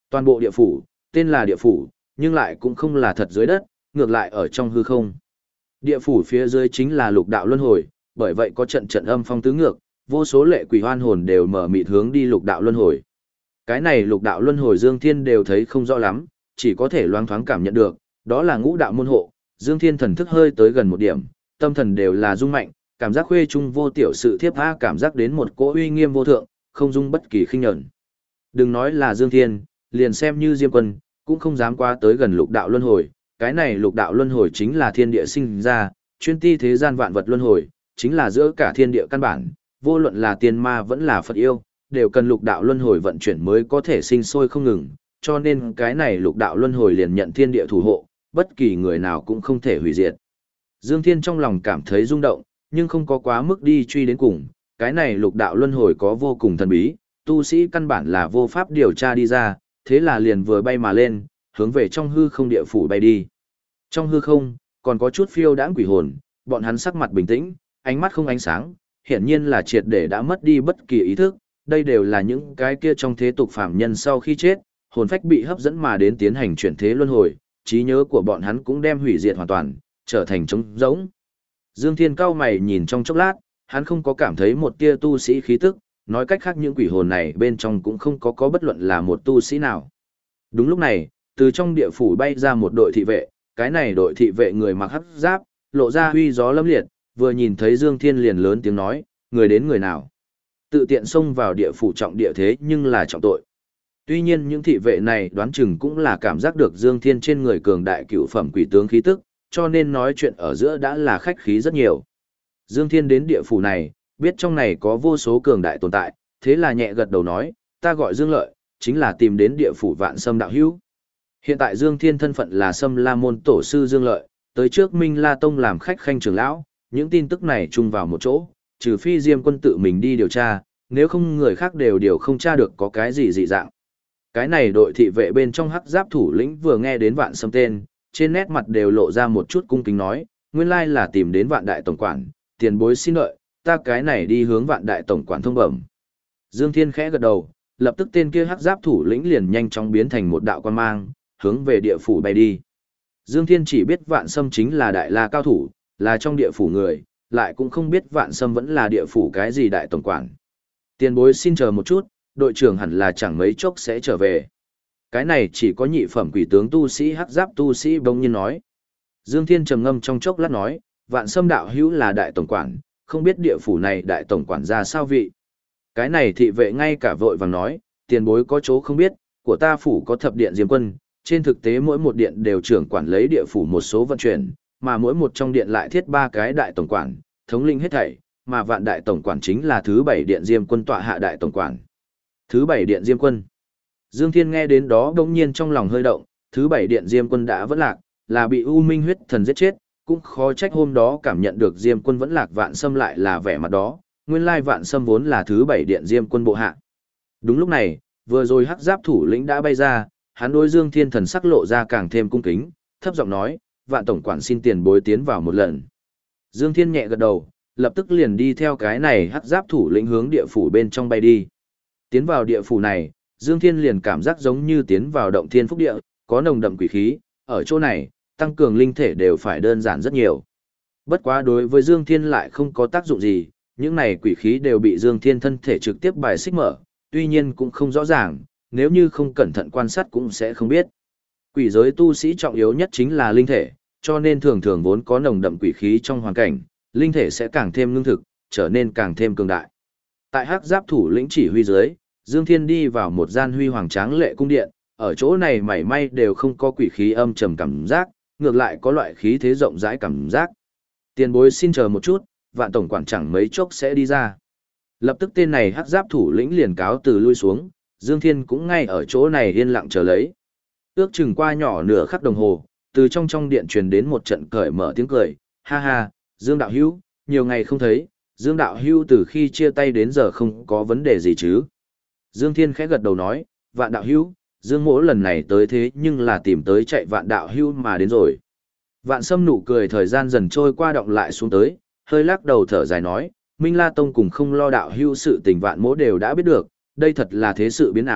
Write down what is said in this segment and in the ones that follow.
Toàn bộ địa phủ, tên là địa phủ, nhưng lại cũng không là thật dưới đất, ngược lại ở trong hư không. Địa phủ phía dưới chính là lục đạo luân hồi, bởi vậy có trận trận âm phong tứ ngược, vô số lệ quỷ hoan hồn đều mở mịt hướng đi lục đạo luân hồi. Cái này lục đạo luân hồi Dương Thiên đều thấy không rõ lắm, chỉ có thể loáng thoáng cảm nhận được, đó là ngũ đạo môn hộ. Dương Thiên thần thức hơi tới gần một điểm, tâm thần đều là rung mạnh, cảm giác khuê trung vô tiểu sự thiếp tha, cảm giác đến một cỗ uy nghiêm vô thượng, không dung bất kỳ khinh nhẫn. Đừng nói là Dương Thiên, liền xem như Diêm Quân, cũng không dám qua tới gần lục đạo luân hồi. Cái này lục đạo luân hồi chính là thiên địa sinh ra, chuyên ti thế gian vạn vật luân hồi, chính là giữa cả thiên địa căn bản, vô luận là tiên ma vẫn là Phật yêu, đều cần lục đạo luân hồi vận chuyển mới có thể sinh sôi không ngừng, cho nên cái này lục đạo luân hồi liền nhận thiên địa thủ hộ, bất kỳ người nào cũng không thể hủy diệt. Dương Thiên trong lòng cảm thấy rung động, nhưng không có quá mức đi truy đến cùng, cái này lục đạo luân hồi có vô cùng thần bí, tu sĩ căn bản là vô pháp điều tra đi ra, thế là liền vừa bay mà lên, hướng về trong hư không địa phủ bay đi. Trong hư không, còn có chút phiêu đãng quỷ hồn, bọn hắn sắc mặt bình tĩnh, ánh mắt không ánh sáng, hiển nhiên là triệt để đã mất đi bất kỳ ý thức, đây đều là những cái kia trong thế tục phàm nhân sau khi chết, hồn phách bị hấp dẫn mà đến tiến hành chuyển thế luân hồi, trí nhớ của bọn hắn cũng đem hủy diệt hoàn toàn, trở thành trống rỗng. Dương Thiên cao mày nhìn trong chốc lát, hắn không có cảm thấy một tia tu sĩ khí tức, nói cách khác những quỷ hồn này bên trong cũng không có bất luận là một tu sĩ nào. Đúng lúc này, từ trong địa phủ bay ra một đội thị vệ, cái này đội thị vệ người mặc hắc giáp, lộ ra huy gió lâm liệt, vừa nhìn thấy Dương Thiên liền lớn tiếng nói, người đến người nào. Tự tiện xông vào địa phủ trọng địa thế nhưng là trọng tội. Tuy nhiên những thị vệ này đoán chừng cũng là cảm giác được Dương Thiên trên người cường đại cựu phẩm quỷ tướng khí tức, cho nên nói chuyện ở giữa đã là khách khí rất nhiều. Dương Thiên đến địa phủ này, biết trong này có vô số cường đại tồn tại, thế là nhẹ gật đầu nói, ta gọi Dương Lợi, chính là tìm đến địa phủ Vạn Sâm đạo hữu. Hiện tại Dương Thiên thân phận là Sâm La môn tổ sư Dương Lợi, tới trước Minh La Tông làm khách khanh trưởng lão, những tin tức này chung vào một chỗ, trừ phi Diêm Quân tự mình đi điều tra, nếu không người khác đều không tra được có cái gì dị dạng. Cái này đội thị vệ bên trong hắc giáp thủ lĩnh vừa nghe đến Vạn Sâm tên, trên nét mặt đều lộ ra một chút cung kính nói, nguyên lai là tìm đến Vạn đại tổng quản, tiền bối xin đợi, ta cái này đi hướng Vạn đại tổng quản thông bẩm. Dương Thiên khẽ gật đầu, lập tức tên kia hắc giáp thủ lĩnh liền nhanh chóng biến thành một đạo quan mang, hướng về địa phủ bay đi. Dương Thiên chỉ biết Vạn Sâm chính là đại la cao thủ, là trong địa phủ người, lại cũng không biết Vạn Sâm vẫn là địa phủ cái gì đại tổng quản. Tiền bối xin chờ một chút, đội trưởng hẳn là chẳng mấy chốc sẽ trở về. Cái này chỉ có nhị phẩm quỷ tướng tu sĩ hắc giáp tu sĩ bỗng nhiên nói. Dương Thiên trầm ngâm trong chốc lát nói, Vạn Sâm đạo hữu là đại tổng quản, không biết địa phủ này đại tổng quản ra sao vị. Cái này thị vệ ngay cả vội vàng nói, tiền bối có chỗ không biết, của ta phủ có thập điện Diêm Quân, trên thực tế mỗi một điện đều trưởng quản lấy địa phủ một số vận chuyển, mà mỗi một trong điện lại thiết 3 cái đại tổng quản, thống lĩnh hết thảy, mà Vạn đại tổng quản chính là thứ 7 điện Diêm Quân tọa hạ đại tổng quản. Thứ 7 điện Diêm Quân. Dương Thiên nghe đến đó đống nhiên trong lòng hơi động, thứ 7 điện Diêm Quân đã vẫn lạc, là bị U Minh huyết thần giết chết, cũng khó trách hôm đó cảm nhận được Diêm Quân vẫn lạc Vạn Sâm lại là vẻ mặt đó, nguyên lai Vạn Sâm vốn là thứ 7 điện Diêm Quân bộ hạ. Đúng lúc này, vừa rồi hắc giáp thủ lĩnh đã bay ra, hắn đối Dương Thiên thần sắc lộ ra càng thêm cung kính, thấp giọng nói, Vạn tổng quản xin tiền bối tiến vào một lần. Dương Thiên nhẹ gật đầu, lập tức liền đi theo cái này hắc giáp thủ lĩnh hướng địa phủ bên trong bay đi. Tiến vào địa phủ này, Dương Thiên liền cảm giác giống như tiến vào động thiên phúc địa, có nồng đậm quỷ khí, ở chỗ này, tăng cường linh thể đều phải đơn giản rất nhiều. Bất quá đối với Dương Thiên lại không có tác dụng gì, những này quỷ khí đều bị Dương Thiên thân thể trực tiếp bài xích mở, tuy nhiên cũng không rõ ràng, nếu như không cẩn thận quan sát cũng sẽ không biết. Quỷ giới tu sĩ trọng yếu nhất chính là linh thể, cho nên thường thường vốn có nồng đậm quỷ khí trong hoàn cảnh, linh thể sẽ càng thêm ngưng thực, trở nên càng thêm cường đại. Tại hắc giáp thủ lĩnh chỉ huy dưới, Dương Thiên đi vào một gian huy hoàng tráng lệ cung điện, ở chỗ này mảy may đều không có quỷ khí âm trầm cảm giác, ngược lại có loại khí thế rộng rãi cảm giác. Tiền bối xin chờ một chút, Vạn tổng quản chẳng mấy chốc sẽ đi ra. Lập tức tên này hắc giáp thủ lĩnh liền cáo từ lui xuống, Dương Thiên cũng ngay ở chỗ này yên lặng chờ lấy. Ước chừng qua nhỏ nửa khắc đồng hồ, từ trong điện truyền đến một trận cởi mở tiếng cười, ha ha, Dương đạo hữu, nhiều ngày không thấy, Dương đạo hữu từ khi chia tay đến giờ không có vấn đề gì chứ. Dương Thiên khẽ gật đầu nói, Vạn đạo hữu, Dương mỗ lần này tới thế nhưng là tìm tới chạy Vạn đạo hữu mà đến rồi. Vạn Sâm nụ cười thời gian dần trôi qua động lại xuống tới, hơi lắc đầu thở dài nói, Minh La Tông cùng không lo đạo hữu sự tình Vạn mỗ đều đã biết được, đây thật là thế sự biến ảo,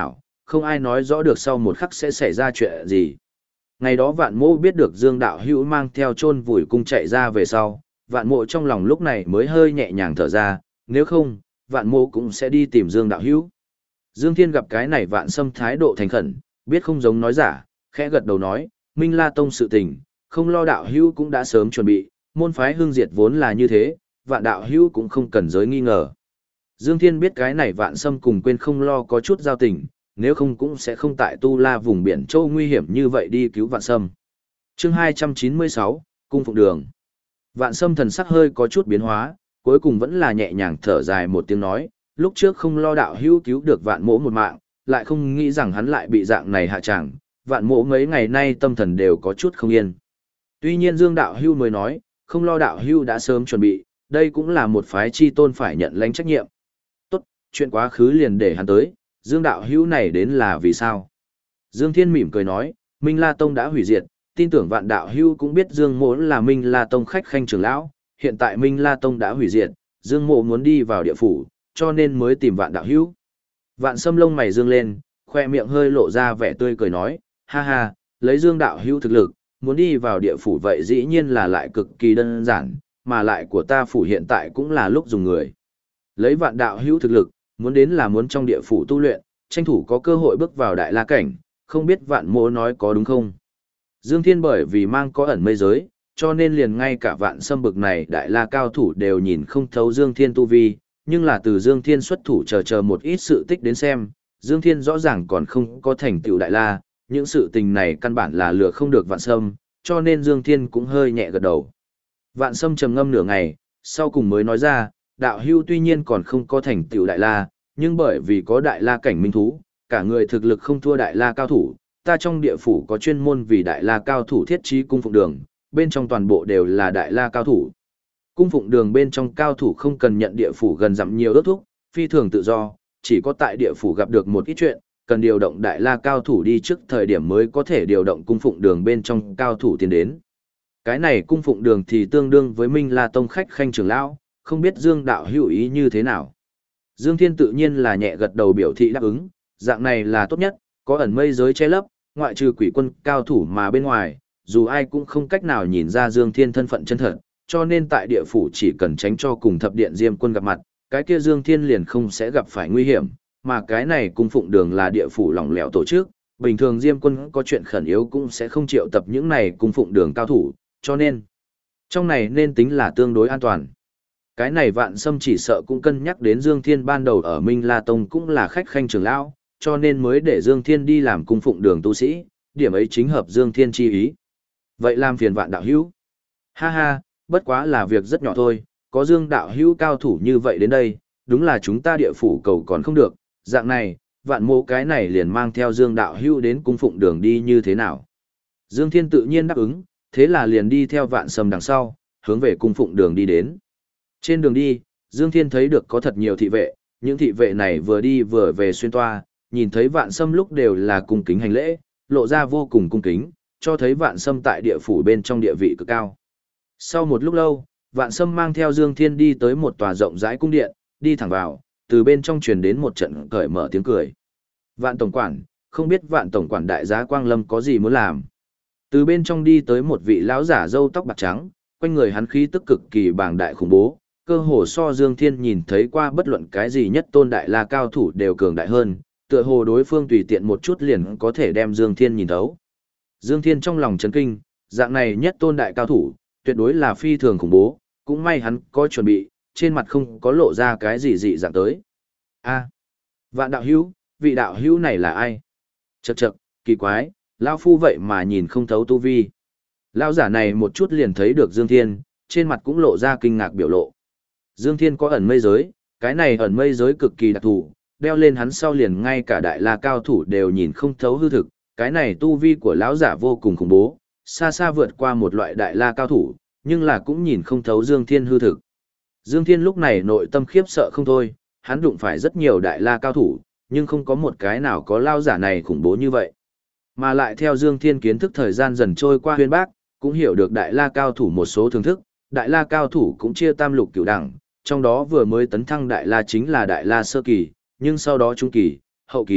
không ai nói rõ được sau một khắc sẽ xảy ra chuyện gì. Ngày đó Vạn Mộ biết được Dương đạo hữu mang theo chôn vùi cung chạy ra về sau, Vạn Mộ trong lòng lúc này mới hơi nhẹ nhàng thở ra, nếu không, Vạn Mộ cũng sẽ đi tìm Dương đạo hữu. Dương Thiên gặp cái này Vạn Sâm thái độ thành khẩn, biết không giống nói giả, khẽ gật đầu nói, Minh La Tông sự tình, không lo đạo hữu cũng đã sớm chuẩn bị, môn phái hương diệt vốn là như thế, Vạn đạo hữu cũng không cần giới nghi ngờ. Dương Thiên biết cái này Vạn Sâm cùng quên không lo có chút giao tình, nếu không cũng sẽ không tại Tu La vùng biển châu nguy hiểm như vậy đi cứu Vạn Sâm. Chương 296, Cung Phụng Đường. Vạn Sâm thần sắc hơi có chút biến hóa, cuối cùng vẫn là nhẹ nhàng thở dài một tiếng nói, lúc trước không lo đạo hữu cứu được Vạn Mỗ một mạng, lại không nghĩ rằng hắn lại bị dạng này hạ tràng, Vạn Mỗ mấy ngày nay tâm thần đều có chút không yên. Tuy nhiên Dương đạo hữu mới nói, không lo đạo hữu đã sớm chuẩn bị, đây cũng là một phái chi tôn phải nhận lãnh trách nhiệm. Tốt, chuyện quá khứ liền để hắn tới, Dương đạo hữu này đến là vì sao? Dương Thiên mỉm cười nói, Minh La Tông đã hủy diệt, tin tưởng Vạn đạo hữu cũng biết Dương Mỗ là Minh La Tông khách khanh trưởng lão, hiện tại Minh La Tông đã hủy diệt, Dương Mỗ muốn đi vào địa phủ, cho nên mới tìm Vạn đạo hữu. Vạn Sâm lông mày dương lên, khoe miệng hơi lộ ra vẻ tươi cười nói, ha ha, lấy Dương đạo hữu thực lực, muốn đi vào địa phủ vậy dĩ nhiên là lại cực kỳ đơn giản, mà lại của ta phủ hiện tại cũng là lúc dùng người. Lấy Vạn đạo hữu thực lực, muốn đến là muốn trong địa phủ tu luyện, tranh thủ có cơ hội bước vào đại la cảnh, không biết Vạn Mỗ nói có đúng không? Dương Thiên bởi vì mang có ẩn mây giới, cho nên liền ngay cả Vạn Sâm bực này đại la cao thủ đều nhìn không thấu Dương Thiên tu vi, nhưng là từ Dương Thiên xuất thủ chờ một ít sự tích đến xem, Dương Thiên rõ ràng còn không có thành tựu đại la, những sự tình này căn bản là lừa không được Vạn Sâm, cho nên Dương Thiên cũng hơi nhẹ gật đầu. Vạn Sâm trầm ngâm nửa ngày, sau cùng mới nói ra, đạo hưu tuy nhiên còn không có thành tựu đại la, nhưng bởi vì có đại la cảnh minh thú, cả người thực lực không thua đại la cao thủ, ta trong địa phủ có chuyên môn vì đại la cao thủ thiết trí cung phụng đường, bên trong toàn bộ đều là đại la cao thủ. Cung phụng đường bên trong cao thủ không cần nhận địa phủ gần dặm nhiều ước thúc, phi thường tự do, chỉ có tại địa phủ gặp được một ít chuyện, cần điều động đại la cao thủ đi trước thời điểm mới có thể điều động cung phụng đường bên trong cao thủ tiến đến. Cái này cung phụng đường thì tương đương với Minh La Tông khách khanh trưởng lão, không biết Dương đạo hữu ý như thế nào. Dương Thiên tự nhiên là nhẹ gật đầu biểu thị đáp ứng, dạng này là tốt nhất, có ẩn mây giới che lấp, ngoại trừ quỷ quân cao thủ mà bên ngoài, dù ai cũng không cách nào nhìn ra Dương Thiên thân phận chân thật, cho nên tại địa phủ chỉ cần tránh cho cùng thập điện Diêm Quân gặp mặt, cái kia Dương Thiên liền không sẽ gặp phải nguy hiểm, mà cái này cung phụng đường là địa phủ lỏng lẻo tổ chức, bình thường Diêm Quân có chuyện khẩn yếu cũng sẽ không triệu tập những này cung phụng đường cao thủ, cho nên trong này nên tính là tương đối an toàn. Cái này Vạn Sâm chỉ sợ cũng cân nhắc đến Dương Thiên ban đầu ở Minh La Tông cũng là khách khanh trưởng lão, cho nên mới để Dương Thiên đi làm cung phụng đường tu sĩ, điểm ấy chính hợp Dương Thiên chi ý. Vậy làm phiền Vạn đạo hữu. Ha ha, bất quá là việc rất nhỏ thôi, có Dương đạo hữu cao thủ như vậy đến đây, đúng là chúng ta địa phủ cầu còn không được, dạng này, Vạn Mộ cái này liền mang theo Dương đạo hữu đến cung phụng đường đi như thế nào. Dương Thiên tự nhiên đáp ứng, thế là liền đi theo Vạn Sâm đằng sau, hướng về cung phụng đường đi đến. Trên đường đi, Dương Thiên thấy được có thật nhiều thị vệ, những thị vệ này vừa đi vừa về xuyên toa, nhìn thấy Vạn Sâm lúc đều là cung kính hành lễ, lộ ra vô cùng cung kính, cho thấy Vạn Sâm tại địa phủ bên trong địa vị cực cao. Sau một lúc lâu, Vạn Sâm mang theo Dương Thiên đi tới một tòa rộng rãi cung điện, đi thẳng vào, từ bên trong truyền đến một trận cởi mở tiếng cười. Vạn tổng quản, không biết Vạn tổng quản đại giá Quang Lâm có gì muốn làm. Từ bên trong đi tới một vị lão giả râu tóc bạc trắng, quanh người hắn khí tức cực kỳ bàng đại khủng bố, cơ hồ so Dương Thiên nhìn thấy qua bất luận cái gì nhất tôn đại la cao thủ đều cường đại hơn, tựa hồ đối phương tùy tiện một chút liền có thể đem Dương Thiên nhìn thấu. Dương Thiên trong lòng chấn kinh, dạng này nhất tôn đại cao thủ, tuyệt đối là phi thường khủng bố, cũng may hắn có chuẩn bị, trên mặt không có lộ ra cái gì dị dạng tới. A, Vạn đạo hữu, vị đạo hữu này là ai? Chậc chậc, kỳ quái, lão phu vậy mà nhìn không thấu tu vi. Lão giả này một chút liền thấy được Dương Thiên, trên mặt cũng lộ ra kinh ngạc biểu lộ. Dương Thiên có ẩn mây giới, cái này ẩn mây giới cực kỳ đặc thù, đeo lên hắn sau liền ngay cả đại la cao thủ đều nhìn không thấu hư thực, cái này tu vi của lão giả vô cùng khủng bố, xa xa vượt qua một loại đại la cao thủ, nhưng là cũng nhìn không thấu Dương Thiên hư thực. Dương Thiên lúc này nội tâm khiếp sợ không thôi, hắn đụng phải rất nhiều đại la cao thủ, nhưng không có một cái nào có lão giả này khủng bố như vậy. Mà lại theo Dương Thiên kiến thức thời gian dần trôi qua huyên bác, cũng hiểu được đại la cao thủ một số thưởng thức, đại la cao thủ cũng chia tam lục cửu đẳng, trong đó vừa mới tấn thăng đại la chính là đại la sơ kỳ, nhưng sau đó trung kỳ, hậu kỳ,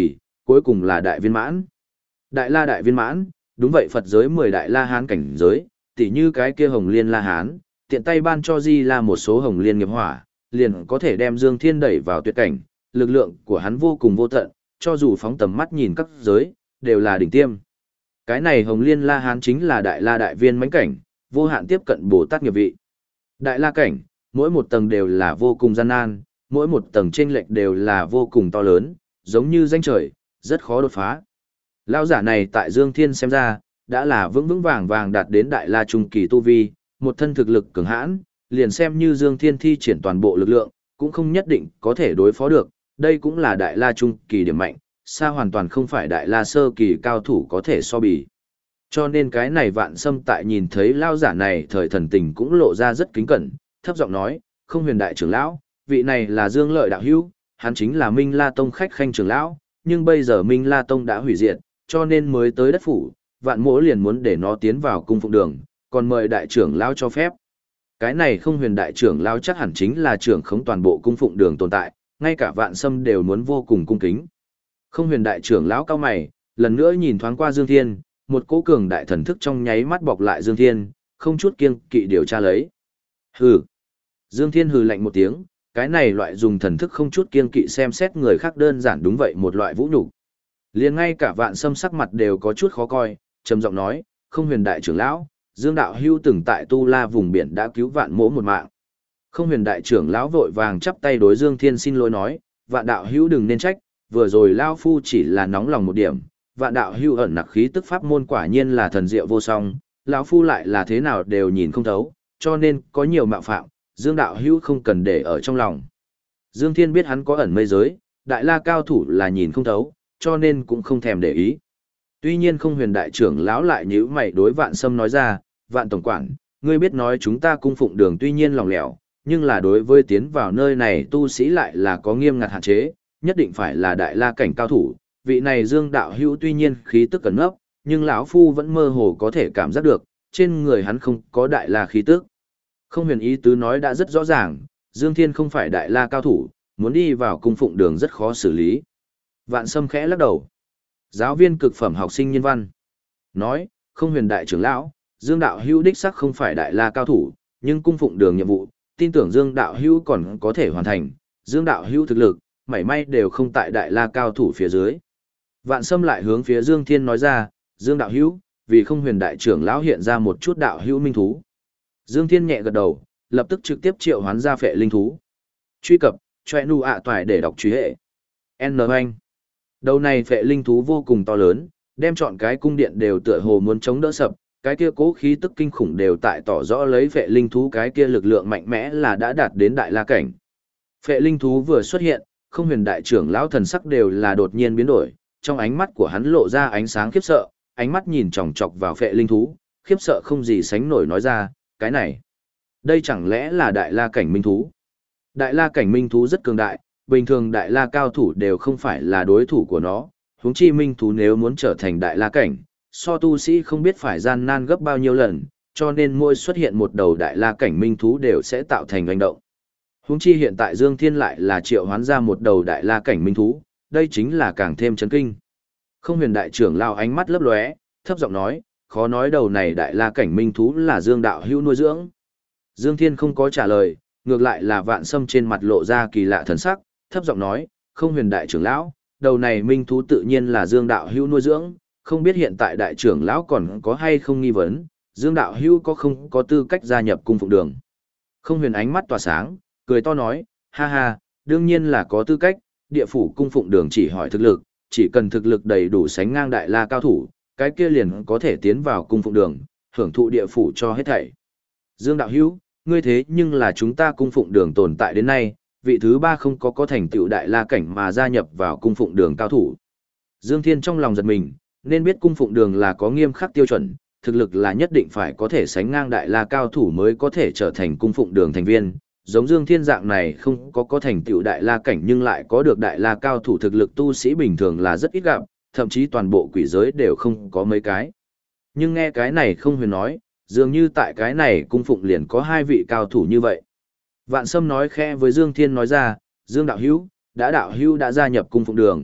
cuối cùng là đại viên mãn. Đại La đại viên mãn, đúng vậy Phật giới 10 đại La Hán cảnh giới, tỉ như cái kia Hồng Liên La Hán, tiện tay ban cho Di La một số Hồng Liên nghiệp hỏa, liền có thể đem Dương Thiên đẩy vào tuyệt cảnh, lực lượng của hắn vô cùng vô tận, cho dù phóng tầm mắt nhìn các giới, đều là đỉnh tiêm. Cái này Hồng Liên La Hán chính là Đại La đại viên mãn cảnh, vô hạn tiếp cận Bồ Tát nghiệp vị. Đại La cảnh, mỗi một tầng đều là vô cùng gian nan, mỗi một tầng chênh lệch đều là vô cùng to lớn, giống như danh trời, rất khó đột phá. Lão giả này tại Dương Thiên xem ra, đã là vững vững vàng vàng đạt đến Đại La trung kỳ tu vi, một thân thực lực cường hãn, liền xem như Dương Thiên thi triển toàn bộ lực lượng, cũng không nhất định có thể đối phó được, đây cũng là Đại La trung kỳ điểm mạnh, xa hoàn toàn không phải Đại La sơ kỳ cao thủ có thể so bì. Cho nên cái này Vạn Sâm tại nhìn thấy lão giả này thời thần tình cũng lộ ra rất kính cẩn, thấp giọng nói, không huyền đại trưởng lão, vị này là Dương Lợi đạo hữu, hắn chính là Minh La Tông khách khanh trưởng lão, nhưng bây giờ Minh La Tông đã hủy diệt, cho nên mới tới đất phủ, Vạn Mỗ liền muốn để nó tiến vào cung phụng đường, còn mời đại trưởng lão cho phép. Cái này không huyền đại trưởng lão chắc hẳn chính là trưởng khống toàn bộ cung phụng đường tồn tại, ngay cả Vạn Sâm đều muốn vô cùng cung kính. Không huyền đại trưởng lão cao mày, lần nữa nhìn thoáng qua Dương Thiên, một cỗ cường đại thần thức trong nháy mắt bọc lại Dương Thiên, không chút kiêng kỵ điều tra lấy. Hừ. Dương Thiên hừ lạnh một tiếng, cái này loại dùng thần thức không chút kiêng kỵ xem xét người khác đơn giản đúng vậy một loại vũ nhục. Liền ngay cả Vạn Sâm sắc mặt đều có chút khó coi, trầm giọng nói, không huyền đại trưởng lão, Dương đạo hưu từng tại Tu La vùng biển đã cứu Vạn Mỗ một mạng. Không huyền đại trưởng lão vội vàng chắp tay đối Dương Thiên xin lỗi nói, Vạn đạo hưu đừng nên trách, vừa rồi lão phu chỉ là nóng lòng một điểm, Vạn đạo hưu ẩn nặc khí tức pháp môn quả nhiên là thần diệu vô song, lão phu lại là thế nào đều nhìn không thấu, cho nên có nhiều mạo phạm, Dương đạo hưu không cần để ở trong lòng. Dương Thiên biết hắn có ẩn mây giới, Đại La cao thủ là nhìn không thấu, cho nên cũng không thèm để ý. Tuy nhiên không huyền đại trưởng lão lại nhíu mày đối Vạn Sâm nói ra, Vạn tổng quản, ngươi biết nói chúng ta cung phụng đường tuy nhiên lòng lẻo, nhưng là đối với tiến vào nơi này tu sĩ lại là có nghiêm ngặt hạn chế, nhất định phải là Đại La cảnh cao thủ. Vị này Dương đạo hữu tuy nhiên khí tức cẩn ngốc, nhưng lão phu vẫn mơ hồ có thể cảm giác được, trên người hắn không có Đại La khí tức. Không huyền ý tứ nói đã rất rõ ràng, Dương Thiên không phải Đại La cao thủ, muốn đi vào cung phụng đường rất khó xử lý. Vạn Sâm khẽ lắc đầu. Giáo viên cực phẩm học sinh nhân văn. Nói, không huyền đại trưởng lão, Dương đạo hữu đích sắc không phải Đại La cao thủ, nhưng cung phụng đường nhiệm vụ, tin tưởng Dương đạo hữu còn có thể hoàn thành. Dương đạo hữu thực lực, mảy may đều không tại Đại La cao thủ phía dưới. Vạn Sâm lại hướng phía Dương Thiên nói ra, Dương đạo hữu, vì không huyền đại trưởng lão hiện ra một chút đạo hữu minh thú. Dương Thiên nhẹ gật đầu, lập tức trực tiếp triệu hoán ra phệ linh thú. Truy cập, choe nu ạ toại để đọc truy hệ. N anh. Đầu này phệ linh thú vô cùng to lớn, đem chọn cái cung điện đều tựa hồ muốn chống đỡ sập, cái kia cố khí tức kinh khủng đều tại tỏ rõ lấy phệ linh thú cái kia lực lượng mạnh mẽ là đã đạt đến Đại La cảnh. Phệ linh thú vừa xuất hiện, không huyền đại trưởng lão thần sắc đều là đột nhiên biến đổi, trong ánh mắt của hắn lộ ra ánh sáng khiếp sợ, ánh mắt nhìn chòng chọc vào phệ linh thú, khiếp sợ không gì sánh nổi nói ra, cái này, đây chẳng lẽ là Đại La cảnh minh thú? Đại La cảnh minh thú rất cường đại, bình thường Đại La cao thủ đều không phải là đối thủ của nó, huống chi minh thú nếu muốn trở thành Đại La cảnh, so tu sĩ không biết phải gian nan gấp bao nhiêu lần, cho nên mỗi xuất hiện một đầu Đại La cảnh minh thú đều sẽ tạo thành hành động. Huống chi hiện tại Dương Thiên lại là triệu hoán ra một đầu Đại La cảnh minh thú, đây chính là càng thêm chấn kinh. Không huyền đại trưởng lao ánh mắt lấp lóe, thấp giọng nói, khó nói đầu này Đại La cảnh minh thú là Dương đạo hữu nuôi dưỡng. Dương Thiên không có trả lời, ngược lại là Vạn Sâm trên mặt lộ ra kỳ lạ thần sắc, thấp giọng nói, không huyền đại trưởng lão, đầu này minh thú tự nhiên là Dương đạo hữu nuôi dưỡng, không biết hiện tại đại trưởng lão còn có hay không nghi vấn, Dương đạo hữu có không có tư cách gia nhập cung phụng đường. Không huyền ánh mắt tỏa sáng, cười to nói, ha ha, đương nhiên là có tư cách, địa phủ cung phụng đường chỉ hỏi thực lực, chỉ cần thực lực đầy đủ sánh ngang Đại La cao thủ, cái kia liền có thể tiến vào cung phụng đường, hưởng thụ địa phủ cho hết thảy. Dương đạo hữu, ngươi thế nhưng là chúng ta cung phụng đường tồn tại đến nay, vị thứ ba không có thành tựu Đại La cảnh mà gia nhập vào cung phụng đường cao thủ. Dương Thiên trong lòng giật mình, nên biết cung phụng đường là có nghiêm khắc tiêu chuẩn, thực lực là nhất định phải có thể sánh ngang Đại La cao thủ mới có thể trở thành cung phụng đường thành viên. Giống Dương Thiên dạng này không có thành tựu Đại La cảnh nhưng lại có được Đại La cao thủ thực lực tu sĩ bình thường là rất ít gặp, thậm chí toàn bộ quỷ giới đều không có mấy cái. Nhưng nghe cái này không huyền nói, dường như tại cái này cung phụng liền có hai vị cao thủ như vậy. Vạn Sâm nói khẽ với Dương Thiên nói ra, Dương đạo hữu đã gia nhập cung phụng đường,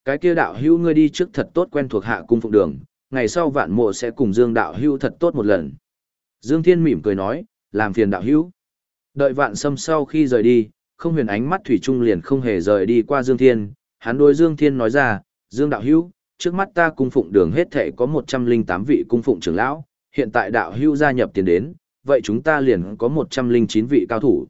cái kia đạo hữu ngươi đi trước thật tốt quen thuộc hạ cung phụng đường, ngày sau vạn mộ sẽ cùng Dương đạo hữu thật tốt một lần. Dương Thiên mỉm cười nói, làm phiền đạo hữu. Đợi Vạn Sâm sau khi rời đi, Không Huyền ánh mắt thủy chung liền không hề rời đi qua Dương Thiên, hắn đối Dương Thiên nói ra, Dương đạo hữu, trước mắt ta cung phụng đường hết thảy có 108 vị cung phụng trưởng lão, hiện tại đạo hữu gia nhập tiền đến, vậy chúng ta liền có 109 vị cao thủ.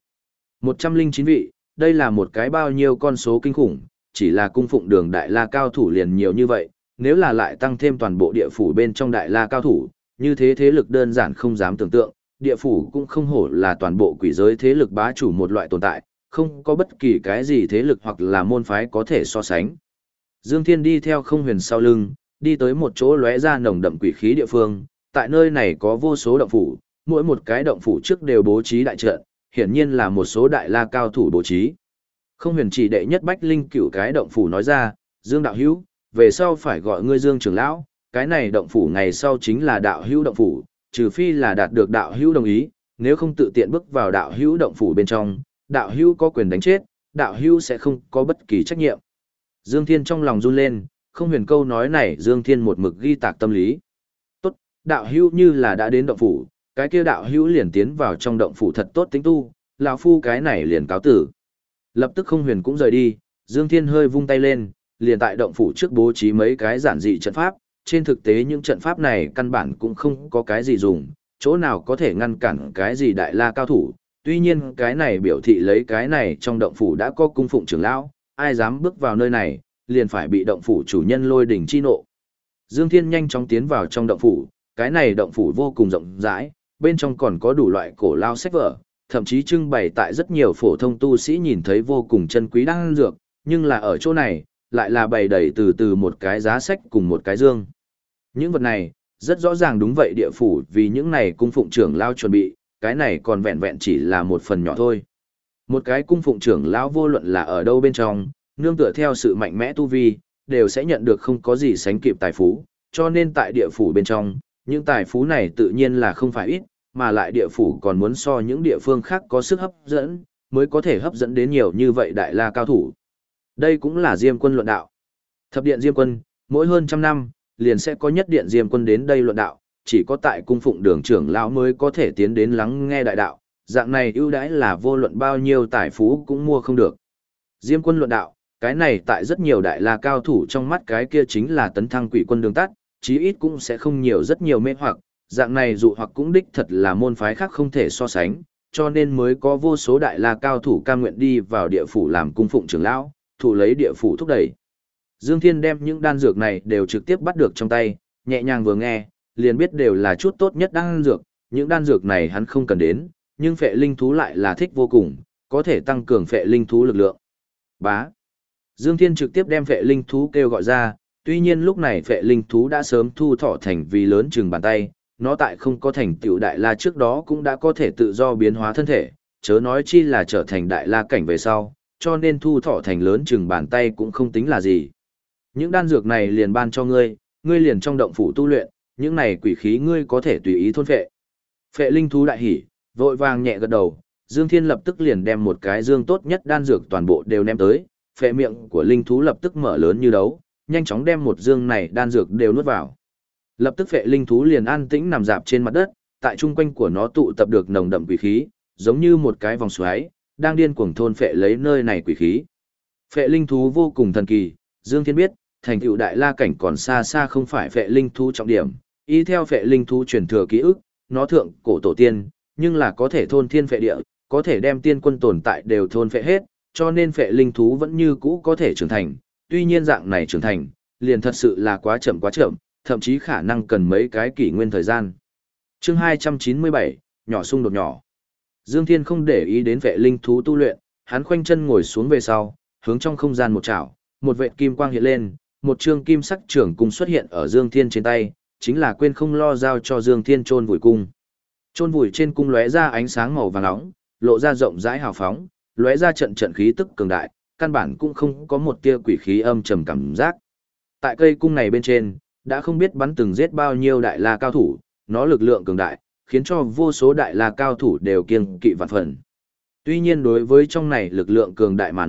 109 vị, đây là một cái bao nhiêu con số kinh khủng, chỉ là cung phụng đường đại la cao thủ liền nhiều như vậy, nếu là lại tăng thêm toàn bộ địa phủ bên trong đại la cao thủ, như thế thế lực đơn giản không dám tưởng tượng, địa phủ cũng không hổ là toàn bộ quỷ giới thế lực bá chủ một loại tồn tại, không có bất kỳ cái gì thế lực hoặc là môn phái có thể so sánh. Dương Thiên đi theo Không Huyền sau lưng, đi tới một chỗ lóe ra nồng đậm quỷ khí địa phương, tại nơi này có vô số động phủ, mỗi một cái động phủ trước đều bố trí đại trận, hiển nhiên là một số đại la cao thủ bố trí. Không Huyền chỉ đệ nhất bách linh cửu cái động phủ nói ra, Dương đạo hữu, về sau phải gọi ngươi Dương trưởng lão, cái này động phủ ngày sau chính là đạo hữu động phủ, trừ phi là đạt được đạo hữu đồng ý, nếu không tự tiện bước vào đạo hữu động phủ bên trong, đạo hữu có quyền đánh chết, đạo hữu sẽ không có bất kỳ trách nhiệm. Dương Thiên trong lòng run lên, Không Huyền câu nói này Dương Thiên một mực ghi tạc tâm lý. Tốt, đạo hữu như là đã đến động phủ, cái kia đạo hữu liền tiến vào trong động phủ thật tốt tính tu, lão phu cái này liền cáo tử. Lập tức Không Huyền cũng rời đi, Dương Thiên hơi vung tay lên, liền tại động phủ trước bố trí mấy cái giản dị trận pháp, trên thực tế những trận pháp này căn bản cũng không có cái gì dùng, chỗ nào có thể ngăn cản cái gì đại la cao thủ, tuy nhiên cái này biểu thị lấy cái này trong động phủ đã có cung phụng trưởng lão, ai dám bước vào nơi này, liền phải bị động phủ chủ nhân lôi đỉnh chi nộ. Dương Thiên nhanh chóng tiến vào trong động phủ, cái này động phủ vô cùng rộng rãi, bên trong còn có đủ loại cổ lao sách vở, thậm chí trưng bày tại rất nhiều phổ thông tu sĩ nhìn thấy vô cùng chân quý đan dược, nhưng là ở chỗ này, lại là bày đầy từ từ một cái giá sách cùng một cái dương. Những vật này, rất rõ ràng đúng vậy địa phủ vì những này cung phụng trưởng lao chuẩn bị, cái này còn vẹn vẹn chỉ là một phần nhỏ thôi. Một cái cung phụng trưởng lão vô luận là ở đâu bên trong, nương tựa theo sự mạnh mẽ tu vi, đều sẽ nhận được không có gì sánh kịp tài phú, cho nên tại địa phủ bên trong, những tài phú này tự nhiên là không phải ít, mà lại địa phủ còn muốn so những địa phương khác có sức hấp dẫn, mới có thể hấp dẫn đến nhiều như vậy đại la cao thủ. Đây cũng là Diêm Quân luận đạo. Thập điện Diêm Quân, mỗi hơn trăm năm, liền sẽ có nhất điện Diêm Quân đến đây luận đạo, chỉ có tại cung phụng đường trưởng lão mới có thể tiến đến lắng nghe đại đạo, dạng này ưu đãi là vô luận bao nhiêu tài phú cũng mua không được. Diêm Quân luận đạo, cái này tại rất nhiều đại la cao thủ trong mắt cái kia chính là tấn thăng quỷ quân đường tắt, chí ít cũng sẽ không nhiều rất nhiều mê hoặc, dạng này dụ hoặc cũng đích thật là môn phái khác không thể so sánh, cho nên mới có vô số đại la cao thủ cam nguyện đi vào địa phủ làm cung phụng trưởng lão, thủ lấy địa phủ thúc đẩy. Dương Thiên đem những đan dược này đều trực tiếp bắt được trong tay, nhẹ nhàng vừa nghe, liền biết đều là chút tốt nhất đan dược, những đan dược này hắn không cần đến, nhưng phệ linh thú lại là thích vô cùng, có thể tăng cường phệ linh thú lực lượng. Bá. Dương Thiên trực tiếp đem phệ linh thú kêu gọi ra, tuy nhiên lúc này phệ linh thú đã sớm thu thọ thành vì lớn chừng bàn tay, nó tại không có thành tựu đại la trước đó cũng đã có thể tự do biến hóa thân thể, chớ nói chi là trở thành đại la cảnh về sau, cho nên thu thọ thành lớn chừng bàn tay cũng không tính là gì. Những đan dược này liền ban cho ngươi, ngươi liền trong động phủ tu luyện, những này quỷ khí ngươi có thể tùy ý thôn phệ. Phệ linh thú đại hỉ, vội vàng nhẹ gật đầu, Dương Thiên lập tức liền đem một cái dương tốt nhất đan dược toàn bộ đều ném tới, phệ miệng của linh thú lập tức mở lớn như đấu, nhanh chóng đem một dương này đan dược đều nuốt vào. Lập tức phệ linh thú liền an tĩnh nằm dạp trên mặt đất, tại trung quanh của nó tụ tập được nồng đậm quỷ khí, giống như một cái vòng xoáy, đang điên cuồng thôn phệ lấy nơi này quỷ khí. Phệ linh thú vô cùng thần kỳ, Dương Thiên biết, thành tựu đại la cảnh còn xa xa không phải phệ linh thú trọng điểm, y theo phệ linh thú truyền thừa ký ức, nó thượng cổ tổ tiên, nhưng là có thể thôn thiên phệ địa, có thể đem tiên quân tồn tại đều thôn phệ hết, cho nên phệ linh thú vẫn như cũ có thể trưởng thành, tuy nhiên dạng này trưởng thành, liền thật sự là quá chậm, thậm chí khả năng cần mấy cái kỷ nguyên thời gian. Chương 297, nhỏ xung đột nhỏ. Dương Thiên không để ý đến phệ linh thú tu luyện, hắn khoanh chân ngồi xuống về sau, hướng trong không gian một chảo, một vệt kim quang hiện lên, một trương kim sắc trưởng cung xuất hiện ở Dương Thiên trên tay, chính là quên không lo giao cho Dương Thiên chôn vùi cung. Chôn vùi trên cung lóe ra ánh sáng màu vàng nóng, lộ ra rộng rãi hào phóng, lóe ra trận trận khí tức cường đại, căn bản cũng không có một tia quỷ khí âm trầm cảm giác. Tại cây cung này bên trên, đã không biết bắn từng giết bao nhiêu đại la cao thủ, nó lực lượng cường đại, khiến cho vô số đại la cao thủ đều kiêng kỵ vạn phần. Tuy nhiên đối với trong này lực lượng cường đại mà nói,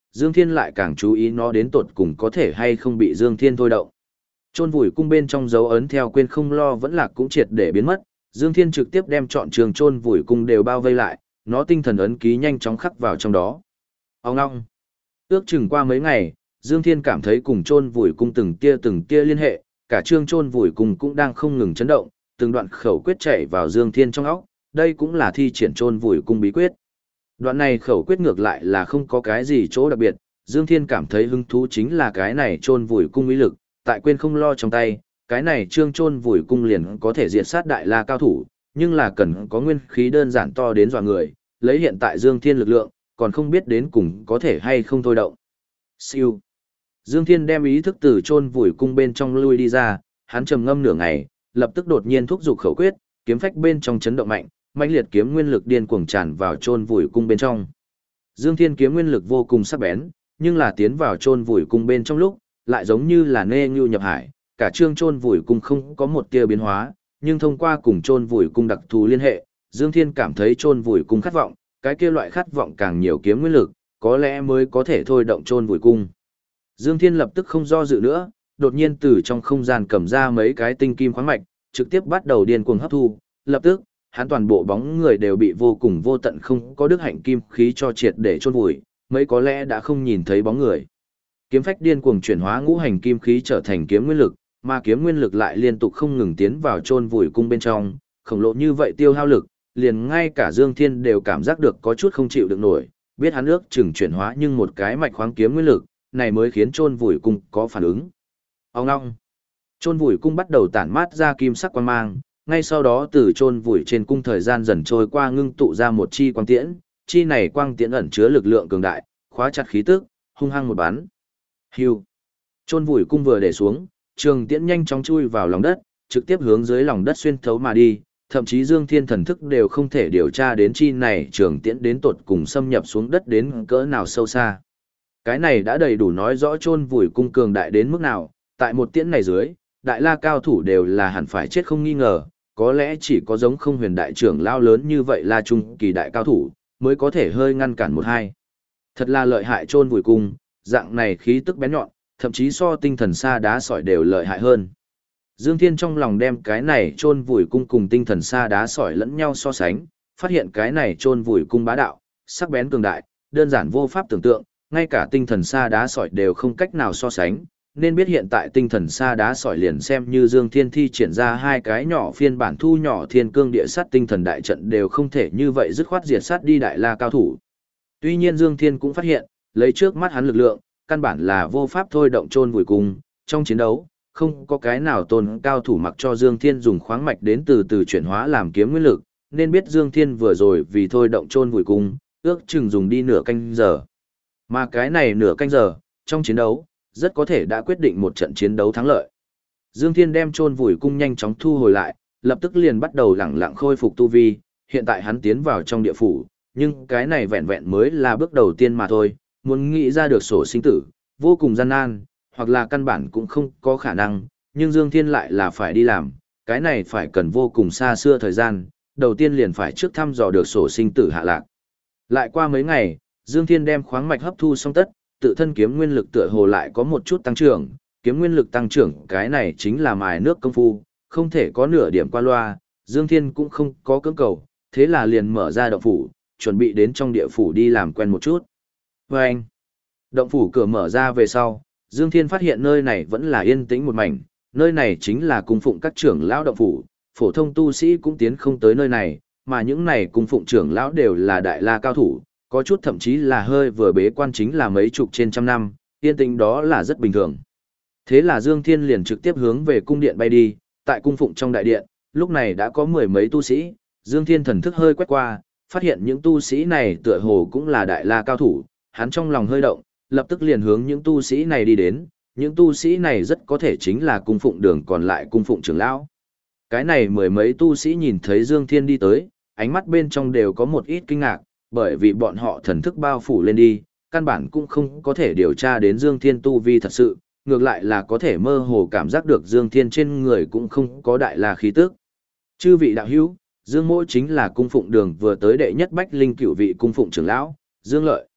Dương Thiên lại càng chú ý nó đến tột cùng có thể hay không bị Dương Thiên thôi động. Chôn vùi cung bên trong dấu ấn theo quên không lo vẫn lạc cũng triệt để biến mất, Dương Thiên trực tiếp đem trọn trường chôn vùi cung đều bao vây lại, nó tinh thần ấn ký nhanh chóng khắc vào trong đó. Ông ngong. Ước chừng qua mấy ngày, Dương Thiên cảm thấy cùng chôn vùi cung từng tia liên hệ, cả trương chôn vùi cung cũng đang không ngừng chấn động, từng đoạn khẩu quyết chạy vào Dương Thiên trong óc, đây cũng là thi triển chôn vùi cung bí quyết. Đoạn này khẩu quyết ngược lại là không có cái gì chỗ đặc biệt, Dương Thiên cảm thấy hứng thú chính là cái này chôn vùi cung uy lực, tại quên không lo trong tay, cái này trương chôn vùi cung liền có thể diệt sát đại la cao thủ, nhưng là cần có nguyên khí đơn giản to đến dọa người, lấy hiện tại Dương Thiên lực lượng, còn không biết đến cùng có thể hay không thôi động. Siêu. Dương Thiên đem ý thức từ chôn vùi cung bên trong lui đi ra, hắn trầm ngâm nửa ngày, lập tức đột nhiên thúc giục khẩu quyết, kiếm phách bên trong chấn động mạnh, mãnh liệt kiếm nguyên lực điên cuồng tràn vào chôn vùi cung bên trong. Dương Thiên kiếm nguyên lực vô cùng sắc bén, nhưng là tiến vào chôn vùi cung bên trong lúc, lại giống như là nê ngưu nhập hải, cả trương chôn vùi cung không có một tia biến hóa, nhưng thông qua cùng chôn vùi cung đặc thù liên hệ, Dương Thiên cảm thấy chôn vùi cung khát vọng, cái kia loại khát vọng càng nhiều kiếm nguyên lực, có lẽ mới có thể thôi động chôn vùi cung. Dương Thiên lập tức không do dự nữa, đột nhiên từ trong không gian cầm ra mấy cái tinh kim khoáng mạch, trực tiếp bắt đầu điên cuồng hấp thu, lập tức, hắn toàn bộ bóng người đều bị vô cùng vô tận không có đức hạnh kim khí cho triệt để chôn vùi, mấy có lẽ đã không nhìn thấy bóng người. Kiếm phách điên cuồng chuyển hóa ngũ hành kim khí trở thành kiếm nguyên lực, mà kiếm nguyên lực lại liên tục không ngừng tiến vào chôn vùi cung bên trong, khổng lồ như vậy tiêu hao lực, liền ngay cả Dương Thiên đều cảm giác được có chút không chịu được nổi, biết hắn ước chừng chuyển hóa nhưng một cái mạch khoáng kiếm nguyên lực, này mới khiến chôn vùi cung có phản ứng. Ông ngong. Chôn vùi cung bắt đầu tản mát ra kim sắc quang mang, ngay sau đó từ chôn vùi trên cung thời gian dần trôi qua ngưng tụ ra một chi quang tiễn, chi này quang tiễn ẩn chứa lực lượng cường đại, khóa chặt khí tức, hung hăng một bắn. Hưu. Chôn vùi cung vừa để xuống, trường tiễn nhanh chóng chui vào lòng đất, trực tiếp hướng dưới lòng đất xuyên thấu mà đi, thậm chí Dương Thiên thần thức đều không thể điều tra đến chi này trường tiễn đến tột cùng xâm nhập xuống đất đến cỡ nào sâu xa. Cái này đã đầy đủ nói rõ chôn vùi cung cường đại đến mức nào, tại một tiễn này dưới, đại la cao thủ đều là hẳn phải chết không nghi ngờ, có lẽ chỉ có giống không huyền đại trưởng lao lớn như vậy là trung kỳ đại cao thủ, mới có thể hơi ngăn cản một hai. Thật là lợi hại chôn vùi cung, dạng này khí tức bén nhọn, thậm chí so tinh thần sa đá sỏi đều lợi hại hơn. Dương Thiên trong lòng đem cái này chôn vùi cung cùng tinh thần sa đá sỏi lẫn nhau so sánh, phát hiện cái này chôn vùi cung bá đạo, sắc bén cường đại, đơn giản vô pháp tưởng tượng, ngay cả tinh thần sa đá sỏi đều không cách nào so sánh, nên biết hiện tại tinh thần sa đá sỏi liền xem như Dương Thiên thi triển ra hai cái nhỏ phiên bản thu nhỏ thiên cương địa sát tinh thần đại trận đều không thể như vậy dứt khoát diệt sát đi đại la cao thủ. Tuy nhiên Dương Thiên cũng phát hiện, lấy trước mắt hắn lực lượng, căn bản là vô pháp thôi động chôn vùi cung, trong chiến đấu, không có cái nào tôn cao thủ mặc cho Dương Thiên dùng khoáng mạch đến từ từ chuyển hóa làm kiếm nguyên lực, nên biết Dương Thiên vừa rồi vì thôi động chôn vùi cung, ước chừng dùng đi nửa canh giờ. Mà cái này nửa canh giờ, trong chiến đấu, rất có thể đã quyết định một trận chiến đấu thắng lợi. Dương Thiên đem chôn vùi cung nhanh chóng thu hồi lại, lập tức liền bắt đầu lẳng lặng khôi phục tu vi, hiện tại hắn tiến vào trong địa phủ, nhưng cái này vẹn vẹn mới là bước đầu tiên mà thôi, muốn nghĩ ra được sổ sinh tử, vô cùng gian nan, hoặc là căn bản cũng không có khả năng, nhưng Dương Thiên lại là phải đi làm, cái này phải cần vô cùng xa xưa thời gian, đầu tiên liền phải trước thăm dò được sổ sinh tử hạ lạc. Lại qua mấy ngày, Dương Thiên đem khoáng mạch hấp thu xong tất, tự thân kiếm nguyên lực tựa hồ lại có một chút tăng trưởng, kiếm nguyên lực tăng trưởng cái này chính là mài nước công phu, không thể có nửa điểm qua loa, Dương Thiên cũng không có cưỡng cầu, thế là liền mở ra động phủ, chuẩn bị đến trong địa phủ đi làm quen một chút. Và anh, động phủ cửa mở ra về sau, Dương Thiên phát hiện nơi này vẫn là yên tĩnh một mảnh, nơi này chính là cung phụng các trưởng lão động phủ, phổ thông tu sĩ cũng tiến không tới nơi này, mà những này cung phụng trưởng lão đều là đại la cao thủ, có chút thậm chí là hơi vừa bế quan chính là mấy chục trên trăm năm, yên tĩnh đó là rất bình thường. Thế là Dương Thiên liền trực tiếp hướng về cung điện bay đi, tại cung phụng trong đại điện, lúc này đã có mười mấy tu sĩ, Dương Thiên thần thức hơi quét qua, phát hiện những tu sĩ này tựa hồ cũng là đại la cao thủ, hắn trong lòng hơi động, lập tức liền hướng những tu sĩ này đi đến, những tu sĩ này rất có thể chính là cung phụng đường còn lại cung phụng trưởng lão. Cái này mười mấy tu sĩ nhìn thấy Dương Thiên đi tới, ánh mắt bên trong đều có một ít kinh ngạc, bởi vì bọn họ thần thức bao phủ lên đi, căn bản cũng không có thể điều tra đến Dương Thiên tu vi thật sự, ngược lại là có thể mơ hồ cảm giác được Dương Thiên trên người cũng không có đại la khí tức. Chư vị đạo hữu, Dương Mỗ chính là cung phụng đường vừa tới đệ nhất bách linh cửu vị cung phụng trưởng lão, Dương Lợi.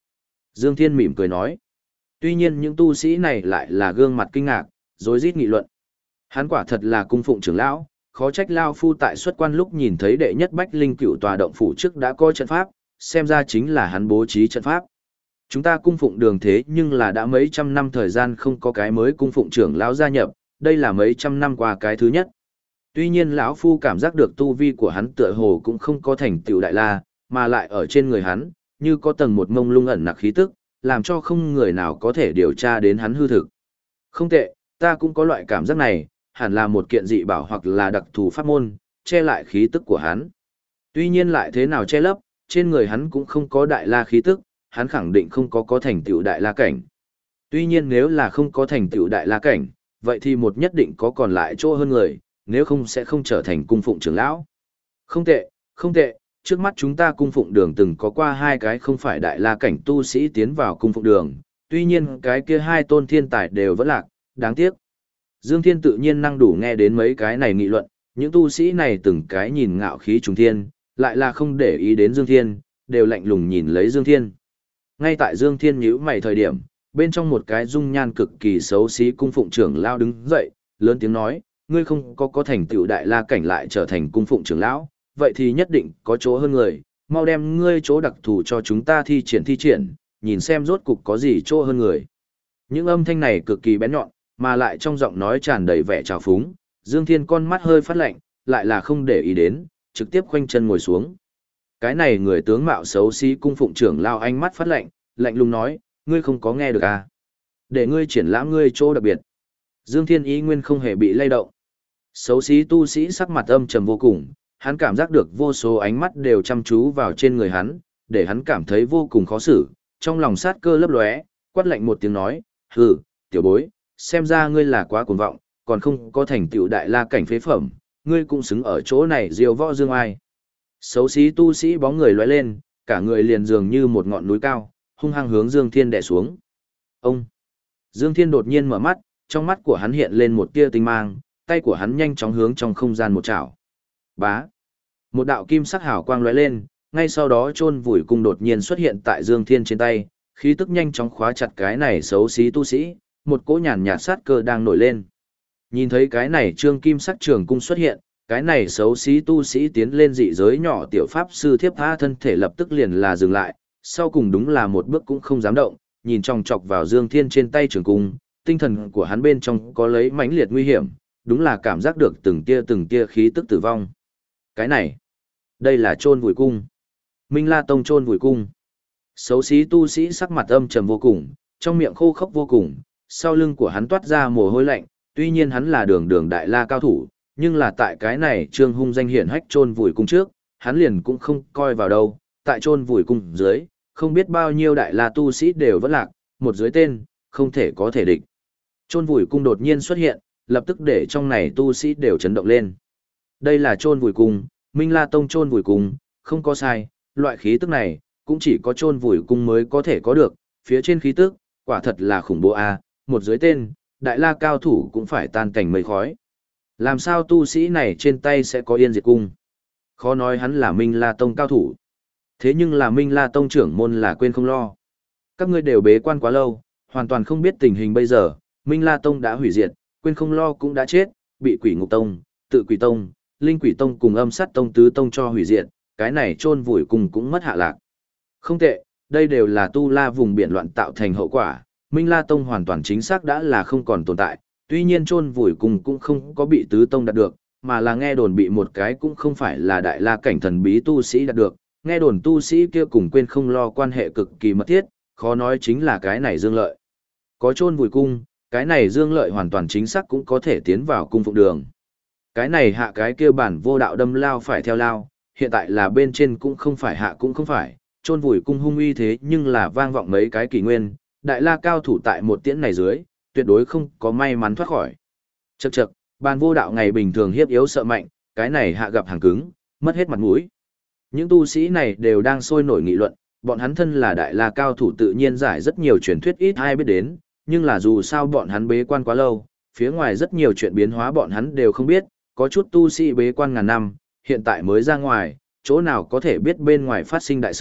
Dương Thiên mỉm cười nói. Tuy nhiên những tu sĩ này lại là gương mặt kinh ngạc, rối rít nghị luận. Hắn quả thật là cung phụng trưởng lão, khó trách lao phu tại xuất quan lúc nhìn thấy đệ nhất bách linh cựu tòa động phủ trước đã có trận pháp, xem ra chính là hắn bố trí trận pháp. Chúng ta cung phụng đường thế nhưng là đã mấy trăm năm thời gian không có cái mới cung phụng trưởng lão gia nhập, đây là mấy trăm năm qua cái thứ nhất. Tuy nhiên lão phu cảm giác được tu vi của hắn tựa hồ cũng không có thành tựu đại la, mà lại ở trên người hắn, như có tầng một mông lung ẩn nặc khí tức, làm cho không người nào có thể điều tra đến hắn hư thực. Không tệ, ta cũng có loại cảm giác này, hẳn là một kiện dị bảo hoặc là đặc thù pháp môn, che lại khí tức của hắn. Tuy nhiên lại thế nào che lấp, trên người hắn cũng không có đại la khí tức, hắn khẳng định không có thành tựu đại la cảnh. Tuy nhiên nếu là không có thành tựu đại la cảnh, vậy thì một nhất định có còn lại chỗ hơn người, nếu không sẽ không trở thành cung phụng trưởng lão. Không tệ, không tệ, trước mắt chúng ta cung phụng đường từng có qua hai cái không phải đại la cảnh tu sĩ tiến vào cung phụng đường, tuy nhiên cái kia hai tôn thiên tài đều vẫn lạc, đáng tiếc. Dương Thiên tự nhiên năng đủ nghe đến mấy cái này nghị luận, những tu sĩ này từng cái nhìn ngạo khí trùng thiên, lại là không để ý đến Dương Thiên, đều lạnh lùng nhìn lấy Dương Thiên. Ngay tại Dương Thiên nhíu mày thời điểm, bên trong một cái dung nhan cực kỳ xấu xí cung phụng trưởng lão đứng dậy, lớn tiếng nói, ngươi không có thành tựu đại la cảnh lại trở thành cung phụng trưởng lão, vậy thì nhất định có chỗ hơn người, mau đem ngươi chỗ đặc thù cho chúng ta thi triển, nhìn xem rốt cục có gì chỗ hơn người. Những âm thanh này cực kỳ bén nhọn, mà lại trong giọng nói tràn đầy vẻ trào phúng, Dương Thiên con mắt hơi phát lạnh, lại là không để ý đến, trực tiếp khoanh chân ngồi xuống. Cái này người tướng mạo xấu xí cung phụng trưởng lao ánh mắt phát lạnh, lạnh lùng nói, ngươi không có nghe được à? Để ngươi triển lãm ngươi chỗ đặc biệt. Dương Thiên ý nguyên không hề bị lay động. Xấu xí tu sĩ sắc mặt âm trầm vô cùng, hắn cảm giác được vô số ánh mắt đều chăm chú vào trên người hắn, để hắn cảm thấy vô cùng khó xử, trong lòng sát cơ lấp lóe, quát lạnh một tiếng nói, hừ, tiểu bối, xem ra ngươi là quá cuồng vọng, còn không có thành tựu đại la cảnh phế phẩm, ngươi cũng xứng ở chỗ này diêu võ dương ai. Xấu xí tu sĩ bóng người lóe lên, cả người liền dường như một ngọn núi cao, hung hăng hướng Dương Thiên đè xuống. Ông! Dương Thiên đột nhiên mở mắt, trong mắt của hắn hiện lên một tia tinh mang, tay của hắn nhanh chóng hướng trong không gian một chảo. Bá! Một đạo kim sắc hào quang lóe lên, ngay sau đó chôn vùi cung đột nhiên xuất hiện tại Dương Thiên trên tay, khí tức nhanh chóng khóa chặt cái này xấu xí tu sĩ, một cỗ nhàn nhạt sát cơ đang nổi lên. Nhìn thấy cái này trương kim sắc trường cung xuất hiện, cái này xấu xí tu sĩ tiến lên dị giới nhỏ tiểu pháp sư thiếp tha thân thể lập tức liền là dừng lại, sau cùng đúng là một bước cũng không dám động, nhìn chòng chọc vào Dương Thiên trên tay trường cung, tinh thần của hắn bên trong có lấy mãnh liệt nguy hiểm, đúng là cảm giác được từng tia khí tức tử vong. Cái này, đây là chôn vùi cung. Minh La Tông chôn vùi cung. Xấu xí tu sĩ sắc mặt âm trầm vô cùng, trong miệng khô khốc vô cùng, sau lưng của hắn toát ra mồ hôi lạnh, tuy nhiên hắn là đường đại la cao thủ, nhưng là tại cái này trương hung danh hiển hách chôn vùi cung trước, hắn liền cũng không coi vào đâu, tại chôn vùi cung dưới, không biết bao nhiêu đại la tu sĩ đều vẫn lạc, một dưới tên, không thể có thể địch. Chôn vùi cung đột nhiên xuất hiện, lập tức để trong này tu sĩ đều chấn động lên. Đây là chôn vùi cung, Minh La Tông chôn vùi cung, không có sai, loại khí tức này, cũng chỉ có chôn vùi cung mới có thể có được, phía trên khí tức, quả thật là khủng bố a, một dưới tên, đại la cao thủ cũng phải tan cảnh mây khói. Làm sao tu sĩ này trên tay sẽ có yên diệt cung? Khó nói hắn là Minh La Tông cao thủ. Thế nhưng là Minh La Tông trưởng môn là quên không lo. Các ngươi đều bế quan quá lâu, hoàn toàn không biết tình hình bây giờ, Minh La Tông đã hủy diệt, quên không lo cũng đã chết, bị Quỷ Ngục Tông, Tự Quỷ Tông, Linh Quỷ Tông cùng Âm Sát Tông tứ tông cho hủy diệt, cái này chôn vùi cùng cũng mất hạ lạc. Không tệ, đây đều là tu la vùng biển loạn tạo thành hậu quả, Minh La Tông hoàn toàn chính xác đã là không còn tồn tại, tuy nhiên chôn vùi cùng cũng không có bị tứ tông đạt được, mà là nghe đồn bị một cái cũng không phải là đại la cảnh thần bí tu sĩ đạt được, nghe đồn tu sĩ kia cùng quên không lo quan hệ cực kỳ mật thiết, khó nói chính là cái này Dương Lợi. Có chôn vùi cung, cái này Dương Lợi hoàn toàn chính xác cũng có thể tiến vào cung phụng đường. Cái này hạ cái kia bản vô đạo đâm lao phải theo lao, hiện tại là bên trên cũng không phải hạ cũng không phải, chôn vùi cung hung uy thế nhưng là vang vọng mấy cái kỷ nguyên, đại la cao thủ tại một tiễn này dưới, tuyệt đối không có may mắn thoát khỏi. Chậc chậc, bản vô đạo ngày bình thường hiếp yếu sợ mạnh, cái này hạ gặp hàng cứng, mất hết mặt mũi. Những tu sĩ này đều đang sôi nổi nghị luận, bọn hắn thân là đại la cao thủ tự nhiên giải rất nhiều truyền thuyết ít ai biết đến, nhưng là dù sao bọn hắn bế quan quá lâu, phía ngoài rất nhiều chuyện biến hóa bọn hắn đều không biết, có chút tu sĩ bế quan ngàn năm, hiện tại mới ra ngoài, chỗ nào có thể biết bên ngoài phát sinh đại sự,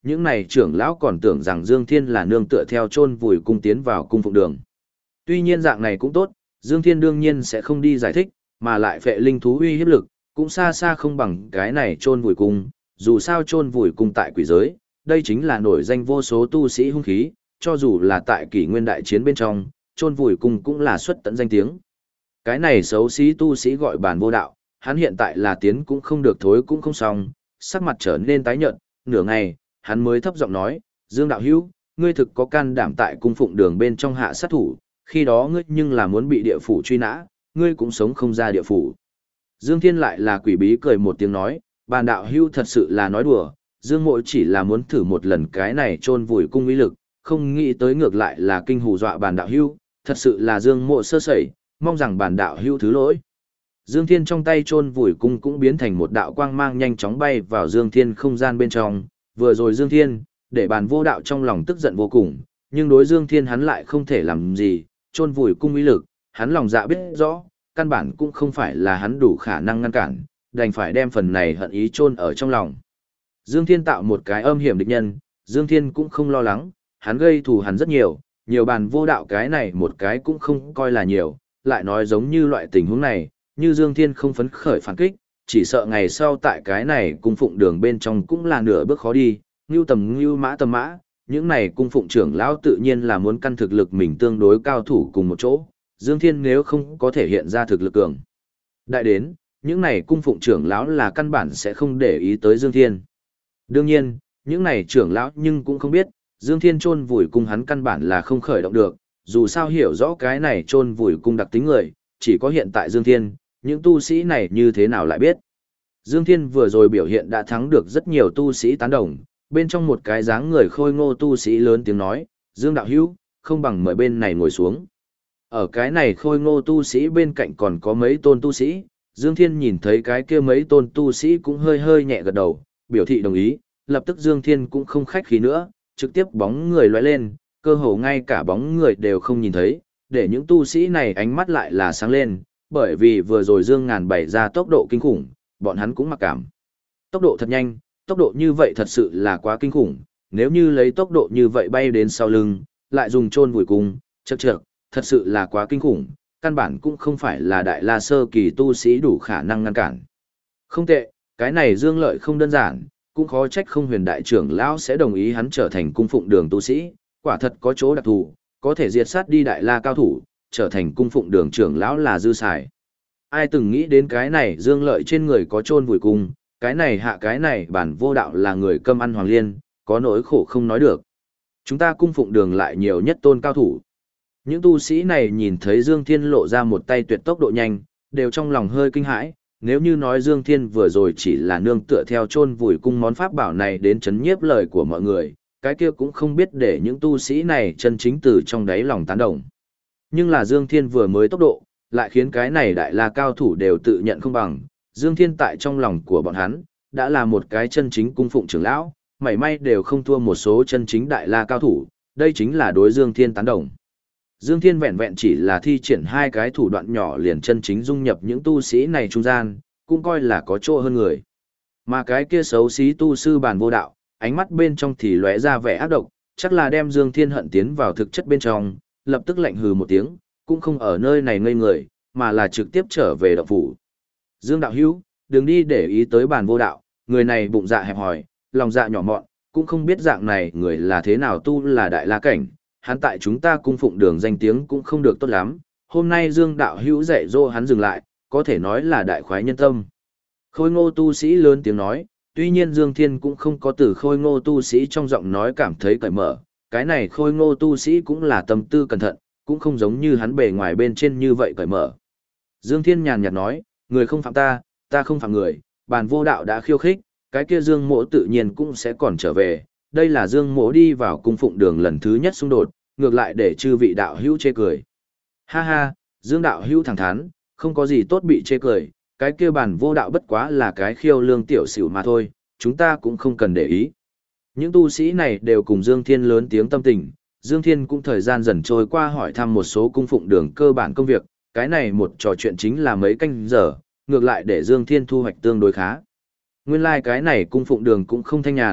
những này trưởng lão còn tưởng rằng Dương Thiên là nương tựa theo chôn vùi cung tiến vào cung phụng đường. Tuy nhiên dạng này cũng tốt, Dương Thiên đương nhiên sẽ không đi giải thích, mà lại phệ linh thú uy hiếp lực, cũng xa xa không bằng cái này chôn vùi cung, dù sao chôn vùi cung tại quỷ giới, đây chính là nổi danh vô số tu sĩ hung khí, cho dù là tại kỷ nguyên đại chiến bên trong, chôn vùi cung cũng là xuất tận danh tiếng. Cái này xấu xí tu sĩ gọi Bàn Vô Đạo, hắn hiện tại là tiến cũng không được thối cũng không xong, sắc mặt trở nên tái nhợt, nửa ngày, hắn mới thấp giọng nói, Dương đạo hữu, ngươi thực có can đảm tại cung phụng đường bên trong hạ sát thủ, khi đó ngươi nhưng là muốn bị địa phủ truy nã, ngươi cũng sống không ra địa phủ. Dương Thiên lại là quỷ bí cười một tiếng nói, Bàn đạo hữu thật sự là nói đùa, Dương mộ chỉ là muốn thử một lần cái này chôn vùi cung uy lực, không nghĩ tới ngược lại là kinh hù dọa Bàn đạo hữu, thật sự là Dương mộ sơ sẩy, mong rằng Bàn đạo hữu thứ lỗi. Dương Thiên trong tay chôn vùi cung cũng biến thành một đạo quang mang nhanh chóng bay vào Dương Thiên không gian bên trong, vừa rồi Dương Thiên, để Bàn Vô Đạo trong lòng tức giận vô cùng, nhưng đối Dương Thiên hắn lại không thể làm gì, chôn vùi cung uy lực, hắn lòng dạ biết rõ, căn bản cũng không phải là hắn đủ khả năng ngăn cản, đành phải đem phần này hận ý chôn ở trong lòng. Dương Thiên tạo một cái âm hiểm địch nhân, Dương Thiên cũng không lo lắng, hắn gây thù hắn rất nhiều, nhiều Bàn Vô Đạo cái này một cái cũng không coi là nhiều, lại nói giống như loại tình huống này, như Dương Thiên không phấn khởi phản kích, chỉ sợ ngày sau tại cái này cung phụng đường bên trong cũng là nửa bước khó đi, ngưu tầm ngưu mã tầm mã, những này cung phụng trưởng lão tự nhiên là muốn căn thực lực mình tương đối cao thủ cùng một chỗ, Dương Thiên nếu không có thể hiện ra thực lực cường. Đại đến, những này cung phụng trưởng lão là căn bản sẽ không để ý tới Dương Thiên. Đương nhiên, những này trưởng lão nhưng cũng không biết, Dương Thiên chôn vùi cung hắn căn bản là không khởi động được, dù sao hiểu rõ cái này chôn vùi cung đặc tính người, chỉ có hiện tại Dương Thiên, những tu sĩ này như thế nào lại biết. Dương Thiên vừa rồi biểu hiện đã thắng được rất nhiều tu sĩ tán đồng, bên trong một cái dáng người khôi ngô tu sĩ lớn tiếng nói, Dương đạo hữu, không bằng mời bên này ngồi xuống. Ở cái này khôi ngô tu sĩ bên cạnh còn có mấy tôn tu sĩ, Dương Thiên nhìn thấy cái kia mấy tôn tu sĩ cũng hơi hơi nhẹ gật đầu, biểu thị đồng ý, lập tức Dương Thiên cũng không khách khí nữa, trực tiếp bóng người lóe lên, cơ hồ ngay cả bóng người đều không nhìn thấy, để những tu sĩ này ánh mắt lại là sáng lên, bởi vì vừa rồi Dương Ngàn bày ra tốc độ kinh khủng, bọn hắn cũng mặc cảm. Tốc độ thật nhanh, tốc độ như vậy thật sự là quá kinh khủng, nếu như lấy tốc độ như vậy bay đến sau lưng, lại dùng chôn vùi cung, chậc chậc, thật sự là quá kinh khủng, căn bản cũng không phải là đại la sơ kỳ tu sĩ đủ khả năng ngăn cản. Không tệ, cái này Dương Lợi không đơn giản, cũng khó trách không huyền đại trưởng lão sẽ đồng ý hắn trở thành cung phụng đường tu sĩ, quả thật có chỗ đặc thù, có thể diệt sát đi đại la cao thủ, trở thành cung phụng đường trưởng lão là dư xài. Ai từng nghĩ đến cái này Dương Lợi trên người có chôn vùi cung, cái này hạ cái này Bản Vô Đạo là người cơm ăn hoàng liên, có nỗi khổ không nói được. Chúng ta cung phụng đường lại nhiều nhất tôn cao thủ. Những tu sĩ này nhìn thấy Dương Thiên lộ ra một tay tuyệt tốc độ nhanh, đều trong lòng hơi kinh hãi, nếu như nói Dương Thiên vừa rồi chỉ là nương tựa theo chôn vùi cung món pháp bảo này đến chấn nhiếp lời của mọi người, cái kia cũng không biết để những tu sĩ này chân chính từ trong đáy lòng tán đồng. Nhưng là Dương Thiên vừa mới tốc độ, lại khiến cái này đại la cao thủ đều tự nhận không bằng, Dương Thiên tại trong lòng của bọn hắn, đã là một cái chân chính cung phụng trưởng lão, mảy may đều không thua một số chân chính đại la cao thủ, đây chính là đối Dương Thiên tán đồng. Dương Thiên vẹn vẹn chỉ là thi triển hai cái thủ đoạn nhỏ liền chân chính dung nhập những tu sĩ này trung gian, cũng coi là có chỗ hơn người. Mà cái kia xấu xí tu sư Bàn Vô Đạo, ánh mắt bên trong thì lóe ra vẻ ác độc, chắc là đem Dương Thiên hận tiến vào thực chất bên trong, lập tức lạnh hừ một tiếng, cũng không ở nơi này ngây người, mà là trực tiếp trở về động phủ. Dương đạo hữu, đừng đi để ý tới Bàn Vô Đạo, người này bụng dạ hẹp hòi, lòng dạ nhỏ mọn, cũng không biết dạng này người là thế nào tu là đại la cảnh, hắn tại chúng ta cung phụng đường danh tiếng cũng không được tốt lắm, hôm nay Dương đạo hữu dạy dỗ hắn dừng lại, có thể nói là đại khoái nhân tâm. Khôi ngô tu sĩ lớn tiếng nói, tuy nhiên Dương Thiên cũng không có từ khôi ngô tu sĩ trong giọng nói cảm thấy cởi mở, cái này khôi ngô tu sĩ cũng là tâm tư cẩn thận, cũng không giống như hắn bề ngoài bên trên như vậy cởi mở. Dương Thiên nhàn nhạt nói, người không phạm ta, ta không phạm người, Bàn Vô Đạo đã khiêu khích, cái kia Dương Mỗ tự nhiên cũng sẽ còn trở về, đây là Dương Mỗ đi vào cung phụng đường lần thứ nhất xung đột, ngược lại để chư vị đạo hữu chê cười. Ha ha, Dương đạo hữu thẳng thắn, không có gì tốt bị chê cười, cái kia Bàn Vô Đạo bất quá là cái khiêu lương tiểu xỉu mà thôi, chúng ta cũng không cần để ý. Những tu sĩ này đều cùng Dương Thiên lớn tiếng tâm tình, Dương Thiên cũng thời gian dần trôi qua hỏi thăm một số cung phụng đường cơ bản công việc, cái này một trò chuyện chính là mấy canh giờ, ngược lại để Dương Thiên thu hoạch tương đối khá. Nguyên lai like cái này cung phụng đường cũng không thanh nhàn,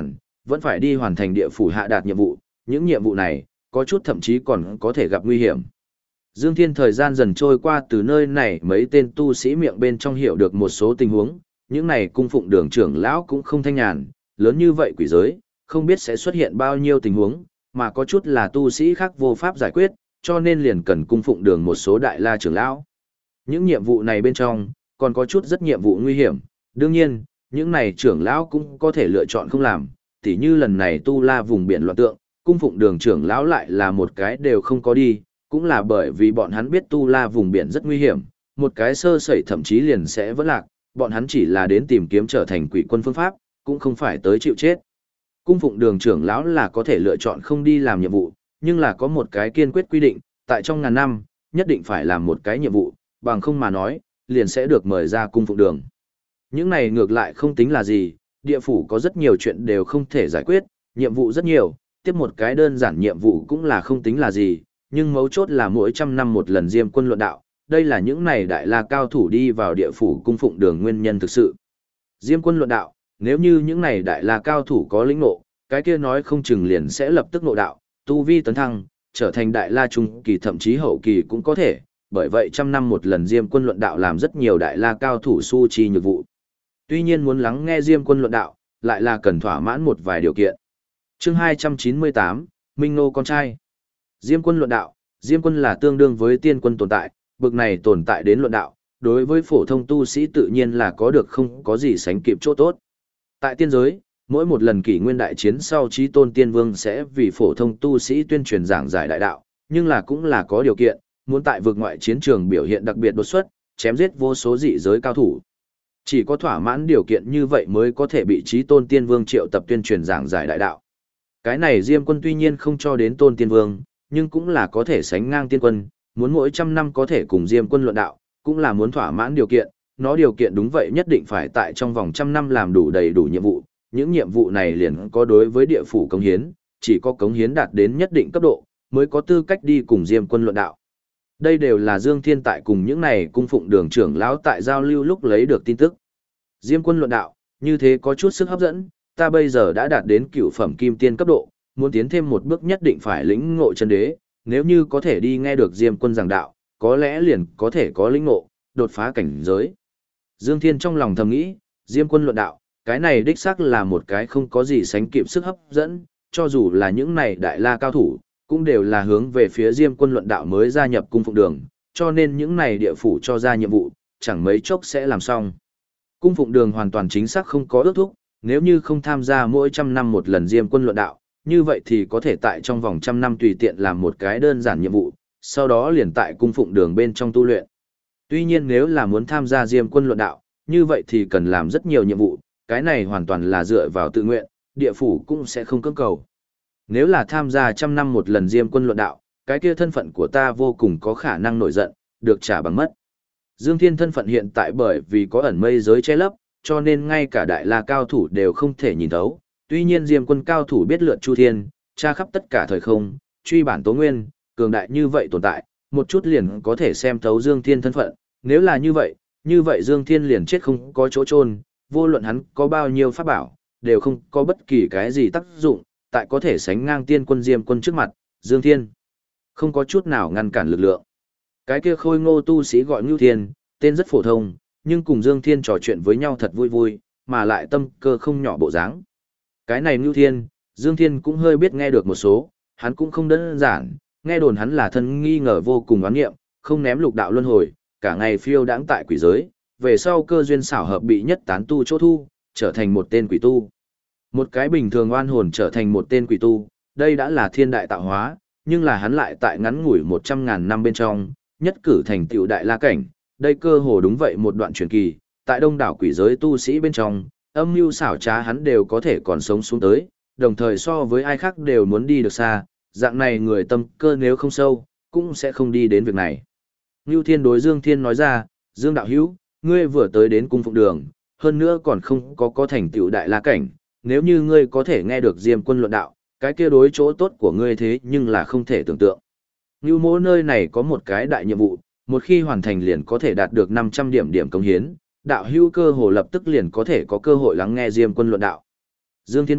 vẫn phải đi hoàn thành địa phủ hạ đạt nhiệm vụ, những nhiệm vụ này, có chút thậm chí còn có thể gặp nguy hiểm. Dương Thiên thời gian dần trôi qua từ nơi này mấy tên tu sĩ miệng bên trong hiểu được một số tình huống, những này cung phụng đường trưởng lão cũng không thanh nhàn, lớn như vậy quỷ giới, không biết sẽ xuất hiện bao nhiêu tình huống, mà có chút là tu sĩ khác vô pháp giải quyết, cho nên liền cần cung phụng đường một số đại la trưởng lão. Những nhiệm vụ này bên trong, còn có chút rất nhiệm vụ nguy hiểm, đương nhiên, những này trưởng lão cũng có thể lựa chọn không làm, tỉ như lần này tu la vùng biển loạn tượng, cung phụng đường trưởng lão lại là một cái đều không có đi, cũng là bởi vì bọn hắn biết tu la vùng biển rất nguy hiểm, một cái sơ sẩy thậm chí liền sẽ vỡ lạc, bọn hắn chỉ là đến tìm kiếm trở thành quỷ quân phương pháp, cũng không phải tới chịu chết. Cung phụng đường trưởng lão là có thể lựa chọn không đi làm nhiệm vụ, nhưng là có một cái kiên quyết quy định, tại trong ngàn năm, nhất định phải làm một cái nhiệm vụ, bằng không mà nói, liền sẽ được mời ra cung phụng đường. Những này ngược lại không tính là gì, địa phủ có rất nhiều chuyện đều không thể giải quyết, nhiệm vụ rất nhiều, tiếp một cái đơn giản nhiệm vụ cũng là không tính là gì, nhưng mấu chốt là mỗi trăm năm một lần Diêm Quân luận đạo, đây là những này đại la cao thủ đi vào địa phủ cung phụng đường nguyên nhân thực sự. Diêm Quân luận đạo, nếu như những này đại la cao thủ có lĩnh ngộ, cái kia nói không chừng liền sẽ lập tức ngộ đạo, tu vi tấn thăng, trở thành đại la trung kỳ thậm chí hậu kỳ cũng có thể, bởi vậy trăm năm một lần Diêm Quân luận đạo làm rất nhiều đại la cao thủ su chi nhược vụ. Tuy nhiên muốn lắng nghe Diêm Quân luận đạo, lại là cần thỏa mãn một vài điều kiện. Chương 298, Minh Nô con trai. Diêm Quân luận đạo, Diêm Quân là tương đương với tiên quân tồn tại, bực này tồn tại đến luận đạo, đối với phổ thông tu sĩ tự nhiên là có được không có gì sánh kịp chỗ tốt. Tại tiên giới, mỗi một lần kỷ nguyên đại chiến sau Chí Tôn Tiên Vương sẽ vì phổ thông tu sĩ tuyên truyền giảng giải đại đạo, nhưng là cũng là có điều kiện, muốn tại vực ngoại chiến trường biểu hiện đặc biệt đột xuất, chém giết vô số dị giới cao thủ. Chỉ có thỏa mãn điều kiện như vậy mới có thể bị Chí Tôn Tiên Vương triệu tập tuyên truyền giảng giải đại đạo. Cái này Diêm Quân tuy nhiên không cho đến Tôn Tiên Vương, nhưng cũng là có thể sánh ngang tiên quân, muốn mỗi trăm năm có thể cùng Diêm Quân luận đạo, cũng là muốn thỏa mãn điều kiện, nó điều kiện đúng vậy nhất định phải tại trong vòng trăm năm làm đủ đầy đủ nhiệm vụ, những nhiệm vụ này liền có đối với địa phủ cống hiến, chỉ có cống hiến đạt đến nhất định cấp độ, mới có tư cách đi cùng Diêm Quân luận đạo. Đây đều là Dương Thiên tại cùng những này cung phụng đường trưởng lão tại giao lưu lúc lấy được tin tức. Diêm Quân luận đạo, như thế có chút sức hấp dẫn, ta bây giờ đã đạt đến cửu phẩm kim tiên cấp độ, muốn tiến thêm một bước nhất định phải lĩnh ngộ chân đế, nếu như có thể đi nghe được Diêm Quân giảng đạo, có lẽ liền có thể có lĩnh ngộ, đột phá cảnh giới. Dương Thiên trong lòng thầm nghĩ, Diêm Quân luận đạo, cái này đích xác là một cái không có gì sánh kịp sức hấp dẫn, cho dù là những này đại la cao thủ, cũng đều là hướng về phía Diêm Quân luận đạo mới gia nhập cung phụng đường, cho nên những này địa phủ cho ra nhiệm vụ, chẳng mấy chốc sẽ làm xong. Cung phụng đường hoàn toàn chính xác không có ước thúc, nếu như không tham gia mỗi trăm năm một lần Diêm Quân luận đạo, như vậy thì có thể tại trong vòng trăm năm tùy tiện làm một cái đơn giản nhiệm vụ, sau đó liền tại cung phụng đường bên trong tu luyện. Tuy nhiên nếu là muốn tham gia Diêm Quân luận đạo, như vậy thì cần làm rất nhiều nhiệm vụ, cái này hoàn toàn là dựa vào tự nguyện, địa phủ cũng sẽ không cưỡng cầu. Nếu là tham gia trăm năm một lần Diêm Quân luận đạo, cái kia thân phận của ta vô cùng có khả năng nổi giận, được trả bằng mất. Dương Thiên thân phận hiện tại bởi vì có ẩn mây giới che lấp, cho nên ngay cả đại la cao thủ đều không thể nhìn thấu. Tuy nhiên Diêm Quân cao thủ biết lượt Chu Thiên, tra khắp tất cả thời không, truy bản tố nguyên, cường đại như vậy tồn tại, một chút liền có thể xem thấu Dương Thiên thân phận. Nếu là như vậy Dương Thiên liền chết không có chỗ chôn, vô luận hắn có bao nhiêu pháp bảo, đều không có bất kỳ cái gì tác dụng, tại có thể sánh ngang tiên quân Diêm Quân trước mặt, Dương Thiên không có chút nào ngăn cản lực lượng. Cái kia khôi ngô tu sĩ gọi Ngưu Thiên, tên rất phổ thông, nhưng cùng Dương Thiên trò chuyện với nhau thật vui vui, mà lại tâm cơ không nhỏ bộ dáng. Cái này Ngưu Thiên, Dương Thiên cũng hơi biết nghe được một số, hắn cũng không đơn giản, nghe đồn hắn là thân nghi ngờ vô cùng oán nghiệm, không ném lục đạo luân hồi, cả ngày phiêu đãng tại quỷ giới, về sau cơ duyên xảo hợp bị nhất tán tu chỗ thu, trở thành một tên quỷ tu. Một cái bình thường oan hồn trở thành một tên quỷ tu, đây đã là thiên đại tạo hóa, nhưng là hắn lại tại ngắn ngủi 100.000 năm bên trong, nhất cử thành tựu đại la cảnh, đây cơ hồ đúng vậy một đoạn truyền kỳ, tại đông đảo quỷ giới tu sĩ bên trong, âm mưu xảo trá hắn đều có thể còn sống xuống tới, đồng thời so với ai khác đều muốn đi được xa, dạng này người tâm cơ nếu không sâu, cũng sẽ không đi đến việc này. Ngưu Thiên đối Dương Thiên nói ra, Dương đạo hữu, ngươi vừa tới đến cung phụng đường, hơn nữa còn không có thành tựu đại la cảnh, nếu như ngươi có thể nghe được Diêm Quân luận đạo, cái kia đối chỗ tốt của ngươi thế nhưng là không thể tưởng tượng. Ngưu mỗ nơi này có một cái đại nhiệm vụ, một khi hoàn thành liền có thể đạt được 500 điểm công hiến, đạo hữu cơ hồ lập tức liền có thể có cơ hội lắng nghe Diêm Quân luận đạo. Dương Thiên biết,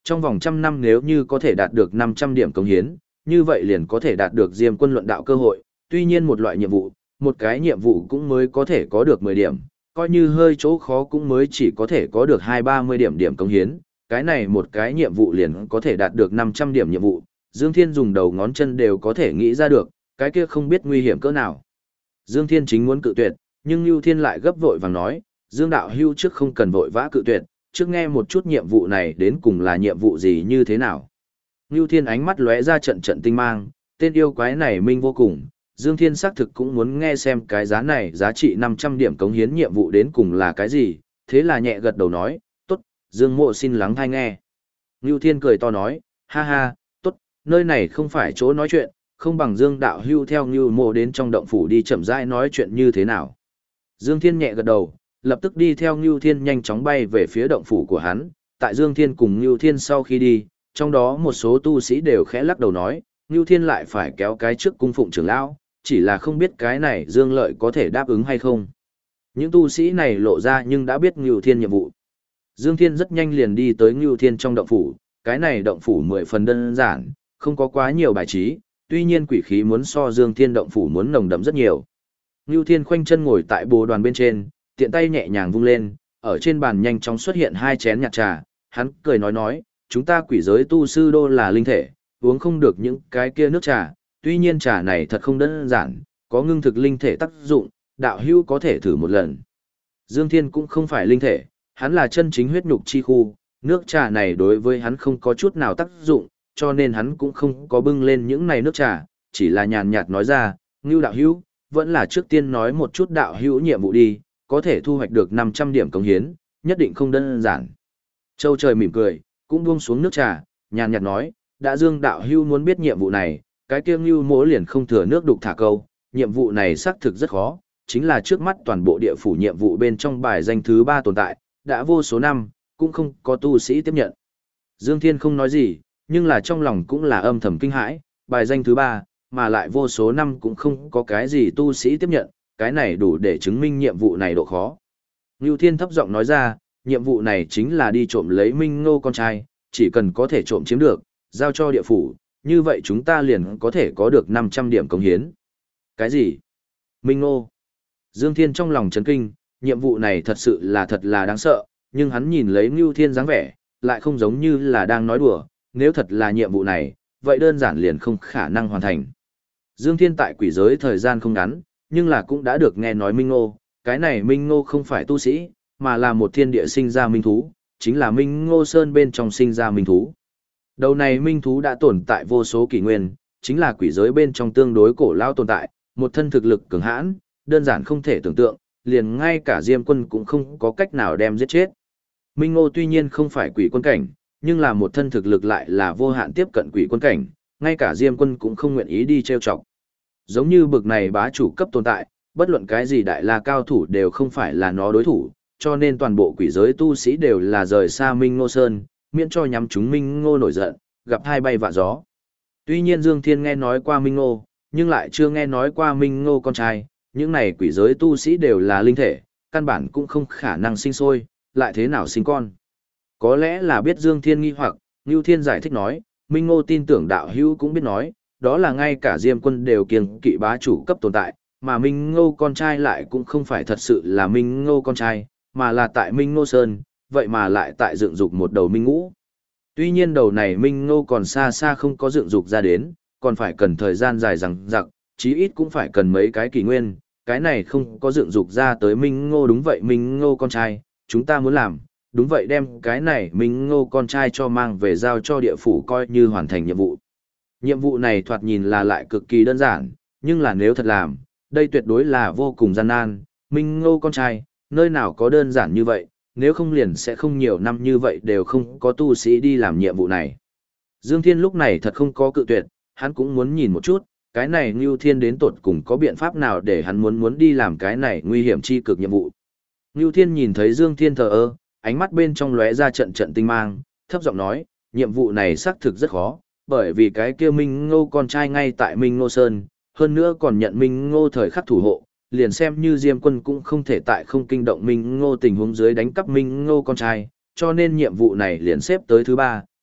Trong vòng trăm năm nếu như có thể đạt được 500 điểm cống hiến, như vậy liền có thể đạt được Diêm Quân luận đạo cơ hội, tuy nhiên một loại nhiệm vụ, một cái nhiệm vụ cũng mới có thể có được 10 điểm, coi như hơi chỗ khó cũng mới chỉ có thể có được 2-30 điểm điểm cống hiến, cái này một cái nhiệm vụ liền có thể đạt được 500 điểm nhiệm vụ, Dương Thiên dùng đầu ngón chân đều có thể nghĩ ra được, cái kia không biết nguy hiểm cỡ nào. Dương Thiên chính muốn cự tuyệt, nhưng Nưu Thiên lại gấp vội vàng nói, Dương đạo hưu trước không cần vội vã cự tuyệt, trước nghe một chút nhiệm vụ này đến cùng là nhiệm vụ gì như thế nào. Nưu Thiên ánh mắt lóe ra trận trận tinh mang, tên yêu quái này minh vô cùng, Dương Thiên xác thực cũng muốn nghe xem cái giá này giá trị 500 điểm cống hiến nhiệm vụ đến cùng là cái gì, thế là nhẹ gật đầu nói, tốt, Dương mộ xin lắng hay nghe. Nưu Thiên cười to nói, ha ha, tốt, nơi này không phải chỗ nói chuyện, không bằng Dương đạo hưu theo Nưu mộ đến trong động phủ đi chậm rãi nói chuyện như thế nào. Dương Thiên nhẹ gật đầu, lập tức đi theo Nưu Thiên nhanh chóng bay về phía động phủ của hắn, tại Dương Thiên cùng Nưu Thiên sau khi đi, trong đó một số tu sĩ đều khẽ lắc đầu nói, Nưu Thiên lại phải kéo cái trước cung phụng trưởng lão, chỉ là không biết cái này Dương Lợi có thể đáp ứng hay không. Những tu sĩ này lộ ra nhưng đã biết Nưu Thiên nhiệm vụ. Dương Thiên rất nhanh liền đi tới Nưu Thiên trong động phủ, cái này động phủ 10 phần đơn giản, không có quá nhiều bài trí, tuy nhiên quỷ khí muốn so Dương Thiên động phủ muốn nồng đậm rất nhiều. Nưu Thiên khoanh chân ngồi tại bồ đoàn bên trên, tiện tay nhẹ nhàng vung lên, ở trên bàn nhanh chóng xuất hiện 2 chén nhạt trà, hắn cười nói, chúng ta quỷ giới tu sư đô là linh thể, uống không được những cái kia nước trà, tuy nhiên trà này thật không đơn giản, có ngưng thực linh thể tác dụng, đạo hữu có thể thử một lần. Dương Thiên cũng không phải linh thể, hắn là chân chính huyết nhục chi khu, nước trà này đối với hắn không có chút nào tác dụng, cho nên hắn cũng không có bưng lên những này nước trà, chỉ là nhàn nhạt nói ra, Ngưu đạo hữu, vẫn là trước tiên nói một chút đạo hữu nhiệm vụ đi, có thể thu hoạch được 500 điểm cống hiến, nhất định không đơn giản. Châu trời mỉm cười, cũng buông xuống nước trà, nhàn nhạt nói, đã Dương đạo hữu muốn biết nhiệm vụ này, cái kia Ngưu mỗ liền không thừa nước đục thả câu, nhiệm vụ này xác thực rất khó, chính là trước mắt toàn bộ địa phủ nhiệm vụ bên trong bài danh thứ 3 tồn tại, đã vô số năm, cũng không có tu sĩ tiếp nhận. Dương Thiên không nói gì, nhưng là trong lòng cũng là âm thầm kinh hãi, bài danh thứ 3, mà lại vô số năm cũng không có cái gì tu sĩ tiếp nhận, cái này đủ để chứng minh nhiệm vụ này độ khó. Ngưu Thiên thấp giọng nói ra, nhiệm vụ này chính là đi trộm lấy Minh Ngô con trai, chỉ cần có thể trộm chiếm được, giao cho địa phủ, như vậy chúng ta liền có thể có được 500 điểm cống hiến. Cái gì? Minh Ngô? Dương Thiên trong lòng chấn kinh, nhiệm vụ này thật là đáng sợ, nhưng hắn nhìn lấy Ngưu Thiên dáng vẻ, lại không giống như là đang nói đùa, nếu thật là nhiệm vụ này, vậy đơn giản liền không khả năng hoàn thành. Dương Thiên tại quỷ giới thời gian không ngắn, nhưng là cũng đã được nghe nói Minh Ngô, cái này Minh Ngô không phải tu sĩ, mà là một thiên địa sinh ra minh thú, chính là Minh Ngô Sơn bên trong sinh ra minh thú. Đầu này minh thú đã tồn tại vô số kỷ nguyên, chính là quỷ giới bên trong tương đối cổ lao tồn tại, một thân thực lực cường hãn, đơn giản không thể tưởng tượng, liền ngay cả Diêm Quân cũng không có cách nào đem giết chết. Minh Ngô tuy nhiên không phải quỷ quân cảnh, nhưng là một thân thực lực lại là vô hạn tiếp cận quỷ quân cảnh, ngay cả Diêm Quân cũng không nguyện ý đi trêu chọc. Giống như bực này bá chủ cấp tồn tại, bất luận cái gì đại la cao thủ đều không phải là nó đối thủ, cho nên toàn bộ quỷ giới tu sĩ đều là rời xa Minh Ngô Sơn, miễn cho nhắm chúng Minh Ngô nổi giận, gặp hai bay vạ gió. Tuy nhiên Dương Thiên nghe nói qua Minh Ngô, nhưng lại chưa nghe nói qua Minh Ngô con trai, những này quỷ giới tu sĩ đều là linh thể, căn bản cũng không khả năng sinh sôi, lại thế nào sinh con. Có lẽ là biết Dương Thiên nghi hoặc, Ngưu Thiên giải thích nói, Minh Ngô tin tưởng đạo hữu cũng biết nói, đó là ngay cả Diêm Quân đều kiêng kỵ bá chủ cấp tồn tại, mà Minh Ngô con trai lại cũng không phải thật sự là Minh Ngô con trai, mà là tại Minh Ngô Sơn, vậy mà lại tại dựng dục một đầu Minh Ngũ. Tuy nhiên đầu này Minh Ngô còn xa xa không có dựng dục ra đến, còn phải cần thời gian dài rằng rặc, chí ít cũng phải cần mấy cái kỷ nguyên, cái này không có dựng dục ra tới Minh Ngô đúng vậy Minh Ngô con trai, chúng ta muốn làm, đúng vậy đem cái này Minh Ngô con trai cho mang về giao cho địa phủ coi như hoàn thành nhiệm vụ. Nhiệm vụ này thoạt nhìn là lại cực kỳ đơn giản, nhưng là nếu thật làm, đây tuyệt đối là vô cùng gian nan, Minh Ngô con trai, nơi nào có đơn giản như vậy, nếu không liền sẽ không nhiều năm như vậy đều không có tu sĩ đi làm nhiệm vụ này. Dương Thiên lúc này thật không có cự tuyệt, hắn cũng muốn nhìn một chút, cái này Ngưu Thiên đến tột cùng có biện pháp nào để hắn muốn đi làm cái này nguy hiểm chi cực nhiệm vụ. Ngưu Thiên nhìn thấy Dương Thiên thờ ơ, ánh mắt bên trong lóe ra trận trận tinh mang, thấp giọng nói, nhiệm vụ này xác thực rất khó, bởi vì cái kia Minh Ngô con trai ngay tại Minh Ngô Sơn, hơn nữa còn nhận Minh Ngô thời khắc thủ hộ, liền xem như Diêm Quân cũng không thể tại không kinh động Minh Ngô tình huống dưới đánh cắp Minh Ngô con trai, cho nên nhiệm vụ này liền xếp tới thứ 3,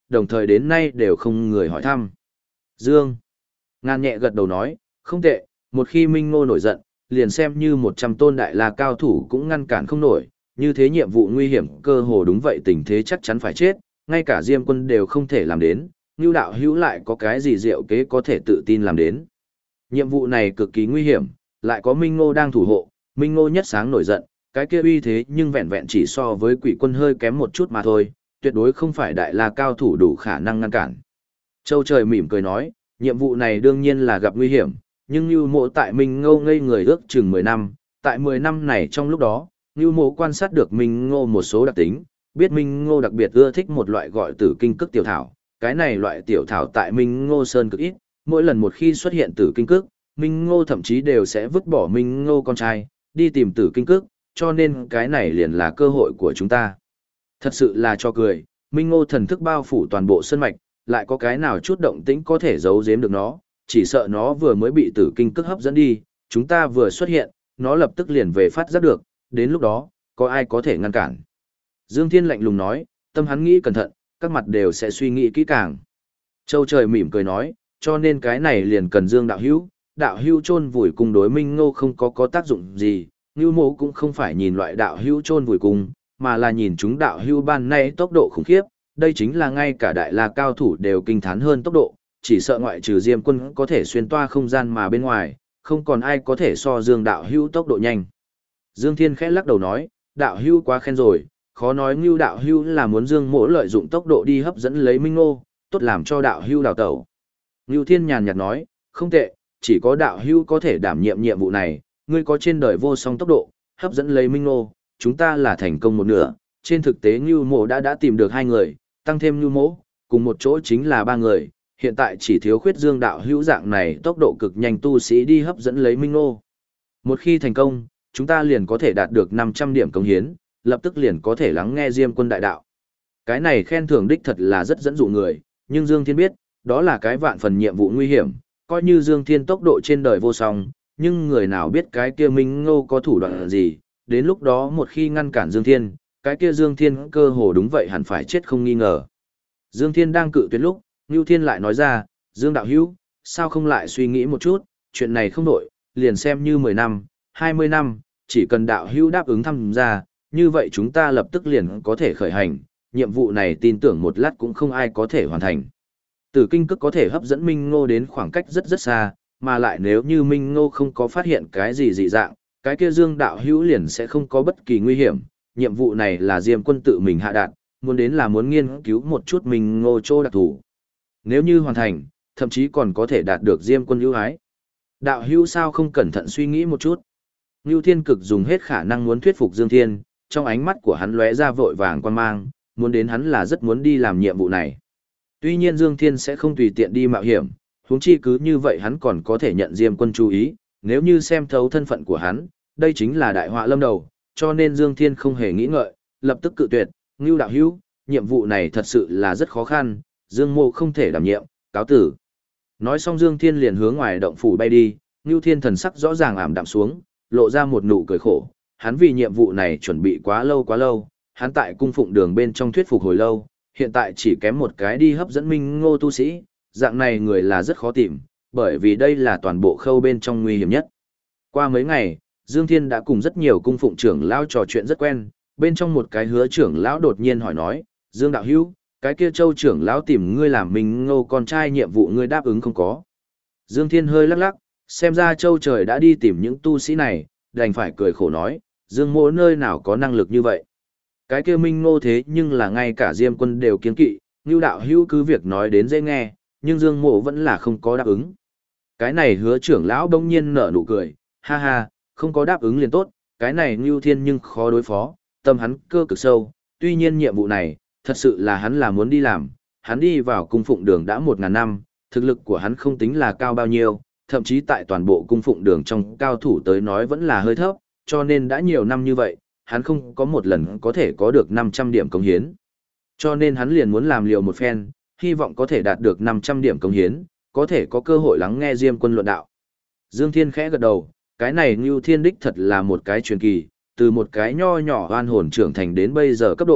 đồng thời đến nay đều không người hỏi thăm. Dương Ngàn nhẹ gật đầu nói, không tệ, một khi Minh Ngô nổi giận, liền xem như 100 tôn đại la cao thủ cũng ngăn cản không nổi, như thế nhiệm vụ nguy hiểm cơ hồ đúng vậy, tình thế chắc chắn phải chết, ngay cả Diêm Quân đều không thể làm đến, Nưu đạo hữu lại có cái gì diệu kế có thể tự tin làm đến. Nhiệm vụ này cực kỳ nguy hiểm, lại có Minh Ngô đang thủ hộ, Minh Ngô nhất sáng nổi giận, cái kia uy thế nhưng vẹn vẹn chỉ so với Quỷ Quân hơi kém một chút mà thôi, tuyệt đối không phải đại la cao thủ đủ khả năng ngăn cản. Châu Trời mỉm cười nói, nhiệm vụ này đương nhiên là gặp nguy hiểm, nhưng Nưu Mộ tại Minh Ngô ngây người ước chừng 10 năm, tại 10 năm này trong lúc đó, Nưu Mộ quan sát được Minh Ngô một số đặc tính, biết Minh Ngô đặc biệt ưa thích một loại gọi Tử Kinh Cức tiểu thảo, cái này loại tiểu thảo tại Minh Ngô Sơn cực ít, mỗi lần một khi xuất hiện Tử Kinh Cức, Minh Ngô thậm chí đều sẽ vứt bỏ Minh Ngô con trai, đi tìm Tử Kinh Cức, cho nên cái này liền là cơ hội của chúng ta. Thật sự là cho cười, Minh Ngô thần thức bao phủ toàn bộ sơn mạch, lại có cái nào chút động tĩnh có thể giấu giếm được nó, chỉ sợ nó vừa mới bị Tử Kinh Cức hấp dẫn đi, chúng ta vừa xuất hiện, nó lập tức liền về phát giác được, đến lúc đó, có ai có thể ngăn cản. Dương Thiên lạnh lùng nói, tâm hắn nghĩ cẩn thận, các mặt đều sẽ suy nghĩ kỹ càng. Châu Trời mỉm cười nói, cho nên cái này liền cần Dương đạo hữu chôn vùi cùng đối Minh Ngô không có tác dụng gì, Nưu Mộ cũng không phải nhìn loại đạo hữu chôn vùi cùng, mà là nhìn chúng đạo hữu ban nay tốc độ khủng khiếp, đây chính là ngay cả đại la cao thủ đều kinh thán hơn tốc độ, chỉ sợ ngoại trừ Diêm Quân có thể xuyên toa không gian mà bên ngoài, không còn ai có thể so Dương đạo hữu tốc độ nhanh. Dương Thiên khẽ lắc đầu nói, đạo hữu quá khen rồi, khó nói Ngưu đạo hữu là muốn Dương Mỗ lợi dụng tốc độ đi hấp dẫn lấy Minh Ngô, tốt làm cho đạo hữu đào tẩu. Ngưu Thiên nhàn nhạt nói, không tệ, chỉ có đạo hữu có thể đảm nhiệm nhiệm vụ này, ngươi có trên đời vô song tốc độ, hấp dẫn lấy Minh Ngô, chúng ta là thành công một nửa, trên thực tế Ngưu Mộ đã tìm được 2 người, tăng thêm Ngưu Mỗ, cùng một chỗ chính là 3 người, hiện tại chỉ thiếu khuyết Dương đạo hữu dạng này tốc độ cực nhanh tu sĩ đi hấp dẫn lấy Minh Ngô. Một khi thành công, chúng ta liền có thể đạt được 500 điểm công hiến, lập tức liền có thể lắng nghe Diêm Quân đại đạo. Cái này khen thưởng đích thật là rất dẫn dụ người, nhưng Dương Thiên biết, đó là cái vạn phần nhiệm vụ nguy hiểm, coi như Dương Thiên tốc độ trên đời vô song, nhưng người nào biết cái kia Minh Ngô có thủ đoạn gì, đến lúc đó một khi ngăn cản Dương Thiên, cái kia Dương Thiên cơ hồ đúng vậy hẳn phải chết không nghi ngờ. Dương Thiên đang cự tuyệt lúc, Nưu Thiên lại nói ra, Dương đạo hữu, sao không lại suy nghĩ một chút, chuyện này không đổi, liền xem như 10 năm, 20 năm, chỉ cần đạo hữu đáp ứng tham gia, như vậy chúng ta lập tức liền có thể khởi hành, nhiệm vụ này tin tưởng một lát cũng không ai có thể hoàn thành. Tử Kinh Cức có thể hấp dẫn Minh Ngô đến khoảng cách rất rất xa, mà lại nếu như Minh Ngô không có phát hiện cái gì dị dạng, cái kia Dương đạo hữu liền sẽ không có bất kỳ nguy hiểm. Nhiệm vụ này là Diêm Quân tự mình hạ đạt, muốn đến là muốn nghiên cứu một chút Minh Ngô chỗ đặc thù. Nếu như hoàn thành, thậm chí còn có thể đạt được Diêm Quân ưu ái. Đạo hữu sao không cẩn thận suy nghĩ một chút. Nưu Thiên Cực dùng hết khả năng muốn thuyết phục Dương Thiên, trong ánh mắt của hắn lóe ra vội vàng quan mang, muốn đến hắn là rất muốn đi làm nhiệm vụ này. Tuy nhiên Dương Thiên sẽ không tùy tiện đi mạo hiểm, huống chi cứ như vậy hắn còn có thể nhận Diêm Quân chú ý, nếu như xem thấu thân phận của hắn, đây chính là đại họa lâm đầu, cho nên Dương Thiên không hề nghĩ ngợi, lập tức cự tuyệt, Ngưu đạo hữu, nhiệm vụ này thật sự là rất khó khăn, Dương Mộ không thể đảm nhiệm, cáo tử. Nói xong Dương Thiên liền hướng ngoài động phủ bay đi, Ngưu Thiên thần sắc rõ ràng ảm đạm xuống, lộ ra một nụ cười khổ, hắn vì nhiệm vụ này chuẩn bị quá lâu, hắn tại cung phụng đường bên trong thuyết phục hồi lâu, hiện tại chỉ kém một cái đi hấp dẫn Minh Ngô tu sĩ, dạng này người là rất khó tìm, bởi vì đây là toàn bộ khâu bên trong nguy hiểm nhất. Qua mấy ngày, Dương Thiên đã cùng rất nhiều cung phụng trưởng lão trò chuyện rất quen, bên trong một cái Hứa trưởng lão đột nhiên hỏi nói, Dương đạo hữu, cái kia Châu trưởng lão tìm ngươi làm Minh Ngô con trai nhiệm vụ ngươi đáp ứng không có. Dương Thiên hơi lắc lắc, xem ra Châu trời đã đi tìm những tu sĩ này, đành phải cười khổ nói, Dương Mỗ nơi nào có năng lực như vậy. Cái kia Minh Ngô thế nhưng là ngay cả Diêm Quân đều kiêng kỵ, Ngưu đạo hữu cứ việc nói đến dễ nghe, nhưng Dương Mỗ vẫn là không có đáp ứng. Cái này Hứa trưởng lão bỗng nhiên nở nụ cười, ha ha, không có đáp ứng liền tốt, cái này Ngưu Thiên nhưng khó đối phó, tâm hắn cơ cực sâu, tuy nhiên nhiệm vụ này, thật sự là hắn là muốn đi làm, hắn đi vào cung phụng đường đã 1000 năm, thực lực của hắn không tính là cao bao nhiêu, thậm chí tại toàn bộ cung phụng đường trong cao thủ tới nói vẫn là hơi thấp, cho nên đã nhiều năm như vậy, hắn không có một lần có thể có được 500 điểm công hiến. Cho nên hắn liền muốn làm liều một phen, hy vọng có thể đạt được 500 điểm công hiến, có thể có cơ hội lắng nghe Diêm Quân luận đạo. Dương Thiên khẽ gật đầu, cái này Ngưu Thiên đích thật là một cái truyền kỳ, từ một cái nho nhỏ oan hồn trưởng thành đến bây giờ cấp độ,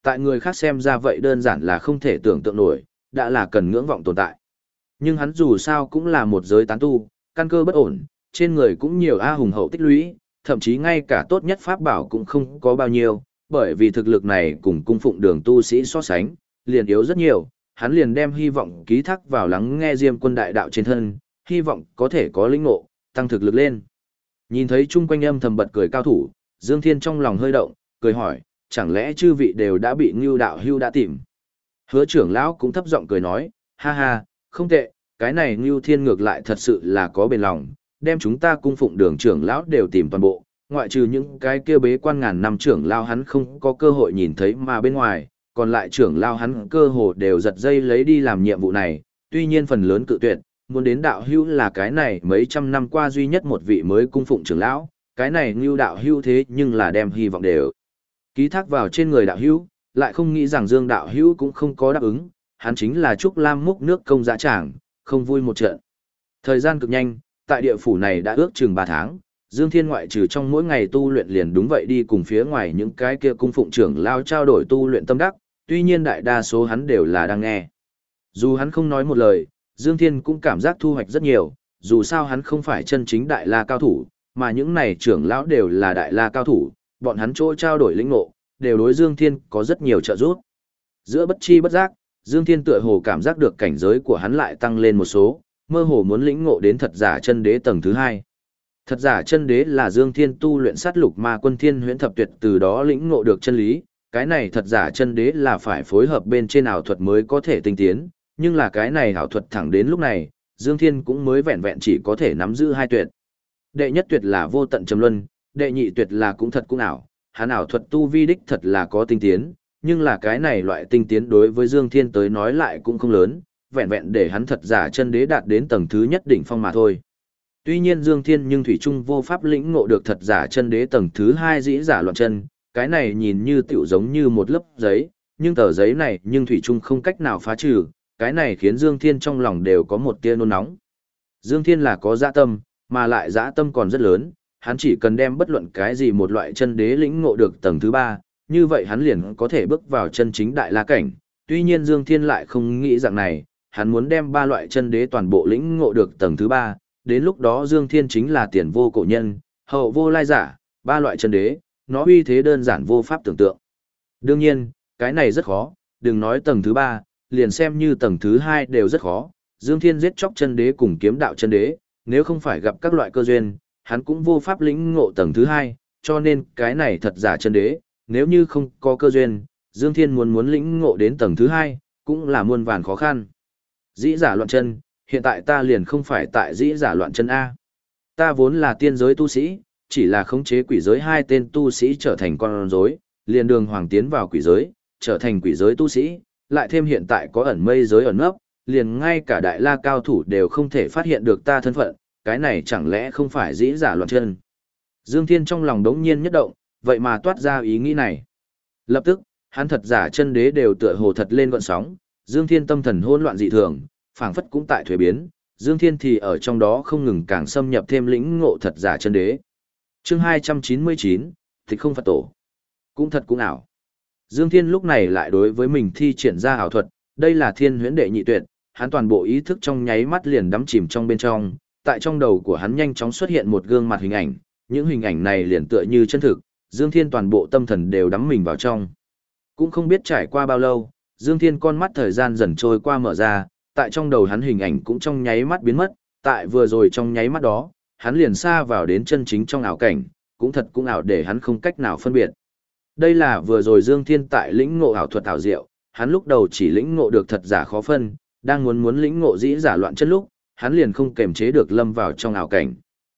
Tại người khác xem ra vậy đơn giản là không thể tưởng tượng nổi, đã là cần ngưỡng vọng tồn tại. Nhưng hắn dù sao cũng là một giới tán tu, căn cơ bất ổn, trên người cũng nhiều A hùng hậu tích lũy, thậm chí ngay cả tốt nhất pháp bảo cũng không có bao nhiêu, bởi vì thực lực này cùng cung phụng đường tu sĩ so sánh, liền yếu rất nhiều, hắn liền đem hy vọng ký thác vào lắng nghe Diêm Quân đại đạo trên thân, hy vọng có thể có lĩnh ngộ, tăng thực lực lên. Nhìn thấy chung quanh âm thầm bật cười cao thủ, Dương Thiên trong lòng hơi động, cười hỏi, chẳng lẽ chư vị đều đã bị Ngưu đạo hưu đã tìm? Hứa trưởng lão cũng thấp giọng cười nói, ha ha, không tệ, cái này Ngưu Thiên ngược lại thật sự là có bền lòng, đem chúng ta cung phụng đường trưởng lão đều tìm toàn bộ, ngoại trừ những cái kia bế quan ngàn năm trưởng lão hắn không có cơ hội nhìn thấy mà bên ngoài, còn lại trưởng lão hắn cơ hồ đều giật dây lấy đi làm nhiệm vụ này, tuy nhiên phần lớn cự tuyệt, muốn đến đạo hưu là cái này mấy trăm năm qua duy nhất một vị mới cung phụng trưởng lão, cái này Ngưu đạo hưu thế nhưng là đem hy vọng đều ký thác vào trên người đạo hưu, lại không nghĩ rằng Dương đạo hưu cũng không có đáp ứng, hắn chính là Trúc Lam múc nước công dã tràng, không vui một trận. Thời gian cực nhanh, tại địa phủ này đã ước chừng 3 tháng, Dương Thiên ngoại trừ trong mỗi ngày tu luyện liền đúng vậy đi cùng phía ngoài những cái kia cung phụng trưởng lao trao đổi tu luyện tâm đắc, tuy nhiên đại đa số hắn đều là đang nghe. Dù hắn không nói một lời, Dương Thiên cũng cảm giác thu hoạch rất nhiều, dù sao hắn không phải chân chính đại la cao thủ, mà những này trưởng lão đều là đại la cao thủ, bọn hắn chỗ trao đổi lĩnh ngộ, đều đối Dương Thiên có rất nhiều trợ giúp. Giữa bất chi bất giác, Dương Thiên tựa hồ cảm giác được cảnh giới của hắn lại tăng lên một số, mơ hồ muốn lĩnh ngộ đến thật giả chân đế tầng thứ 2. Thật giả chân đế là Dương Thiên tu luyện sát lục ma quân thiên huyễn thập tuyệt từ đó lĩnh ngộ được chân lý, cái này thật giả chân đế là phải phối hợp bên trên ảo thuật mới có thể tinh tiến, nhưng là cái này ảo thuật thẳng đến lúc này, Dương Thiên cũng mới vẹn vẹn chỉ có thể nắm giữ 2 tuyệt. Đệ nhất tuyệt là vô tận trầm luân, đệ nhị tuyệt là cũng thật cũng ảo, hắn ảo thuật tu vi đích thật là có tinh tiến, nhưng là cái này loại tinh tiến đối với Dương Thiên tới nói lại cũng không lớn, vẹn vẹn để hắn thật giả chân đế đạt đến tầng thứ nhất đỉnh phong mà thôi. Tuy nhiên Dương Thiên nhưng thủy chung vô pháp lĩnh ngộ được thật giả chân đế tầng thứ 2 dĩ giả loạn chân, cái này nhìn như tiểu giống như một lớp giấy, nhưng tờ giấy này nhưng thủy chung không cách nào phá trừ, cái này khiến Dương Thiên trong lòng đều có một tia nôn nóng. Dương Thiên là có dã tâm, mà lại dã tâm còn rất lớn, hắn chỉ cần đem bất luận cái gì một loại chân đế lĩnh ngộ được tầng thứ 3, như vậy hắn liền có thể bước vào chân chính đại la cảnh. Tuy nhiên Dương Thiên lại không nghĩ dạng này, hắn muốn đem 3 loại chân đế toàn bộ lĩnh ngộ được tầng thứ 3, đến lúc đó Dương Thiên chính là tiền vô cổ nhân, hậu vô lai giả, 3 loại chân đế, nó uy thế đơn giản vô pháp tưởng tượng. Đương nhiên, cái này rất khó, đừng nói tầng thứ 3, liền xem như tầng thứ 2 đều rất khó. Dương Thiên giết chóc chân đế cùng kiếm đạo chân đế, nếu không phải gặp các loại cơ duyên, hắn cũng vô pháp lĩnh ngộ tầng thứ 2, cho nên cái này thật giả chân đế, nếu như không có cơ duyên, Dương Thiên muốn lĩnh ngộ đến tầng thứ 2, cũng là muôn vàn khó khăn. Dĩ giả loạn chân, hiện tại ta liền không phải tại dĩ giả loạn chân A. Ta vốn là tiên giới tu sĩ, chỉ là khống chế quỷ giới 2 tên tu sĩ trở thành con rối, liền đường hoàng tiến vào quỷ giới, trở thành quỷ giới tu sĩ, lại thêm hiện tại có ẩn mây giới ẩn nấp, liền ngay cả đại la cao thủ đều không thể phát hiện được ta thân phận, cái này chẳng lẽ không phải dĩ giả loạn chân. Dương Thiên trong lòng đống nhiên nhất động, vậy mà toát ra ý nghĩ này. Lập tức, hắn thật giả chân đế đều tựa hồ thật lên gọn sóng, Dương Thiên tâm thần hỗn loạn dị thường, phảng phất cũng tại thuế biến, Dương Thiên thì ở trong đó không ngừng càng xâm nhập thêm lĩnh ngộ thật giả chân đế. Chương 299, thì không Phật tổ. Cũng thật cũng ảo. Dương Thiên lúc này lại đối với mình thi triển ra ảo thuật, đây là thiên huyễn đệ nhị tuyệt, hắn toàn bộ ý thức trong nháy mắt liền đắm chìm trong bên trong, tại trong đầu của hắn nhanh chóng xuất hiện một gương mặt hình ảnh, những hình ảnh này liền tựa như chân thực, Dương Thiên toàn bộ tâm thần đều đắm mình vào trong. Cũng không biết trải qua bao lâu, Dương Thiên con mắt thời gian dần trôi qua mở ra, tại trong đầu hắn hình ảnh cũng trong nháy mắt biến mất, tại vừa rồi trong nháy mắt đó, hắn liền xa vào đến chân chính trong ảo cảnh, cũng thật cũng ảo để hắn không cách nào phân biệt. Đây là vừa rồi Dương Thiên tại lĩnh ngộ ảo thuật ảo diệu, hắn lúc đầu chỉ lĩnh ngộ được thật giả khó phân, đang muốn lĩnh ngộ dĩ giả loạn chân lúc, hắn liền không kềm chế được lâm vào trong ảo cảnh.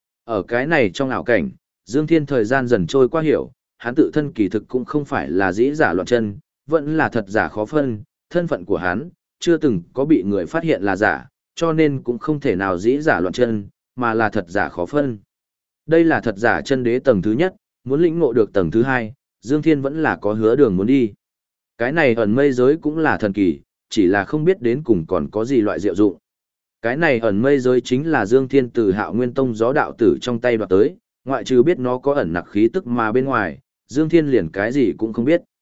Ở cái này trong ảo cảnh, Dương Thiên thời gian dần trôi qua hiểu, hắn tự thân kỳ thực cũng không phải là dĩ giả loạn chân, vẫn là thật giả khó phân, thân phận của hắn chưa từng có bị người phát hiện là giả, cho nên cũng không thể nào dĩ giả loạn chân, mà là thật giả khó phân. Đây là thật giả chân đế tầng thứ nhất, muốn lĩnh ngộ được tầng thứ 2, Dương Thiên vẫn là có hứa đường muốn đi. Cái này ẩn mây giới cũng là thần kỳ, chỉ là không biết đến cùng còn có gì loại diệu dụng. Cái này ẩn mây giới chính là Dương Thiên từ Hạo Nguyên Tông gió đạo tử trong tay đoạt tới, ngoại trừ biết nó có ẩn nặc khí tức mà bên ngoài, Dương Thiên liền cái gì cũng không biết.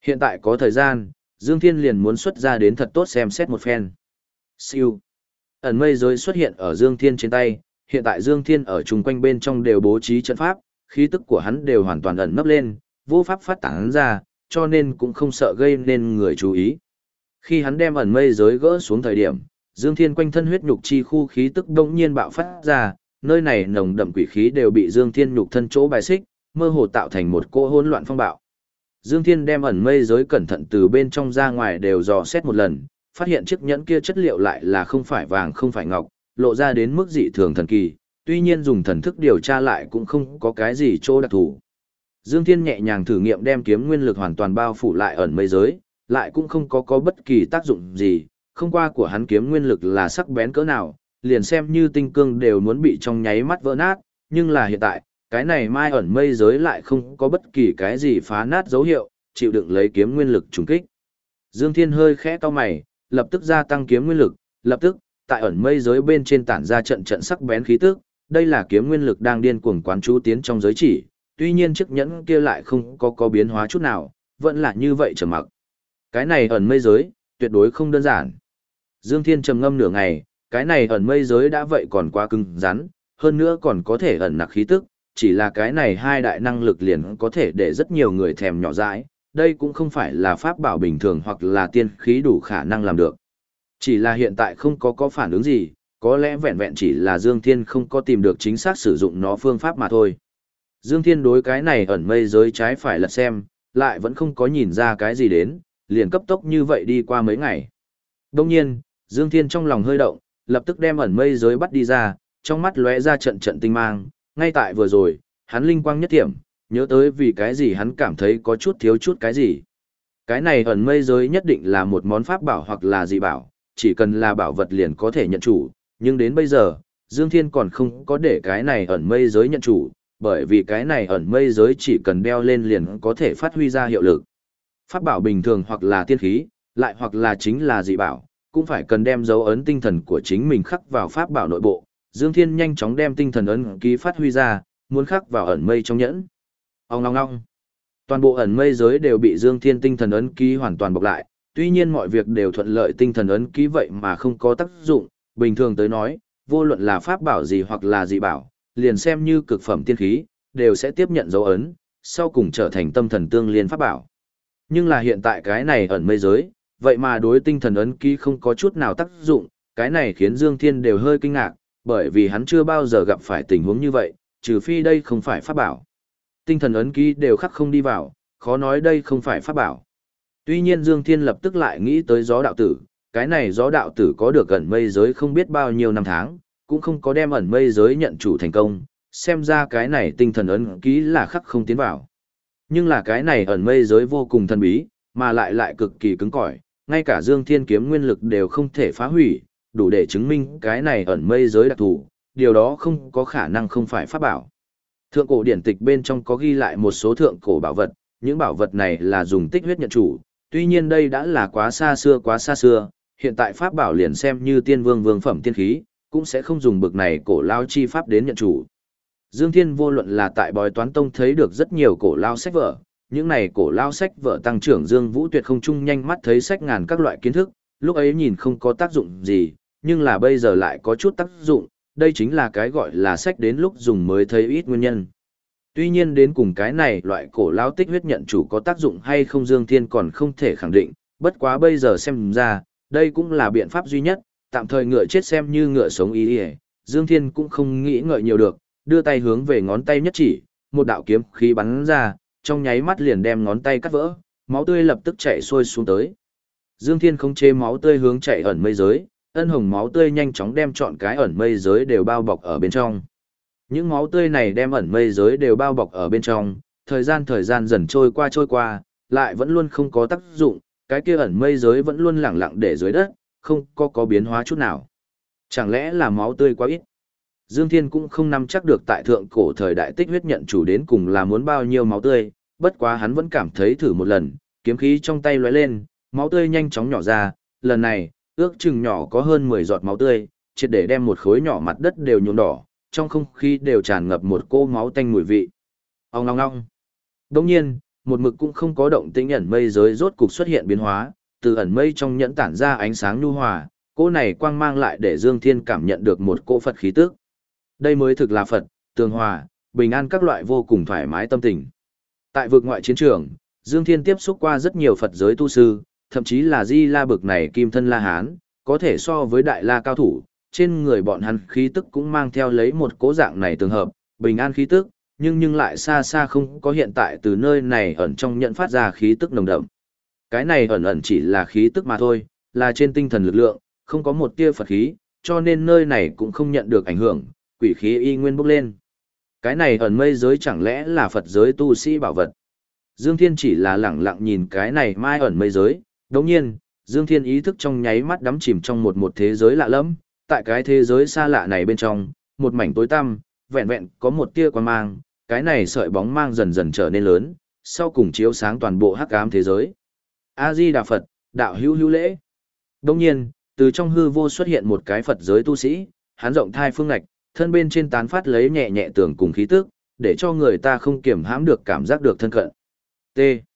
Hiện tại có thời gian, Dương Thiên liền muốn xuất ra đến thật tốt xem xét một phen. Siêu. Ẩn mây giới xuất hiện ở Dương Thiên trên tay, hiện tại Dương Thiên ở chung quanh bên trong đều bố trí trận pháp, khí tức của hắn đều hoàn toàn ẩn nấp lên, vô pháp phát tán ra, cho nên cũng không sợ gây nên người chú ý. Khi hắn đem ẩn mây giới gỡ xuống thời điểm, Dương Thiên quanh thân huyết nhục chi khu khí tức đột nhiên bạo phát ra, nơi này nồng đậm quỷ khí đều bị Dương Thiên nhục thân chỗ bài xích, mơ hồ tạo thành một cỗ hỗn loạn phong bạo. Dương Thiên đem ẩn mây giới cẩn thận từ bên trong ra ngoài đều dò xét một lần, phát hiện chiếc nhẫn kia chất liệu lại là không phải vàng không phải ngọc, lộ ra đến mức dị thường thần kỳ, tuy nhiên dùng thần thức điều tra lại cũng không có cái gì chỗ đặc thù. Dương Thiên nhẹ nhàng thử nghiệm đem kiếm nguyên lực hoàn toàn bao phủ lại ẩn mây giới, lại cũng không có bất kỳ tác dụng gì, không qua của hắn kiếm nguyên lực là sắc bén cỡ nào, liền xem như tinh cương đều muốn bị trong nháy mắt vỡ nát, nhưng là hiện tại, cái này mai ẩn mây giới lại không có bất kỳ cái gì phá nát dấu hiệu, chịu đựng lấy kiếm nguyên lực trùng kích. Dương Thiên hơi khẽ cau mày, lập tức gia tăng kiếm nguyên lực, lập tức, tại ẩn mây giới bên trên tản ra trận trận sắc bén khí tức, đây là kiếm nguyên lực đang điên cuồng quán chú tiến trong giới chỉ, tuy nhiên chiếc nhẫn kia lại không có biến hóa chút nào, vẫn là như vậy trầm mặc. Cái này ẩn mây giới, tuyệt đối không đơn giản. Dương Thiên trầm ngâm nửa ngày, cái này ẩn mây giới đã vậy còn quá cứng rắn, hơn nữa còn có thể ẩn nặc khí tức, chỉ là cái này hai đại năng lực liền có thể để rất nhiều người thèm nhỏ dãi, đây cũng không phải là pháp bảo bình thường hoặc là tiên khí đủ khả năng làm được. Chỉ là hiện tại không có phản ứng gì, có lẽ vẹn vẹn chỉ là Dương Thiên không có tìm được chính xác sử dụng nó phương pháp mà thôi. Dương Thiên đối cái này ẩn mây giới trái phải lật xem, lại vẫn không có nhìn ra cái gì đến, liền cấp tốc như vậy đi qua mấy ngày. Đông nhiên, Dương Thiên trong lòng hơi động, lập tức đem ẩn mây giới bắt đi ra, trong mắt lóe ra trận trận tinh mang, ngay tại vừa rồi, hắn linh quang nhất điểm, nhớ tới vì cái gì hắn cảm thấy có chút thiếu chút cái gì. Cái này ẩn mây giới nhất định là một món pháp bảo hoặc là dị bảo, chỉ cần là bảo vật liền có thể nhận chủ, nhưng đến bây giờ, Dương Thiên còn không có để cái này ẩn mây giới nhận chủ, bởi vì cái này ẩn mây giới chỉ cần đeo lên liền có thể phát huy ra hiệu lực. Pháp bảo bình thường hoặc là tiên khí, lại hoặc là chính là dị bảo, cũng phải cần đem dấu ấn tinh thần của chính mình khắc vào pháp bảo nội bộ. Dương Thiên nhanh chóng đem tinh thần ấn ký phát huy ra, muốn khắc vào ẩn mây trong nhẫn. Ong ong ong. Toàn bộ ẩn mây giới đều bị Dương Thiên tinh thần ấn ký hoàn toàn bọc lại, tuy nhiên mọi việc đều thuận lợi, tinh thần ấn ký vậy mà không có tác dụng, bình thường tới nói, vô luận là pháp bảo gì hoặc là dị bảo, liền xem như cực phẩm tiên khí, đều sẽ tiếp nhận dấu ấn, sau cùng trở thành tâm thần tương liên pháp bảo. Nhưng là hiện tại cái này ẩn mây giới, vậy mà đối tinh thần ấn ký không có chút nào tác dụng, cái này khiến Dương Thiên đều hơi kinh ngạc, bởi vì hắn chưa bao giờ gặp phải tình huống như vậy, trừ phi đây không phải pháp bảo. Tinh thần ấn ký đều khắc không đi vào, khó nói đây không phải pháp bảo. Tuy nhiên Dương Thiên lập tức lại nghĩ tới gió đạo tử, cái này gió đạo tử có được ẩn mây giới không biết bao nhiêu năm tháng, cũng không có đem ẩn mây giới nhận chủ thành công, xem ra cái này tinh thần ấn ký là khắc không tiến vào. Nhưng là cái này ẩn mây giới vô cùng thần bí, mà lại cực kỳ cứng cỏi, ngay cả Dương Thiên kiếm nguyên lực đều không thể phá hủy, đủ để chứng minh cái này ẩn mây giới đặc thù, điều đó không có khả năng không phải pháp bảo. Thượng cổ điển tịch bên trong có ghi lại một số thượng cổ bảo vật, những bảo vật này là dùng tích huyết nhận chủ, tuy nhiên đây đã là quá xa xưa, hiện tại pháp bảo liền xem như tiên vương vương phẩm tiên khí, cũng sẽ không dùng bực này cổ lao chi pháp đến nhận chủ. Dương Thiên vô luận là tại Bói Toán Tông thấy được rất nhiều cổ lao sách vở, những này cổ lao sách vở tăng trưởng Dương Vũ Tuyệt không chung nhanh mắt thấy sách ngàn các loại kiến thức, lúc ấy nhìn không có tác dụng gì, nhưng là bây giờ lại có chút tác dụng, đây chính là cái gọi là sách đến lúc dùng mới thấy ít nguyên nhân. Tuy nhiên đến cùng cái này loại cổ lao tích huyết nhận chủ có tác dụng hay không Dương Thiên còn không thể khẳng định, bất quá bây giờ xem ra, đây cũng là biện pháp duy nhất, tạm thời ngựa chết xem như ngựa sống ý đi. Dương Thiên cũng không nghĩ ngợi nhiều được, đưa tay hướng về ngón tay nhất chỉ, một đạo kiếm khí bắn ra, trong nháy mắt liền đem ngón tay cắt vỡ, máu tươi lập tức chảy xuôi xuống tới. Dương Thiên không chế máu tươi hướng chạy ẩn mây giới, ân hồng máu tươi nhanh chóng đem trọn cái ẩn mây giới đều bao bọc ở bên trong. Những máu tươi này đem ẩn mây giới đều bao bọc ở bên trong, thời gian dần trôi qua, lại vẫn luôn không có tác dụng, cái kia ẩn mây giới vẫn luôn lẳng lặng để dưới đất, không có biến hóa chút nào. Chẳng lẽ là máu tươi quá ít? Dương Thiên cũng không nắm chắc được tại thượng cổ thời đại tích huyết nhận chủ đến cùng là muốn bao nhiêu máu tươi, bất quá hắn vẫn cảm thấy thử một lần, kiếm khí trong tay lóe lên, máu tươi nhanh chóng nhỏ ra, lần này, ước chừng nhỏ có hơn 10 giọt máu tươi, triệt để đem một khối nhỏ mặt đất đều nhuộm đỏ, trong không khí đều tràn ngập một cô máu tanh mùi vị. Ong ong ong. Đồng nhiên, một mực cũng không có động tĩnh ẩn mây giới rốt cục xuất hiện biến hóa, từ ẩn mây trong nhẫn tản ra ánh sáng nhu hòa, cỗ này quang mang lại để Dương Thiên cảm nhận được một cỗ Phật khí tức. Đây mới thực là Phật, tường hòa, bình an các loại vô cùng thoải mái tâm tình. Tại vực ngoại chiến trường, Dương Thiên tiếp xúc qua rất nhiều Phật giới tu sư, thậm chí là Di La bực này kim thân La Hán, có thể so với Đại La cao thủ, trên người bọn hắn khí tức cũng mang theo lấy một cố dạng này tương hợp, bình an khí tức, nhưng lại xa xa không có hiện tại từ nơi này ẩn trong nhận phát ra khí tức nồng đậm. Cái này ẩn chỉ là khí tức mà thôi, là trên tinh thần lực lượng, không có một tia Phật khí, cho nên nơi này cũng không nhận được ảnh hưởng, quỷ khí y nguyên bốc lên. Cái này ẩn mây giới chẳng lẽ là Phật giới tu sĩ bảo vật. Dương Thiên chỉ là lẳng lặng nhìn cái này mai ẩn mây giới, đồng nhiên, Dương Thiên ý thức trong nháy mắt đắm chìm trong một thế giới lạ lẫm, tại cái thế giới xa lạ này bên trong, một mảnh tối tăm, vẹn vẹn có một tia quang mang, cái này sợi bóng mang dần dần trở nên lớn, sau cùng chiếu sáng toàn bộ hắc ám thế giới. A Di Đà Phật, đạo hữu hữu lễ. Đồng nhiên, từ trong hư vô xuất hiện một cái Phật giới tu sĩ, hắn rộng thai phương ngạch, thân bên trên tán phát lấy nhẹ nhẹ tưởng cùng khí tức, để cho người ta không kiểm hãm được cảm giác được thân cận. T.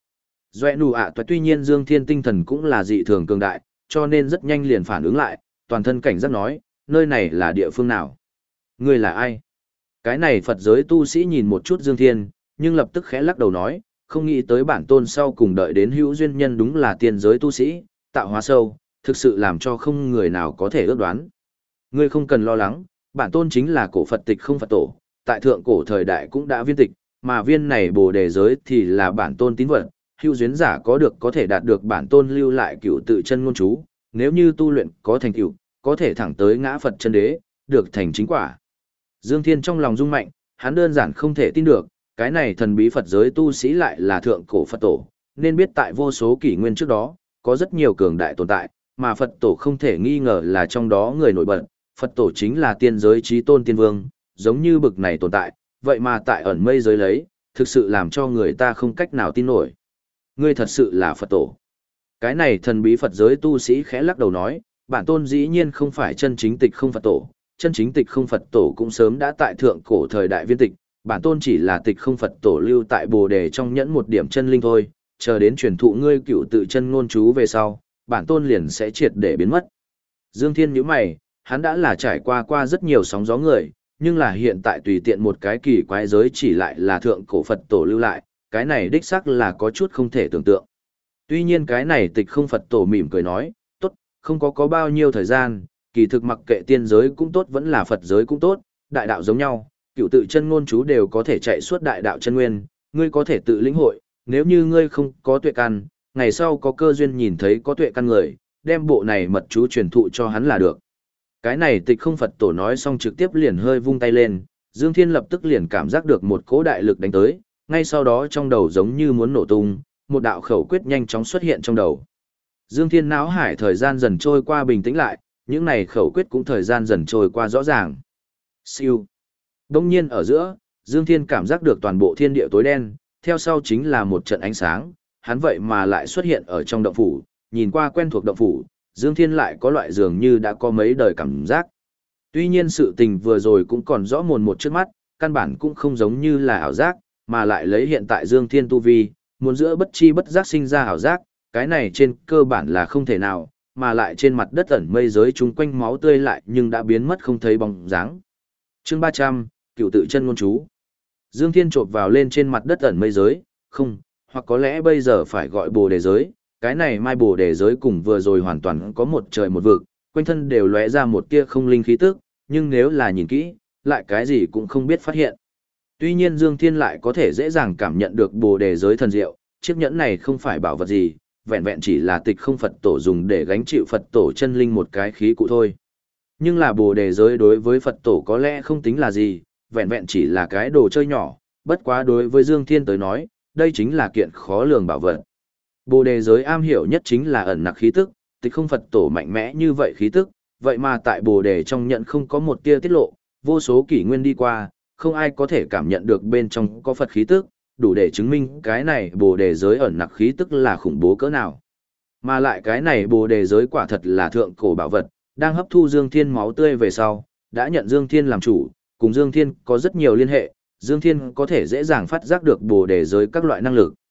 Doẹ nụ ạ tuy nhiên Dương Thiên tinh thần cũng là dị thường cường đại, cho nên rất nhanh liền phản ứng lại, toàn thân cảnh giác nói, nơi này là địa phương nào? Ngươi là ai? Cái này Phật giới tu sĩ nhìn một chút Dương Thiên, nhưng lập tức khẽ lắc đầu nói, không nghĩ tới bản tôn sau cùng đợi đến hữu duyên nhân đúng là tiên giới tu sĩ, tạo hóa sâu, thực sự làm cho không người nào có thể ước đoán. Ngươi không cần lo lắng, bản tôn chính là cổ Phật tịch không Phật tổ, tại thượng cổ thời đại cũng đã viên tịch, mà viên này bồ đề giới thì là bản tôn tín vật, hữu duyên giả có được có thể đạt được bản tôn lưu lại cựu tự chân ngôn chú, nếu như tu luyện có thành tựu, có thể thẳng tới ngã Phật chân đế, được thành chính quả. Dương Thiên trong lòng rung mạnh, hắn đơn giản không thể tin được, cái này thần bí Phật giới tu sĩ lại là thượng cổ Phật tổ, nên biết tại vô số kỷ nguyên trước đó, có rất nhiều cường đại tồn tại, mà Phật tổ không thể nghi ngờ là trong đó người nổi bật, Phật tổ chính là tiên giới chí tôn tiên vương, giống như bực này tồn tại, vậy mà tại ẩn mây giới lấy, thực sự làm cho người ta không cách nào tin nổi. Ngươi thật sự là Phật tổ. Cái này thần bí Phật giới tu sĩ khẽ lắc đầu nói, bản tôn dĩ nhiên không phải chân chính tịch không Phật tổ, chân chính tịch không Phật tổ cũng sớm đã tại thượng cổ thời đại viên tịch, bản tôn chỉ là tịch không Phật tổ lưu tại bồ đề trong nhẫn một điểm chân linh thôi, chờ đến truyền thụ ngươi cựu tự chân ngôn chú về sau, bản tôn liền sẽ triệt để biến mất. Dương Thiên nhíu mày, hắn đã là trải qua rất nhiều sóng gió người, nhưng là hiện tại tùy tiện một cái kỳ quái giới chỉ lại là thượng cổ Phật tổ lưu lại, cái này đích xác là có chút không thể tưởng tượng. Tuy nhiên cái này tịch không Phật tổ mỉm cười nói, tốt, không có bao nhiêu thời gian, kỳ thực mặc kệ tiên giới cũng tốt vẫn là Phật giới cũng tốt, đại đạo giống nhau, cựu tự chân ngôn chú đều có thể chạy suốt đại đạo chân nguyên, ngươi có thể tự lĩnh hội, nếu như ngươi không có tuệ căn, ngày sau có cơ duyên nhìn thấy có tuệ căn người, đem bộ này mật chú truyền thụ cho hắn là được. Cái này tịch không Phật tổ nói xong trực tiếp liền hơi vung tay lên, Dương Thiên lập tức liền cảm giác được một cỗ đại lực đánh tới, ngay sau đó trong đầu giống như muốn nổ tung, một đạo khẩu quyết nhanh chóng xuất hiện trong đầu. Dương Thiên não hải thời gian dần trôi qua bình tĩnh lại, những này khẩu quyết cũng thời gian dần trôi qua rõ ràng. Siêu. Đông nhiên ở giữa, Dương Thiên cảm giác được toàn bộ thiên địa tối đen, theo sau chính là một trận ánh sáng, hắn vậy mà lại xuất hiện ở trong động phủ, nhìn qua quen thuộc động phủ, Dương Thiên lại có loại dường như đã có mấy đời cảm giác. Tuy nhiên sự tình vừa rồi cũng còn rõ mồn một trước mắt, căn bản cũng không giống như là ảo giác, mà lại lấy hiện tại Dương Thiên tu vi, muốn giữa bất chi bất giác sinh ra ảo giác, cái này trên cơ bản là không thể nào, mà lại trên mặt đất ẩn mây giới chung quanh máu tươi lại nhưng đã biến mất không thấy bóng dáng. Chương 300, cựu tự chân ngôn chú. Dương Thiên chộp vào lên trên mặt đất ẩn mây giới, không, hoặc có lẽ bây giờ phải gọi bồ đề giới, cái này mai bồ đề giới cùng vừa rồi hoàn toàn có một trời một vực, quanh thân đều lóe ra một tia không linh khí tức, nhưng nếu là nhìn kỹ, lại cái gì cũng không biết phát hiện. Tuy nhiên Dương Thiên lại có thể dễ dàng cảm nhận được bồ đề giới thần diệu, chiếc nhẫn này không phải bảo vật gì, vẹn vẹn chỉ là tịch không Phật tổ dùng để gánh chịu Phật tổ chân linh một cái khí cụ thôi. Nhưng là bồ đề giới đối với Phật tổ có lẽ không tính là gì, vẹn vẹn chỉ là cái đồ chơi nhỏ, bất quá đối với Dương Thiên tới nói, đây chính là kiện khó lường bảo vật. Bồ đề giới am hiểu nhất chính là ẩn nặc khí tức, tịch không Phật tổ mạnh mẽ như vậy khí tức, vậy mà tại bồ đề trong nhận không có một tia tiết lộ, vô số kỷ nguyên đi qua, không ai có thể cảm nhận được bên trong có Phật khí tức, đủ để chứng minh cái này bồ đề giới ẩn nặc khí tức là khủng bố cỡ nào. Mà lại cái này bồ đề giới quả thật là thượng cổ bảo vật, đang hấp thu Dương Thiên máu tươi về sau, đã nhận Dương Thiên làm chủ, cùng Dương Thiên có rất nhiều liên hệ, Dương Thiên có thể dễ dàng phát giác được bồ đề giới các loại năng lực.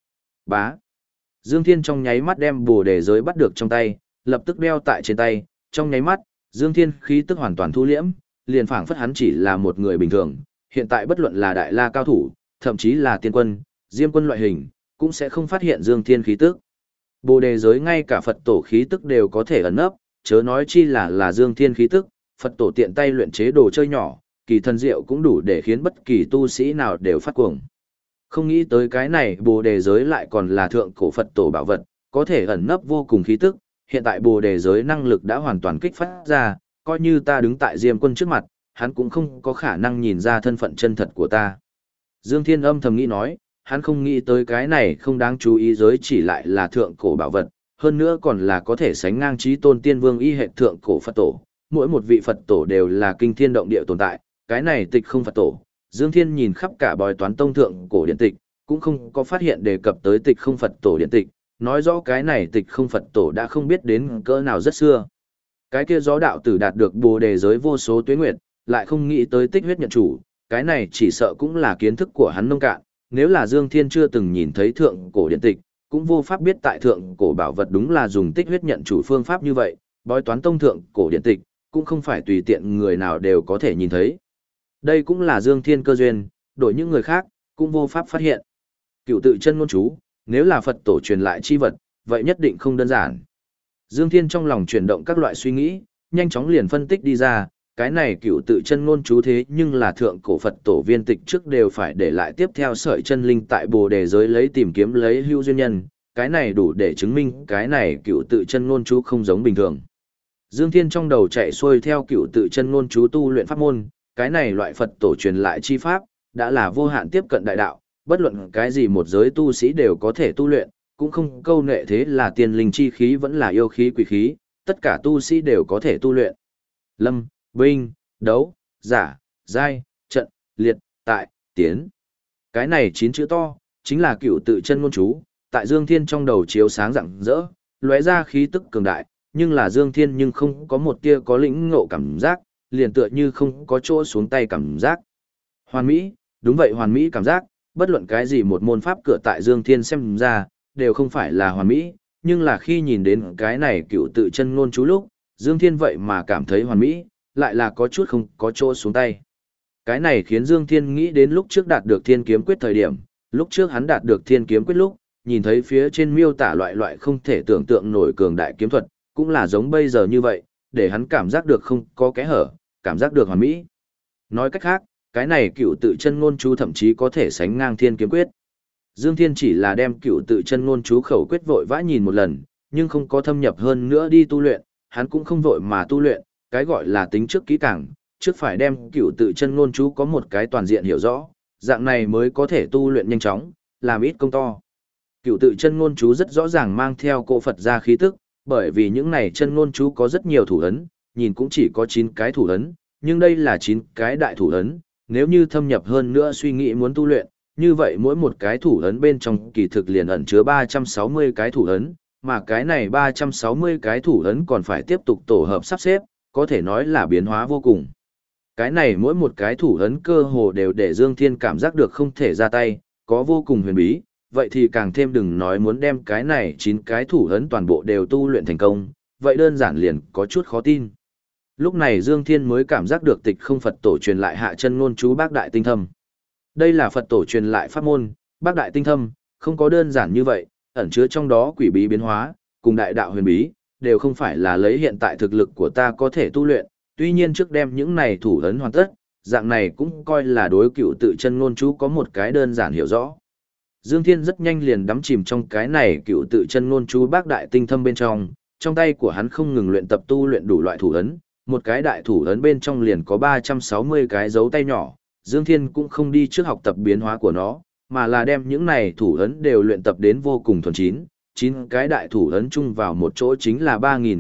Bá. Dương Thiên trong nháy mắt đem Bồ Đề giới bắt được trong tay, lập tức đeo tại trên tay, trong nháy mắt, Dương Thiên khí tức hoàn toàn thu liễm, liền phảng phất hắn chỉ là một người bình thường, hiện tại bất luận là đại la cao thủ, thậm chí là tiên quân, diêm quân loại hình, cũng sẽ không phát hiện Dương Thiên khí tức. Bồ Đề giới ngay cả Phật tổ khí tức đều có thể ẩn nấp, chớ nói chi là Dương Thiên khí tức, Phật tổ tiện tay luyện chế đồ chơi nhỏ, kỳ thần diệu cũng đủ để khiến bất kỳ tu sĩ nào đều phát cuồng. Không nghĩ tới cái này Bồ Đề giới lại còn là thượng cổ Phật tổ bảo vật, có thể ẩn nấp vô cùng khí tức, hiện tại Bồ Đề giới năng lực đã hoàn toàn kích phát ra, coi như ta đứng tại Diêm Quân trước mặt, hắn cũng không có khả năng nhìn ra thân phận chân thật của ta. Dương Thiên âm thầm nghĩ nói, hắn không nghĩ tới cái này không đáng chú ý giới chỉ lại là thượng cổ bảo vật, hơn nữa còn là có thể sánh ngang chí tôn tiên vương y hệ thượng cổ Phật tổ, mỗi một vị Phật tổ đều là kinh thiên động địa tồn tại, cái này tịch không Phật tổ. Dương Thiên nhìn khắp cả bói toán tông thượng cổ điện tịch, cũng không có phát hiện đề cập tới tịch không Phật tổ điện tịch, nói rõ cái này tịch không Phật tổ đã không biết đến cỡ nào rất xưa. Cái kia gió đạo tử đạt được Bồ Đề giới vô số tuế nguyệt, lại không nghĩ tới tích huyết nhận chủ, cái này chỉ sợ cũng là kiến thức của hắn nông cạn, nếu là Dương Thiên chưa từng nhìn thấy thượng cổ điện tịch, cũng vô pháp biết tại thượng cổ bảo vật đúng là dùng tích huyết nhận chủ phương pháp như vậy, bói toán tông thượng cổ điện tịch, cũng không phải tùy tiện người nào đều có thể nhìn thấy. Đây cũng là Dương Thiên cơ duyên, đổi những người khác, cũng vô pháp phát hiện. Cựu tự chân ngôn chú, nếu là Phật tổ truyền lại chi vật, vậy nhất định không đơn giản. Dương Thiên trong lòng chuyển động các loại suy nghĩ, nhanh chóng liền phân tích đi ra, cái này cựu tự chân ngôn chú thế nhưng là thượng cổ Phật tổ viên tịch trước đều phải để lại tiếp theo sợi chân linh tại Bồ Đề giới lấy tìm kiếm lấy hữu duyên nhân, cái này đủ để chứng minh cái này cựu tự chân ngôn chú không giống bình thường. Dương Thiên trong đầu chạy xuôi theo cựu tự chân ngôn chú tu luyện pháp môn, cái này loại Phật tổ truyền lại chi pháp, đã là vô hạn tiếp cận đại đạo, bất luận cái gì một giới tu sĩ đều có thể tu luyện, cũng không câu nệ thế là tiên linh chi khí vẫn là yêu khí quỷ khí, tất cả tu sĩ đều có thể tu luyện. Lâm, binh, đấu, giả, giai, trận, liệt, tại, tiến. Cái này 9 chữ to, chính là cựu tự chân ngôn chú, tại Dương Thiên trong đầu chiếu sáng rạng rỡ, lóe ra khí tức cường đại, nhưng là Dương Thiên nhưng không có một tia có lĩnh ngộ cảm giác, liền tựa như không có chỗ xuống tay cảm giác. Hoàn mỹ, đúng vậy hoàn mỹ cảm giác, bất luận cái gì một môn pháp cửa tại Dương Thiên xem ra, đều không phải là hoàn mỹ, nhưng là khi nhìn đến cái này cựu tự chân ngôn chú lúc, Dương Thiên vậy mà cảm thấy hoàn mỹ, lại là có chút không có chỗ xuống tay. Cái này khiến Dương Thiên nghĩ đến lúc trước đạt được Thiên Kiếm Quyết thời điểm, lúc trước hắn đạt được Thiên Kiếm Quyết lúc, nhìn thấy phía trên miêu tả loại không thể tưởng tượng nổi cường đại kiếm thuật, cũng là giống bây giờ như vậy, để hắn cảm giác được không có kẽ hở, cảm giác được hoàn mỹ. Nói cách khác, cái này cựu tự chân ngôn chú thậm chí có thể sánh ngang Thiên Kiếm Quyết. Dương Thiên chỉ là đem cựu tự chân ngôn chú khẩu quyết vội vã nhìn một lần, nhưng không có thâm nhập hơn nữa đi tu luyện, hắn cũng không vội mà tu luyện, cái gọi là tính trước kỹ càng, trước phải đem cựu tự chân ngôn chú có một cái toàn diện hiểu rõ, dạng này mới có thể tu luyện nhanh chóng, làm ít công to. Cựu tự chân ngôn chú rất rõ ràng mang theo cỗ Phật gia khí tức, bởi vì những này chân ngôn chú có rất nhiều thủ ấn, nhìn cũng chỉ có 9 cái thủ ấn, nhưng đây là 9 cái đại thủ ấn, nếu như thâm nhập hơn nữa suy nghĩ muốn tu luyện, như vậy mỗi một cái thủ ấn bên trong kỳ thực liền ẩn chứa 360 cái thủ ấn, mà cái này 360 cái thủ ấn còn phải tiếp tục tổ hợp sắp xếp, có thể nói là biến hóa vô cùng. Cái này mỗi một cái thủ ấn cơ hồ đều để Dương Thiên cảm giác được không thể ra tay, có vô cùng huyền bí, vậy thì càng thêm đừng nói muốn đem cái này 9 cái thủ ấn toàn bộ đều tu luyện thành công, vậy đơn giản liền có chút khó tin. Lúc này Dương Thiên mới cảm giác được tịch không Phật tổ truyền lại hạ chân ngôn chú Bác Đại Tinh Thâm. Đây là Phật tổ truyền lại pháp môn, Bác Đại Tinh Thâm, không có đơn giản như vậy, ẩn chứa trong đó quỷ bí biến hóa, cùng đại đạo huyền bí, đều không phải là lấy hiện tại thực lực của ta có thể tu luyện, tuy nhiên trước đem những này thủ ấn hoàn tất, dạng này cũng coi là đối cựu tự chân ngôn chú có một cái đơn giản hiểu rõ. Dương Thiên rất nhanh liền đắm chìm trong cái này cựu tự chân ngôn chú Bác Đại Tinh Thâm bên trong tay của hắn không ngừng luyện tập tu luyện đủ loại thủ ấn, một cái đại thủ ấn bên trong liền có 360 cái dấu tay nhỏ, Dương Thiên cũng không đi trước học tập biến hóa của nó, mà là đem những này thủ ấn đều luyện tập đến vô cùng thuần chín cái đại thủ ấn chung vào một chỗ chính là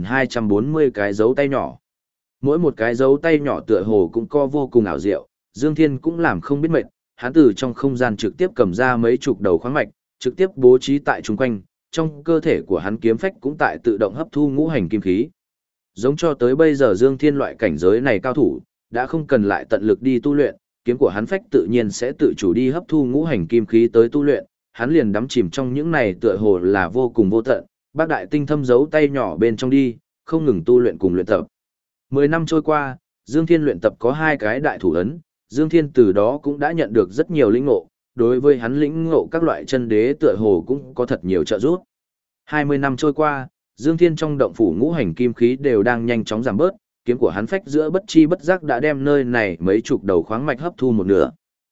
3240 cái dấu tay nhỏ. Mỗi một cái dấu tay nhỏ tựa hồ cũng có vô cùng ảo diệu, Dương Thiên cũng làm không biết mệt, hắn từ trong không gian trực tiếp cầm ra mấy chục đầu khoáng mạch, trực tiếp bố trí tại chung quanh, trong cơ thể của hắn kiếm phách cũng tại tự động hấp thu ngũ hành kim khí. Giống cho tới bây giờ Dương Thiên loại cảnh giới này cao thủ, đã không cần lại tận lực đi tu luyện, kiếm của hắn phách tự nhiên sẽ tự chủ đi hấp thu ngũ hành kim khí tới tu luyện, hắn liền đắm chìm trong những này tựa hồ là vô cùng vô tận, bác đại tinh thâm giấu tay nhỏ bên trong đi, không ngừng tu luyện cùng luyện tập. 10 năm trôi qua, Dương Thiên luyện tập có 2 cái đại thủ ấn, Dương Thiên từ đó cũng đã nhận được rất nhiều lĩnh ngộ, đối với hắn lĩnh ngộ các loại chân đế tựa hồ cũng có thật nhiều trợ giúp. 20 năm trôi qua, Dương Thiên trong động phủ ngũ hành kim khí đều đang nhanh chóng giảm bớt, kiếm của hắn phách giữa bất chi bất giác đã đem nơi này mấy chục đầu khoáng mạch hấp thu một nửa.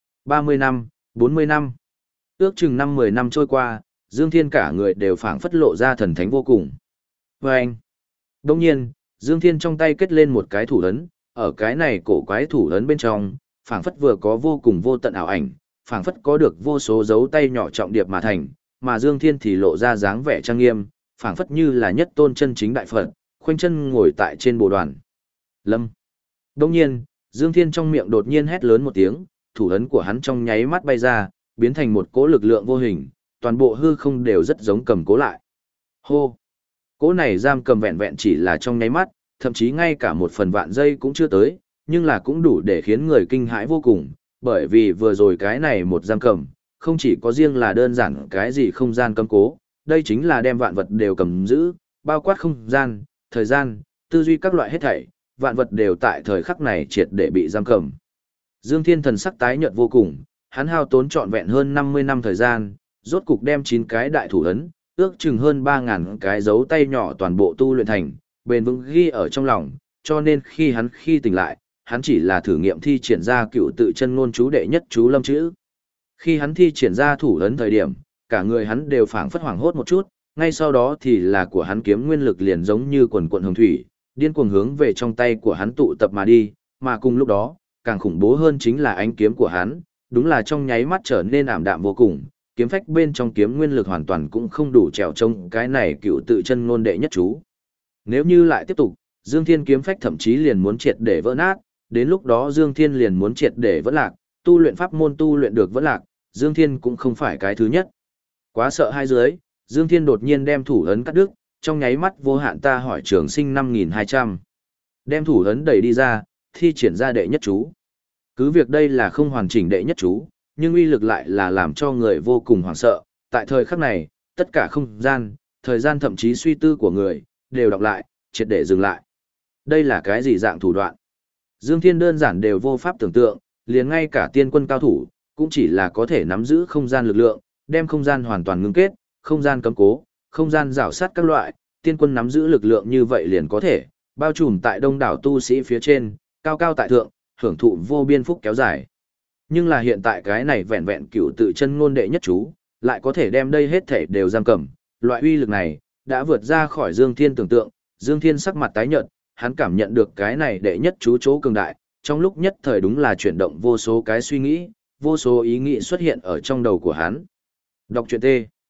30 năm, 40 năm, ước chừng 5-10 năm trôi qua, Dương Thiên cả người đều phảng phất lộ ra thần thánh vô cùng. Và anh, đồng nhiên, Dương Thiên trong tay kết lên một cái thủ ấn, ở cái này cổ quái thủ ấn bên trong, phảng phất vừa có vô cùng vô tận ảo ảnh, phảng phất có được vô số dấu tay nhỏ trọng điệp mà thành, mà Dương Thiên thì lộ ra dáng vẻ trang nghiêm, phảng phất như là nhất tôn chân chính đại Phật, khoanh chân ngồi tại trên bồ đoàn. Lâm. Đồng nhiên, Dương Thiên trong miệng đột nhiên hét lớn một tiếng, thủ ấn của hắn trong nháy mắt bay ra, biến thành một cỗ lực lượng vô hình, toàn bộ hư không đều rất giống cầm cố lại. Hô! Cỗ này giam cầm vẹn vẹn chỉ là trong nháy mắt, thậm chí ngay cả một phần vạn giây cũng chưa tới, nhưng là cũng đủ để khiến người kinh hãi vô cùng, bởi vì vừa rồi cái này một giam cầm, không chỉ có riêng là đơn giản cái gì không gian cầm cố, đây chính là đem vạn vật đều cầm giữ, bao quát không gian, thời gian, tư duy các loại hết thảy, vạn vật đều tại thời khắc này triệt để bị giam cầm. Dương Thiên thần sắc tái nhợt vô cùng, hắn hao tốn trọn vẹn hơn 50 năm thời gian, rốt cục đem 9 cái đại thủ ấn, ước chừng hơn 3.000 cái dấu tay nhỏ toàn bộ tu luyện thành, bền vững ghi ở trong lòng, cho nên khi tỉnh lại, hắn chỉ là thử nghiệm thi triển ra cựu tự chân ngôn chú đệ nhất chú lâm chữ. Khi hắn thi triển ra thủ ấn thời điểm, cả người hắn đều phảng phất hoảng hốt một chút, ngay sau đó thì là của hắn kiếm nguyên lực liền giống như quần quần hồng thủy, điên cuồng hướng về trong tay của hắn tụ tập mà đi, mà cùng lúc đó, càng khủng bố hơn chính là ánh kiếm của hắn, đúng là trong nháy mắt trở nên ảm đạm vô cùng, kiếm phách bên trong kiếm nguyên lực hoàn toàn cũng không đủ trèo trông cái này cựu tự chân ngôn đệ nhất chú. Nếu như lại tiếp tục, Dương Thiên kiếm phách thậm chí liền muốn triệt để vỡ nát, đến lúc đó Dương Thiên liền muốn triệt để vỡ lạc, tu luyện pháp môn tu luyện được vỡ lạc, Dương Thiên cũng không phải cái thứ nhất. Quá sợ hai dưới, Dương Thiên đột nhiên đem thủ ấn cắt đứt, trong nháy mắt vô hạn ta hỏi trường sinh 5200. Đem thủ ấn đẩy đi ra, thi triển ra đệ nhất chú. Cứ việc đây là không hoàn chỉnh đệ nhất chú, nhưng uy lực lại là làm cho người vô cùng hoảng sợ. Tại thời khắc này, tất cả không gian, thời gian thậm chí suy tư của người, đều đọc lại, triệt để dừng lại. Đây là cái gì dạng thủ đoạn? Dương Thiên đơn giản đều vô pháp tưởng tượng, liền ngay cả tiên quân cao thủ, cũng chỉ là có thể nắm giữ không gian lực lượng, đem không gian hoàn toàn ngưng kết, không gian cấm cố, không gian rào sát các loại, tiên quân nắm giữ lực lượng như vậy liền có thể, bao trùm tại đông đảo tu sĩ phía trên, cao cao tại thượng, hưởng thụ vô biên phúc kéo dài. Nhưng là hiện tại cái này vẹn vẹn cựu tự chân ngôn đệ nhất chú, lại có thể đem đây hết thể đều giam cầm, loại uy lực này, đã vượt ra khỏi Dương Thiên tưởng tượng, Dương Thiên sắc mặt tái nhợt, hắn cảm nhận được cái này đệ nhất chú chỗ cường đại, trong lúc nhất thời đúng là chuyển động vô số cái suy nghĩ, vô số ý nghĩ xuất hiện ở trong đầu của hắn. Đọc truyện T.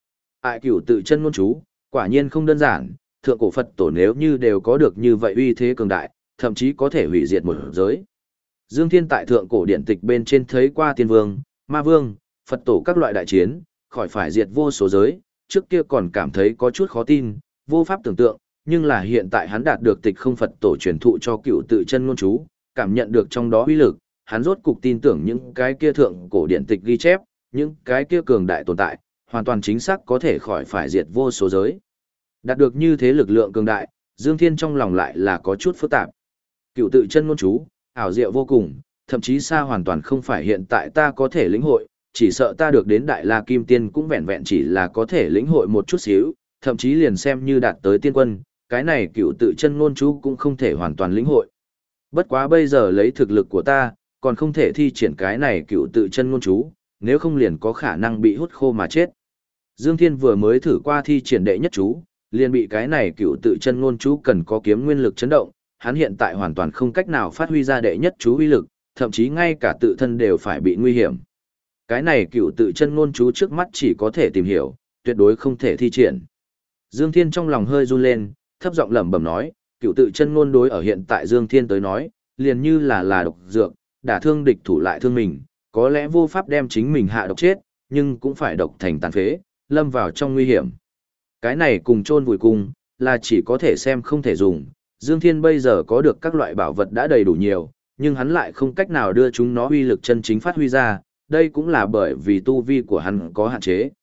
Ai cửu tự chân ngôn chú, quả nhiên không đơn giản, thượng cổ Phật tổ nếu như đều có được như vậy uy thế cường đại, thậm chí có thể hủy diệt một giới. Dương Thiên tại thượng cổ điển tịch bên trên thấy qua tiên vương, ma vương, Phật tổ các loại đại chiến, khỏi phải diệt vô số giới, trước kia còn cảm thấy có chút khó tin, vô pháp tưởng tượng, nhưng là hiện tại hắn đạt được tịch không Phật tổ truyền thụ cho cựu tự chân ngôn chú, cảm nhận được trong đó uy lực, hắn rốt cục tin tưởng những cái kia thượng cổ điển tịch ghi chép, những cái kia cường đại tồn tại, hoàn toàn chính xác có thể khỏi phải diệt vô số giới. Đạt được như thế lực lượng cường đại, Dương Thiên trong lòng lại là có chút phức tạp. Cựu tự chân ngôn chú, ảo diệu vô cùng, thậm chí xa hoàn toàn không phải hiện tại ta có thể lĩnh hội, chỉ sợ ta được đến Đại La Kim Tiên cũng vẹn vẹn chỉ là có thể lĩnh hội một chút xíu, thậm chí liền xem như đạt tới tiên quân, cái này cựu tự chân ngôn chú cũng không thể hoàn toàn lĩnh hội. Bất quá bây giờ lấy thực lực của ta, còn không thể thi triển cái này cựu tự chân ngôn chú, nếu không liền có khả năng bị hút khô mà chết. Dương Thiên vừa mới thử qua thi triển đệ nhất chú, liền bị cái này cựu tự chân ngôn chú cần có kiếm nguyên lực chấn động, hắn hiện tại hoàn toàn không cách nào phát huy ra đệ nhất chú uy lực, thậm chí ngay cả tự thân đều phải bị nguy hiểm. Cái này cựu tự chân ngôn chú trước mắt chỉ có thể tìm hiểu, tuyệt đối không thể thi triển. Dương Thiên trong lòng hơi run lên, thấp giọng lẩm bẩm nói, cựu tự chân ngôn đối ở hiện tại Dương Thiên tới nói, liền như là độc dược, đả thương địch thủ lại thương mình, có lẽ vô pháp đem chính mình hạ độc chết, nhưng cũng phải độc thành tàn phế, lâm vào trong nguy hiểm. Cái này cùng chôn vùi cung, là chỉ có thể xem không thể dùng. Dương Thiên bây giờ có được các loại bảo vật đã đầy đủ nhiều, nhưng hắn lại không cách nào đưa chúng nó uy lực chân chính phát huy ra, đây cũng là bởi vì tu vi của hắn có hạn chế.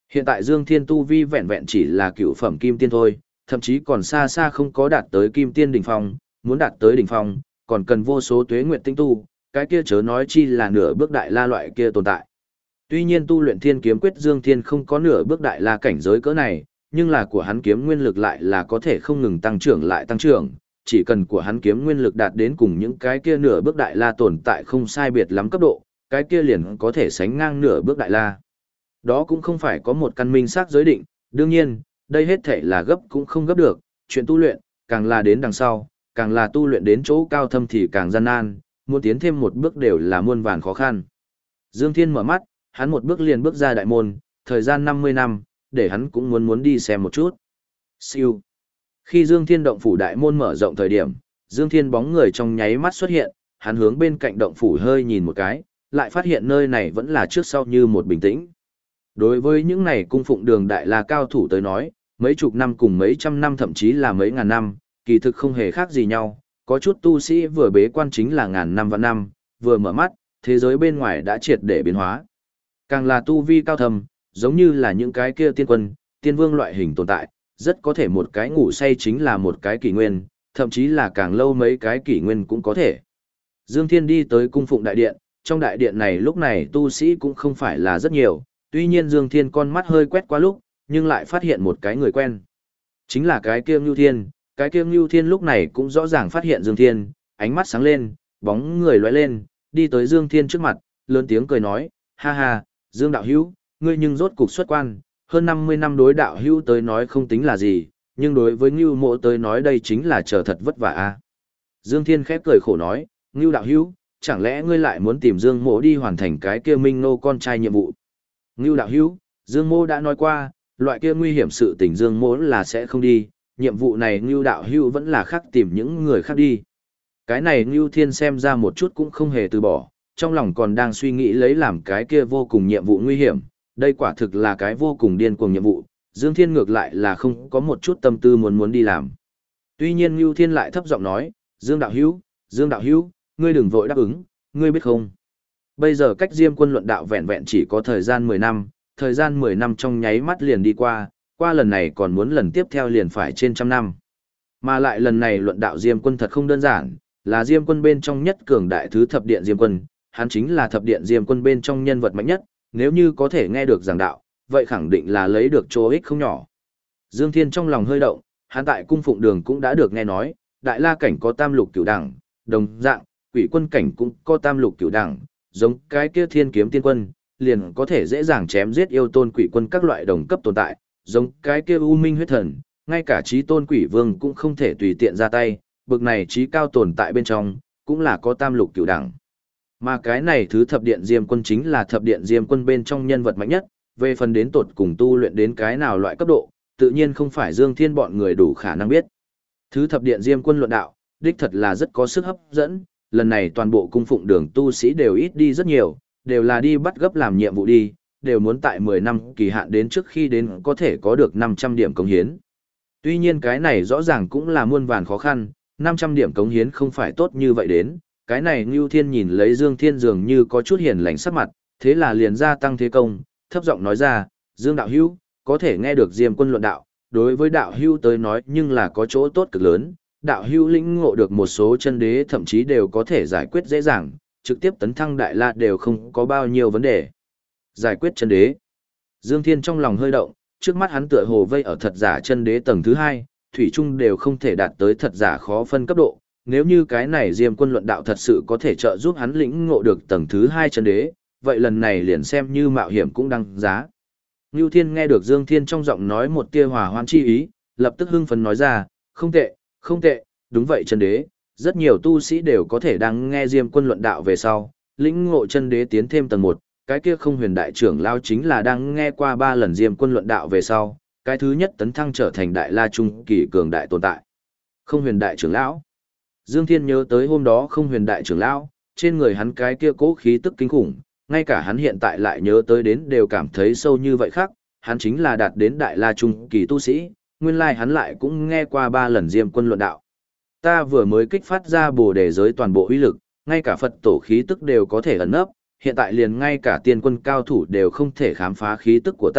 Hiện tại Dương Thiên tu vi vẹn vẹn chỉ là cựu phẩm kim tiên thôi, thậm chí còn xa xa không có đạt tới kim tiên đỉnh phong, muốn đạt tới đỉnh phong, còn cần vô số tuế nguyện tinh tu, cái kia chớ nói chi là nửa bước đại la loại kia tồn tại. Tuy nhiên tu luyện Thiên Kiếm Quyết Dương Thiên không có nửa bước đại la cảnh giới cỡ này, nhưng là của hắn kiếm nguyên lực lại là có thể không ngừng tăng trưởng lại tăng trưởng, chỉ cần của hắn kiếm nguyên lực đạt đến cùng những cái kia nửa bước đại la tồn tại không sai biệt lắm cấp độ, cái kia liền có thể sánh ngang nửa bước đại la. Đó cũng không phải có một căn minh xác giới định, đương nhiên, đây hết thể là gấp cũng không gấp được, chuyện tu luyện, càng là đến đằng sau, càng là tu luyện đến chỗ cao thâm thì càng gian nan, muốn tiến thêm một bước đều là muôn vàn khó khăn. Dương Thiên mở mắt, hắn một bước liền bước ra đại môn, thời gian 50 năm, để hắn cũng muốn đi xem một chút. Siêu. Khi Dương Thiên động phủ đại môn mở rộng thời điểm, Dương Thiên bóng người trong nháy mắt xuất hiện, hắn hướng bên cạnh động phủ hơi nhìn một cái, lại phát hiện nơi này vẫn là trước sau như một bình tĩnh. Đối với những này cung phụng đường đại la cao thủ tới nói, mấy chục năm cùng mấy trăm năm thậm chí là mấy ngàn năm, kỳ thực không hề khác gì nhau, có chút tu sĩ vừa bế quan chính là ngàn năm vạn năm, vừa mở mắt, thế giới bên ngoài đã triệt để biến hóa. Càng là tu vi cao thầm, giống như là những cái kia tiên quân, tiên vương loại hình tồn tại, rất có thể một cái ngủ say chính là một cái kỷ nguyên, thậm chí là càng lâu mấy cái kỷ nguyên cũng có thể. Dương Thiên đi tới cung phụng đại điện, trong đại điện này lúc này tu sĩ cũng không phải là rất nhiều, tuy nhiên Dương Thiên con mắt hơi quét qua lúc, nhưng lại phát hiện một cái người quen. Chính là cái kia Ngưu Thiên, cái kia Ngưu Thiên lúc này cũng rõ ràng phát hiện Dương Thiên, ánh mắt sáng lên, bóng người lóe lên, đi tới Dương Thiên trước mặt, lớn tiếng cười nói, ha ha, Dương đạo hữu, ngươi nhưng rốt cục xuất quan, hơn 50 năm đối đạo hữu tới nói không tính là gì, nhưng đối với Ngưu Mộ tới nói đây chính là chờ thật vất vả a. Dương Thiên khép cười khổ nói, Ngưu đạo hữu, chẳng lẽ ngươi lại muốn tìm Dương Mộ đi hoàn thành cái kia Minh Nô con trai nhiệm vụ? Ngưu đạo hữu, Dương Mộ đã nói qua, loại kia nguy hiểm sự tình Dương Mộ là sẽ không đi, nhiệm vụ này Ngưu đạo hữu vẫn là khác tìm những người khác đi. Cái này Ngưu Thiên xem ra một chút cũng không hề từ bỏ, trong lòng còn đang suy nghĩ lấy làm cái kia vô cùng nhiệm vụ nguy hiểm, đây quả thực là cái vô cùng điên cuồng nhiệm vụ, Dương Thiên ngược lại là không có một chút tâm tư muốn đi làm. Tuy nhiên Ngưu Thiên lại thấp giọng nói, Dương đạo hữu, ngươi đừng vội đáp ứng, ngươi biết không? Bây giờ cách Diêm Quân luận đạo vẹn vẹn chỉ có thời gian 10 năm, thời gian 10 năm trong nháy mắt liền đi qua lần này còn muốn lần tiếp theo liền phải trên trăm năm. Mà lại lần này luận đạo Diêm Quân thật không đơn giản, là Diêm Quân bên trong nhất cường đại thứ thập điện Diêm Quân, hắn chính là thập điện Diêm Quân bên trong nhân vật mạnh nhất, nếu như có thể nghe được giảng đạo, vậy khẳng định là lấy được chỗ ích không nhỏ. Dương Thiên trong lòng hơi động, hắn tại cung phụng đường cũng đã được nghe nói, đại la cảnh có tam lục cửu đẳng, đồng dạng, quỷ quân cảnh cũng có tam lục cửu đẳng, giống cái kia thiên kiếm tiên quân, liền có thể dễ dàng chém giết yêu tôn quỷ quân các loại đồng cấp tồn tại, giống cái kia u minh huyết thần, ngay cả chí tôn quỷ vương cũng không thể tùy tiện ra tay, bực này chí cao tồn tại bên trong, cũng là có tam lục cửu đẳng. Mà cái này thứ thập điện Diêm Quân chính là thập điện Diêm Quân bên trong nhân vật mạnh nhất, về phần đến tột cùng tu luyện đến cái nào loại cấp độ, tự nhiên không phải Dương Thiên bọn người đủ khả năng biết. Thứ thập điện Diêm Quân luận đạo, đích thật là rất có sức hấp dẫn, lần này toàn bộ cung phụng đường tu sĩ đều ít đi rất nhiều, đều là đi bắt gấp làm nhiệm vụ đi, đều muốn tại 10 năm kỳ hạn đến trước khi đến có thể có được 500 điểm cống hiến. Tuy nhiên cái này rõ ràng cũng là muôn vàn khó khăn, 500 điểm cống hiến không phải tốt như vậy đến, cái này Ngưu Thiên nhìn lấy Dương Thiên dường như có chút hiền lành sắc mặt, thế là liền gia tăng thế công, thấp giọng nói ra, Dương đạo hữu, có thể nghe được Diêm Quân luận đạo, đối với đạo hữu tới nói nhưng là có chỗ tốt cực lớn, đạo hữu lĩnh ngộ được một số chân đế thậm chí đều có thể giải quyết dễ dàng, trực tiếp tấn thăng đại la đều không có bao nhiêu vấn đề. Giải quyết chân đế. Dương Thiên trong lòng hơi động, trước mắt hắn tựa hồ vây ở thật giả chân đế tầng thứ 2, thủy chung đều không thể đạt tới thật giả khó phân cấp độ. Nếu như cái này Diêm Quân luận đạo thật sự có thể trợ giúp hắn lĩnh ngộ được tầng thứ 2 chân đế, vậy lần này liền xem như mạo hiểm cũng đăng giá. Ngưu Thiên nghe được Dương Thiên trong giọng nói một tia hòa hoan chi ý, lập tức hưng phấn nói ra, không tệ, không tệ, đúng vậy chân đế, rất nhiều tu sĩ đều có thể đang nghe Diêm Quân luận đạo về sau, lĩnh ngộ chân đế tiến thêm tầng 1, cái kia không huyền đại trưởng lao chính là đang nghe qua 3 lần Diêm Quân luận đạo về sau, cái thứ nhất tấn thăng trở thành đại la trung kỳ cường đại tồn tại. Không huyền đại trưởng lão. Dương Thiên nhớ tới hôm đó không huyền đại trưởng lão, trên người hắn cái kia cố khí tức kinh khủng, ngay cả hắn hiện tại lại nhớ tới đến đều cảm thấy sâu như vậy khác, hắn chính là đạt đến đại la trung kỳ tu sĩ, nguyên lai hắn lại cũng nghe qua 3 lần Diêm Quân luận đạo. Ta vừa mới kích phát ra Bồ Đề giới toàn bộ uy lực, ngay cả Phật tổ khí tức đều có thể ẩn nấp, hiện tại liền ngay cả tiên quân cao thủ đều không thể khám phá khí tức của ta,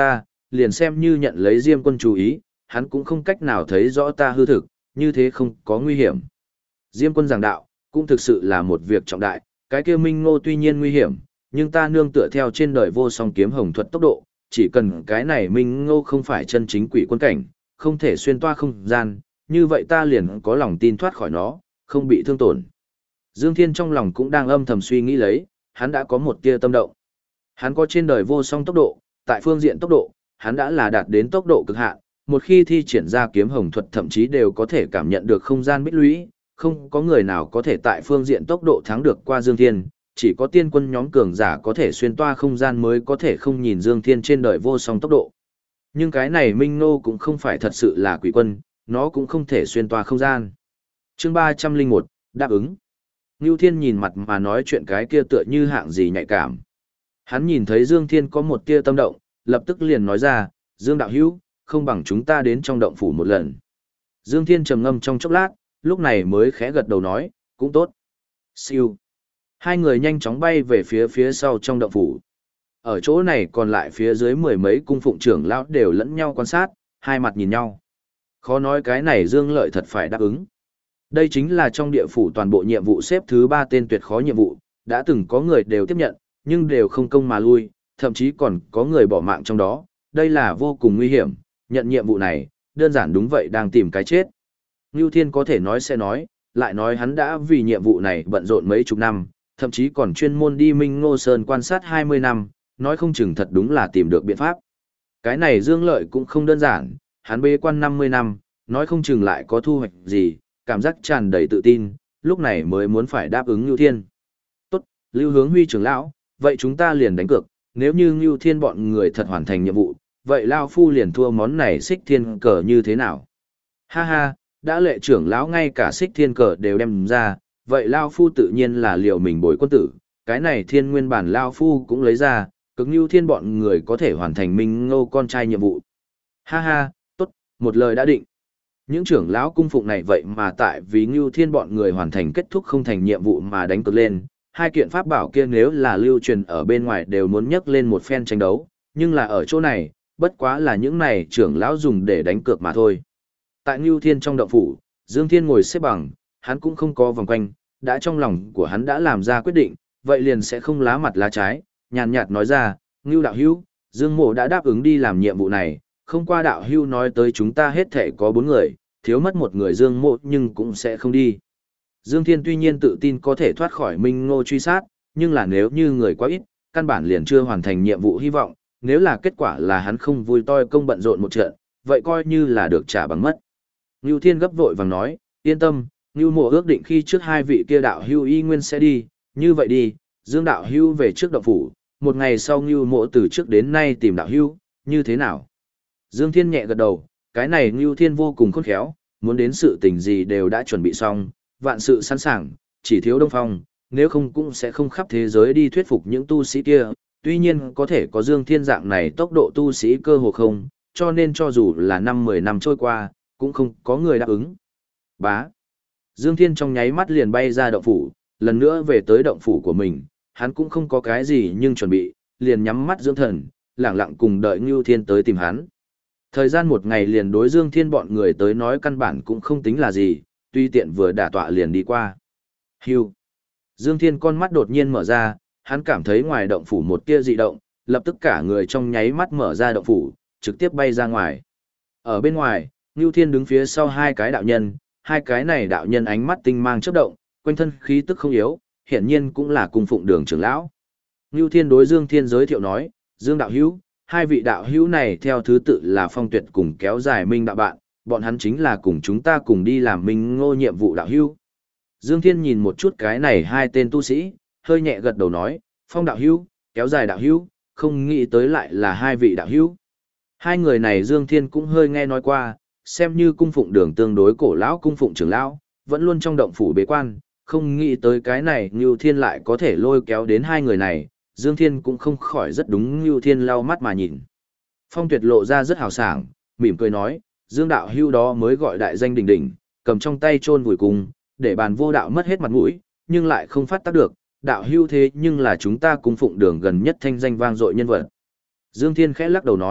liền xem như nhận lấy Diêm Quân chú ý, hắn cũng không cách nào thấy rõ ta hư thực, như thế không có nguy hiểm. Diêm Quân giảng đạo, cũng thực sự là một việc trọng đại, cái kia Minh Ngô tuy nhiên nguy hiểm, nhưng ta nương tựa theo trên đời vô song kiếm hồng thuật tốc độ, chỉ cần cái này Minh Ngô không phải chân chính quỷ quân cảnh, không thể xuyên toa không gian, như vậy ta liền có lòng tin thoát khỏi nó, không bị thương tổn. Dương Thiên trong lòng cũng đang âm thầm suy nghĩ lấy, hắn đã có một tia tâm động. Hắn có trên đời vô song tốc độ, tại phương diện tốc độ, hắn đã là đạt đến tốc độ cực hạn, một khi thi triển ra kiếm hồng thuật thậm chí đều có thể cảm nhận được không gian bích lũy, không có người nào có thể tại phương diện tốc độ thắng được qua Dương Thiên, chỉ có tiên quân nhóm cường giả có thể xuyên toa không gian mới có thể không nhìn Dương Thiên trên đời vô song tốc độ. Nhưng cái này Minh Ngô cũng không phải thật sự là quỷ quân, nó cũng không thể xuyên toa không gian. Chương 301, đáp ứng. Ngưu Thiên nhìn mặt mà nói chuyện cái kia tựa như hạng gì nhạy cảm. Hắn nhìn thấy Dương Thiên có một tia tâm động, lập tức liền nói ra, Dương đạo hữu, không bằng chúng ta đến trong động phủ một lần. Dương Thiên trầm ngâm trong chốc lát, lúc này mới khẽ gật đầu nói, cũng tốt. Siêu. Hai người nhanh chóng bay về phía sau trong động phủ. Ở chỗ này còn lại phía dưới mười mấy cung phụng trưởng lão đều lẫn nhau quan sát, hai mặt nhìn nhau. Khó nói cái này Dương Lợi thật phải đáp ứng. Đây chính là trong địa phủ toàn bộ nhiệm vụ xếp thứ 3 tên tuyệt khó nhiệm vụ, đã từng có người đều tiếp nhận, nhưng đều không công mà lui, thậm chí còn có người bỏ mạng trong đó, đây là vô cùng nguy hiểm, nhận nhiệm vụ này, đơn giản đúng vậy đang tìm cái chết. Ngưu Thiên có thể nói sẽ nói, lại nói hắn đã vì nhiệm vụ này bận rộn mấy chục năm, thậm chí còn chuyên môn đi Minh Ngô Sơn quan sát 20 năm, nói không chừng thật đúng là tìm được biện pháp. Cái này Dương Lợi cũng không đơn giản, hắn bế quan 50 năm, nói không chừng lại có thu hoạch gì, cảm giác tràn đầy tự tin, lúc này mới muốn phải đáp ứng Ngưu Thiên. Tốt, Lưu Hướng Huy trưởng lão, vậy chúng ta liền đánh cược, nếu như Ngưu Thiên bọn người thật hoàn thành nhiệm vụ, vậy Lao Phu liền thua món này xích thiên cờ như thế nào? Ha ha, đã lệ trưởng lão ngay cả xích thiên cờ đều đem ra, vậy Lao Phu tự nhiên là liều mình bồi quân tử, cái này thiên nguyên bản Lao Phu cũng lấy ra, cực Ngưu Thiên bọn người có thể hoàn thành Minh Ngô con trai nhiệm vụ. Ha ha, tốt, một lời đã định. Những trưởng lão cung phụng này vậy mà tại vì Ngưu Thiên bọn người hoàn thành kết thúc không thành nhiệm vụ mà đánh cược lên, hai kiện pháp bảo kia nếu là lưu truyền ở bên ngoài đều muốn nhấc lên một phen tranh đấu, nhưng là ở chỗ này, bất quá là những này trưởng lão dùng để đánh cược mà thôi. Tại Ngưu Thiên trong động phủ, Dương Thiên ngồi xếp bằng, hắn cũng không có vòng quanh, đã trong lòng của hắn đã làm ra quyết định, vậy liền sẽ không lá mặt lá trái, nhàn nhạt nói ra, Ngưu đạo hữu, Dương Mộ đã đáp ứng đi làm nhiệm vụ này, không qua đạo hữu nói tới chúng ta hết thể có 4 người, thiếu mất một người Dương Mộ nhưng cũng sẽ không đi. Dương Thiên tuy nhiên tự tin có thể thoát khỏi Minh Ngô truy sát, nhưng là nếu như người quá ít, căn bản liền chưa hoàn thành nhiệm vụ hy vọng, nếu là kết quả là hắn không vui toi công bận rộn một trận, vậy coi như là được trả bằng mất. Ngưu Thiên gấp vội vàng nói, yên tâm, Ngưu Mộ ước định khi trước hai vị kia đạo hưu y nguyên sẽ đi, như vậy đi, Dương đạo hưu về trước động phủ, một ngày sau Ngưu Mộ từ trước đến nay tìm đạo hưu, như thế nào? Dương Thiên nhẹ gật đầu, cái này Ngưu Thiên vô cùng khôn khéo, muốn đến sự tình gì đều đã chuẩn bị xong, vạn sự sẵn sàng, chỉ thiếu Đông Phong, nếu không cũng sẽ không khắp thế giới đi thuyết phục những tu sĩ kia, tuy nhiên có thể có Dương Thiên dạng này tốc độ tu sĩ cơ hồ không, cho nên cho dù là 5-10 năm trôi qua, cũng không có người đáp ứng. Bá. Dương Thiên trong nháy mắt liền bay ra động phủ, lần nữa về tới động phủ của mình, hắn cũng không có cái gì nhưng chuẩn bị, liền nhắm mắt dưỡng thần, lặng lặng cùng đợi Ngưu Thiên tới tìm hắn. Thời gian một ngày liền đối Dương Thiên bọn người tới nói căn bản cũng không tính là gì, tuy tiện vừa đả tọa liền đi qua. Hưu. Dương Thiên con mắt đột nhiên mở ra, hắn cảm thấy ngoài động phủ một tia dị động, lập tức cả người trong nháy mắt mở ra động phủ, trực tiếp bay ra ngoài. Ở bên ngoài, Ngưu Thiên đứng phía sau hai cái đạo nhân, hai cái này đạo nhân ánh mắt tinh mang chớp động, quanh thân khí tức không yếu, hiển nhiên cũng là cung phụng đường trưởng lão. Ngưu Thiên đối Dương Thiên giới thiệu nói, Dương đạo hữu, hai vị đạo hữu này theo thứ tự là Phong Tuyệt cùng kéo dài Minh đạo bạn, bọn hắn chính là cùng chúng ta cùng đi làm Minh Ngô nhiệm vụ đạo hữu. Dương Thiên nhìn một chút cái này hai tên tu sĩ, hơi nhẹ gật đầu nói, Phong đạo hữu, kéo dài đạo hữu, không nghĩ tới lại là hai vị đạo hữu. Hai người này Dương Thiên cũng hơi nghe nói qua, xem như cung phụng đường tương đối cổ lão cung phụng trưởng lão, vẫn luôn trong động phủ bế quan, không nghĩ tới cái này Ngưu Thiên lại có thể lôi kéo đến hai người này, Dương Thiên cũng không khỏi rất đúng Ngưu Thiên lau mắt mà nhìn. Phong Tuyệt lộ ra rất hào sảng, mỉm cười nói, Dương đạo hưu đó mới gọi đại danh đỉnh đỉnh, cầm trong tay chôn vùi cùng, để bàn vô đạo mất hết mặt mũi, nhưng lại không phát tác được, đạo hưu thế nhưng là chúng ta cung phụng đường gần nhất thanh danh vang dội nhân vật. Dương Thiên khẽ lắc đầu nói,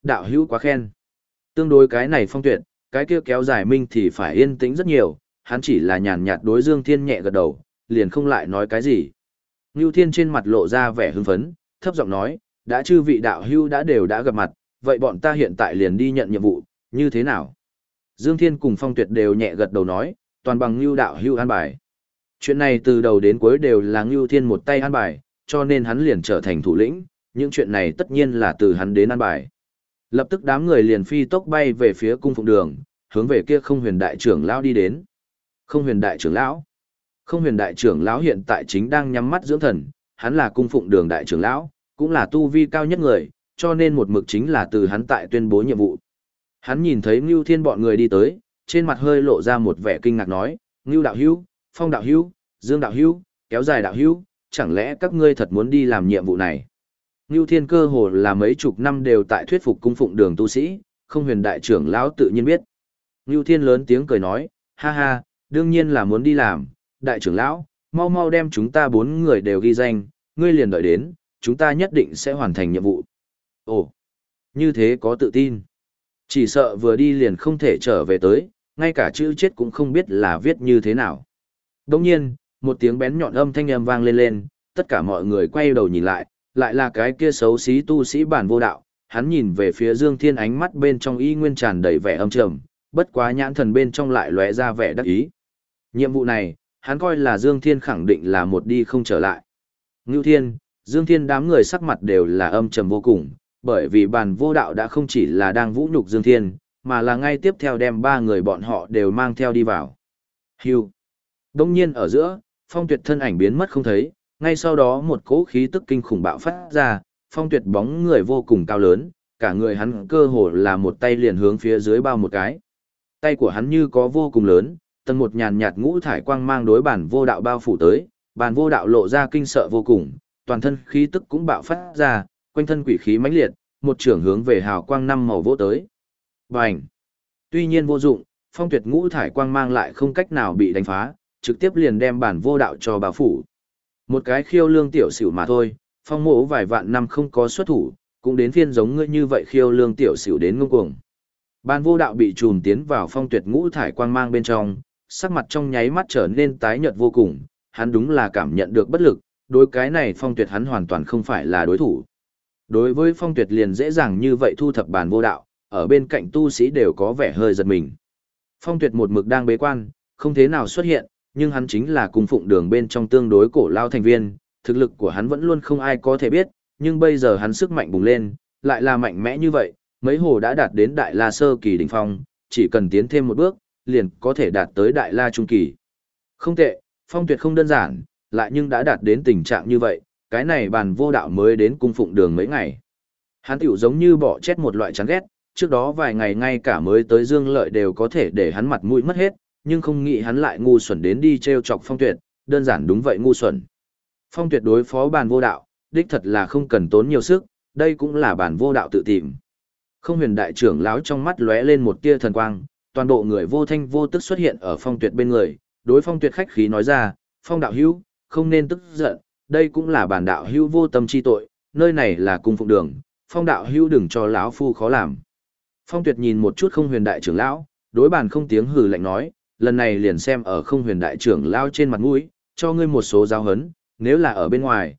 đạo hữu quá khen. Tương đối cái này Phong Tuyệt, cái kia kéo dài minh thì phải yên tĩnh rất nhiều, hắn chỉ là nhàn nhạt đối Dương Thiên nhẹ gật đầu, liền không lại nói cái gì. Ngưu Thiên trên mặt lộ ra vẻ hưng phấn, thấp giọng nói, đã chư vị đạo hữu đã gặp mặt, vậy bọn ta hiện tại liền đi nhận nhiệm vụ, như thế nào? Dương Thiên cùng Phong Tuyệt đều nhẹ gật đầu nói, toàn bằng Ngưu đạo hữu an bài. Chuyện này từ đầu đến cuối đều là Ngưu Thiên một tay an bài, cho nên hắn liền trở thành thủ lĩnh, những chuyện này tất nhiên là từ hắn đến an bài. Lập tức đám người liền phi tốc bay về phía cung phụng đường, hướng về kia Không Huyền đại trưởng lão đi đến. Không Huyền đại trưởng lão? Không Huyền đại trưởng lão hiện tại chính đang nhắm mắt dưỡng thần, hắn là cung phụng đường đại trưởng lão, cũng là tu vi cao nhất người, cho nên một mực chính là từ hắn tại tuyên bố nhiệm vụ. Hắn nhìn thấy Ngưu Thiên bọn người đi tới, trên mặt hơi lộ ra một vẻ kinh ngạc nói, Ngưu đạo hữu, Phong đạo hữu, Dương đạo hữu, kéo dài đạo hữu, chẳng lẽ các ngươi thật muốn đi làm nhiệm vụ này? Ngưu Thiên cơ hồ là mấy chục năm đều tại thuyết phục cung phụng đường tu sĩ, Không Huyền đại trưởng lão tự nhiên biết. Ngưu Thiên lớn tiếng cười nói, ha ha, đương nhiên là muốn đi làm, đại trưởng lão, mau mau đem chúng ta 4 người đều ghi danh, ngươi liền đợi đến, chúng ta nhất định sẽ hoàn thành nhiệm vụ. Ồ, như thế có tự tin. Chỉ sợ vừa đi liền không thể trở về tới, ngay cả chữ chết cũng không biết là viết như thế nào. Đồng nhiên, một tiếng bén nhọn âm thanh vang lên, tất cả mọi người quay đầu nhìn lại là cái kia xấu xí tu sĩ Bản Vô Đạo, hắn nhìn về phía Dương Thiên ánh mắt bên trong y nguyên tràn đầy vẻ âm trầm, bất quá nhãn thần bên trong lại lóe ra vẻ đắc ý. Nhiệm vụ này, hắn coi là Dương Thiên khẳng định là một đi không trở lại. Ngưu Thiên, Dương Thiên đám người sắc mặt đều là âm trầm vô cùng, bởi vì Bản Vô Đạo đã không chỉ là đang vũ nhục Dương Thiên, mà là ngay tiếp theo đem 3 người bọn họ đều mang theo đi vào. Hưu. Đông nhiên ở giữa, Phong Tuyệt thân ảnh biến mất không thấy, ngay sau đó một cỗ khí tức kinh khủng bạo phát ra, Phong Tuyệt bóng người vô cùng cao lớn, cả người hắn cơ hồ là một tay liền hướng phía dưới bao một cái. Tay của hắn như có vô cùng lớn, tầng một nhàn nhạt ngũ thải quang mang đối Bản Vô Đạo bao phủ tới, Bản Vô Đạo lộ ra kinh sợ vô cùng, toàn thân khí tức cũng bạo phát ra, quanh thân quỷ khí mãnh liệt, một trưởng hướng về hào quang 5 màu vỗ tới. Bành! Tuy nhiên vô dụng, Phong Tuyệt ngũ thải quang mang lại không cách nào bị đánh phá, trực tiếp liền đem Bản Vô Đạo cho bao phủ. Một cái khiêu lương tiểu xỉu mà thôi, Phong Mộ vài vạn năm không có xuất thủ, cũng đến phiên giống ngươi như vậy khiêu lương tiểu xỉu đến ngông cuồng. Bản Vô Đạo bị trùm tiến vào Phong Tuyệt ngũ thải quang mang bên trong, sắc mặt trong nháy mắt trở nên tái nhợt vô cùng, hắn đúng là cảm nhận được bất lực, đối cái này Phong Tuyệt hắn hoàn toàn không phải là đối thủ. Đối với Phong Tuyệt liền dễ dàng như vậy thu thập Bản Vô Đạo, ở bên cạnh tu sĩ đều có vẻ hơi giật mình. Phong Tuyệt một mực đang bế quan, không thế nào xuất hiện, nhưng hắn chính là cung phụng đường bên trong tương đối cổ lao thành viên, thực lực của hắn vẫn luôn không ai có thể biết, nhưng bây giờ hắn sức mạnh bùng lên, lại là mạnh mẽ như vậy, mấy hồ đã đạt đến Đại La Sơ Kỳ đỉnh phong, chỉ cần tiến thêm một bước, liền có thể đạt tới Đại La Trung Kỳ. Không tệ, Phong Tuyệt không đơn giản, lại nhưng đã đạt đến tình trạng như vậy, cái này Bản Vô Đạo mới đến cung phụng đường mấy ngày. Hắn tiểu giống như bỏ chết một loại chán ghét, trước đó vài ngày ngay cả mới tới Dương Lợi đều có thể để hắn mặt mũi mất hết, nhưng không nghĩ hắn lại ngu xuẩn đến đi trêu chọc Phong Tuyệt, đơn giản đúng vậy ngu xuẩn. Phong Tuyệt đối phó Bản Vô Đạo, đích thật là không cần tốn nhiều sức, đây cũng là Bản Vô Đạo tự tìm. Không Huyền đại trưởng lão trong mắt lóe lên một tia thần quang, toàn bộ người vô thanh vô tức xuất hiện ở Phong Tuyệt bên người, đối Phong Tuyệt khách khí nói ra, Phong đạo hữu, không nên tức giận, đây cũng là bản đạo hữu vô tâm chi tội, nơi này là cung phụng đường, Phong đạo hữu đừng cho lão phu khó làm. Phong Tuyệt nhìn một chút Không Huyền đại trưởng lão, đối Bản không tiếng hừ lạnh nói, lần này liền xem ở Không Huyền đại trưởng lão trên mặt mũi, cho ngươi một số giáo hấn, nếu là ở bên ngoài,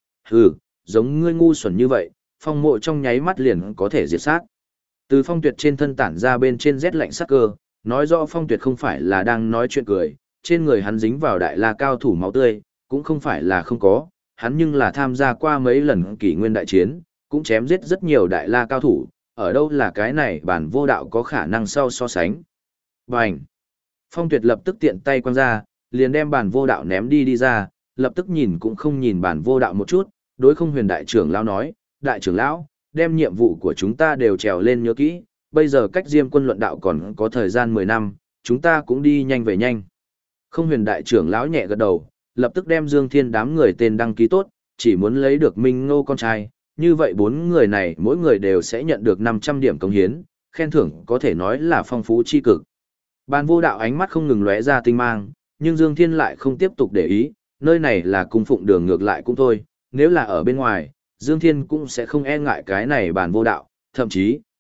giống ngươi ngu xuẩn như vậy, Phong Mộ trong nháy mắt liền có thể diệt sát. Từ Phong Tuyệt trên thân tản ra bên trên rét lạnh sắc cơ, nói rõ Phong Tuyệt không phải là đang nói chuyện cười, trên người hắn dính vào Đại La cao thủ máu tươi, cũng không phải là không có, hắn nhưng là tham gia qua mấy lần kỷ nguyên đại chiến, cũng chém giết rất nhiều Đại La cao thủ, ở đâu là cái này Bản Vô Đạo có khả năng so sánh. Bành! Phong Tuyệt lập tức tiện tay quăng ra, liền đem Bản Vô Đạo ném đi ra, lập tức nhìn cũng không nhìn Bản Vô Đạo một chút, đối Không Huyền đại trưởng lão nói, đại trưởng lão, đem nhiệm vụ của chúng ta đều trèo lên nhớ kỹ, bây giờ cách Diêm Quân luận đạo còn có thời gian 10 năm, chúng ta cũng đi nhanh về nhanh. Không Huyền đại trưởng lão nhẹ gật đầu, lập tức đem Dương Thiên đám người tên đăng ký tốt, chỉ muốn lấy được Minh Ngô con trai, như vậy 4 người này mỗi người đều sẽ nhận được 500 điểm cống hiến, khen thưởng có thể nói là phong phú chi cực. Bản Vô Đạo ánh mắt không ngừng lóe ra tinh mang, nhưng Dương Thiên lại không tiếp tục để ý, nơi này là cung phụng đường ngược lại cũng thôi, nếu là ở bên ngoài, Dương Thiên cũng sẽ không e ngại cái này Bản Vô Đạo, thậm chí,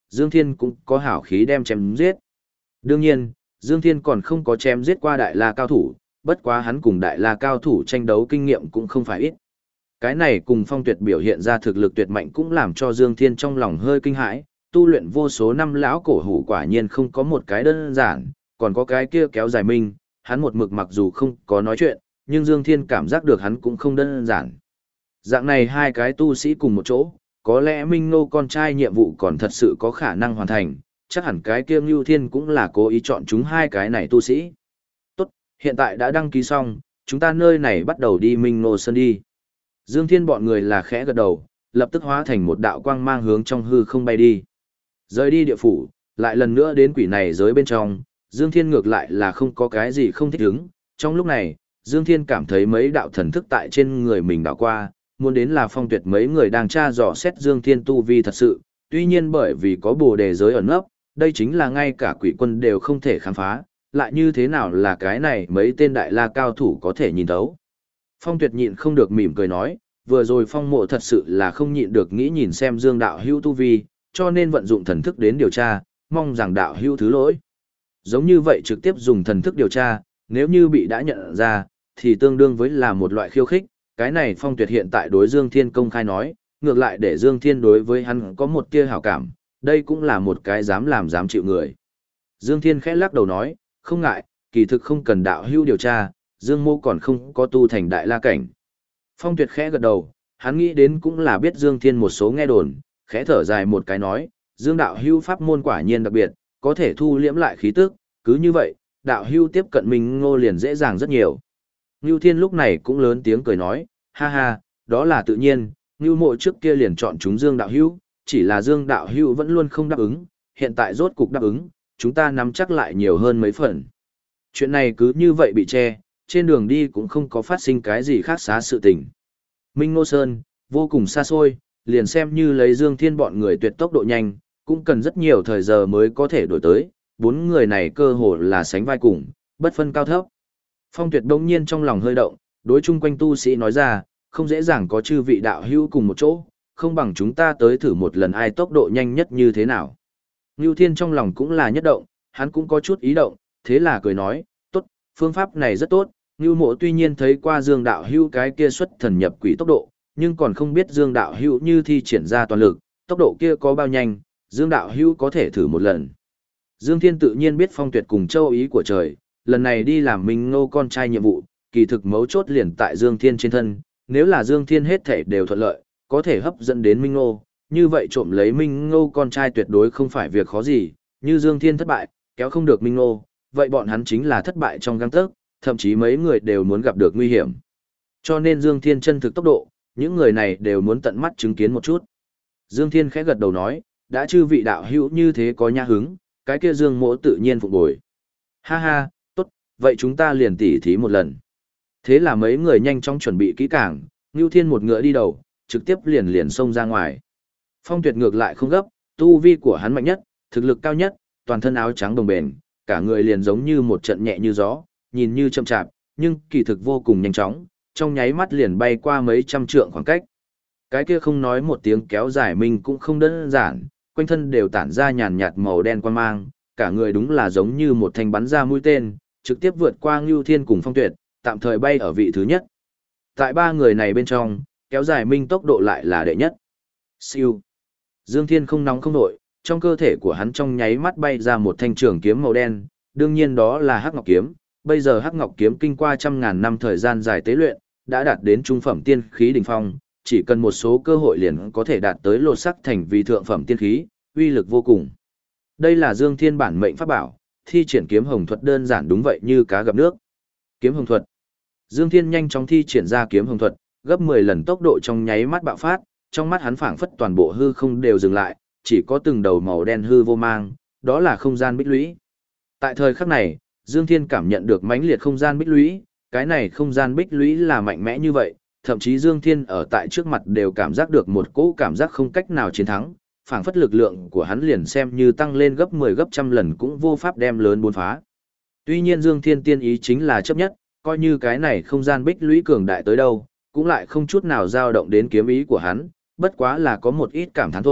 Dương Thiên cũng có hảo khí đem chém giết. Đương nhiên, Dương Thiên còn không có chém giết qua Đại La cao thủ, bất quá hắn cùng Đại La cao thủ tranh đấu kinh nghiệm cũng không phải ít. Cái này cùng Phong Tuyệt biểu hiện ra thực lực tuyệt mạnh cũng làm cho Dương Thiên trong lòng hơi kinh hãi, tu luyện vô số năm lão cổ hủ quả nhiên không có một cái đơn giản, còn có cái kia kéo dài minh, hắn một mực mặc dù không có nói chuyện, nhưng Dương Thiên cảm giác được hắn cũng không đơn giản. Dạng này hai cái tu sĩ cùng một chỗ, có lẽ Minh Ngô con trai nhiệm vụ còn thật sự có khả năng hoàn thành, chắc hẳn cái kia Ngưu Thiên cũng là cố ý chọn chúng hai cái này tu sĩ. Tốt, hiện tại đã đăng ký xong, chúng ta nơi này bắt đầu đi Minh Ngô Sơn đi. Dương Thiên bọn người là khẽ gật đầu, lập tức hóa thành một đạo quang mang hướng trong hư không bay đi. Rời đi địa phủ, lại lần nữa đến quỷ này giới bên trong, Dương Thiên ngược lại là không có cái gì không thích ứng. Trong lúc này, Dương Thiên cảm thấy mấy đạo thần thức tại trên người mình đảo qua, muốn đến là Phong Tuyệt mấy người đang tra dò xét Dương Thiên tu vi thật sự, tuy nhiên bởi vì có Bồ Đề giới ẩn nấp, đây chính là ngay cả quỷ quân đều không thể khám phá, lại như thế nào là cái này mấy tên Đại La cao thủ có thể nhìn thấu. Phong Tuyệt nhịn không được mỉm cười nói, vừa rồi Phong Mộ thật sự là không nhịn được nghĩ nhìn xem Dương đạo hữu tu vi, cho nên vận dụng thần thức đến điều tra, mong rằng đạo hữu thứ lỗi. Giống như vậy trực tiếp dùng thần thức điều tra, nếu như bị đã nhận ra, thì tương đương với là một loại khiêu khích, cái này Phong Tuyệt hiện tại đối Dương Thiên công khai nói, ngược lại để Dương Thiên đối với hắn có một tia hảo cảm, đây cũng là một cái dám làm dám chịu người. Dương Thiên khẽ lắc đầu nói, không ngại, kỳ thực không cần đạo hữu điều tra, Dương Mô còn không có tu thành Đại La cảnh. Phong Tuyệt khẽ gật đầu, hắn nghĩ đến cũng là biết Dương Thiên một số nghe đồn, khẽ thở dài một cái nói, Dương đạo hữu pháp môn quả nhiên đặc biệt, có thể thu liễm lại khí tức, cứ như vậy, đạo hữu tiếp cận Minh Ngô liền dễ dàng rất nhiều. Ngưu Thiên lúc này cũng lớn tiếng cười nói, ha ha, đó là tự nhiên, Ngưu Mộ trước kia liền chọn chúng Dương đạo hữu, chỉ là Dương đạo hữu vẫn luôn không đáp ứng, hiện tại rốt cục đáp ứng, chúng ta nắm chắc lại nhiều hơn mấy phần. Chuyện này cứ như vậy bị che, trên đường đi cũng không có phát sinh cái gì khác xá sự tình. Minh Ngô Sơn, vô cùng xa xôi, liền xem như lấy Dương Thiên bọn người tuyệt tốc độ nhanh, cũng cần rất nhiều thời giờ mới có thể đổi tới, bốn người này cơ hồ là sánh vai cùng, bất phân cao thấp. Phong Tuyệt đông nhiên trong lòng hơi động, đối chung quanh tu sĩ nói ra, không dễ dàng có chư vị đạo hữu cùng một chỗ, không bằng chúng ta tới thử một lần ai tốc độ nhanh nhất như thế nào. Ngưu Thiên trong lòng cũng là nhất động, hắn cũng có chút ý động, thế là cười nói, tốt, phương pháp này rất tốt, Ngưu Mộ tuy nhiên thấy qua Dương đạo hữu cái kia xuất thần nhập quỷ tốc độ, nhưng còn không biết Dương đạo hữu như thi triển ra toàn lực, tốc độ kia có bao nhanh, Dương đạo hữu có thể thử một lần. Dương Thiên tự nhiên biết Phong Tuyệt cùng châu ý của trời, lần này đi làm Minh Ngô con trai nhiệm vụ, kỳ thực mấu chốt liền tại Dương Thiên trên thân, nếu là Dương Thiên hết thể đều thuận lợi, có thể hấp dẫn đến Minh Ngô, như vậy trộm lấy Minh Ngô con trai tuyệt đối không phải việc khó gì, như Dương Thiên thất bại, kéo không được Minh Ngô, vậy bọn hắn chính là thất bại trong gang tấc, thậm chí mấy người đều muốn gặp được nguy hiểm. Cho nên Dương Thiên chân thực tốc độ, những người này đều muốn tận mắt chứng kiến một chút. Dương Thiên khẽ gật đầu nói, đã chư vị đạo hữu như thế có nha hứng, cái kia Dương Mỗ tự nhiên phục bồi. Ha ha, tốt, vậy chúng ta liền tỉ thí một lần. Thế là mấy người nhanh chóng chuẩn bị kỹ càng, Ngưu Thiên một ngựa đi đầu, trực tiếp liền xông ra ngoài. Phong Tuyệt ngược lại không gấp, tu vi của hắn mạnh nhất, thực lực cao nhất, toàn thân áo trắng đồng bền, cả người liền giống như một trận nhẹ như gió, nhìn như chậm chạp, nhưng kỳ thực vô cùng nhanh chóng, trong nháy mắt liền bay qua mấy trăm trượng khoảng cách. Cái kia không nói một tiếng kéo dài mình cũng không đơn giản, quanh thân đều tản ra nhàn nhạt màu đen quang mang, cả người đúng là giống như một thanh bắn ra mũi tên, trực tiếp vượt qua Ngưu Thiên cùng Phong Tuyệt, tạm thời bay ở vị thứ nhất. Tại ba người này bên trong, kéo dài minh tốc độ lại là đệ nhất. Siêu. Dương Thiên không nóng không nổi, trong cơ thể của hắn trong nháy mắt bay ra một thanh trường kiếm màu đen, đương nhiên đó là Hắc Ngọc kiếm. Bây giờ Hắc Ngọc kiếm kinh qua trăm ngàn năm thời gian dài tế luyện, đã đạt đến trung phẩm tiên khí đỉnh phong, chỉ cần một số cơ hội liền có thể đạt tới lột sắc thành vì thượng phẩm tiên khí, uy lực vô cùng. Đây là Dương Thiên bản mệnh pháp bảo, thi triển kiếm hồng thuật đơn giản đúng vậy như cá gặp nước. Kiếm hồng thuật. Dương Thiên nhanh chóng thi triển ra kiếm hồng thuật, gấp 10 lần tốc độ trong nháy mắt bạo phát, trong mắt hắn phảng phất toàn bộ hư không đều dừng lại, chỉ có từng đầu màu đen hư vô mang, đó là không gian bích lũy. Tại thời khắc này, Dương Thiên cảm nhận được mãnh liệt không gian bích lũy, cái này không gian bích lũy là mạnh mẽ như vậy, thậm chí Dương Thiên ở tại trước mặt đều cảm giác được một cỗ cảm giác không cách nào chiến thắng, phảng phất lực lượng của hắn liền xem như tăng lên gấp 10 gấp trăm lần cũng vô pháp đem lớn bốn phá. Tuy nhiên Dương Thiên tiên ý chính là chấp nhất, coi như cái này không gian bích lũy cường đại tới đâu, cũng lại không chút nào dao động đến kiếm ý của hắn, bất quá là có một ít cảm thán thôi,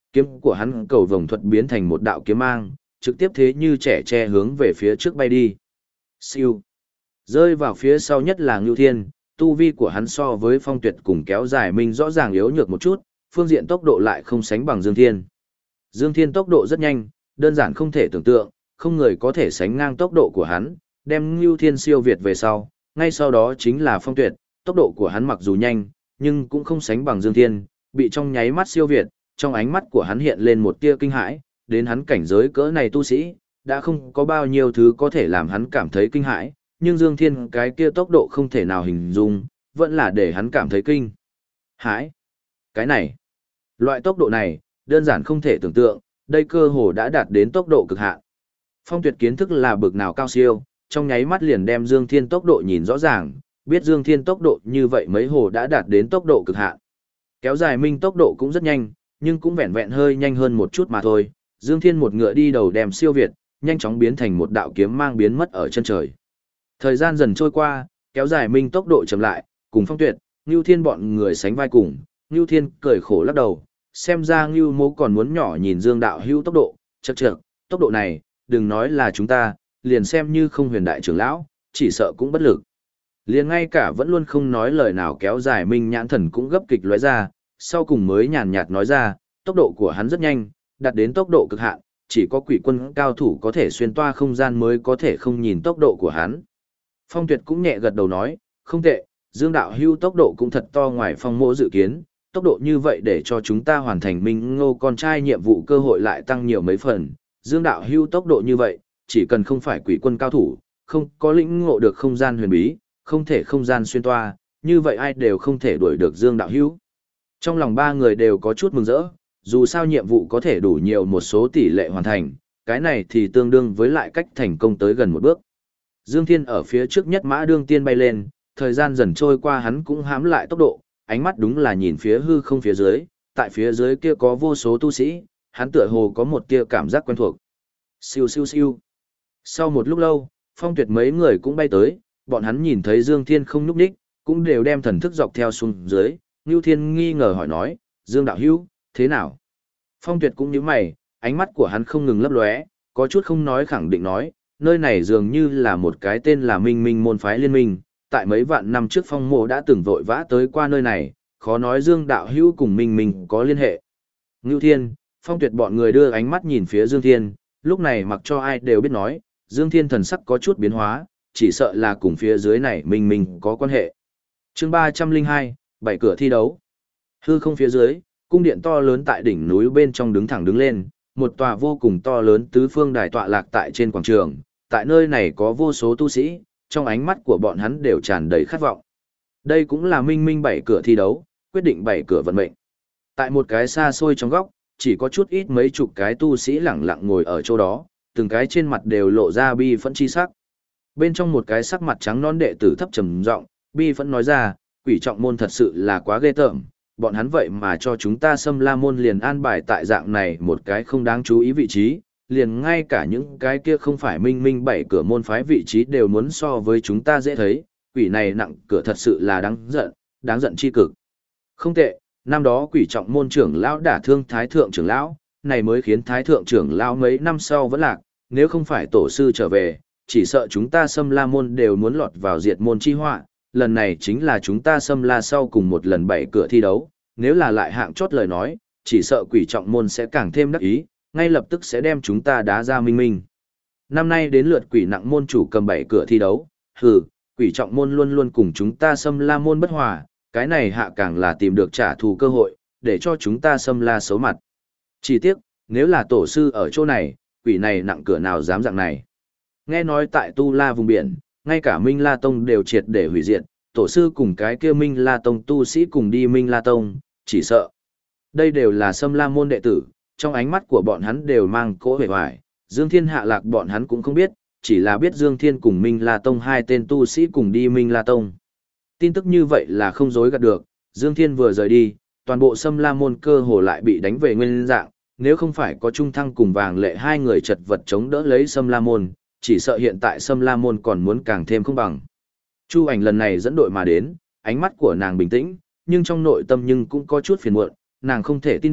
Kiếm của hắn cầu vồng thuật biến thành một đạo kiếm mang, trực tiếp thế như trẻ tre hướng về phía trước bay đi. Siêu. Rơi vào phía sau nhất là Ngưu Thiên, tu vi của hắn so với Phong Tuyệt cùng Kéo Dài Minh rõ ràng yếu nhược một chút, phương diện tốc độ lại không sánh bằng Dương Thiên. Dương Thiên tốc độ rất nhanh, đơn giản không thể tưởng tượng, không người có thể sánh ngang tốc độ của hắn, đem Ngưu Thiên siêu việt về sau, ngay sau đó chính là Phong Tuyệt, tốc độ của hắn mặc dù nhanh, nhưng cũng không sánh bằng Dương Thiên, bị trong nháy mắt siêu việt, trong ánh mắt của hắn hiện lên một tia kinh hãi, đến hắn cảnh giới cỡ này tu sĩ, đã không có bao nhiêu thứ có thể làm hắn cảm thấy kinh hãi, nhưng Dương Thiên cái kia tốc độ không thể nào hình dung, vẫn là để hắn cảm thấy kinh hãi. Cái này, loại tốc độ này, đơn giản không thể tưởng tượng, đây cơ hồ đã đạt đến tốc độ cực hạn. Phong Tuyệt kiến thức là bực nào cao siêu, trong nháy mắt liền đem Dương Thiên tốc độ nhìn rõ ràng, biết Dương Thiên tốc độ như vậy mấy hồ đã đạt đến tốc độ cực hạn. Kéo Dài Minh tốc độ cũng rất nhanh, nhưng cũng vẹn vẹn hơi nhanh hơn một chút mà thôi. Dương Thiên một ngựa đi đầu đem siêu việt, nhanh chóng biến thành một đạo kiếm mang biến mất ở chân trời. Thời gian dần trôi qua, Kéo Dài Minh tốc độ chậm lại, cùng Phong Tuyệt, Ngưu Thiên bọn người sánh vai cùng. Ngưu Thiên cười khổ lắc đầu, xem ra Ngưu Mỗ còn muốn nhỏ nhìn Dương đạo hữu tốc độ, chậc chậc, tốc độ này, đừng nói là chúng ta, liền xem như không huyền đại trưởng lão, chỉ sợ cũng bất lực. Liền ngay cả vẫn luôn không nói lời nào Kéo Dài Minh nhãn thần cũng gấp kịch lóe ra, sau cùng mới nhàn nhạt nói ra, tốc độ của hắn rất nhanh, đạt đến tốc độ cực hạn, chỉ có quỷ quân cao thủ có thể xuyên toa không gian mới có thể không nhìn tốc độ của hắn. Phong Tuyệt cũng nhẹ gật đầu nói, không tệ, Dương đạo hưu tốc độ cũng thật to ngoài Phong Mỗ dự kiến, tốc độ như vậy để cho chúng ta hoàn thành Minh Ngô con trai nhiệm vụ cơ hội lại tăng nhiều mấy phần. Dương đạo hưu tốc độ như vậy, chỉ cần không phải quỷ quân cao thủ, không có lĩnh ngộ được không gian huyền bí, không thể không gian xuyên toa, như vậy ai đều không thể đuổi được Dương đạo hưu. Trong lòng ba người đều có chút mừng rỡ, dù sao nhiệm vụ có thể đủ nhiều một số tỷ lệ hoàn thành, cái này thì tương đương với lại cách thành công tới gần một bước. Dương Thiên ở phía trước nhất mã đương tiên bay lên, thời gian dần trôi qua hắn cũng hãm lại tốc độ, ánh mắt đúng là nhìn phía hư không phía dưới, tại phía dưới kia có vô số tu sĩ, hắn tựa hồ có một tia cảm giác quen thuộc. Siêu siêu siêu. Sau một lúc lâu, Phong Tuyệt mấy người cũng bay tới, bọn hắn nhìn thấy Dương Thiên không nhúc nhích, cũng đều đem thần thức dọc theo xuống dưới. Ngưu Thiên nghi ngờ hỏi nói, Dương đạo hữu, thế nào? Phong Tuyệt cũng nhíu mày, ánh mắt của hắn không ngừng lấp lóe, có chút không nói khẳng định nói, nơi này dường như là một cái tên là Minh Minh môn phái liên minh, tại mấy vạn năm trước Phong Mộ đã từng vội vã tới qua nơi này, khó nói Dương đạo hữu cùng Minh Minh có liên hệ. Ngưu Thiên, Phong Tuyệt bọn người đưa ánh mắt nhìn phía Dương Thiên, lúc này mặc cho ai đều biết nói, Dương Thiên thần sắc có chút biến hóa, chỉ sợ là cùng phía dưới này Minh Minh có quan hệ. Chương 302, bảy cửa thi đấu. Hư không phía dưới, cung điện to lớn tại đỉnh núi bên trong đứng thẳng đứng lên, một tòa vô cùng to lớn tứ phương đài tọa lạc tại trên quảng trường, tại nơi này có vô số tu sĩ, trong ánh mắt của bọn hắn đều tràn đầy khát vọng. Đây cũng là Minh Minh bảy cửa thi đấu, quyết định bảy cửa vận mệnh. Tại một cái xa xôi trong góc, chỉ có chút ít mấy chục cái tu sĩ lẳng lặng ngồi ở chỗ đó, từng cái trên mặt đều lộ ra bi phẫn chi sắc. Bên trong một cái sắc mặt trắng non đệ tử thấp trầm giọng, bi phẫn nói ra, quỷ trọng môn thật sự là quá ghê tởm, bọn hắn vậy mà cho chúng ta Sâm La môn liền an bài tại dạng này một cái không đáng chú ý vị trí, liền ngay cả những cái kia không phải Minh Minh bảy cửa môn phái vị trí đều muốn so với chúng ta dễ thấy, quỷ này nặng cửa thật sự là đáng giận chi cực. Không tệ, năm đó quỷ trọng môn trưởng lão đả thương thái thượng trưởng lão, này mới khiến thái thượng trưởng lão mấy năm sau vẫn lạc, nếu không phải tổ sư trở về, chỉ sợ chúng ta Sâm La môn đều muốn lọt vào diệt môn chi họa. Lần này chính là chúng ta Sâm La sau cùng một lần bảy cửa thi đấu, nếu là lại hạng chót lời nói, chỉ sợ quỷ trọng môn sẽ càng thêm đắc ý, ngay lập tức sẽ đem chúng ta đá ra Minh Minh. Năm nay đến lượt quỷ nặng môn chủ cầm bảy cửa thi đấu, hừ, quỷ trọng môn luôn luôn cùng chúng ta Sâm La môn bất hòa, cái này hạ càng là tìm được trả thù cơ hội, để cho chúng ta Sâm La xấu mặt. Chỉ tiếc, nếu là tổ sư ở chỗ này, quỷ này nặng cửa nào dám dạng này. Nghe nói tại Tu La vùng biển, ngay cả Minh La Tông đều triệt để hủy diệt, tổ sư cùng cái kia Minh La Tông tu sĩ cùng đi Minh La Tông, chỉ sợ. Đây đều là Sâm La môn đệ tử, trong ánh mắt của bọn hắn đều mang cỗ vẻ hoài, Dương Thiên hạ lạc bọn hắn cũng không biết, chỉ là biết Dương Thiên cùng Minh La Tông hai tên tu sĩ cùng đi Minh La Tông. Tin tức như vậy là không dối gạt được, Dương Thiên vừa rời đi, toàn bộ Sâm La môn cơ hồ lại bị đánh về nguyên dạng, nếu không phải có Trung Thăng cùng Vàng Lệ hai người chật vật chống đỡ lấy Sâm La môn, chỉ sợ hiện tại Sâm La môn còn muốn càng thêm không bằng. Chu Ảnh lần này dẫn đội mà đến, ánh mắt của nàng bình tĩnh, nhưng trong nội tâm nhưng cũng có chút phiền muộn, nàng không thể tin được,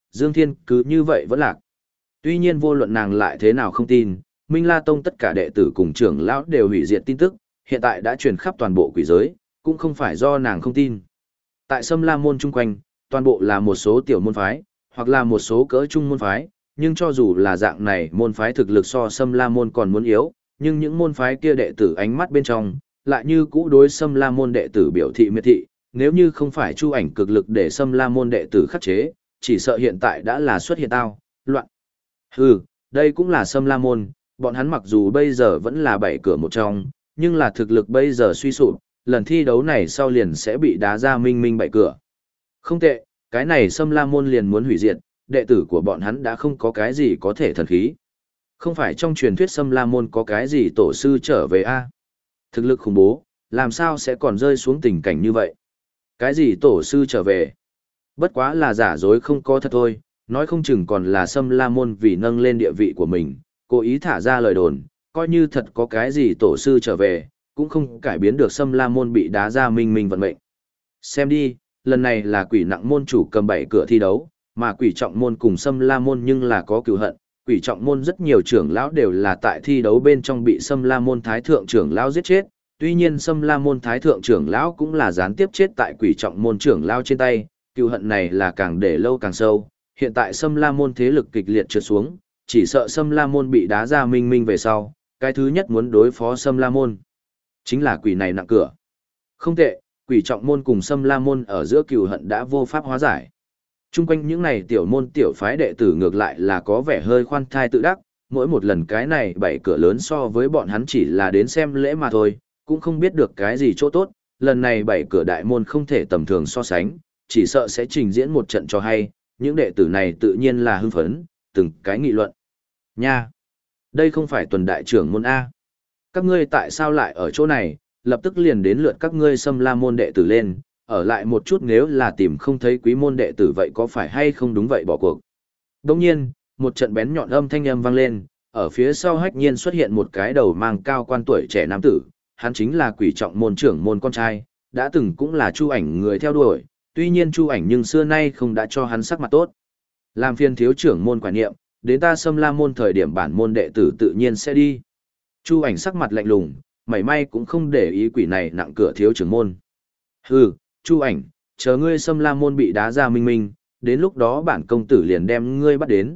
Dương Thiên cứ như vậy vẫn lạc. Tuy nhiên vô luận nàng lại thế nào không tin, Minh La Tông tất cả đệ tử cùng trưởng lão đều hủy diệt tin tức, hiện tại đã truyền khắp toàn bộ quỷ giới, cũng không phải do nàng không tin. Tại Sâm La môn chung quanh, toàn bộ là một số tiểu môn phái, hoặc là một số cỡ trung môn phái, nhưng cho dù là dạng này môn phái thực lực so Sâm La môn còn muốn yếu, nhưng những môn phái kia đệ tử ánh mắt bên trong, lại như cũ đối Sâm La môn đệ tử biểu thị miệt thị, nếu như không phải Chu Ảnh cực lực để Sâm La môn đệ tử khắc chế, chỉ sợ hiện tại đã là xuất hiện loạn. Hừ, đây cũng là Sâm La môn, bọn hắn mặc dù bây giờ vẫn là bảy cửa một trong, nhưng là thực lực bây giờ suy sụp, lần thi đấu này sau liền sẽ bị đá ra minh minh bảy cửa. Không tệ, cái này Sâm La môn liền muốn hủy diệt, đệ tử của bọn hắn đã không có cái gì có thể thần khí. Không phải trong truyền thuyết Sâm La môn có cái gì tổ sư trở về a? Thực lực khủng bố, làm sao sẽ còn rơi xuống tình cảnh như vậy? Cái gì tổ sư trở về? Bất quá là giả dối không có thật thôi, nói không chừng còn là Sâm La môn vì nâng lên địa vị của mình, cố ý thả ra lời đồn, coi như thật có cái gì tổ sư trở về, cũng không cải biến được Sâm La môn bị đá ra minh minh vận mệnh. Xem đi, lần này là quỷ nặng môn chủ cầm bảy cửa thi đấu, mà quỷ trọng môn cùng Sâm La môn nhưng là có cừu hận, quỷ trọng môn rất nhiều trưởng lão đều là tại thi đấu bên trong bị Sâm La môn thái thượng trưởng lão giết chết, tuy nhiên Sâm La môn thái thượng trưởng lão cũng là gián tiếp chết tại quỷ trọng môn trưởng lão trên tay, cừu hận này là càng để lâu càng sâu, hiện tại Sâm La môn thế lực kịch liệt trượt xuống, chỉ sợ Sâm La môn bị đá ra minh minh về sau, cái thứ nhất muốn đối phó Sâm La môn chính là quỷ này nặng cửa. Không tệ, quỷ trọng môn cùng Sâm La môn ở giữa cừu hận đã vô pháp hóa giải. Trung quanh những này tiểu môn tiểu phái đệ tử ngược lại là có vẻ hơi khoan thai tự đắc, mỗi một lần cái này bảy cửa lớn so với bọn hắn chỉ là đến xem lễ mà thôi, cũng không biết được cái gì chỗ tốt, lần này bảy cửa đại môn không thể tầm thường so sánh, chỉ sợ sẽ trình diễn một trận cho hay, những đệ tử này tự nhiên là hưng phấn, từng cái nghị luận. Nha! Đây không phải tuần đại trưởng môn A. Các ngươi tại sao lại ở chỗ này, lập tức liền đến lượt các ngươi Sâm La môn đệ tử lên, ở lại một chút nếu là tìm không thấy quý môn đệ tử vậy có phải hay không đúng vậy bỏ cuộc. Đồng nhiên, một trận bén nhọn âm thanh âm vang lên, ở phía sau hách nhiên xuất hiện một cái đầu mang cao quan tuổi trẻ nam tử, hắn chính là quỷ trọng môn trưởng môn con trai, đã từng cũng là Chu Ảnh người theo đuổi, tuy nhiên Chu Ảnh nhưng xưa nay không đã cho hắn sắc mặt tốt. Làm phiền thiếu trưởng môn quả niệm, đến ta Sâm La môn thời điểm bản môn đệ tử tự nhiên sẽ đi. Chu Ảnh sắc mặt lạnh lùng, mảy may cũng không để ý quỷ này nặng cửa thiếu trưởng môn. Hừ, Chu Ảnh, chờ ngươi Sâm La môn bị đá ra minh minh, đến lúc đó bản công tử liền đem ngươi bắt đến,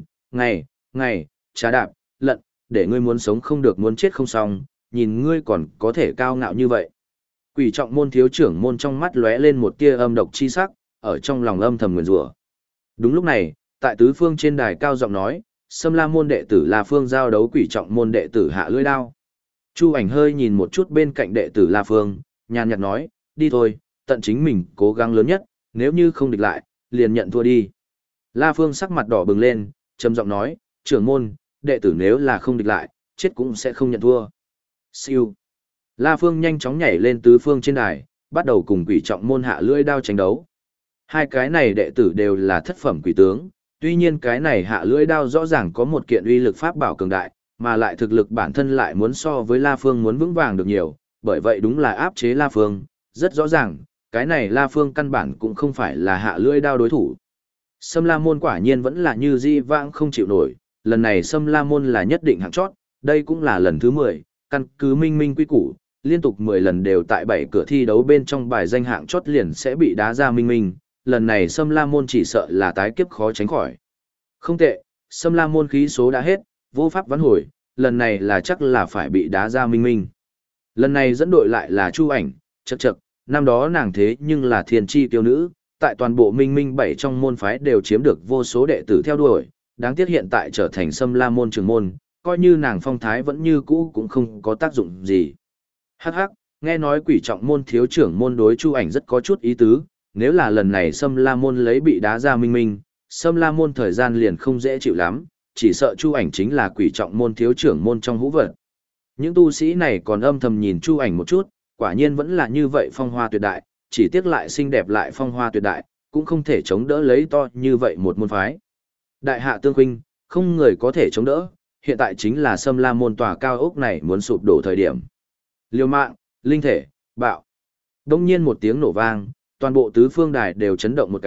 ngày, trà đạp, lận, để ngươi muốn sống không được muốn chết không xong, nhìn ngươi còn có thể cao ngạo như vậy. Quỷ trọng môn thiếu trưởng môn trong mắt lóe lên một tia âm độc chi sắc, ở trong lòng âm thầm nguyền rủa. Đúng lúc này, tại tứ phương trên đài cao giọng nói, Sâm La môn đệ tử La Phương giao đấu quỷ trọng môn đệ tử Hạ Lưỡi Đao. Chu Ảnh hơi nhìn một chút bên cạnh đệ tử La Phương, nhàn nhạt nói, đi thôi, tận chính mình cố gắng lớn nhất, nếu như không địch lại, liền nhận thua đi. La Phương sắc mặt đỏ bừng lên, trầm giọng nói, trưởng môn, đệ tử nếu là không địch lại, chết cũng sẽ không nhận thua. Siêu. La Phương nhanh chóng nhảy lên tứ phương trên đài, bắt đầu cùng quỷ trọng môn Hạ Lưỡi Đao tranh đấu. Hai cái này đệ tử đều là thất phẩm quỷ tướng, tuy nhiên cái này Hạ Lưỡi Đao rõ ràng có một kiện uy lực pháp bảo cường đại, mà lại thực lực bản thân lại muốn so với La Phương muốn vững vàng được nhiều, bởi vậy đúng là áp chế La Phương, rất rõ ràng, cái này La Phương căn bản cũng không phải là Hạ Lưỡi Đao đối thủ. Sâm La môn quả nhiên vẫn là như di vãng không chịu nổi, lần này Sâm La môn là nhất định hạng chót, đây cũng là lần thứ 10, căn cứ minh minh quy củ, liên tục 10 lần đều tại 7 cửa thi đấu bên trong bài danh hạng chót liền sẽ bị đá ra minh minh, lần này Sâm La môn chỉ sợ là tái kiếp khó tránh khỏi. Không tệ, Sâm La môn khí số đã hết, vô pháp vãn hồi, lần này là chắc là phải bị đá ra minh minh. Lần này dẫn đội lại là Chu Ảnh, chậc, năm đó nàng thế nhưng là thiên chi tiêu nữ, tại toàn bộ minh minh 7 trong môn phái đều chiếm được vô số đệ tử theo đuổi, đáng tiếc hiện tại trở thành Sâm La môn trưởng môn, coi như nàng phong thái vẫn như cũ cũng không có tác dụng gì. Hắc hắc, nghe nói quỷ trọng môn thiếu trưởng môn đối Chu Ảnh rất có chút ý tứ, nếu là lần này Sâm La môn lấy bị đá ra minh minh, Sâm La môn thời gian liền không dễ chịu lắm, chỉ sợ Chu Ảnh chính là quỷ trọng môn thiếu trưởng môn trong hũ vật. Những tu sĩ này còn âm thầm nhìn Chu Ảnh một chút, quả nhiên vẫn là như vậy phong hoa tuyệt đại, chỉ tiếc lại xinh đẹp lại phong hoa tuyệt đại, cũng không thể chống đỡ lấy to như vậy một môn phái. Đại hạ tương huynh, không người có thể chống đỡ, hiện tại chính là Sâm La môn tòa cao ốc này muốn sụp đổ thời điểm. Liều mạng, linh thể, bạo. Đông nhiên một tiếng nổ vang, toàn bộ tứ phương đài đều chấn động một cái,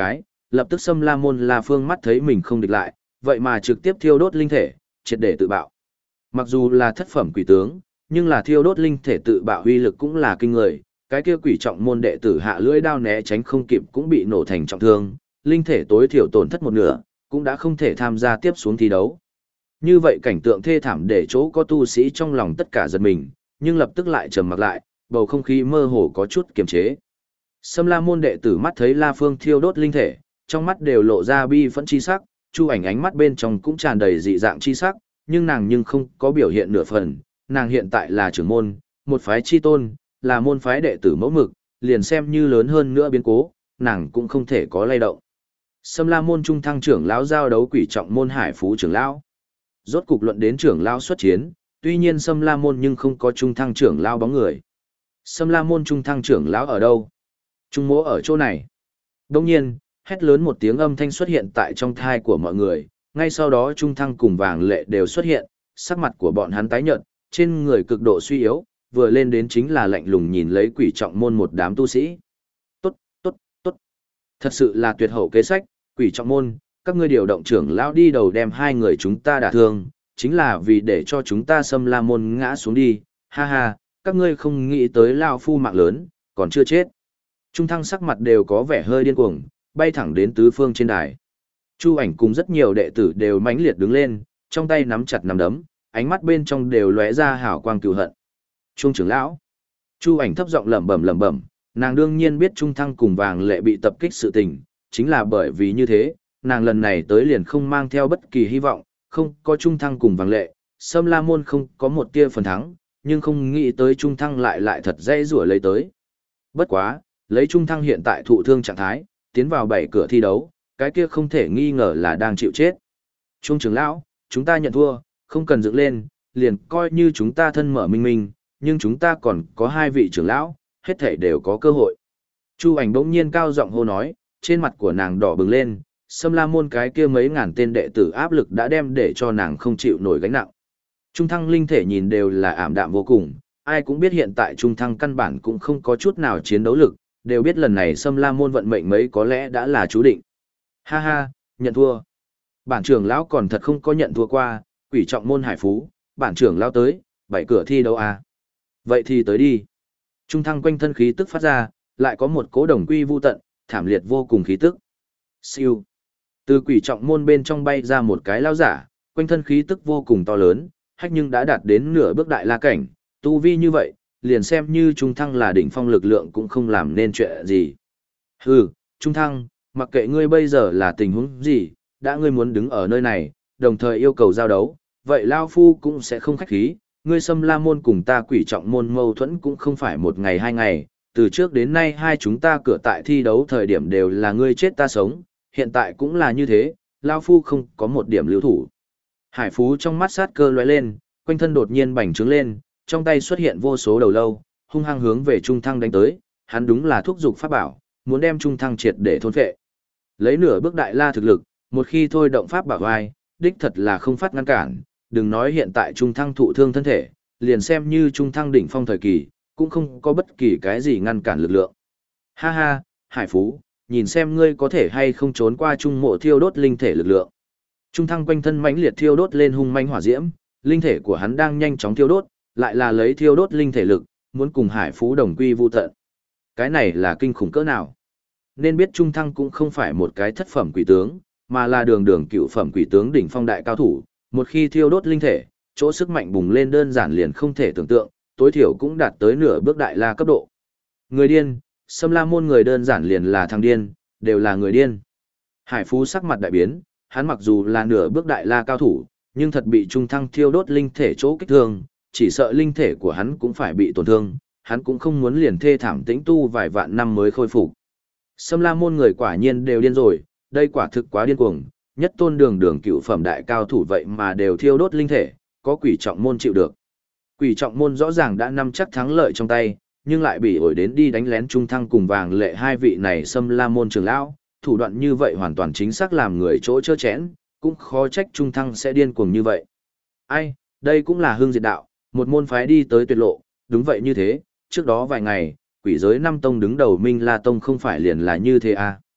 lập tức Sâm La Môn La Phương mắt thấy mình không địch lại, vậy mà trực tiếp thiêu đốt linh thể, triệt để tự bạo. Mặc dù là thất phẩm quỷ tướng, nhưng là thiêu đốt linh thể tự bạo uy lực cũng là kinh người, cái kia quỷ trọng môn đệ tử hạ lưỡi đao né tránh không kịp cũng bị nổ thành trọng thương, linh thể tối thiểu tổn thất một nửa, cũng đã không thể tham gia tiếp xuống thi đấu. Như vậy cảnh tượng thê thảm để chỗ có tu sĩ trong lòng tất cả giật mình, nhưng lập tức lại trầm mặc lại, bầu không khí mơ hồ có chút kiềm chế. Sâm La môn đệ tử mắt thấy La Phương thiêu đốt linh thể, trong mắt đều lộ ra bi phẫn chi sắc, Chu Ảnh ánh mắt bên trong cũng tràn đầy dị dạng chi sắc, nhưng nàng không có biểu hiện nửa phần, nàng hiện tại là trưởng môn, một phái chi tôn, là môn phái đệ tử mẫu mực, liền xem như lớn hơn nữa biến cố, nàng cũng không thể có lay động. Sâm La môn trung thăng trưởng lão giao đấu quỷ trọng môn Hải Phú trưởng lão. Rốt cục luận đến trưởng lão xuất chiến, tuy nhiên Sâm La môn nhưng không có trung thăng trưởng lão bóng người. Sâm La môn trung thăng trưởng lão ở đâu? Trung mỗ ở chỗ này. Đông nhiên, hét lớn một tiếng âm thanh xuất hiện tại trong thai của mọi người, ngay sau đó trung thăng cùng Vàng Lệ đều xuất hiện, sắc mặt của bọn hắn tái nhợt, trên người cực độ suy yếu, vừa lên đến chính là lạnh lùng nhìn lấy quỷ trọng môn một đám tu sĩ. Tốt, tốt, tốt. Thật sự là tuyệt hậu kế sách, quỷ trọng môn, các ngươi điều động trưởng lão đi đầu đem hai người chúng ta đả thương, chính là vì để cho chúng ta Sâm La môn ngã xuống đi, ha ha, các ngươi không nghĩ tới lao phu mạng lớn, còn chưa chết. Trung thăng sắc mặt đều có vẻ hơi điên cuồng, bay thẳng đến tứ phương trên đài. Chu Ảnh cùng rất nhiều đệ tử đều mãnh liệt đứng lên, trong tay nắm chặt nắm đấm, ánh mắt bên trong đều lóe ra hào quang cừu hận. Trung trưởng lão. Chu Ảnh thấp giọng lẩm bẩm, nàng đương nhiên biết Trung thăng cùng Vàng Lệ bị tập kích sự tình, chính là bởi vì như thế, nàng lần này tới liền không mang theo bất kỳ hy vọng, không có Trung thăng cùng Vàng Lệ, Sâm La môn không có một tia phần thắng, nhưng không nghĩ tới Trung thăng lại thật dễ rủa lấy tới. Bất quá, lấy Trung thăng hiện tại thụ thương trạng thái, tiến vào 7 cửa thi đấu, cái kia không thể nghi ngờ là đang chịu chết. Trung trưởng lão, chúng ta nhận thua, không cần dựng lên, liền coi như chúng ta thân mở minh minh, nhưng chúng ta còn có 2 vị trưởng lão, hết thảy đều có cơ hội. Chu Ảnh bỗng nhiên cao giọng hô nói, trên mặt của nàng đỏ bừng lên, Sâm La môn cái kia mấy ngàn tên đệ tử áp lực đã đem để cho nàng không chịu nổi gánh nặng. Trung thăng linh thể nhìn đều là ảm đạm vô cùng, ai cũng biết hiện tại Trung thăng căn bản cũng không có chút nào chiến đấu lực, đều biết lần này Sâm La môn vận mệnh mấy có lẽ đã là chú định. Ha ha, nhận thua. Bản trưởng lão còn thật không có nhận thua qua, quỷ trọng môn Hải Phú, bản trưởng lão tới, 7 cửa thi đấu à. Vậy thì tới đi. Trung thăng quanh thân khí tức phát ra, lại có một cỗ đồng quy vu tận, thảm liệt vô cùng khí tức. Siêu. Từ quỷ trọng môn bên trong bay ra một cái lao giả, quanh thân khí tức vô cùng to lớn, hách nhưng đã đạt đến nửa bước đại la cảnh, tu vi như vậy, liền xem như Trung thăng là đỉnh phong lực lượng cũng không làm nên chuyện gì. Hừ, Trung thăng, mặc kệ ngươi bây giờ là tình huống gì, đã ngươi muốn đứng ở nơi này, đồng thời yêu cầu giao đấu, vậy Lao Phu cũng sẽ không khách khí, ngươi Sâm La môn cùng ta quỷ trọng môn mâu thuẫn cũng không phải một ngày 2 ngày, từ trước đến nay hai chúng ta cửa tại thi đấu thời điểm đều là ngươi chết ta sống, hiện tại cũng là như thế, Lao Phu không có một điểm lưu thủ. Hải Phú trong mắt sát cơ lóe lên, quanh thân đột nhiên bành trướng lên, trong tay xuất hiện vô số đầu lâu, hung hăng hướng về Trung thăng đánh tới, hắn đúng là thúc giục pháp bảo, muốn đem Trung thăng triệt để thôn phệ. Lấy nửa bước đại la thực lực, một khi thôi động pháp bảo vai, đích thật là không phát ngăn cản, đừng nói hiện tại Trung thăng thụ thương thân thể, liền xem như Trung thăng đỉnh phong thời kỳ, cũng không có bất kỳ cái gì ngăn cản lực lượng. Ha ha, Hải Phú, nhìn xem ngươi có thể hay không trốn qua Trung mộ thiêu đốt linh thể lực lượng. Trung thăng quanh thân mãnh liệt thiêu đốt lên hung manh hỏa diễm, linh thể của hắn đang nhanh chóng thiêu đốt, lại là lấy thiêu đốt linh thể lực, muốn cùng Hải Phú đồng quy vu tận. Cái này là kinh khủng cỡ nào? Nên biết Trung thăng cũng không phải một cái thất phẩm quỷ tướng, mà là đường cựu phẩm quỷ tướng đỉnh phong đại cao thủ, một khi thiêu đốt linh thể, chỗ sức mạnh bùng lên đơn giản liền không thể tưởng tượng, tối thiểu cũng đạt tới nửa bước đại la cấp độ. Người điên, Sâm La môn người đơn giản liền là thằng điên, đều là người điên. Hải Phú sắc mặt đại biến, hắn mặc dù là nửa bước đại la cao thủ, nhưng thật bị Trung thăng thiêu đốt linh thể chỗ kích thương, chỉ sợ linh thể của hắn cũng phải bị tổn thương, hắn cũng không muốn liền thê thảm tĩnh tu vài vạn năm mới khôi phục. Sâm La môn người quả nhiên đều điên rồi, đây quả thực quá điên cuồng, nhất tôn đường cựu phẩm đại cao thủ vậy mà đều thiêu đốt linh thể, có quỷ trọng môn chịu được. Quỷ trọng môn rõ ràng đã nắm chắc thắng lợi trong tay, nhưng lại bị ổi đến đi đánh lén Trung thăng cùng Vàng Lệ hai vị này Sâm La môn trưởng lão, thủ đoạn như vậy hoàn toàn chính xác làm người chỗ chơ chẽn, cũng khó trách Trung thăng sẽ điên cuồng như vậy. Ai, đây cũng là hương diệt đạo, một môn phái đi tới tuyệt lộ, đúng vậy như thế, trước đó vài ngày, quỷ giới 5 tông đứng đầu Minh La tông không phải liền là như thế à.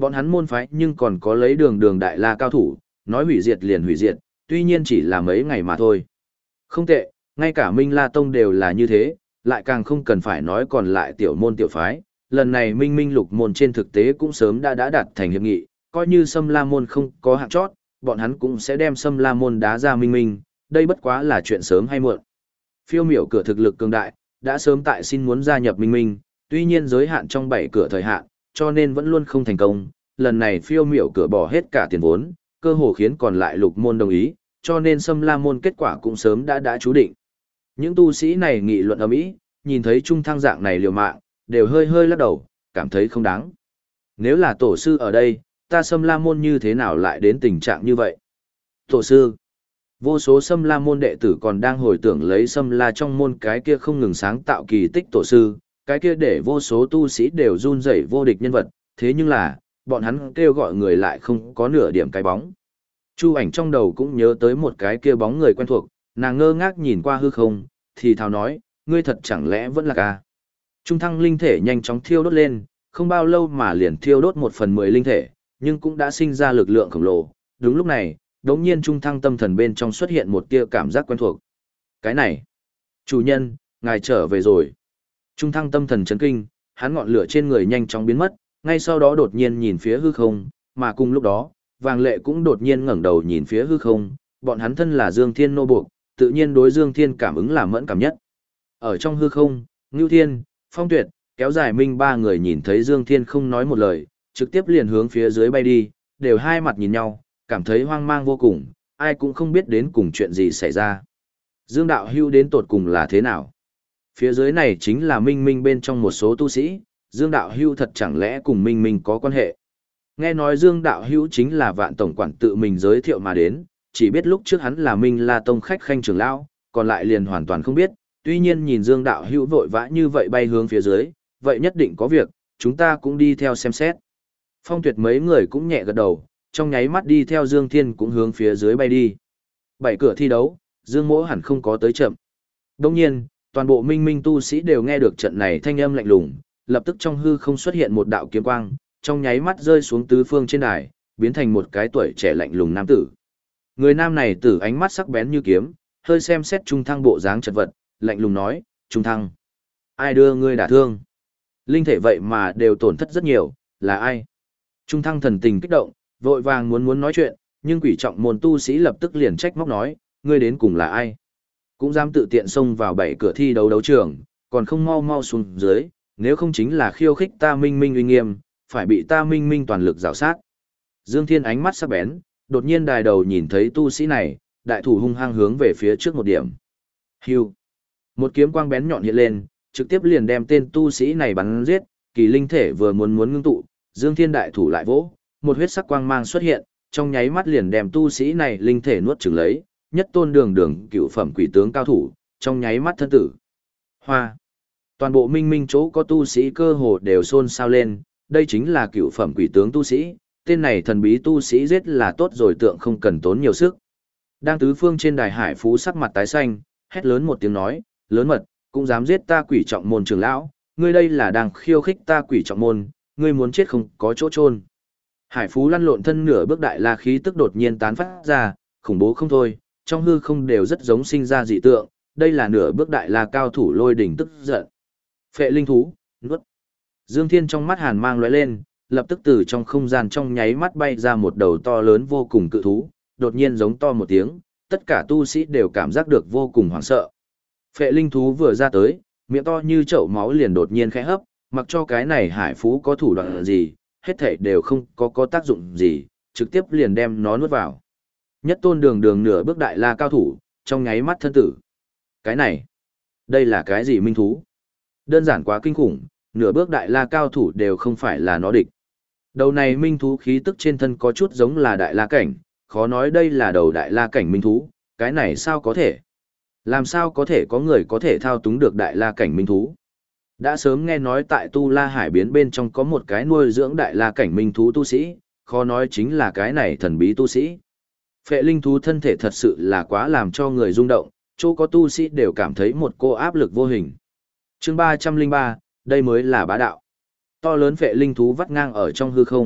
Bọn hắn môn phái nhưng còn có lấy đường đường đại la cao thủ, nói hủy diệt liền hủy diệt, tuy nhiên chỉ là mấy ngày mà thôi. Không tệ, ngay cả Minh La Tông đều là như thế, lại càng không cần phải nói còn lại tiểu môn tiểu phái. Lần này Minh Minh lục môn trên thực tế cũng sớm đã đạt thành hiệp nghị, coi như Sâm La môn không có hạng chót, bọn hắn cũng sẽ đem Sâm La môn đá ra Minh Minh, đây bất quá là chuyện sớm hay muộn. Phiêu miểu cửa thực lực cường đại, đã sớm tại xin muốn gia nhập Minh Minh, tuy nhiên giới hạn trong 7 cửa thời hạn, cho nên vẫn luôn không thành công. Lần này phiêu miểu cửa bỏ hết cả tiền vốn, cơ hồ khiến còn lại lục môn đồng ý, cho nên Sâm La môn kết quả cũng sớm đã chú định. Những tu sĩ này nghị luận ầm ĩ, nhìn thấy Trung Thăng dạng này liều mạng, đều hơi hơi lắc đầu, cảm thấy không đáng. Nếu là tổ sư ở đây, ta Sâm La môn như thế nào lại đến tình trạng như vậy? Tổ sư, vô số Sâm La môn đệ tử còn đang hồi tưởng lấy Sâm La trong môn cái kia không ngừng sáng tạo kỳ tích tổ sư, cái kia để vô số tu sĩ đều run rẩy vô địch nhân vật, thế nhưng là, bọn hắn kêu gọi người lại không có nửa điểm cái bóng. Chu Ảnh trong đầu cũng nhớ tới một cái kia bóng người quen thuộc, nàng ngơ ngác nhìn qua hư không, thì thào nói, ngươi thật chẳng lẽ vẫn là ca. Trung Thăng linh thể nhanh chóng thiêu đốt lên, không bao lâu mà liền thiêu đốt 1/10 linh thể, nhưng cũng đã sinh ra lực lượng khổng lồ. Đúng lúc này, đống nhiên Trung Thăng tâm thần bên trong xuất hiện một tia cảm giác quen thuộc. Cái này, chủ nhân, ngài trở về rồi. Trung Thăng tâm thần chấn kinh, hắn ngọn lửa trên người nhanh chóng biến mất, ngay sau đó đột nhiên nhìn phía hư không, mà cùng lúc đó, Vàng Lệ cũng đột nhiên ngẩng đầu nhìn phía hư không, bọn hắn thân là Dương Thiên nô buộc, tự nhiên đối Dương Thiên cảm ứng là mẫn cảm nhất. Ở trong hư không, Ngưu Thiên, Phong Tuyệt, kéo dài Minh ba người nhìn thấy Dương Thiên không nói một lời, trực tiếp liền hướng phía dưới bay đi, đều hai mặt nhìn nhau, cảm thấy hoang mang vô cùng, ai cũng không biết đến cùng chuyện gì xảy ra. Dương Đạo Hưu đến tột cùng là thế nào? Phía dưới này chính là Minh Minh bên trong một số tu sĩ, Dương Đạo Hưu thật chẳng lẽ cùng Minh Minh có quan hệ? Nghe nói Dương Đạo Hưu chính là Vạn tổng quản tự mình giới thiệu mà đến, chỉ biết lúc trước hắn là Minh La Tông khách khanh trưởng lão, còn lại liền hoàn toàn không biết. Tuy nhiên nhìn Dương Đạo Hưu vội vã như vậy bay hướng phía dưới, vậy nhất định có việc, chúng ta cũng đi theo xem xét. Phong Tuyệt mấy người cũng nhẹ gật đầu, trong nháy mắt đi theo Dương Thiên cũng hướng phía dưới bay đi. 7 cửa thi đấu, Dương Mỗ hẳn không có tới chậm. Đồng nhiên, toàn bộ Minh Minh tu sĩ đều nghe được trận này thanh âm lạnh lùng, lập tức trong hư không xuất hiện một đạo kiếm quang, trong nháy mắt rơi xuống tứ phương trên đài, biến thành một cái tuổi trẻ lạnh lùng nam tử. Người nam này tử ánh mắt sắc bén như kiếm, hơi xem xét Trung Thăng bộ dáng chật vật, lạnh lùng nói, Trung Thăng, ai đưa ngươi đả thương? Linh thể vậy mà đều tổn thất rất nhiều, là ai? Trung Thăng thần tình kích động, vội vàng muốn nói chuyện, nhưng quỷ trọng môn tu sĩ lập tức liền trách móc nói, ngươi đến cùng là ai? Cũng dám tự tiện xông vào 7 cửa thi đấu trường, còn không mau mau xuống dưới, nếu không chính là khiêu khích ta Minh Minh uy nghiêm, phải bị ta Minh Minh toàn lực rào sát. Dương Thiên ánh mắt sắc bén, đột nhiên đài đầu nhìn thấy tu sĩ này, đại thủ hung hăng hướng về phía trước một điểm. Hưu. Một kiếm quang bén nhọn hiện lên, trực tiếp liền đem tên tu sĩ này bắn giết, kỳ linh thể vừa muốn ngưng tụ, Dương Thiên đại thủ lại vỗ, một huyết sắc quang mang xuất hiện, trong nháy mắt liền đem tu sĩ này linh thể nuốt chửng lấy, nhất tôn đường cựu phẩm quỷ tướng cao thủ, trong nháy mắt thân tử. Hoa. Toàn bộ Minh Minh chỗ có tu sĩ cơ hồ đều xôn xao lên, đây chính là cựu phẩm quỷ tướng tu sĩ, tên này thần bí tu sĩ giết là tốt rồi tượng không cần tốn nhiều sức. Đang tứ phương trên đài hải phú sắc mặt tái xanh, hét lớn một tiếng nói, lớn mật, cũng dám giết ta quỷ trọng môn trưởng lão, ngươi đây là đang khiêu khích ta quỷ trọng môn, ngươi muốn chết không có chỗ chôn. Hải phú lăn lộn thân nửa bước đại la khí tức đột nhiên tán phát ra, khủng bố không thôi, trong hư không đều rất giống sinh ra dị tượng, đây là nửa bước đại la cao thủ lôi đỉnh tức giận. Phệ linh thú, nuốt. Dương Thiên trong mắt hàn mang lóe lên, lập tức từ trong không gian trong nháy mắt bay ra một đầu to lớn vô cùng cự thú, đột nhiên giống to một tiếng, tất cả tu sĩ đều cảm giác được vô cùng hoảng sợ. Phệ linh thú vừa ra tới, miệng to như chậu máu liền đột nhiên khẽ hấp, mặc cho cái này hải phú có thủ đoạn gì, hết thảy đều không có tác dụng gì, trực tiếp liền đem nó nuốt vào. Nhất tôn đường nửa bước đại la cao thủ, trong nháy mắt thân tử. Cái này, đây là cái gì minh thú? Đơn giản quá kinh khủng, nửa bước đại la cao thủ đều không phải là nó địch. Đầu này minh thú khí tức trên thân có chút giống là đại la cảnh, khó nói đây là đầu đại la cảnh minh thú, cái này sao có thể? Làm sao có thể có người có thể thao túng được đại la cảnh minh thú? Đã sớm nghe nói tại Tu La Hải biến bên trong có một cái nuôi dưỡng đại la cảnh minh thú tu sĩ, khó nói chính là cái này thần bí tu sĩ. Phệ linh thú thân thể thật sự là quá làm cho người rung động, chỗ có tu sĩ đều cảm thấy một cô áp lực vô hình. Chương 303, đây mới là bá đạo. To lớn phệ linh thú vắt ngang ở trong hư không,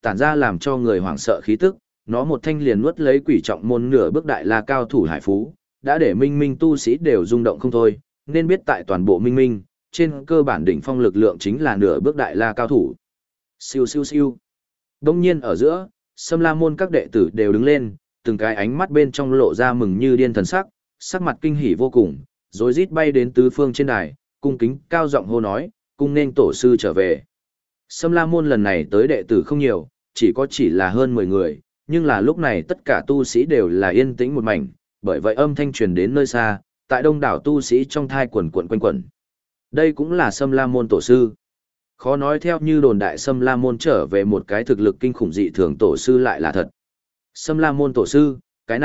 tản ra làm cho người hoảng sợ khí tức, nó một thanh liền nuốt lấy quỷ trọng môn nửa bước đại la cao thủ hải phú, đã để minh minh tu sĩ đều rung động không thôi, nên biết tại toàn bộ minh minh, trên cơ bản đỉnh phong lực lượng chính là nửa bước đại la cao thủ. Siêu siêu siêu. Đông nhiên ở giữa, Sâm La môn các đệ tử đều đứng lên, từng cái ánh mắt bên trong lộ ra mừng như điên thần sắc, sắc mặt kinh hỉ vô cùng, rồi rít bay đến tứ phương trên đài, cung kính cao giọng hô nói, cung nên tổ sư trở về. Sâm La môn lần này tới đệ tử không nhiều, chỉ là hơn 10 người, nhưng là lúc này tất cả tu sĩ đều là yên tĩnh một mảnh, bởi vậy âm thanh truyền đến nơi xa, tại đông đảo tu sĩ trong thai quần quần quanh quẩn. Đây cũng là Sâm La môn tổ sư. Khó nói theo như đồn đại Sâm La môn trở về một cái thực lực kinh khủng dị thường tổ sư lại là thật. Sâm La môn tổ sư,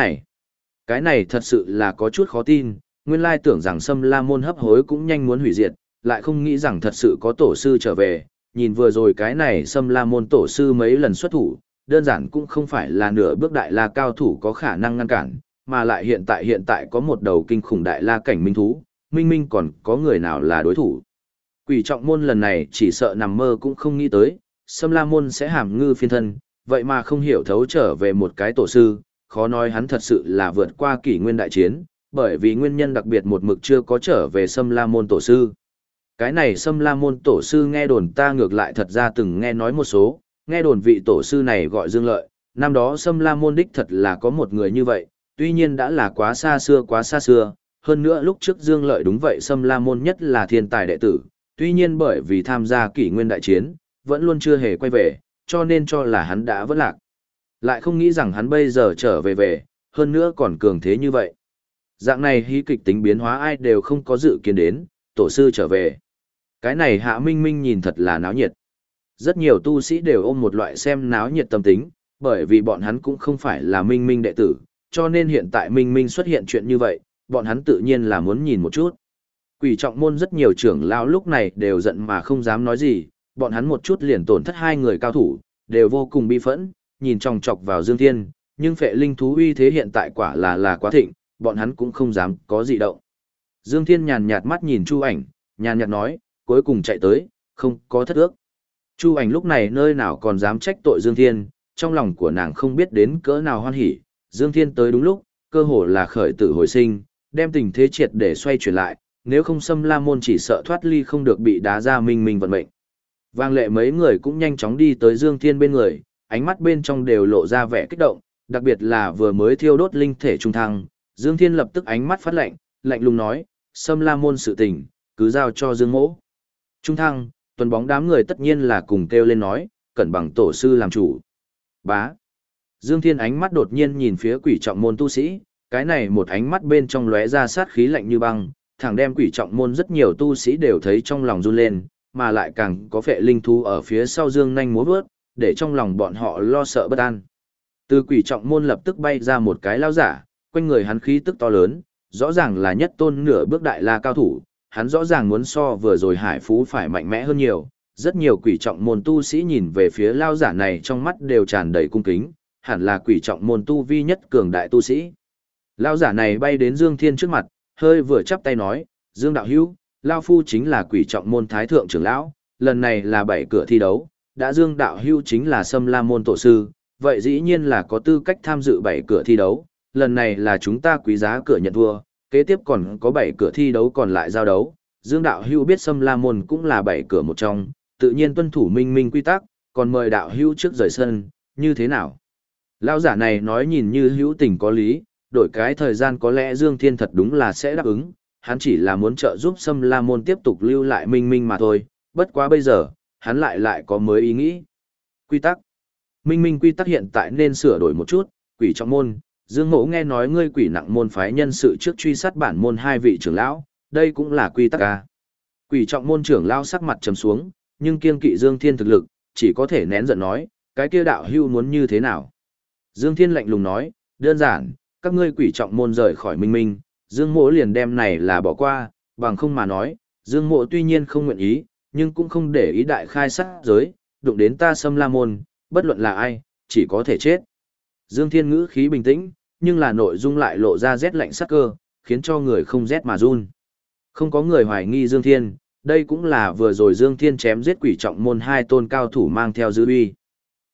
cái này thật sự là có chút khó tin, nguyên lai tưởng rằng Sâm La môn hấp hối cũng nhanh muốn hủy diệt, lại không nghĩ rằng thật sự có tổ sư trở về, nhìn vừa rồi cái này Sâm La môn tổ sư mấy lần xuất thủ, đơn giản cũng không phải là nửa bước đại la cao thủ có khả năng ngăn cản, mà lại hiện tại có một đầu kinh khủng đại la cảnh minh thú, minh còn có người nào là đối thủ. Quỷ trọng môn lần này chỉ sợ nằm mơ cũng không nghĩ tới, Sâm La môn sẽ hàm ngư phiên thân, vậy mà không hiểu thấu trở về một cái tổ sư, khó nói hắn thật sự là vượt qua kỷ nguyên đại chiến, bởi vì nguyên nhân đặc biệt một mực chưa có trở về Sâm La môn tổ sư. Cái này Sâm La môn tổ sư nghe đồn ta ngược lại thật ra từng nghe nói một số, nghe đồn vị tổ sư này gọi Dương Lợi, năm đó Sâm La môn đích thật là có một người như vậy, tuy nhiên đã là quá xa xưa, hơn nữa lúc trước Dương Lợi đúng vậy Sâm La môn nhất là thiên tài đệ tử, tuy nhiên bởi vì tham gia kỷ nguyên đại chiến, vẫn luôn chưa hề quay về, cho nên cho là hắn đã vất lạc. Lại không nghĩ rằng hắn bây giờ trở về, hơn nữa còn cường thế như vậy. Dạng này hí kịch tính biến hóa ai đều không có dự kiến đến, tổ sư trở về. Cái này Hạ Minh nhìn thật là náo nhiệt. Rất nhiều tu sĩ đều ôm một loại xem náo nhiệt tâm tính, bởi vì bọn hắn cũng không phải là Minh đệ tử, cho nên hiện tại Minh xuất hiện chuyện như vậy, bọn hắn tự nhiên là muốn nhìn một chút. Quỷ trọng môn rất nhiều trưởng lão lúc này đều giận mà không dám nói gì, bọn hắn một chút liền tổn thất hai người cao thủ, đều vô cùng bi phẫn, nhìn chòng chọc vào Dương Thiên, nhưng phệ linh thú uy thế hiện tại quả là quá thịnh, bọn hắn cũng không dám có gì động. Dương Thiên nhàn nhạt mắt nhìn Chu Ảnh, nhàn nhạt nói, cuối cùng chạy tới, không có thất ước. Chu Ảnh lúc này nơi nào còn dám trách tội Dương Thiên, trong lòng của nàng không biết đến cỡ nào hoan hỉ, Dương Thiên tới đúng lúc, cơ hồ là khởi tử hồi sinh, đem tình thế triệt để xoay chuyển lại, nếu không Sâm La môn chỉ sợ thoát ly không được bị đá ra minh vận mệnh. Vang Lệ mấy người cũng nhanh chóng đi tới Dương Thiên bên người, ánh mắt bên trong đều lộ ra vẻ kích động, đặc biệt là vừa mới thiêu đốt linh thể trung thăng, Dương Thiên lập tức ánh mắt phát lạnh, lạnh lùng nói, Sâm La môn sự tình, cứ giao cho Dương Mỗ. Trung thăng, tuần bóng đám người tất nhiên là cùng kêu lên nói, cẩn bằng tổ sư làm chủ. Bá. Dương Thiên ánh mắt đột nhiên nhìn phía quỷ trọng môn tu sĩ, cái này một ánh mắt bên trong lóe ra sát khí lạnh như băng, thẳng đem quỷ trọng môn rất nhiều tu sĩ đều thấy trong lòng run lên, mà lại càng có phệ linh thú ở phía sau dương nhanh múa vớt, để trong lòng bọn họ lo sợ bất an. Từ quỷ trọng môn lập tức bay ra một cái lao giả, quanh người hắn khí tức to lớn, rõ ràng là nhất tôn nửa bước đại la cao thủ, hắn rõ ràng muốn so vừa rồi Hải Phú phải mạnh mẽ hơn nhiều. Rất nhiều quỷ trọng môn tu sĩ nhìn về phía lao giả này trong mắt đều tràn đầy cung kính, hẳn là quỷ trọng môn tu vi nhất cường đại tu sĩ. Lao giả này bay đến Dương Thiên trước mặt, hơi vừa chắp tay nói, Dương đạo hữu, Lao Phu chính là quỷ trọng môn thái thượng trưởng lão, lần này là 7 cửa thi đấu, đã Dương đạo hữu chính là Sâm La môn tổ sư, vậy dĩ nhiên là có tư cách tham dự 7 cửa thi đấu, lần này là chúng ta quý giá cửa nhận thua, kế tiếp còn có 7 cửa thi đấu còn lại giao đấu, Dương đạo hữu biết Sâm La môn cũng là 7 cửa một trong, tự nhiên tuân thủ minh quy tắc, còn mời đạo hữu trước rời sân, như thế nào? Lão giả này nói nhìn như hữu tình có lý, đổi cái thời gian có lẽ Dương Thiên thật đúng là sẽ đáp ứng, hắn chỉ là muốn trợ giúp Sâm La môn tiếp tục lưu lại minh mà thôi, bất quá bây giờ, hắn lại có mới ý nghĩ. Quy tắc. Minh quy tắc hiện tại nên sửa đổi một chút, quỷ trọng môn, Dương Mỗ nghe nói ngươi quỷ nặng môn phái nhân sự trước truy sát bản môn 2 vị trưởng lão, đây cũng là quy tắc à. Quỷ trọng môn trưởng lão sắc mặt trầm xuống, nhưng kiêng kỵ Dương Thiên thực lực, chỉ có thể nén giận nói, cái kia đạo hưu muốn như thế nào? Dương Thiên lạnh lùng nói, đơn giản, các ngươi quỷ trọng môn rời khỏi minh, Dương Mỗ liền đem này là bỏ qua, bằng không mà nói, Dương Mỗ tuy nhiên không nguyện ý, nhưng cũng không để ý đại khai sát giới, đụng đến ta Sâm La môn, bất luận là ai, chỉ có thể chết. Dương Thiên ngữ khí bình tĩnh, nhưng là nội dung lại lộ ra rét lạnh sắc cơ, khiến cho người không rét mà run. Không có người hoài nghi Dương Thiên, đây cũng là vừa rồi Dương Thiên chém giết quỷ trọng môn 2 tôn cao thủ mang theo dư uy.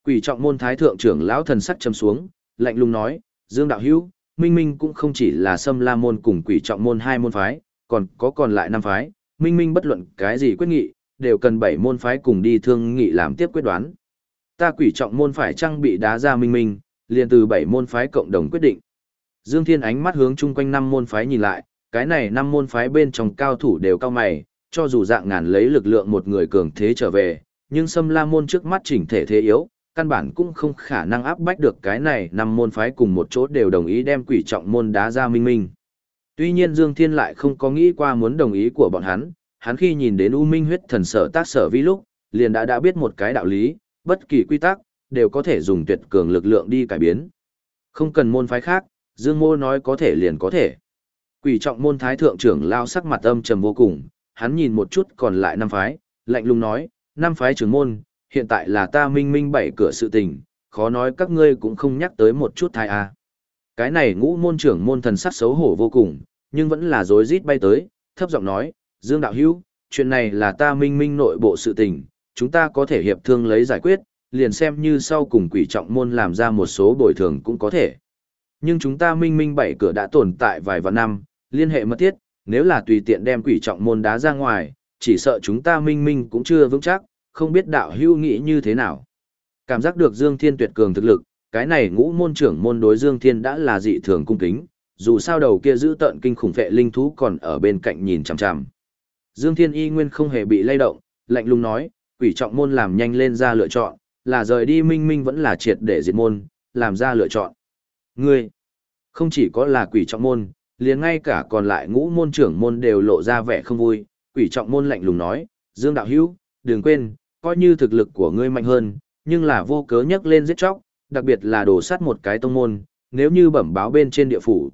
Quỷ trọng môn thái thượng trưởng lão thần sắc trầm xuống, lạnh lùng nói, Dương đạo hữu, Minh Minh cũng không chỉ là Sâm La môn cùng quỷ trọng môn hai môn phái, còn lại năm phái, Minh Minh bất luận cái gì quyết nghị, đều cần 7 môn phái cùng đi thương nghị làm tiếp quyết đoán. Ta quỷ trọng môn phải chăng bị đá ra Minh Minh, liền từ 7 môn phái cộng đồng quyết định. Dương Thiên ánh mắt hướng chung quanh 5 môn phái nhìn lại, cái này 5 môn phái bên trong cao thủ đều cao mày, cho dù dạng ngàn lấy lực lượng một người cường thế trở về, nhưng Sâm La môn trước mắt chỉnh thể thế yếu, căn bản cũng không khả năng áp bách được cái này 5 môn phái cùng một chỗ đều đồng ý đem quỷ trọng môn đá ra Minh Minh. Tuy nhiên Dương Thiên lại không có nghĩ qua muốn đồng ý của bọn hắn khi nhìn đến U Minh huyết thần sở tác sở vi lúc, liền đã biết một cái đạo lý, bất kỳ quy tắc, đều có thể dùng tuyệt cường lực lượng đi cải biến. Không cần môn phái khác, Dương Mô nói có thể liền có thể. Quỷ trọng môn thái thượng trưởng lao sắc mặt âm trầm vô cùng, hắn nhìn một chút còn lại 5 phái, lạnh lùng nói, 5 phái trưởng môn, hiện tại là ta Minh Minh 7 cửa sự tình, khó nói các ngươi cũng không nhắc tới một chút thai à. Cái này ngũ môn trưởng môn thần sắc xấu hổ vô cùng, nhưng vẫn là rối rít bay tới, thấp giọng nói, Dương đạo hữu, chuyện này là ta Minh Minh nội bộ sự tình, chúng ta có thể hiệp thương lấy giải quyết, liền xem như sau cùng quỷ trọng môn làm ra một số bồi thường cũng có thể. Nhưng chúng ta Minh Minh 7 cửa đã tồn tại vài vạn năm, liên hệ mật thiết, nếu là tùy tiện đem quỷ trọng môn đá ra ngoài, chỉ sợ chúng ta Minh Minh cũng chưa vững chắc, không biết đạo hữu nghĩ như thế nào. Cảm giác được Dương Thiên tuyệt cường thực lực, cái này ngũ môn trưởng môn đối Dương Thiên đã là dị thường cung kính, dù sao đầu kia giữ tận kinh khủng vệ linh thú còn ở bên cạnh nhìn chằm chằm. Dương Thiên y nguyên không hề bị lay động, lạnh lùng nói, quỷ trọng môn làm nhanh lên ra lựa chọn, là rời đi Minh Minh vẫn là triệt để diệt môn, làm ra lựa chọn. Ngươi, không chỉ có là quỷ trọng môn, liền ngay cả còn lại ngũ môn trưởng môn đều lộ ra vẻ không vui, quỷ trọng môn lạnh lùng nói, Dương đạo hữu, đừng quên, coi như thực lực của ngươi mạnh hơn, nhưng là vô cớ nhắc lên giết chóc, đặc biệt là đổ sát một cái tông môn, nếu như bẩm báo bên trên địa phủ,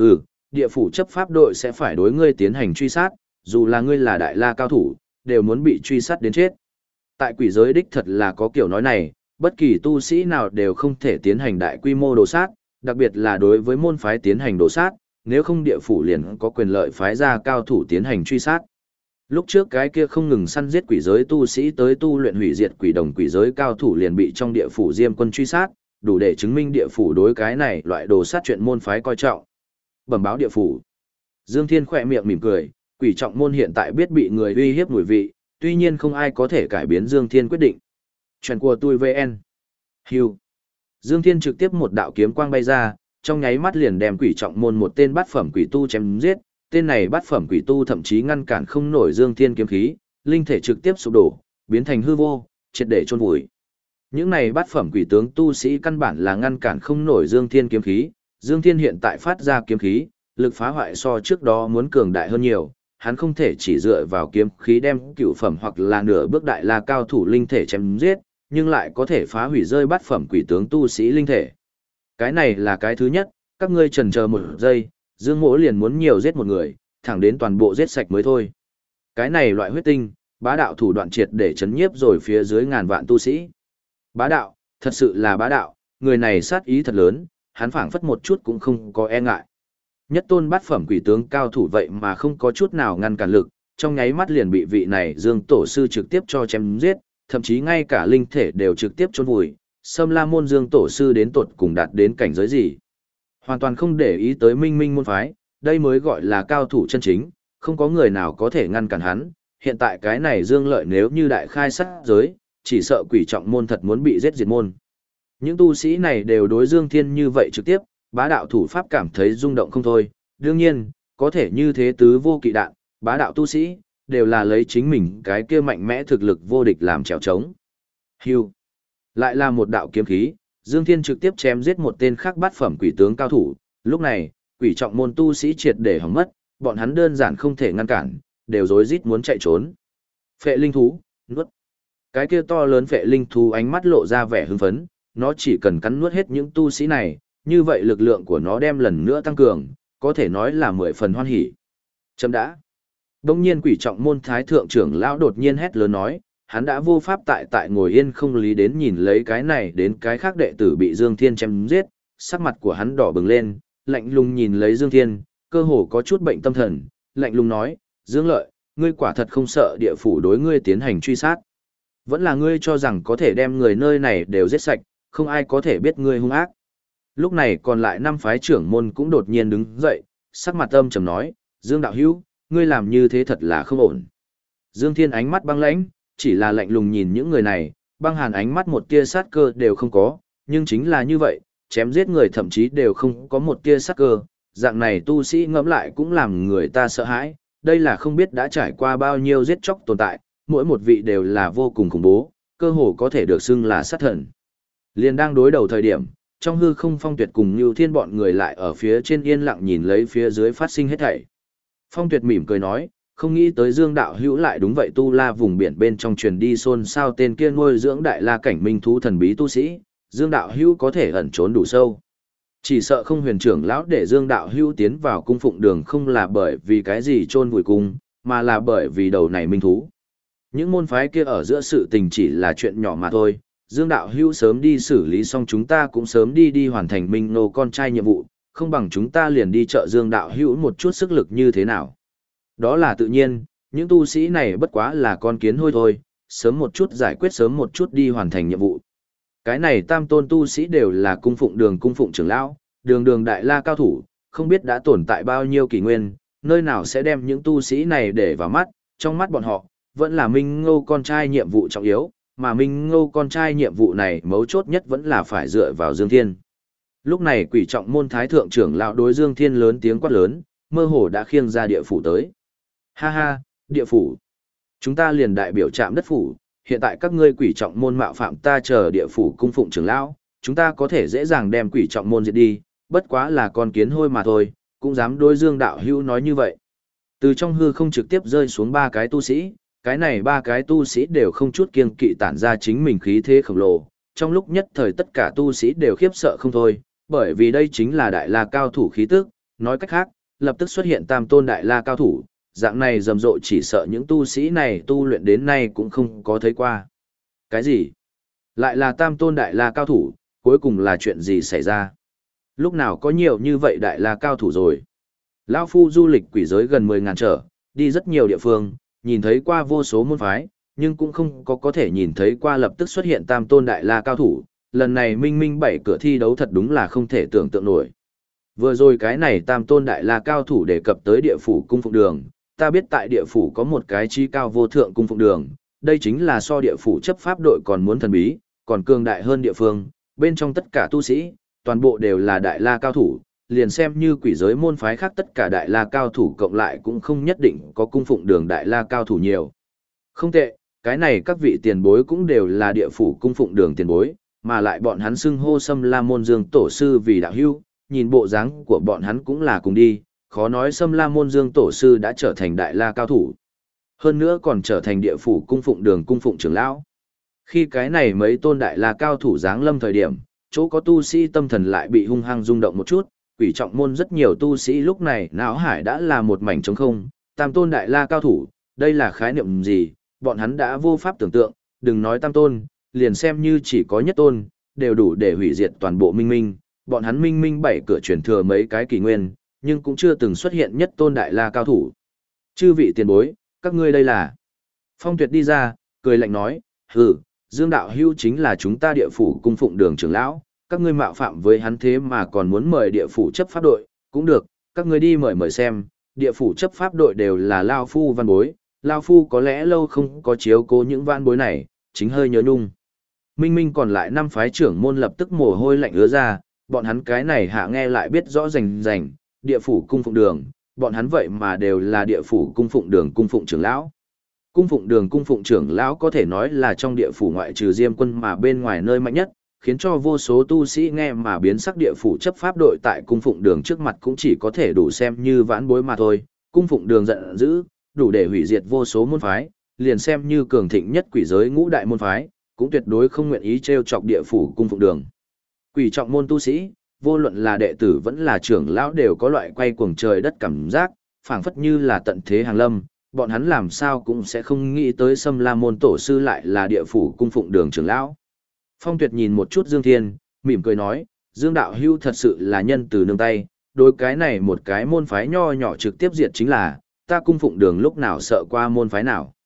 địa phủ chấp pháp đội sẽ phải đối ngươi tiến hành truy sát, dù là ngươi là đại la cao thủ, đều muốn bị truy sát đến chết. Tại quỷ giới đích thật là có kiểu nói này, bất kỳ tu sĩ nào đều không thể tiến hành đại quy mô đồ sát, đặc biệt là đối với môn phái tiến hành đồ sát, nếu không địa phủ liền có quyền lợi phái ra cao thủ tiến hành truy sát. Lúc trước cái kia không ngừng săn giết quỷ giới tu sĩ tới tu luyện hủy diệt quỷ đồng quỷ giới cao thủ liền bị trong địa phủ Diêm quân truy sát, đủ để chứng minh địa phủ đối cái này loại đồ sát chuyện môn phái coi trọng. Bẩm báo địa phủ. Dương Thiên khỏe miệng mỉm cười, quỷ trọng môn hiện tại biết bị người uy hiếp mùi vị, tuy nhiên không ai có thể cải biến Dương Thiên quyết định. Chuyện của tôi VN. Hưu. Dương Thiên trực tiếp một đạo kiếm quang bay ra, trong nháy mắt liền đem quỷ trọng môn một tên bát phẩm quỷ tu chém giết, tên này bát phẩm quỷ tu thậm chí ngăn cản không nổi Dương Thiên kiếm khí, linh thể trực tiếp sụp đổ, biến thành hư vô, triệt để chôn vùi. Những này bát phẩm quỷ tướng tu sĩ căn bản là ngăn cản không nổi Dương Thiên kiếm khí, Dương Thiên hiện tại phát ra kiếm khí, lực phá hoại so trước đó muốn cường đại hơn nhiều, hắn không thể chỉ dựa vào kiếm khí đem cựu phẩm hoặc là nửa bước đại la cao thủ linh thể chém giết, nhưng lại có thể phá hủy rơi bát phẩm quỷ tướng tu sĩ linh thể. Cái này là cái thứ nhất, các ngươi chần chờ một giây, Dương Mỗ liền muốn nhiều giết một người, thẳng đến toàn bộ giết sạch mới thôi. Cái này loại huyết tinh, bá đạo thủ đoạn triệt để chấn nhiếp rồi phía dưới ngàn vạn tu sĩ. Bá đạo, thật sự là bá đạo, người này sát ý thật lớn, hắn phảng phất một chút cũng không có e ngại. Nhất tôn bát phẩm quỷ tướng cao thủ vậy mà không có chút nào ngăn cản lực, trong nháy mắt liền bị vị này Dương tổ sư trực tiếp cho chém giết, thậm chí ngay cả linh thể đều trực tiếp chôn vùi. Sâm La môn Dương tổ sư đến tột cùng đạt đến cảnh giới gì? Hoàn toàn không để ý tới Minh Minh môn phái, đây mới gọi là cao thủ chân chính, không có người nào có thể ngăn cản hắn. Hiện tại cái này Dương Lợi nếu như đại khai sát giới, chỉ sợ quỷ trọng môn thật muốn bị giết diệt môn. Những tu sĩ này đều đối Dương Thiên như vậy trực tiếp, bá đạo thủ pháp cảm thấy rung động không thôi. Đương nhiên, có thể như thế tứ vô kỵ đạn, bá đạo tu sĩ, đều là lấy chính mình cái kia mạnh mẽ thực lực vô địch làm trèo trống. Hưu. Lại là một đạo kiếm khí, Dương Thiên trực tiếp chém giết một tên khác bát phẩm quỷ tướng cao thủ. Lúc này, quỷ trọng môn tu sĩ triệt để hỏng mất, bọn hắn đơn giản không thể ngăn cản, đều rối rít muốn chạy trốn. Phệ linh thú, nuốt. Cái kia to lớn phệ linh thú ánh mắt lộ ra vẻ hưng phấn, nó chỉ cần cắn nuốt hết những tu sĩ này, như vậy lực lượng của nó đem lần nữa tăng cường, có thể nói là 10 phần hoan hỉ. Chấm đã. Đông nhiên quỷ trọng môn thái thượng trưởng lão đột nhiên hét lớn nói, hắn đã vô pháp tại ngồi yên không lý đến nhìn lấy cái này đến cái khác đệ tử bị Dương Thiên chém giết, sắc mặt của hắn đỏ bừng lên, lạnh lùng nhìn lấy Dương Thiên, cơ hồ có chút bệnh tâm thần, lạnh lùng nói, Dương Lợi, ngươi quả thật không sợ địa phủ đối ngươi tiến hành truy sát. Vẫn là ngươi cho rằng có thể đem người nơi này đều giết sạch, không ai có thể biết ngươi hung ác. Lúc này còn lại 5 phái trưởng môn cũng đột nhiên đứng dậy, sắc mặt âm trầm nói, Dương đạo hữu, ngươi làm như thế thật là không ổn. Dương Thiên ánh mắt băng lãnh, chỉ là lạnh lùng nhìn những người này, băng hàn ánh mắt một tia sát cơ đều không có, nhưng chính là như vậy, chém giết người thậm chí đều không có một tia sát cơ, dạng này tu sĩ ngẫm lại cũng làm người ta sợ hãi, đây là không biết đã trải qua bao nhiêu giết chóc tồn tại, mỗi một vị đều là vô cùng khủng bố, cơ hồ có thể được xưng là sát thần. Liền đang đối đầu thời điểm, trong hư không Phong Tuyệt cùng Nưu Thiên bọn người lại ở phía trên yên lặng nhìn lấy phía dưới phát sinh hết thảy. Phong Tuyệt mỉm cười nói, không nghĩ tới Dương đạo hữu lại đúng vậy tu la vùng biển bên trong truyền đi xôn xao tên kia nuôi dưỡng đại la cảnh minh thú thần bí tu sĩ, Dương đạo hữu có thể ẩn trốn đủ sâu. Chỉ sợ không huyền trưởng lão để Dương đạo hữu tiến vào cung phụng đường không là bởi vì cái gì chôn vùi cung, mà là bởi vì đầu này minh thú. Những môn phái kia ở giữa sự tình chỉ là chuyện nhỏ mà thôi, Dương đạo hữu sớm đi xử lý xong chúng ta cũng sớm đi hoàn thành Minh Nô con trai nhiệm vụ, không bằng chúng ta liền đi trợ Dương đạo hữu một chút sức lực như thế nào. Đó là tự nhiên, những tu sĩ này bất quá là con kiến hôi thôi, sớm một chút giải quyết sớm một chút đi hoàn thành nhiệm vụ. Cái này tam tôn tu sĩ đều là cung phụng đường cung phụng trưởng lão, đường đại la cao thủ, không biết đã tồn tại bao nhiêu kỷ nguyên, nơi nào sẽ đem những tu sĩ này để vào mắt, trong mắt bọn họ, vẫn là Minh Ngô con trai nhiệm vụ trọng yếu, mà Minh Ngô con trai nhiệm vụ này mấu chốt nhất vẫn là phải dựa vào Dương Thiên. Lúc này Quỷ Trọng môn thái thượng trưởng lão đối Dương Thiên lớn tiếng quát lớn, mơ hồ đã khiêng ra địa phủ tới. Ha ha, địa phủ. Chúng ta liền đại biểu trạm đất phủ, hiện tại các ngươi Quỷ Trọng môn mạo phạm ta chờ địa phủ cung phụng trưởng lão, chúng ta có thể dễ dàng đem Quỷ Trọng môn diệt đi, bất quá là con kiến hôi mà thôi, cũng dám đối Dương đạo hữu nói như vậy. Từ trong hư không trực tiếp rơi xuống 3 cái tu sĩ, cái này 3 cái tu sĩ đều không chút kiêng kỵ tản ra chính mình khí thế khổng lồ, trong lúc nhất thời tất cả tu sĩ đều khiếp sợ không thôi, bởi vì đây chính là đại la cao thủ khí tức, nói cách khác, lập tức xuất hiện tam tôn đại la cao thủ, dạng này rầm rộ chỉ sợ những tu sĩ này tu luyện đến nay cũng không có thấy qua. Cái gì? Lại là tam tôn đại la cao thủ, cuối cùng là chuyện gì xảy ra? Lúc nào có nhiều như vậy đại la cao thủ rồi? Lão phu du lịch quỷ giới gần 10.000 trở, đi rất nhiều địa phương, nhìn thấy qua vô số môn phái, nhưng cũng không có thể nhìn thấy qua lập tức xuất hiện tam tôn đại la cao thủ, lần này minh minh 7 cửa thi đấu thật đúng là không thể tưởng tượng nổi. Vừa rồi cái này tam tôn đại la cao thủ đề cập tới địa phủ cung phụng đường, ta biết tại địa phủ có một cái chi cao vô thượng cung phụng đường, đây chính là so địa phủ chấp pháp đội còn muốn thần bí, còn cường đại hơn địa phương, bên trong tất cả tu sĩ, toàn bộ đều là đại la cao thủ, liền xem như quỷ giới môn phái khác tất cả đại la cao thủ cộng lại cũng không nhất định có cung phụng đường đại la cao thủ nhiều. Không tệ, cái này các vị tiền bối cũng đều là địa phủ cung phụng đường tiền bối, mà lại bọn hắn xưng hô Sâm La môn Dương tổ sư vì đạo hữu, nhìn bộ dáng của bọn hắn cũng là cùng đi, khó nói Sâm La môn Dương tổ sư đã trở thành đại la cao thủ. Hơn nữa còn trở thành địa phủ cung phụng đường cung phụng trưởng lão. Khi cái này mấy tôn đại la cao thủ giáng lâm thời điểm, chỗ có tu sĩ tâm thần lại bị hung hăng rung động một chút, Quỷ Trọng môn rất nhiều tu sĩ lúc này não hải đã là một mảnh trống không, tam tôn đại la cao thủ, đây là khái niệm gì, bọn hắn đã vô pháp tưởng tượng, đừng nói tam tôn, liền xem như chỉ có nhất tôn, đều đủ để hủy diệt toàn bộ minh minh, bọn hắn minh minh 7 cửa truyền thừa mấy cái kỷ nguyên, nhưng cũng chưa từng xuất hiện nhất tôn đại la cao thủ. Chư vị tiền bối, các ngươi đây là. Phong Tuyệt đi ra, cười lạnh nói, hừ, Dương đạo hữu chính là chúng ta địa phủ cung phụng đường trưởng lão, các ngươi mạo phạm với hắn thế mà còn muốn mời địa phủ chấp pháp đội, cũng được, các ngươi đi mời xem, địa phủ chấp pháp đội đều là lao phu văn bối, lao phu có lẽ lâu không có chiếu cố những văn bối này, chính hơi nhớ nhung. Minh Minh còn lại 5 phái trưởng môn lập tức mồ hôi lạnh ứa ra, bọn hắn cái này hạ nghe lại biết rõ rành rành, địa phủ cung phụng đường, bọn hắn vậy mà đều là địa phủ cung phụng đường cung phụng trưởng lão. Cung phụng đường cung phụng trưởng lão có thể nói là trong địa phủ ngoại trừ Diêm Quân mà bên ngoài nơi mạnh nhất, khiến cho vô số tu sĩ nghe mà biến sắc địa phủ chấp pháp đội tại cung phụng đường trước mặt cũng chỉ có thể đủ xem như vãn bối mà thôi. Cung phụng đường giận dữ, đủ để hủy diệt vô số môn phái, liền xem như cường thịnh nhất quỷ giới ngũ đại môn phái, cũng tuyệt đối không nguyện ý trêu chọc địa phủ cung phụng đường. Quỷ trọng môn tu sĩ, vô luận là đệ tử vẫn là trưởng lão đều có loại quay cuồng trời đất cảm giác, phảng phất như là tận thế hàng lâm, bọn hắn làm sao cũng sẽ không nghĩ tới Sâm La môn tổ sư lại là địa phủ cung phụng đường trưởng lão. Phong Tuyệt nhìn một chút Dương Thiên, mỉm cười nói, Dương đạo hữu thật sự là nhân từ nương tay, đối cái này một cái môn phái nho nhỏ trực tiếp diệt chính là, ta cung phụng đường lúc nào sợ qua môn phái nào.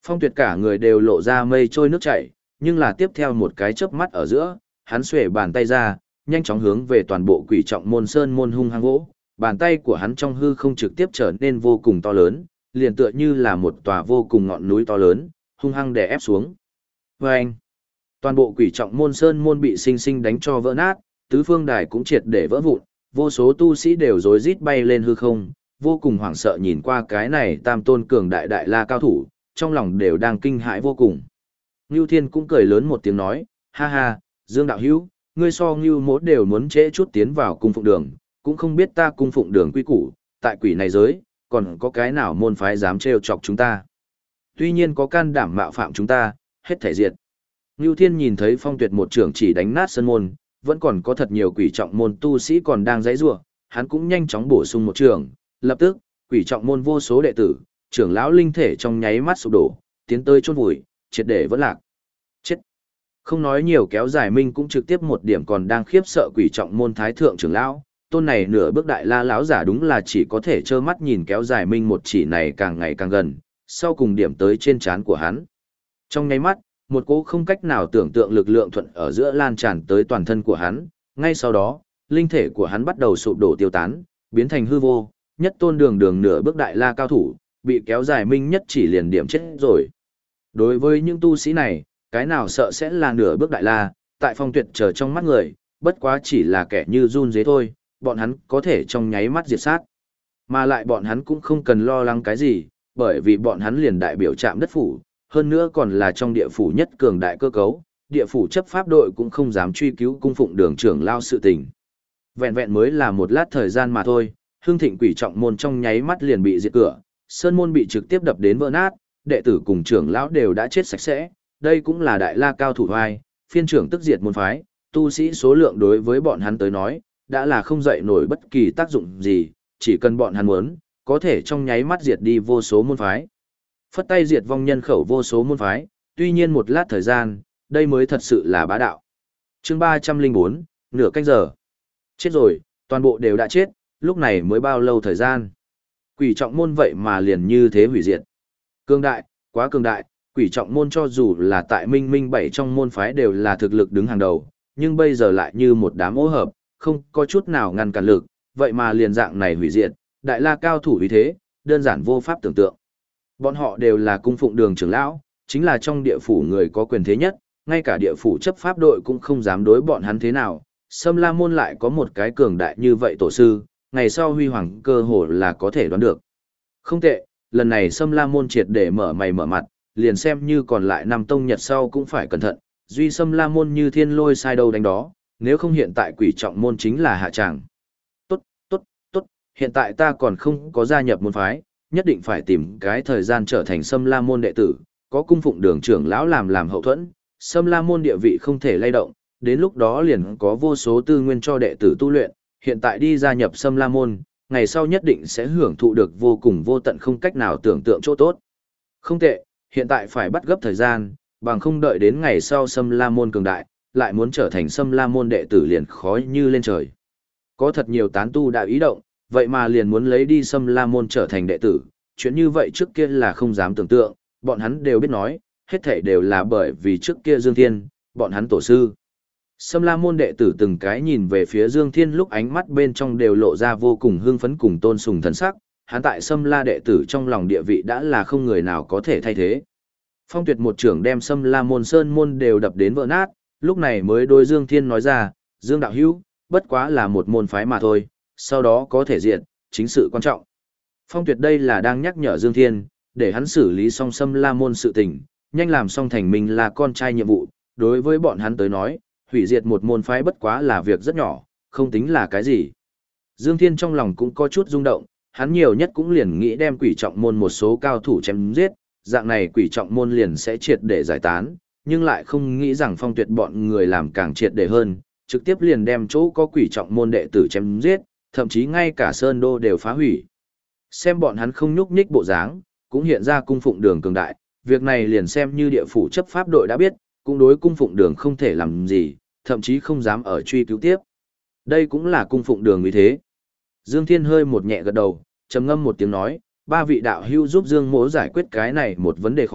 Phong Tuyệt cả người đều lộ ra mây trôi nước chảy, nhưng là tiếp theo một cái chớp mắt ở giữa, hắn xuề bàn tay ra, nhanh chóng hướng về toàn bộ Quỷ Trọng Môn sơn môn hung hăng vỗ, bàn tay của hắn trong hư không trực tiếp trở nên vô cùng to lớn, liền tựa như là một tòa vô cùng ngọn núi to lớn, hung hăng đè ép xuống. Vâng! Toàn bộ Quỷ Trọng Môn sơn môn bị sinh sinh đánh cho vỡ nát, tứ phương đài cũng triệt để vỡ vụn, vô số tu sĩ đều rối rít bay lên hư không, vô cùng hoảng sợ nhìn qua cái này tam tôn cường đại đại la cao thủ, trong lòng đều đang kinh hãi vô cùng. Ngưu Thiên cũng cười lớn một tiếng nói, ha ha, Dương đạo hữu, ngươi so Ngưu Mỗ đều muốn trễ chút tiến vào cung phụng đường, cũng không biết ta cung phụng đường quy củ, tại quỷ này giới, còn có cái nào môn phái dám trêu chọc chúng ta. Tuy nhiên có can đảm mạo phạm chúng ta, hết thể diệt. Ngưu Thiên nhìn thấy Phong Tuyệt một trưởng chỉ đánh nát sân môn, vẫn còn có thật nhiều quỷ trọng môn tu sĩ còn đang giãy giụa, hắn cũng nhanh chóng bổ sung một trường, lập tức, quỷ trọng môn vô số đệ tử, trưởng lão linh thể trong nháy mắt sụp đổ, tiến tới chôn vùi, triệt để vẫn lạc. Chết. Không nói nhiều, Kéo Dài Minh cũng trực tiếp một điểm còn đang khiếp sợ quỷ trọng môn thái thượng trưởng lão, tôn này nửa bước đại la lão giả đúng là chỉ có thể trơ mắt nhìn Kéo Dài Minh một chỉ này càng ngày càng gần, sau cùng điểm tới trên trán của hắn. Trong nháy mắt, một cỗ không cách nào tưởng tượng lực lượng thuận ở giữa lan tràn tới toàn thân của hắn, ngay sau đó, linh thể của hắn bắt đầu sụp đổ tiêu tán, biến thành hư vô, nhất tôn đường đường nửa bước đại la cao thủ, bị Kéo Dài Minh nhất chỉ liền điểm chết rồi. Đối với những tu sĩ này, cái nào sợ sẽ là nửa bước đại la, tại Phong Tuyệt chờ trong mắt người, bất quá chỉ là kẻ như run dế thôi, bọn hắn có thể trong nháy mắt diệt sát. Mà lại bọn hắn cũng không cần lo lắng cái gì, bởi vì bọn hắn liền đại biểu Trạm Đất Phủ, hơn nữa còn là trong địa phủ nhất cường đại cơ cấu, địa phủ chấp pháp đội cũng không dám truy cứu cung phụng đường trưởng lao sự tình. Vẹn vẹn mới là một lát thời gian mà thôi, Hưng Thịnh Quỷ Trọng Môn trong nháy mắt liền bị diệt cửa, sơn môn bị trực tiếp đập đến vỡ nát, đệ tử cùng trưởng lão đều đã chết sạch sẽ, đây cũng là đại la cao thủ hoài, phiên trưởng tức diệt môn phái, tu sĩ số lượng đối với bọn hắn tới nói, đã là không dậy nổi bất kỳ tác dụng gì, chỉ cần bọn hắn muốn, có thể trong nháy mắt diệt đi vô số môn phái. Phất tay diệt vong nhân khẩu vô số môn phái, tuy nhiên một lát thời gian, đây mới thật sự là bá đạo. Chương 304, nửa canh giờ. Chết rồi, toàn bộ đều đã chết, lúc này mới bao lâu thời gian. Quỷ Trọng Môn vậy mà liền như thế hủy diệt. Cường đại, quá cường đại, Quỷ Trọng Môn cho dù là tại Minh Minh bảy trong môn phái đều là thực lực đứng hàng đầu, nhưng bây giờ lại như một đám ô hợp, không có chút nào ngăn cản lực, vậy mà liền dạng này hủy diệt, đại la cao thủ vì thế, đơn giản vô pháp tưởng tượng. Bọn họ đều là cung phụng đường trưởng lão, chính là trong địa phủ người có quyền thế nhất, ngay cả địa phủ chấp pháp đội cũng không dám đối bọn hắn thế nào. Sâm La Môn lại có một cái cường đại như vậy tổ sư, ngày sau huy hoàng cơ hồ là có thể đoán được. Không tệ, lần này Sâm La Môn triệt để mở mày mở mặt, liền xem như còn lại năm tông nhật sau cũng phải cẩn thận, duy Sâm La Môn như thiên lôi sai đâu đánh đó, nếu không hiện tại Quỷ Trọng Môn chính là hạ tràng. Tốt, tốt, tốt, hiện tại ta còn không có gia nhập môn phái, nhất định phải tìm cái thời gian trở thành Sâm La Môn đệ tử, có cung phụng đường trưởng lão làm hậu thuẫn, Sâm La Môn địa vị không thể lay động, đến lúc đó liền có vô số tư nguyên cho đệ tử tu luyện, hiện tại đi gia nhập Sâm La Môn, ngày sau nhất định sẽ hưởng thụ được vô cùng vô tận không cách nào tưởng tượng chỗ tốt. Không tệ, hiện tại phải bắt gấp thời gian, bằng không đợi đến ngày sau Sâm La Môn cường đại, lại muốn trở thành Sâm La Môn đệ tử liền khó như lên trời. Có thật nhiều tán tu đã ý động, vậy mà liền muốn lấy đi Sâm La Môn trở thành đệ tử, chuyện như vậy trước kia là không dám tưởng tượng, bọn hắn đều biết nói, hết thảy đều là bởi vì trước kia Dương Thiên, bọn hắn tổ sư. Sâm La Môn đệ tử từng cái nhìn về phía Dương Thiên lúc ánh mắt bên trong đều lộ ra vô cùng hưng phấn cùng tôn sùng thần sắc, hắn tại Sâm La đệ tử trong lòng địa vị đã là không người nào có thể thay thế. Phong Tuyệt một trưởng đem Sâm La Môn sơn môn đều đập đến vỡ nát, lúc này mới đối Dương Thiên nói ra, Dương đạo hữu, bất quá là một môn phái mà thôi, sau đó có thể diện, chính sự quan trọng. Phong Tuyệt đây là đang nhắc nhở Dương Thiên, để hắn xử lý xong Sâm La Môn sự tình, nhanh làm xong thành mình là con trai nhiệm vụ, đối với bọn hắn tới nói, hủy diệt một môn phái bất quá là việc rất nhỏ, không tính là cái gì. Dương Thiên trong lòng cũng có chút rung động, hắn nhiều nhất cũng liền nghĩ đem Quỷ Trọng Môn một số cao thủ chém giết, dạng này Quỷ Trọng Môn liền sẽ triệt để giải tán, nhưng lại không nghĩ rằng Phong Tuyệt bọn người làm càng triệt để hơn, trực tiếp liền đem chỗ có Quỷ Trọng Môn đệ tử chém giết, thậm chí ngay cả Sơn Đô đều phá hủy. Xem bọn hắn không nhúc nhích bộ dáng, cũng hiện ra cung phụng đường cường đại, việc này liền xem như địa phủ chấp pháp đội đã biết, cũng đối cung phụng đường không thể làm gì, thậm chí không dám ở truy cứu tiếp. Đây cũng là cung phụng đường như thế. Dương Thiên hơi một nhẹ gật đầu, trầm ngâm một tiếng nói, ba vị đạo hữu giúp Dương Mỗ giải quyết cái này một vấn đề khó,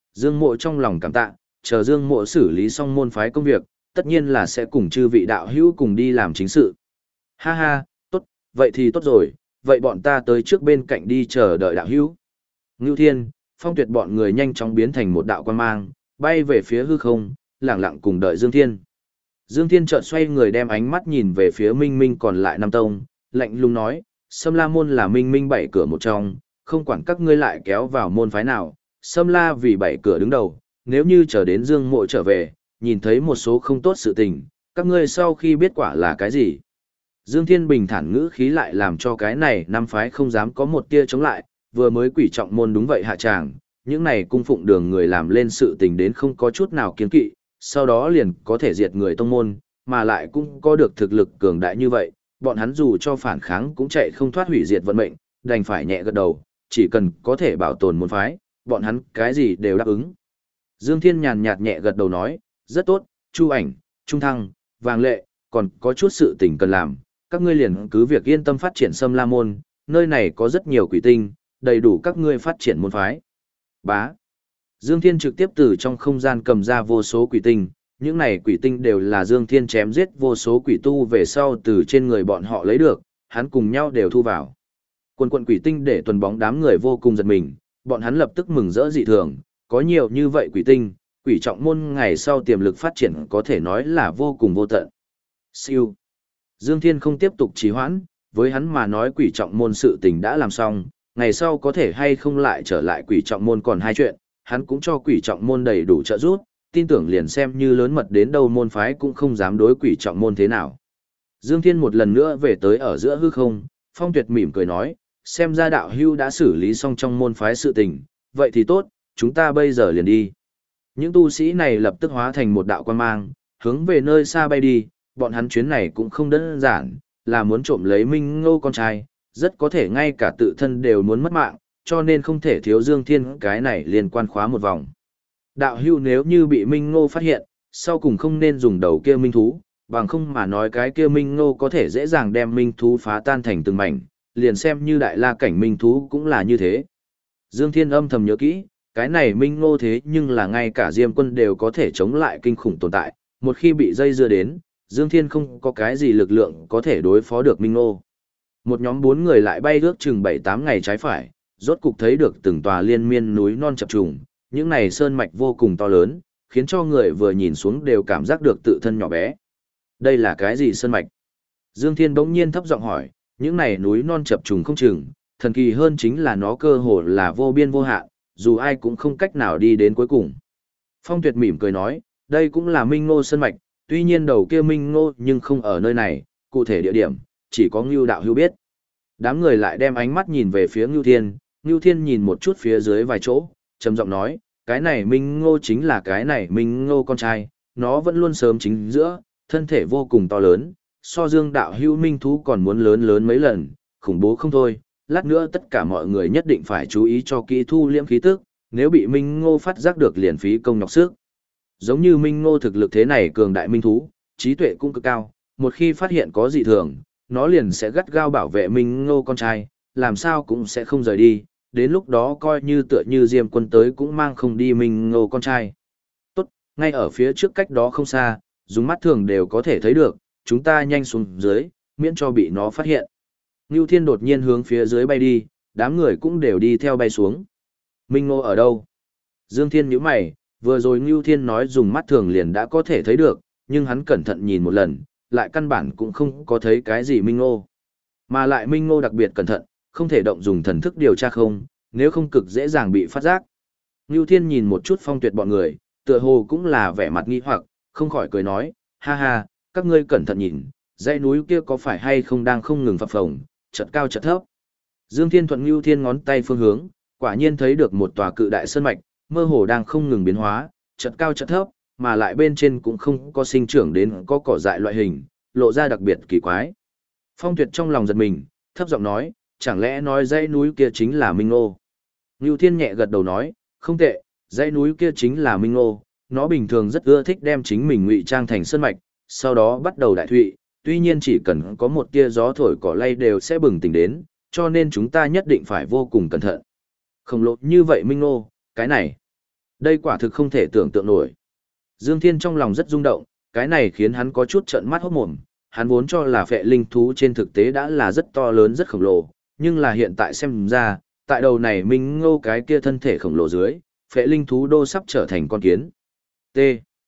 Dương Mộ trong lòng cảm tạ, chờ Dương Mộ xử lý xong môn phái công việc, tất nhiên là sẽ cùng chư vị đạo hữu cùng đi làm chính sự. Ha ha, tốt, vậy thì tốt rồi, vậy bọn ta tới trước bên cạnh đi chờ đợi đạo hữu. Ngưu Thiên, Phong Tuyệt bọn người nhanh chóng biến thành một đạo quan mang, bay về phía hư không, lẳng lặng cùng đợi Dương Thiên. Dương Thiên chợt xoay người đem ánh mắt nhìn về phía Minh Minh còn lại năm tông, lạnh lùng nói, Sâm La môn là Minh Minh bảy cửa một trong, không quản các ngươi lại kéo vào môn phái nào, Sâm La vì bảy cửa đứng đầu, nếu như chờ đến Dương Mộ trở về, nhìn thấy một số không tốt sự tình, các ngươi sau khi biết quả là cái gì. Dương Thiên bình thản ngữ khí lại làm cho cái này năm phái không dám có một tia chống lại, vừa mới quỷ trọng môn đúng vậy hạ tràng, những này cung phụng đường người làm lên sự tình đến không có chút nào kiên kỵ, sau đó liền có thể diệt người tông môn, mà lại cũng có được thực lực cường đại như vậy, bọn hắn dù cho phản kháng cũng chạy không thoát hủy diệt vận mệnh, đành phải nhẹ gật đầu, chỉ cần có thể bảo tồn môn phái, bọn hắn cái gì đều đáp ứng. Dương Thiên nhàn nhạt nhẹ gật đầu nói, rất tốt, Chu Ảnh, Trung Thăng, Vàng Lệ, còn có chút sự tình cần làm, các ngươi liền cứ việc yên tâm phát triển Sâm La môn, nơi này có rất nhiều quỷ tinh, đầy đủ các ngươi phát triển môn phái. Bá. Dương Thiên trực tiếp từ trong không gian cầm ra vô số quỷ tinh, những này quỷ tinh đều là Dương Thiên chém giết vô số quỷ tu về sau từ trên người bọn họ lấy được, hắn cùng nhau đều thu vào. Quần quần quỷ tinh để tuần bóng đám người vô cùng giật mình, bọn hắn lập tức mừng rỡ dị thường, có nhiều như vậy quỷ tinh, quỷ trọng môn ngày sau tiềm lực phát triển có thể nói là vô cùng vô tận. Siêu. Dương Thiên không tiếp tục trì hoãn, với hắn mà nói quỷ trọng môn sự tình đã làm xong, ngày sau có thể hay không lại trở lại quỷ trọng môn còn hai chuyện, hắn cũng cho quỷ trọng môn đầy đủ trợ giúp, tin tưởng liền xem như lớn mật đến đâu môn phái cũng không dám đối quỷ trọng môn thế nào. Dương Thiên một lần nữa về tới ở giữa hư không, Phong Tuyệt mỉm cười nói, xem ra đạo hưu đã xử lý xong trong môn phái sự tình, vậy thì tốt, chúng ta bây giờ liền đi. Những tu sĩ này lập tức hóa thành một đạo quan mang, hướng về nơi xa bay đi, bọn hắn chuyến này cũng không đơn giản, là muốn trộm lấy Minh Ngô con trai, rất có thể ngay cả tự thân đều muốn mất mạng, cho nên không thể thiếu Dương Thiên cái này liên quan khóa một vòng. Đạo hưu nếu như bị Minh Ngô phát hiện, sau cùng không nên dùng đầu kia Minh Thú, bằng không mà nói cái kia Minh Ngô có thể dễ dàng đem Minh Thú phá tan thành từng mảnh, liền xem như đại la cảnh Minh Thú cũng là như thế. Dương Thiên âm thầm nhớ kỹ, cái này Minh Ngô thế nhưng là ngay cả Diêm Quân đều có thể chống lại kinh khủng tồn tại, một khi bị dây dưa đến, Dương Thiên không có cái gì lực lượng có thể đối phó được Minh Ngô. Một nhóm 4 người lại bay ước chừng 7-8 ngày trái phải, rốt cục thấy được từng tòa liên miên núi non chập trùng, những này sơn mạch vô cùng to lớn, khiến cho người vừa nhìn xuống đều cảm giác được tự thân nhỏ bé. Đây là cái gì sơn mạch? Dương Thiên bỗng nhiên thấp giọng hỏi, những này núi non chập trùng không chừng, thần kỳ hơn chính là nó cơ hồ là vô biên vô hạn, dù ai cũng không cách nào đi đến cuối cùng. Phong Tuyệt mỉm cười nói, đây cũng là Minh Ngô sơn mạch, tuy nhiên đầu kia Minh Ngô nhưng không ở nơi này, cụ thể địa điểm, chỉ có Ngưu đạo hữu biết. Đám người lại đem ánh mắt nhìn về phía Ngưu Thiên nhìn một chút phía dưới vài chỗ, trầm giọng nói, cái này Minh Ngô chính là cái này Minh Ngô con trai, nó vẫn luôn sớm chính giữa, thân thể vô cùng to lớn, so Dương đạo hữu Minh thú còn muốn lớn lớn mấy lần, khủng bố không thôi, lát nữa tất cả mọi người nhất định phải chú ý cho kỹ thu liễm khí tức, nếu bị Minh Ngô phát giác được liền phí công nhọc sức. Giống như Minh Ngô thực lực thế này cường đại minh thú, trí tuệ cũng cực cao, một khi phát hiện có dị thường, nó liền sẽ gắt gao bảo vệ Minh Ngô con trai, làm sao cũng sẽ không rời đi, đến lúc đó coi như tựa như Diêm Quân tới cũng mang không đi Minh Ngô con trai. Tốt, ngay ở phía trước cách đó không xa, dùng mắt thường đều có thể thấy được, chúng ta nhanh xuống dưới, miễn cho bị nó phát hiện. Ngưu Thiên đột nhiên hướng phía dưới bay đi, đám người cũng đều đi theo bay xuống. Minh Ngô ở đâu? Dương Thiên nhíu mày, vừa rồi Ngưu Thiên nói dùng mắt thường liền đã có thể thấy được, nhưng hắn cẩn thận nhìn một lần, lại căn bản cũng không có thấy cái gì Minh Ngô. Mà lại Minh Ngô đặc biệt cẩn thận, không thể động dùng thần thức điều tra không, nếu không cực dễ dàng bị phát giác. Ngưu Thiên nhìn một chút Phong Tuyệt bọn người, tựa hồ cũng là vẻ mặt nghi hoặc, không khỏi cười nói, ha ha, các ngươi cẩn thận nhìn, dãy núi kia có phải hay không đang không ngừng phập phồng, chợt cao chợt thấp. Dương Thiên thuận Ngưu Thiên ngón tay phương hướng, quả nhiên thấy được một tòa cự đại sơn mạch, mơ hồ đang không ngừng biến hóa, chợt cao chợt thấp, mà lại bên trên cũng không có sinh trưởng đến có cỏ dại loại hình, lộ ra đặc biệt kỳ quái. Phong Tuyệt trong lòng giật mình, thấp giọng nói, chẳng lẽ nói dãy núi kia chính là Minh Ngô? Ngưu Thiên nhẹ gật đầu nói, không tệ, dãy núi kia chính là Minh Ngô, nó bình thường rất ưa thích đem chính mình ngụy trang thành sơn mạch, sau đó bắt đầu đại thụy, tuy nhiên chỉ cần có một tia gió thổi cỏ lay đều sẽ bừng tỉnh đến, cho nên chúng ta nhất định phải vô cùng cẩn thận. Khổng lồ như vậy Minh Ngô, cái này. Đây quả thực không thể tưởng tượng nổi. Dương Thiên trong lòng rất rung động, cái này khiến hắn có chút trợn mắt hốt mồm. Hắn vốn cho là phệ linh thú trên thực tế đã là rất to lớn rất khổng lồ, nhưng là hiện tại xem ra, tại đầu này Minh Ngô cái kia thân thể khổng lồ dưới, phệ linh thú đô sắp trở thành con kiến. T.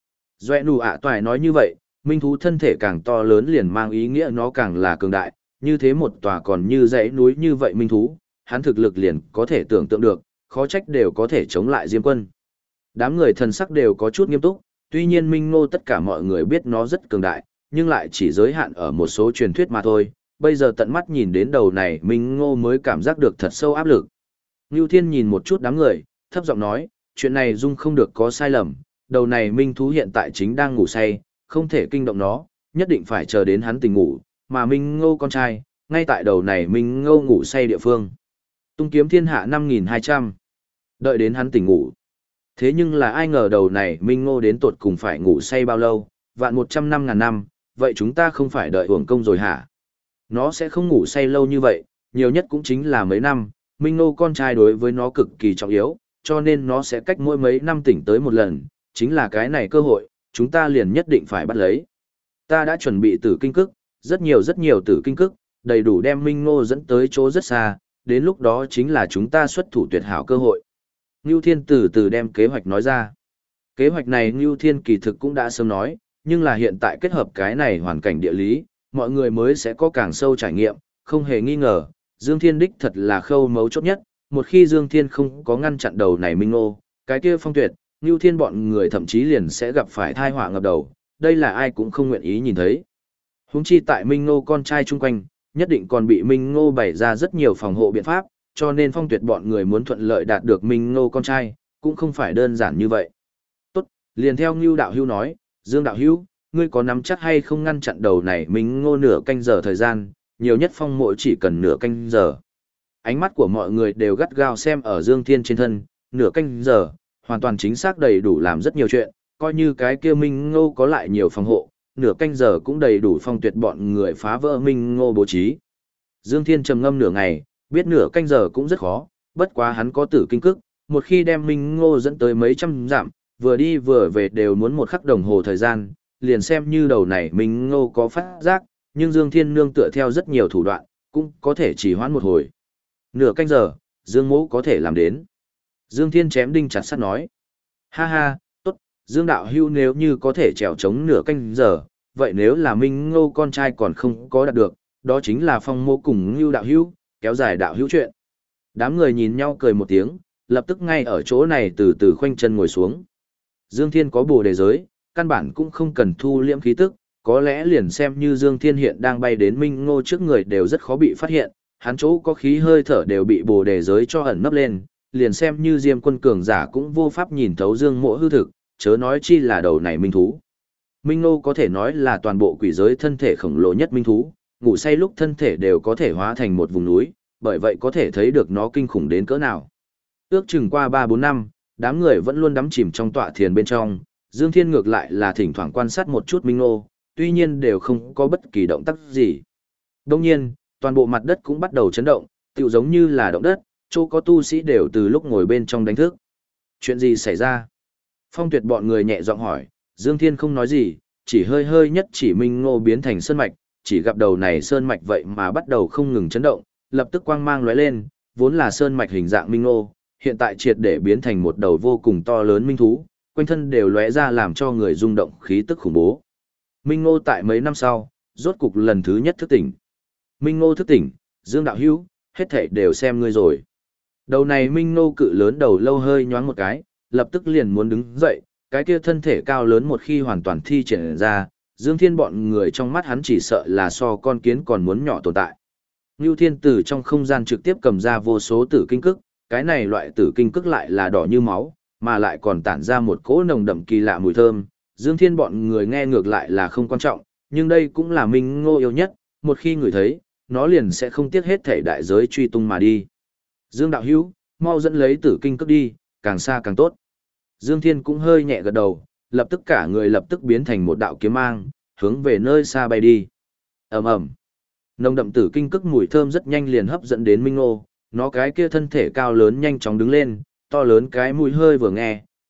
Doẹ nụ ạ toài nói như vậy, minh thú thân thể càng to lớn liền mang ý nghĩa nó càng là cường đại, như thế một tòa còn như dãy núi như vậy minh thú, hắn thực lực liền có thể tưởng tượng được, khó trách đều có thể chống lại Diêm Quân. Đám người thần sắc đều có chút nghiêm túc, tuy nhiên Minh Ngô tất cả mọi người biết nó rất cường đại, nhưng lại chỉ giới hạn ở một số truyền thuyết mà thôi, bây giờ tận mắt nhìn đến đầu này Minh Ngô mới cảm giác được thật sâu áp lực. Ngưu Thiên nhìn một chút đám người, thấp giọng nói, chuyện này dung không được có sai lầm, đầu này Minh thú hiện tại chính đang ngủ say, không thể kinh động nó, nhất định phải chờ đến hắn tỉnh ngủ, mà Minh Ngô con trai, ngay tại đầu này Minh Ngô ngủ say địa phương. Tung kiếm thiên hạ 5200. Đợi đến hắn tỉnh ngủ. Thế nhưng là ai ngờ đầu này Minh Ngô đến tột cùng phải ngủ say bao lâu, vạn 100 năm ngàn năm, vậy chúng ta không phải đợi uổng công rồi hả? Nó sẽ không ngủ say lâu như vậy, nhiều nhất cũng chính là mấy năm, Minh Ngô con trai đối với nó cực kỳ trọng yếu, cho nên nó sẽ cách mỗi mấy năm tỉnh tới một lần, chính là cái này cơ hội, chúng ta liền nhất định phải bắt lấy. Ta đã chuẩn bị tử kinh cức, rất nhiều tử kinh cức, đầy đủ đem Minh Ngô dẫn tới chỗ rất xa, đến lúc đó chính là chúng ta xuất thủ tuyệt hảo cơ hội. Ngưu Thiên từ từ đem kế hoạch nói ra. Kế hoạch này Ngưu Thiên kỳ thực cũng đã sớm nói, nhưng là hiện tại kết hợp cái này hoàn cảnh địa lý, mọi người mới sẽ có càng sâu trải nghiệm, không hề nghi ngờ, Dương Thiên đích thật là khâu mấu chốt nhất, một khi Dương Thiên không có ngăn chặn đầu này Minh Ngô, cái kia Phong Tuyệt, Ngưu Thiên bọn người thậm chí liền sẽ gặp phải tai họa ngập đầu, đây là ai cũng không nguyện ý nhìn thấy. Huống chi tại Minh Ngô con trai chung quanh, nhất định còn bị Minh Ngô bày ra rất nhiều phòng hộ biện pháp, cho nên Phong Tuyệt bọn người muốn thuận lợi đạt được Minh Ngô con trai, cũng không phải đơn giản như vậy. Tốt, liền theo Ngưu đạo hữu nói, Dương đạo hữu, ngươi có nắm chắc hay không ngăn chặn đầu này Minh Ngô nửa canh giờ thời gian, nhiều nhất Phong Mộ chỉ cần nửa canh giờ. Ánh mắt của mọi người đều gắt gao xem ở Dương Thiên trên thân, nửa canh giờ, hoàn toàn chính xác đầy đủ làm rất nhiều chuyện, coi như cái kia Minh Ngô có lại nhiều phòng hộ, nửa canh giờ cũng đầy đủ Phong Tuyệt bọn người phá vỡ Minh Ngô bố trí. Dương Thiên trầm ngâm nửa ngày, biết nửa canh giờ cũng rất khó, bất quá hắn có tử kinh cức, một khi đem Minh Ngô dẫn tới mấy trăm dặm, vừa đi vừa về đều muốn một khắc đồng hồ thời gian, liền xem như đầu này Minh Ngô có phát giác, nhưng Dương Thiên nương tựa theo rất nhiều thủ đoạn, cũng có thể chỉ hoãn một hồi. Nửa canh giờ, Dương Mỗ có thể làm đến. Dương Thiên chém đinh chặt sắt nói. Ha ha, tốt, Dương đạo hưu nếu như có thể trèo chống nửa canh giờ, vậy nếu là Minh Ngô con trai còn không có đạt được, đó chính là Phong Mô cùng Ngưu đạo hưu, kéo dài đạo hữu chuyện. Đám người nhìn nhau cười một tiếng, lập tức ngay ở chỗ này từ từ khoanh chân ngồi xuống. Dương Thiên có bồ đề giới, căn bản cũng không cần thu liễm khí tức, có lẽ liền xem như Dương Thiên hiện đang bay đến Minh Ngô trước người đều rất khó bị phát hiện, hắn chỗ có khí hơi thở đều bị bồ đề giới cho ẩn nấp lên, liền xem như Diêm Quân cường giả cũng vô pháp nhìn thấu Dương Mộ hư thực, chớ nói chi là đầu này minh thú. Minh Ngô có thể nói là toàn bộ quỷ giới thân thể khổng lồ nhất minh thú, ngủ say lúc thân thể đều có thể hóa thành một vùng núi, bởi vậy có thể thấy được nó kinh khủng đến cỡ nào. Ước chừng qua 3-4 năm, đám người vẫn luôn đắm chìm trong tọa thiền bên trong, Dương Thiên ngược lại là thỉnh thoảng quan sát một chút Minh Ngô, tuy nhiên đều không có bất kỳ động tác gì. Đồng nhiên, toàn bộ mặt đất cũng bắt đầu chấn động, tựu giống như là động đất, chỗ có tu sĩ đều từ lúc ngồi bên trong đánh thức. Chuyện gì xảy ra? Phong Tuyệt bọn người nhẹ giọng hỏi, Dương Thiên không nói gì, chỉ hơi hơi nhất chỉ Minh Ngô biến thành sơn mạch, chỉ gặp đầu này sơn mạch vậy mà bắt đầu không ngừng chấn động, lập tức quang mang lóe lên, vốn là sơn mạch hình dạng Minh Ngô, hiện tại triệt để biến thành một đầu vô cùng to lớn minh thú, quanh thân đều lóe ra làm cho người rung động khí tức khủng bố. Minh Ngô tại mấy năm sau, rốt cục lần thứ nhất thức tỉnh. Minh Ngô thức tỉnh, Dương đạo hữu, hết thảy đều xem ngươi rồi. Đầu này Minh Ngô cự lớn đầu lâu hơi nhoáng một cái, lập tức liền muốn đứng dậy, cái kia thân thể cao lớn một khi hoàn toàn thi triển ra, Dương Thiên bọn người trong mắt hắn chỉ sợ là so con kiến còn muốn nhỏ tồn tại. Ngưu Thiên từ trong không gian trực tiếp cầm ra vô số tử kinh cức, cái này loại tử kinh cức lại là đỏ như máu, mà lại còn tản ra một cỗ nồng đậm kỳ lạ mùi thơm. Dương Thiên bọn người nghe ngược lại là không quan trọng, nhưng đây cũng là Minh Ngô yêu nhất, một khi người thấy, nó liền sẽ không tiếc hết thể đại giới truy tung mà đi. Dương đạo hữu, mau dẫn lấy tử kinh cức đi, càng xa càng tốt. Dương Thiên cũng hơi nhẹ gật đầu, lập tức cả người lập tức biến thành một đạo kiếm mang, hướng về nơi xa bay đi. Ầm ầm. Nồng đậm tử kinh cức mùi thơm rất nhanh liền hấp dẫn đến Minh Ngô, nó cái kia thân thể cao lớn nhanh chóng đứng lên, to lớn cái mũi hơi vừa nghe,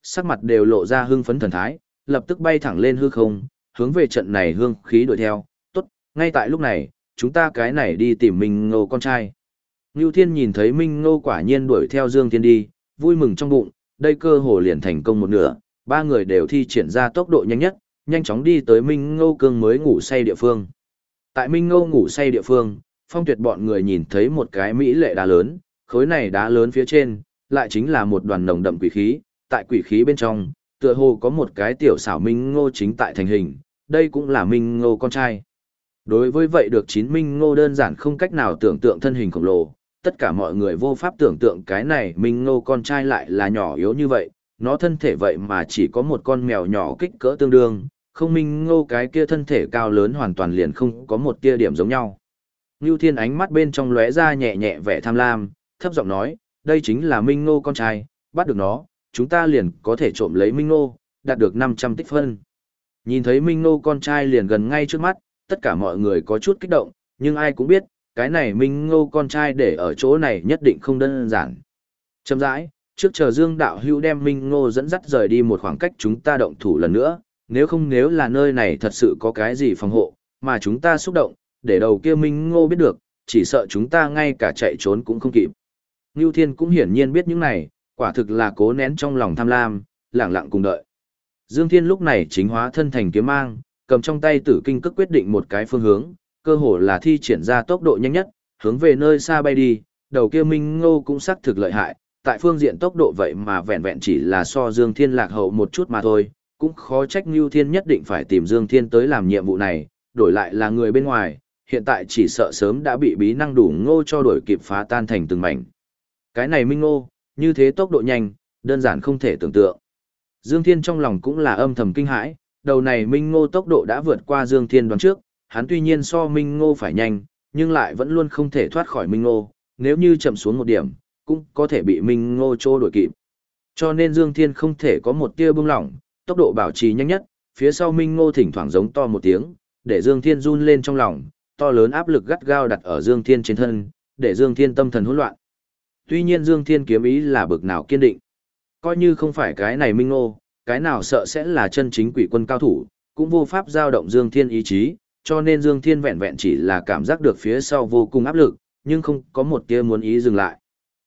sắc mặt đều lộ ra hưng phấn thần thái, lập tức bay thẳng lên hư không, hướng về trận này hương khí đuổi theo. Tốt, ngay tại lúc này, chúng ta cái này đi tìm Minh Ngô con trai. Ngưu Thiên nhìn thấy Minh Ngô quả nhiên đuổi theo Dương Thiên đi, vui mừng trong bụng, đây cơ hồ liền thành công một nửa, ba người đều thi triển ra tốc độ nhanh nhất, nhanh chóng đi tới Minh Ngô cương mới ngủ say địa phương. Tại Minh Ngô ngủ say địa phương, Phong Tuyệt bọn người nhìn thấy một cái mỹ lệ đá lớn, khối này đá lớn phía trên, lại chính là một đoàn nồng đậm quỷ khí, tại quỷ khí bên trong, tựa hồ có một cái tiểu xảo Minh Ngô chính tại thành hình, đây cũng là Minh Ngô con trai. Đối với vậy được 9 Minh Ngô đơn giản không cách nào tưởng tượng thân hình khổng lồ, tất cả mọi người vô pháp tưởng tượng cái này Minh Ngô con trai lại là nhỏ yếu như vậy, nó thân thể vậy mà chỉ có một con mèo nhỏ kích cỡ tương đương, không Minh Ngô cái kia thân thể cao lớn hoàn toàn liền không có một tia điểm giống nhau. Ngưu Thiên ánh mắt bên trong lóe ra nhẹ nhẹ vẻ tham lam, thấp giọng nói, đây chính là Minh Ngô con trai, bắt được nó, chúng ta liền có thể trộm lấy Minh Ngô, đạt được 500 tích phân. Nhìn thấy Minh Ngô con trai liền gần ngay trước mắt, tất cả mọi người có chút kích động, nhưng ai cũng biết, cái này Minh Ngô con trai để ở chỗ này nhất định không đơn giản. Chậm rãi, trước chờ Dương đạo hữu đem Minh Ngô dẫn dắt rời đi một khoảng cách chúng ta động thủ lần nữa, nếu là nơi này thật sự có cái gì phòng hộ, mà chúng ta xúc động, để đầu kia Minh Ngô biết được, chỉ sợ chúng ta ngay cả chạy trốn cũng không kịp. Ngưu Thiên cũng hiển nhiên biết những này, quả thực là cố nén trong lòng tham lam, lẳng lặng cùng đợi. Dương Thiên lúc này chính hóa thân thành kiếm mang, cầm trong tay Tử Kinh Cức quyết định một cái phương hướng, cơ hồ là thi triển ra tốc độ nhanh nhất, hướng về nơi xa bay đi, đầu kia Minh Ngô cũng xác thực lợi hại, tại phương diện tốc độ vậy mà vẹn vẹn chỉ là so Dương Thiên lạc hậu một chút mà thôi, cũng khó trách Ngưu Thiên nhất định phải tìm Dương Thiên tới làm nhiệm vụ này, đổi lại là người bên ngoài, hiện tại chỉ sợ sớm đã bị bí năng đủ Ngô cho đổi kịp phá tan thành từng mảnh. Cái này Minh Ngô, như thế tốc độ nhanh, đơn giản không thể tưởng tượng. Dương Thiên trong lòng cũng là âm thầm kinh hãi, đầu này Minh Ngô tốc độ đã vượt qua Dương Thiên đoán trước, hắn tuy nhiên so Minh Ngô phải nhanh, nhưng lại vẫn luôn không thể thoát khỏi Minh Ngô, nếu như chậm xuống một điểm, cũng có thể bị Minh Ngô trô đuổi kịp. Cho nên Dương Thiên không thể có một tia bưng lỏng, tốc độ bảo trì nhanh nhất, phía sau Minh Ngô thỉnh thoảng giống to một tiếng, để Dương Thiên run lên trong lòng, to lớn áp lực gắt gao đặt ở Dương Thiên trên thân, để Dương Thiên tâm thần hỗn loạn. Tuy nhiên Dương Thiên kiếm ý là bực nào kiên định. Coi như không phải cái này Minh Ngô, cái nào sợ sẽ là chân chính quỷ quân cao thủ, cũng vô pháp giao động Dương Thiên ý chí, cho nên Dương Thiên vẹn vẹn chỉ là cảm giác được phía sau vô cùng áp lực, nhưng không có một tia muốn ý dừng lại.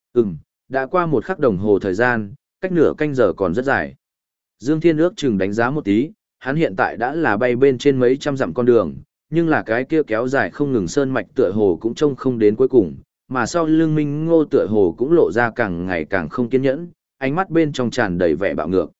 Đã qua một khắc đồng hồ thời gian, cách nửa canh giờ còn rất dài. Dương Thiên ước chừng đánh giá một tí, hắn hiện tại đã là bay bên trên mấy trăm dặm con đường, nhưng là cái kia kéo dài không ngừng sơn mạch tựa hồ cũng trông không đến cuối cùng, mà sau lưng Minh Ngô tựa hồ cũng lộ ra càng ngày càng không kiên nhẫn, ánh mắt bên trong tràn đầy vẻ bạo ngược.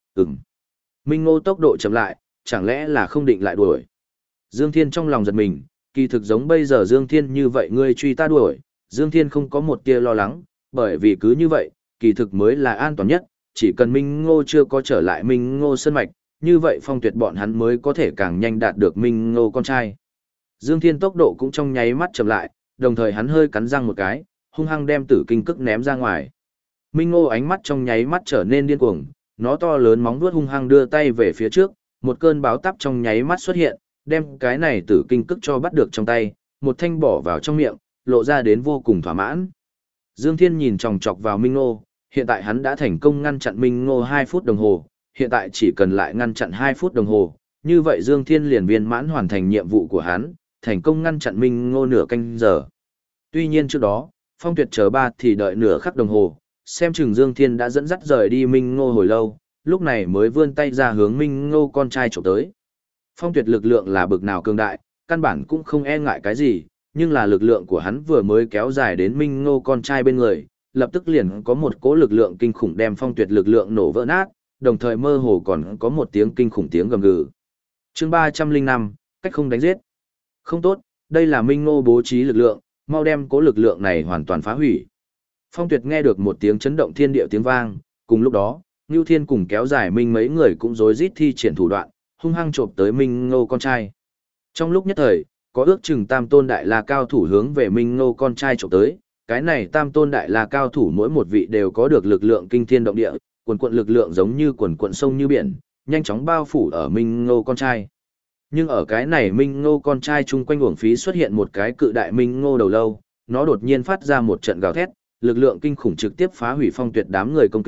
Minh Ngô tốc độ chậm lại, chẳng lẽ là không định lại đuổi. Dương Thiên trong lòng giật mình, kỳ thực giống bây giờ Dương Thiên như vậy ngươi truy ta đuổi, Dương Thiên không có một tia lo lắng, bởi vì cứ như vậy, kỳ thực mới là an toàn nhất, chỉ cần Minh Ngô chưa có trở lại Minh Ngô sơn mạch, như vậy Phong Tuyệt bọn hắn mới có thể càng nhanh đạt được Minh Ngô con trai. Dương Thiên tốc độ cũng trong nháy mắt chậm lại, đồng thời hắn hơi cắn răng một cái, hung hăng đem Tử Kinh Cức ném ra ngoài. Minh Ngô ánh mắt trong nháy mắt trở nên điên cuồng, nó to lớn móng vuốt hung hăng đưa tay về phía trước, một cơn báo táp trong nháy mắt xuất hiện, đem cái này Tử Kinh Cức cho bắt được trong tay, một thanh bỏ vào trong miệng, lộ ra đến vô cùng thỏa mãn. Dương Thiên nhìn chòng chọc vào Minh Ngô, hiện tại hắn đã thành công ngăn chặn Minh Ngô 2 phút đồng hồ, hiện tại chỉ cần lại ngăn chặn 2 phút đồng hồ, như vậy Dương Thiên liền viên mãn hoàn thành nhiệm vụ của hắn, thành công ngăn chặn Minh Ngô nửa canh giờ. Tuy nhiên trước đó, Phong Tuyệt chờ ba thì đợi nửa khắc đồng hồ, xem chừng Dương Thiên đã dẫn dắt rời đi Minh Ngô hồi lâu, lúc này mới vươn tay ra hướng Minh Ngô con trai chụp tới. Phong Tuyệt lực lượng là bực nào cường đại, căn bản cũng không e ngại cái gì, nhưng là lực lượng của hắn vừa mới kéo dài đến Minh Ngô con trai bên người, lập tức liền có một cỗ lực lượng kinh khủng đem Phong Tuyệt lực lượng nổ vỡ nát, đồng thời mơ hồ còn có một tiếng kinh khủng tiếng gầm gừ. Chương 305, cách không đánh giết. Không tốt, đây là Minh Ngô bố trí lực lượng, mau đem cỗ lực lượng này hoàn toàn phá hủy. Phong Tuyệt nghe được một tiếng chấn động thiên địa tiếng vang, cùng lúc đó, Nưu Thiên cùng kéo dài Minh mấy người cũng rối rít thi triển thủ đoạn, hung hăng chộp tới Minh Ngô con trai. Trong lúc nhất thời, có ước chừng tam tôn đại la cao thủ hướng về Minh Ngô con trai chộp tới, cái này tam tôn đại la cao thủ mỗi một vị đều có được lực lượng kinh thiên động địa, quần quận lực lượng giống như quần quận sông như biển, nhanh chóng bao phủ ở Minh Ngô con trai. Nhưng ở cái này Minh Ngô con trai chung quanh uổng phí xuất hiện một cái cự đại Minh Ngô đầu lâu, nó đột nhiên phát ra một trận gào thét, lực lượng kinh khủng trực tiếp phá hủy Phong Tuyệt đám người công kích,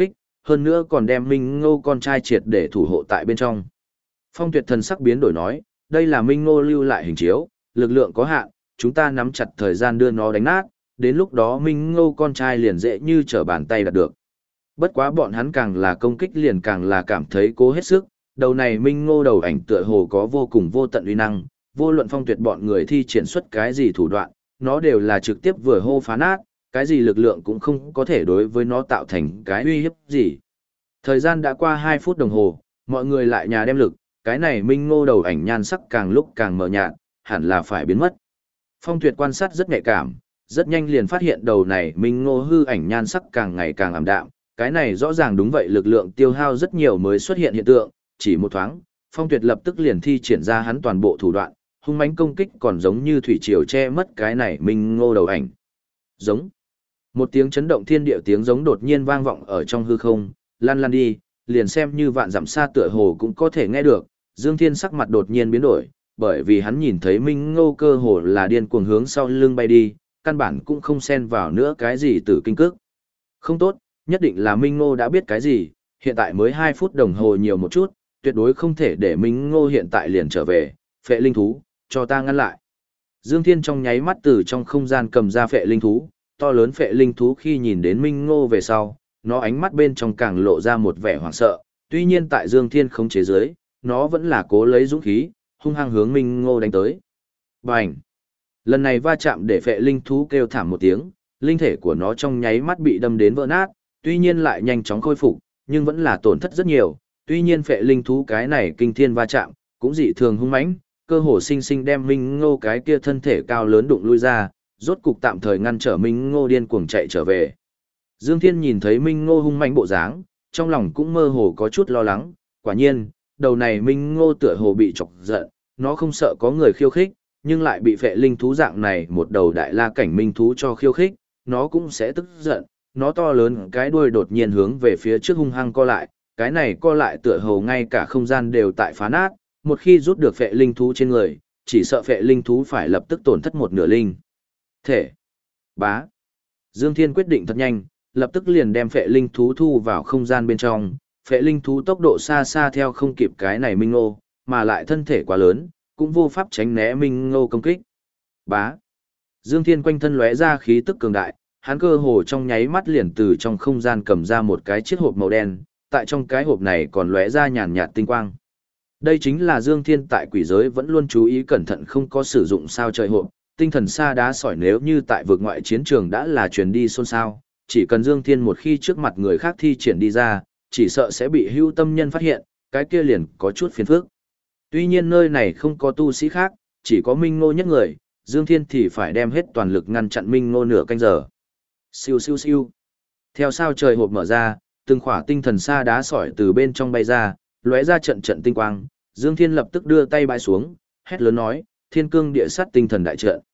hơn nữa còn đem Minh Ngô con trai triệt để thủ hộ tại bên trong. Phong Tuyệt thần sắc biến đổi nói, đây là Minh Ngô lưu lại hình chiếu, lực lượng có hạn, chúng ta nắm chặt thời gian đưa nó đánh nát, đến lúc đó Minh Ngô con trai liền dễ như trở bàn tay đạt được. Bất quá bọn hắn càng là công kích liền càng là cảm thấy cố hết sức, đầu này Minh Ngô đầu ảnh tựa hồ có vô cùng vô tận uy năng, vô luận Phong Tuyệt bọn người thi triển xuất cái gì thủ đoạn, nó đều là trực tiếp vừa hô phá nát, cái gì lực lượng cũng không có thể đối với nó tạo thành cái uy hiếp gì. Thời gian đã qua 2 phút đồng hồ, mọi người lại nhà đem lực, cái này Minh Ngô đầu ảnh nhan sắc càng lúc càng mờ nhạt, hẳn là phải biến mất. Phong Tuyệt quan sát rất nhạy cảm, rất nhanh liền phát hiện đầu này Minh Ngô hư ảnh nhan sắc càng ngày càng ảm đạm, cái này rõ ràng đúng vậy, lực lượng tiêu hao rất nhiều mới xuất hiện hiện tượng, chỉ một thoáng, Phong Tuyệt lập tức liền thi triển ra hắn toàn bộ thủ đoạn, hung mãnh công kích còn giống như thủy triều che mất cái này Minh Ngô đầu ảnh. Giống. Một tiếng chấn động thiên địa tiếng giống đột nhiên vang vọng ở trong hư không, lan lan đi, liền xem như vạn dặm xa tựa hồ cũng có thể nghe được. Dương Thiên sắc mặt đột nhiên biến đổi, bởi vì hắn nhìn thấy Minh Ngô cơ hồ là điên cuồng hướng sau lưng bay đi, căn bản cũng không xen vào nữa cái gì tử kinh cước. Không tốt, nhất định là Minh Ngô đã biết cái gì, hiện tại mới 2 phút đồng hồ nhiều một chút, tuyệt đối không thể để Minh Ngô hiện tại liền trở về, phệ linh thú, cho ta ngăn lại. Dương Thiên trong nháy mắt từ trong không gian cầm ra phệ linh thú, to lớn phệ linh thú khi nhìn đến Minh Ngô về sau, nó ánh mắt bên trong càng lộ ra một vẻ hoảng sợ, tuy nhiên tại Dương Thiên khống chế dưới, nó vẫn là cố lấy dũng khí, hung hăng hướng Minh Ngô đánh tới. Bành! Lần này va chạm để phệ linh thú kêu thảm một tiếng, linh thể của nó trong nháy mắt bị đâm đến vỡ nát, tuy nhiên lại nhanh chóng khôi phục, nhưng vẫn là tổn thất rất nhiều, tuy nhiên phệ linh thú cái này kinh thiên va chạm, cũng dị thường hung mãnh, cơ hồ sinh sinh đem Minh Ngô cái kia thân thể cao lớn đụng lui ra, rốt cục tạm thời ngăn trở Minh Ngô điên cuồng chạy trở về. Dương Thiên nhìn thấy Minh Ngô hung mãnh bộ dáng, trong lòng cũng mơ hồ có chút lo lắng, quả nhiên, đầu này Minh Ngô tựa hồ bị chọc giận, nó không sợ có người khiêu khích, nhưng lại bị phệ linh thú dạng này một đầu đại la cảnh minh thú cho khiêu khích, nó cũng sẽ tức giận, nó to lớn cái đuôi đột nhiên hướng về phía trước hung hăng co lại, cái này co lại tựa hồ ngay cả không gian đều tại phá nát, một khi rút được phệ linh thú trên người, chỉ sợ phệ linh thú phải lập tức tổn thất một nửa linh thể. Bá. Dương Thiên quyết định thật nhanh, lập tức liền đem phệ linh thú thu vào không gian bên trong, phệ linh thú tốc độ xa xa theo không kịp cái này Minh Ngô, mà lại thân thể quá lớn, cũng vô pháp tránh né Minh Ngô công kích. Bá. Dương Thiên quanh thân lóe ra khí tức cường đại, hắn cơ hồ trong nháy mắt liền từ trong không gian cầm ra một cái chiếc hộp màu đen, tại trong cái hộp này còn lóe ra nhàn nhạt tinh quang. Đây chính là Dương Thiên tại quỷ giới vẫn luôn chú ý cẩn thận không có sử dụng sao trời hộp, tinh thần sa đá sỏi nếu như tại vực ngoại chiến trường đã là truyền đi xôn xao, chỉ cần Dương Thiên một khi trước mặt người khác thi triển đi ra, chỉ sợ sẽ bị hưu tâm nhân phát hiện, cái kia liền có chút phiền phức. Tuy nhiên nơi này không có tu sĩ khác, chỉ có Minh Ngô nhất người, Dương Thiên thì phải đem hết toàn lực ngăn chặn Minh Ngô nửa canh giờ. Siêu siêu siêu. Theo sao trời hộp mở ra, từng khỏa tinh thần sa đá sỏi từ bên trong bay ra, lóe ra trận trận tinh quang, Dương Thiên lập tức đưa tay bãi xuống, hét lớn nói, Thiên Cương Địa Sắt Tinh Thần Đại Trận.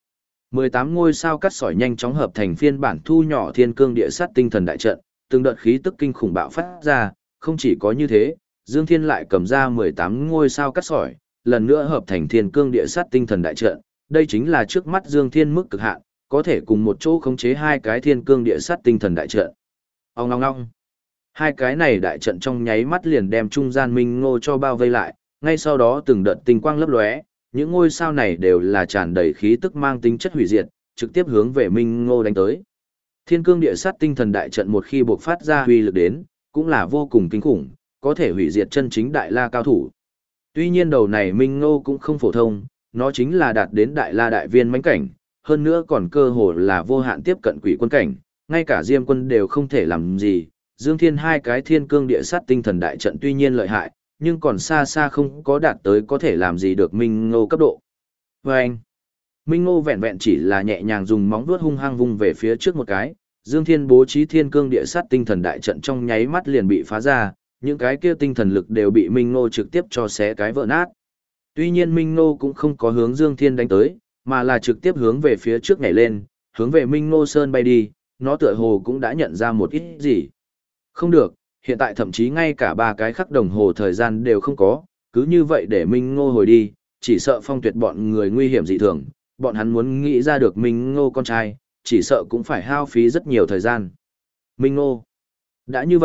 18 ngôi sao cắt sỏi nhanh chóng hợp thành phiên bản thu nhỏ Thiên Cương Địa Sắt Tinh Thần Đại Trận, từng đợt khí tức kinh khủng bạo phát ra, không chỉ có như thế, Dương Thiên lại cầm ra 18 ngôi sao cắt sỏi, lần nữa hợp thành Thiên Cương Địa Sắt Tinh Thần Đại Trận, đây chính là trước mắt Dương Thiên mức cực hạn, có thể cùng một chỗ khống chế 2 cái Thiên Cương Địa Sắt Tinh Thần Đại Trận. Ong ong ong. 2 cái này đại trận trong nháy mắt liền đem trung gian Minh Ngô cho bao vây lại, ngay sau đó từng đợt tinh quang lấp lóe, những ngôi sao này đều là tràn đầy khí tức mang tính chất hủy diệt, trực tiếp hướng về Minh Ngô đánh tới. Thiên Cương Địa Sắt Tinh Thần Đại Trận một khi bộc phát ra uy lực đến, cũng là vô cùng kinh khủng, có thể hủy diệt chân chính đại la cao thủ. Tuy nhiên đầu này Minh Ngô cũng không phổ thông, nó chính là đạt đến đại la đại viên mãnh cảnh, hơn nữa còn cơ hồ là vô hạn tiếp cận quỷ quân cảnh, ngay cả Diêm Quân đều không thể làm gì. Dương Thiên 2 cái Thiên Cương Địa Sắt Tinh Thần Đại Trận tuy nhiên lợi hại, nhưng còn xa xa không có đạt tới có thể làm gì được Minh Ngô cấp độ. Và anh, Minh Ngô vẹn vẹn chỉ là nhẹ nhàng dùng móng vuốt hung hăng vung về phía trước một cái, Dương Thiên bố trí Thiên Cương Địa Sắt Tinh Thần Đại Trận trong nháy mắt liền bị phá ra, những cái kia tinh thần lực đều bị Minh Ngô trực tiếp cho xé cái vỡ nát. Tuy nhiên Minh Ngô cũng không có hướng Dương Thiên đánh tới, mà là trực tiếp hướng về phía trước nhảy lên, hướng về Minh Ngô Sơn bay đi, nó tựa hồ cũng đã nhận ra một ít gì. Không được, hiện tại thậm chí ngay cả 3 cái khắc đồng hồ thời gian đều không có, cứ như vậy để Minh Ngô hồi đi, chỉ sợ Phong Tuyệt bọn người nguy hiểm dị thường, bọn hắn muốn nghĩ ra được Minh Ngô con trai, chỉ sợ cũng phải hao phí rất nhiều thời gian. Minh Ngô. Đã như vậy,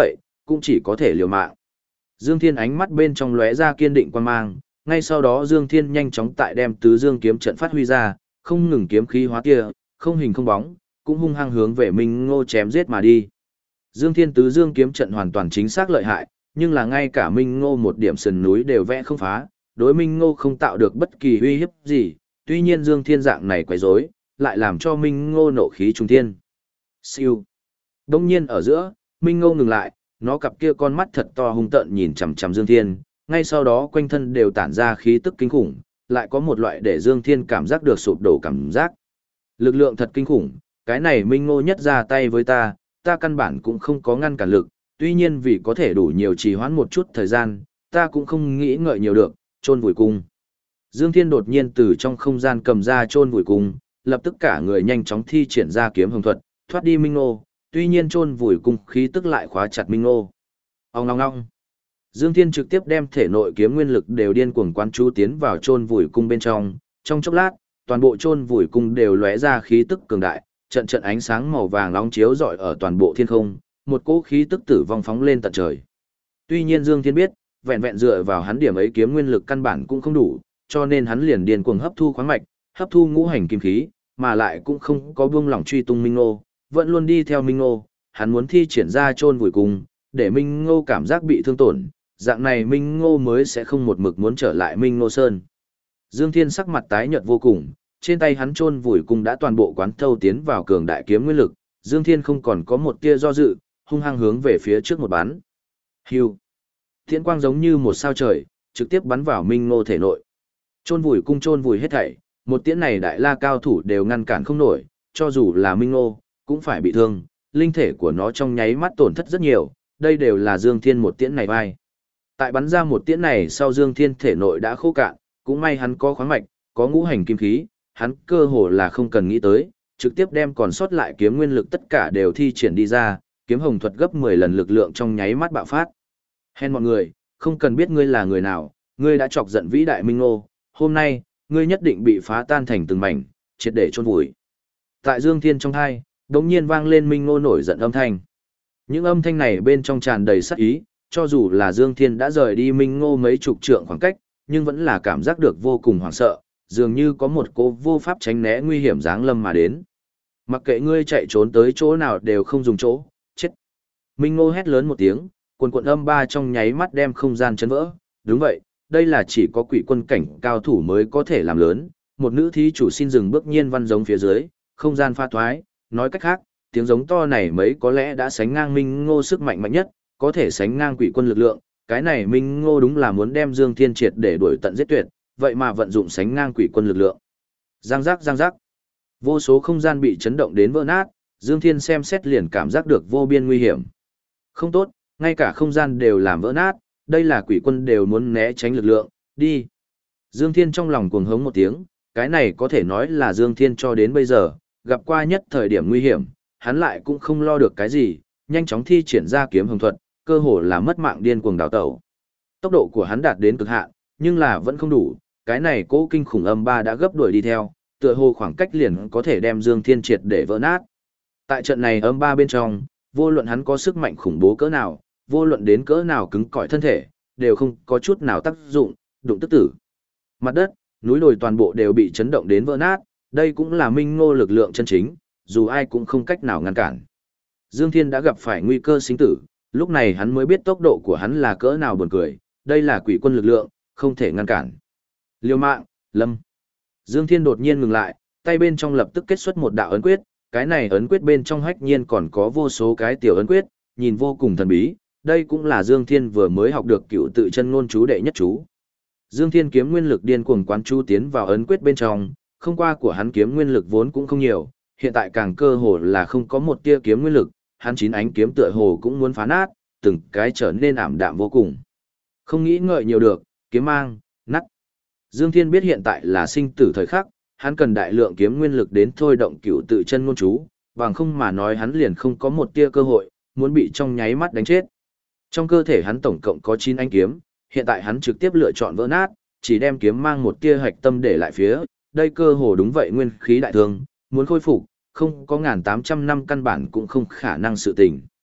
cũng chỉ có thể liều mạng. Dương Thiên ánh mắt bên trong lóe ra kiên định quan mang, ngay sau đó Dương Thiên nhanh chóng tại đem tứ dương kiếm trận phát huy ra, không ngừng kiếm khí hóa tia, không hình không bóng, cũng hung hăng hướng về Minh Ngô chém giết mà đi. Dương Thiên tứ dương kiếm trận hoàn toàn chính xác lợi hại, nhưng là ngay cả Minh Ngô một điểm sườn núi đều vẽ không phá, đối Minh Ngô không tạo được bất kỳ uy hiếp gì, tuy nhiên Dương Thiên dạng này quấy rối, lại làm cho Minh Ngô nộ khí trung thiên. Siêu. Đông nhiên ở giữa, Minh Ngô ngừng lại, nó cặp kia con mắt thật to hung tợn nhìn chằm chằm Dương Thiên, ngay sau đó quanh thân đều tản ra khí tức kinh khủng, lại có một loại để Dương Thiên cảm giác được sụp đổ cảm giác. Lực lượng thật kinh khủng, cái này Minh Ngô nhất ra tay với ta, ta căn bản cũng không có ngăn cản lực, tuy nhiên vì có thể đủ nhiều trì hoãn một chút thời gian, ta cũng không nghĩ ngợi nhiều được, chôn vùi cung. Dương Thiên đột nhiên từ trong không gian cầm ra chôn vùi cung, lập tức cả người nhanh chóng thi triển ra kiếm hồng thuật, thoát đi Minh Ngô, tuy nhiên chôn vùi cung khí tức lại khóa chặt Minh Ngô. Ong ong ong. Dương Thiên trực tiếp đem thể nội kiếm nguyên lực đều điên cuồng quán chú tiến vào chôn vùi cung bên trong chốc lát, toàn bộ chôn vùi cung đều lóe ra khí tức cường đại, trận trận ánh sáng màu vàng nóng chiếu rọi ở toàn bộ thiên không, một cỗ khí tức tử vong phóng lên tận trời. Tuy nhiên Dương Thiên biết, vẹn vẹn dựa vào hắn điểm ấy kiếm nguyên lực căn bản cũng không đủ, cho nên hắn liền điên cuồng hấp thu khoáng mạch, hấp thu ngũ hành kim khí, mà lại cũng không có buông lỏng truy tung Minh Ngô, vẫn luôn đi theo Minh Ngô, hắn muốn thi triển ra chôn vùi cung, để Minh Ngô cảm giác bị thương tổn, dạng này Minh Ngô mới sẽ không một mực muốn trở lại Minh Ngô Sơn. Dương Thiên sắc mặt tái nhợt vô cùng, trên tay hắn chôn vùi cung đã toàn bộ quán thâu tiến vào cường đại kiếm nguyên lực, Dương Thiên không còn có một tia do dự, hung hăng hướng về phía trước một bắn. Hưu. Thiện quang giống như một sao trời, trực tiếp bắn vào Minh Ngô thể nội. Chôn vùi cung chôn vùi hết thảy, một tiễn này đại la cao thủ đều ngăn cản không nổi, cho dù là Minh Ngô, cũng phải bị thương, linh thể của nó trong nháy mắt tổn thất rất nhiều, đây đều là Dương Thiên một tiễn này vai. Tại bắn ra một tiễn này sau Dương Thiên thể nội đã khô cạn, cũng may hắn có khoáng mạch, có ngũ hành kim khí, hắn cơ hồ là không cần nghĩ tới, trực tiếp đem còn sót lại kiếm nguyên lực tất cả đều thi triển đi ra, kiếm hồng thuật gấp 10 lần lực lượng trong nháy mắt bạo phát. Hèn mọi người, không cần biết ngươi là người nào, ngươi đã chọc giận vĩ đại Minh Ngô, hôm nay, ngươi nhất định bị phá tan thành từng mảnh, triệt để chôn vùi. Tại Dương Thiên trong hai, đống nhiên vang lên Minh Ngô nổi giận âm thanh. Những âm thanh này bên trong tràn đầy sát ý, cho dù là Dương Thiên đã rời đi Minh Ngô mấy chục trượng khoảng cách, nhưng vẫn là cảm giác được vô cùng hoảng sợ, dường như có một cô vô pháp tránh né nguy hiểm giáng lâm mà đến. Mặc kệ ngươi chạy trốn tới chỗ nào đều không dùng chỗ, chết. Minh Ngô hét lớn một tiếng, quần quần âm ba trong nháy mắt đem không gian chấn vỡ. Đúng vậy, đây là chỉ có quỷ quân cảnh cao thủ mới có thể làm lớn. Một nữ thí chủ xin dừng bước nhiên văn giống phía dưới, không gian pha thoái, nói cách khác, tiếng giống to này mấy có lẽ đã sánh ngang Minh Ngô sức mạnh mạnh nhất, có thể sánh ngang quỷ quân lực lượng. Cái này Minh Ngô đúng là muốn đem Dương Thiên triệt để đuổi tận giết tuyệt, vậy mà vận dụng sánh ngang quỷ quân lực lượng. Giang giác giang giác. Vô số không gian bị chấn động đến vỡ nát, Dương Thiên xem xét liền cảm giác được vô biên nguy hiểm. Không tốt, ngay cả không gian đều làm vỡ nát, đây là quỷ quân đều muốn né tránh lực lượng, đi. Dương Thiên trong lòng cuồng hống một tiếng, cái này có thể nói là Dương Thiên cho đến bây giờ, gặp qua nhất thời điểm nguy hiểm, hắn lại cũng không lo được cái gì, nhanh chóng thi triển ra kiếm hồng thuật, cơ hồ là mất mạng điên cuồng đào tẩu. Tốc độ của hắn đạt đến cực hạn, nhưng là vẫn không đủ, cái này cố kinh khủng âm ba đã gấp đuổi đi theo, tựa hồ khoảng cách liền có thể đem Dương Thiên triệt để vỡ nát. Tại trận này âm ba bên trong, vô luận hắn có sức mạnh khủng bố cỡ nào, vô luận đến cỡ nào cứng cỏi thân thể, đều không có chút nào tác dụng, đụng tức tử. Mặt đất, núi đồi toàn bộ đều bị chấn động đến vỡ nát, đây cũng là Minh Ngô lực lượng chân chính, dù ai cũng không cách nào ngăn cản. Dương Thiên đã gặp phải nguy cơ sinh tử, lúc này hắn mới biết tốc độ của hắn là cỡ nào buồn cười, đây là quỷ quân lực lượng, không thể ngăn cản. Liêu mạng, lâm. Dương Thiên đột nhiên ngừng lại, tay bên trong lập tức kết xuất một đạo ấn quyết, cái này ấn quyết bên trong hách nhiên còn có vô số cái tiểu ấn quyết, nhìn vô cùng thần bí, đây cũng là Dương Thiên vừa mới học được cựu tự chân ngôn chú đệ nhất chú. Dương Thiên kiếm nguyên lực điên cuồng quán chú tiến vào ấn quyết bên trong, không qua của hắn kiếm nguyên lực vốn cũng không nhiều, hiện tại càng cơ hồ là không có một tia kiếm nguyên lực, hắn chín ánh kiếm tựa hồ cũng muốn phá nát, từng cái trở nên ảm đạm vô cùng. Không nghĩ ngợi nhiều được, kiếm mang, nắt. Dương Thiên biết hiện tại là sinh tử thời khắc, hắn cần đại lượng kiếm nguyên lực đến thôi động cựu tự chân ngôn chú, bằng không mà nói hắn liền không có một tia cơ hội, muốn bị trong nháy mắt đánh chết. Trong cơ thể hắn tổng cộng có 9 ánh kiếm, hiện tại hắn trực tiếp lựa chọn vỡ nát, chỉ đem kiếm mang một tia hạch tâm để lại phía, đây cơ hồ đúng vậy nguyên khí đại thương, muốn khôi phục, không có 1800 năm căn bản cũng không khả năng sự tình.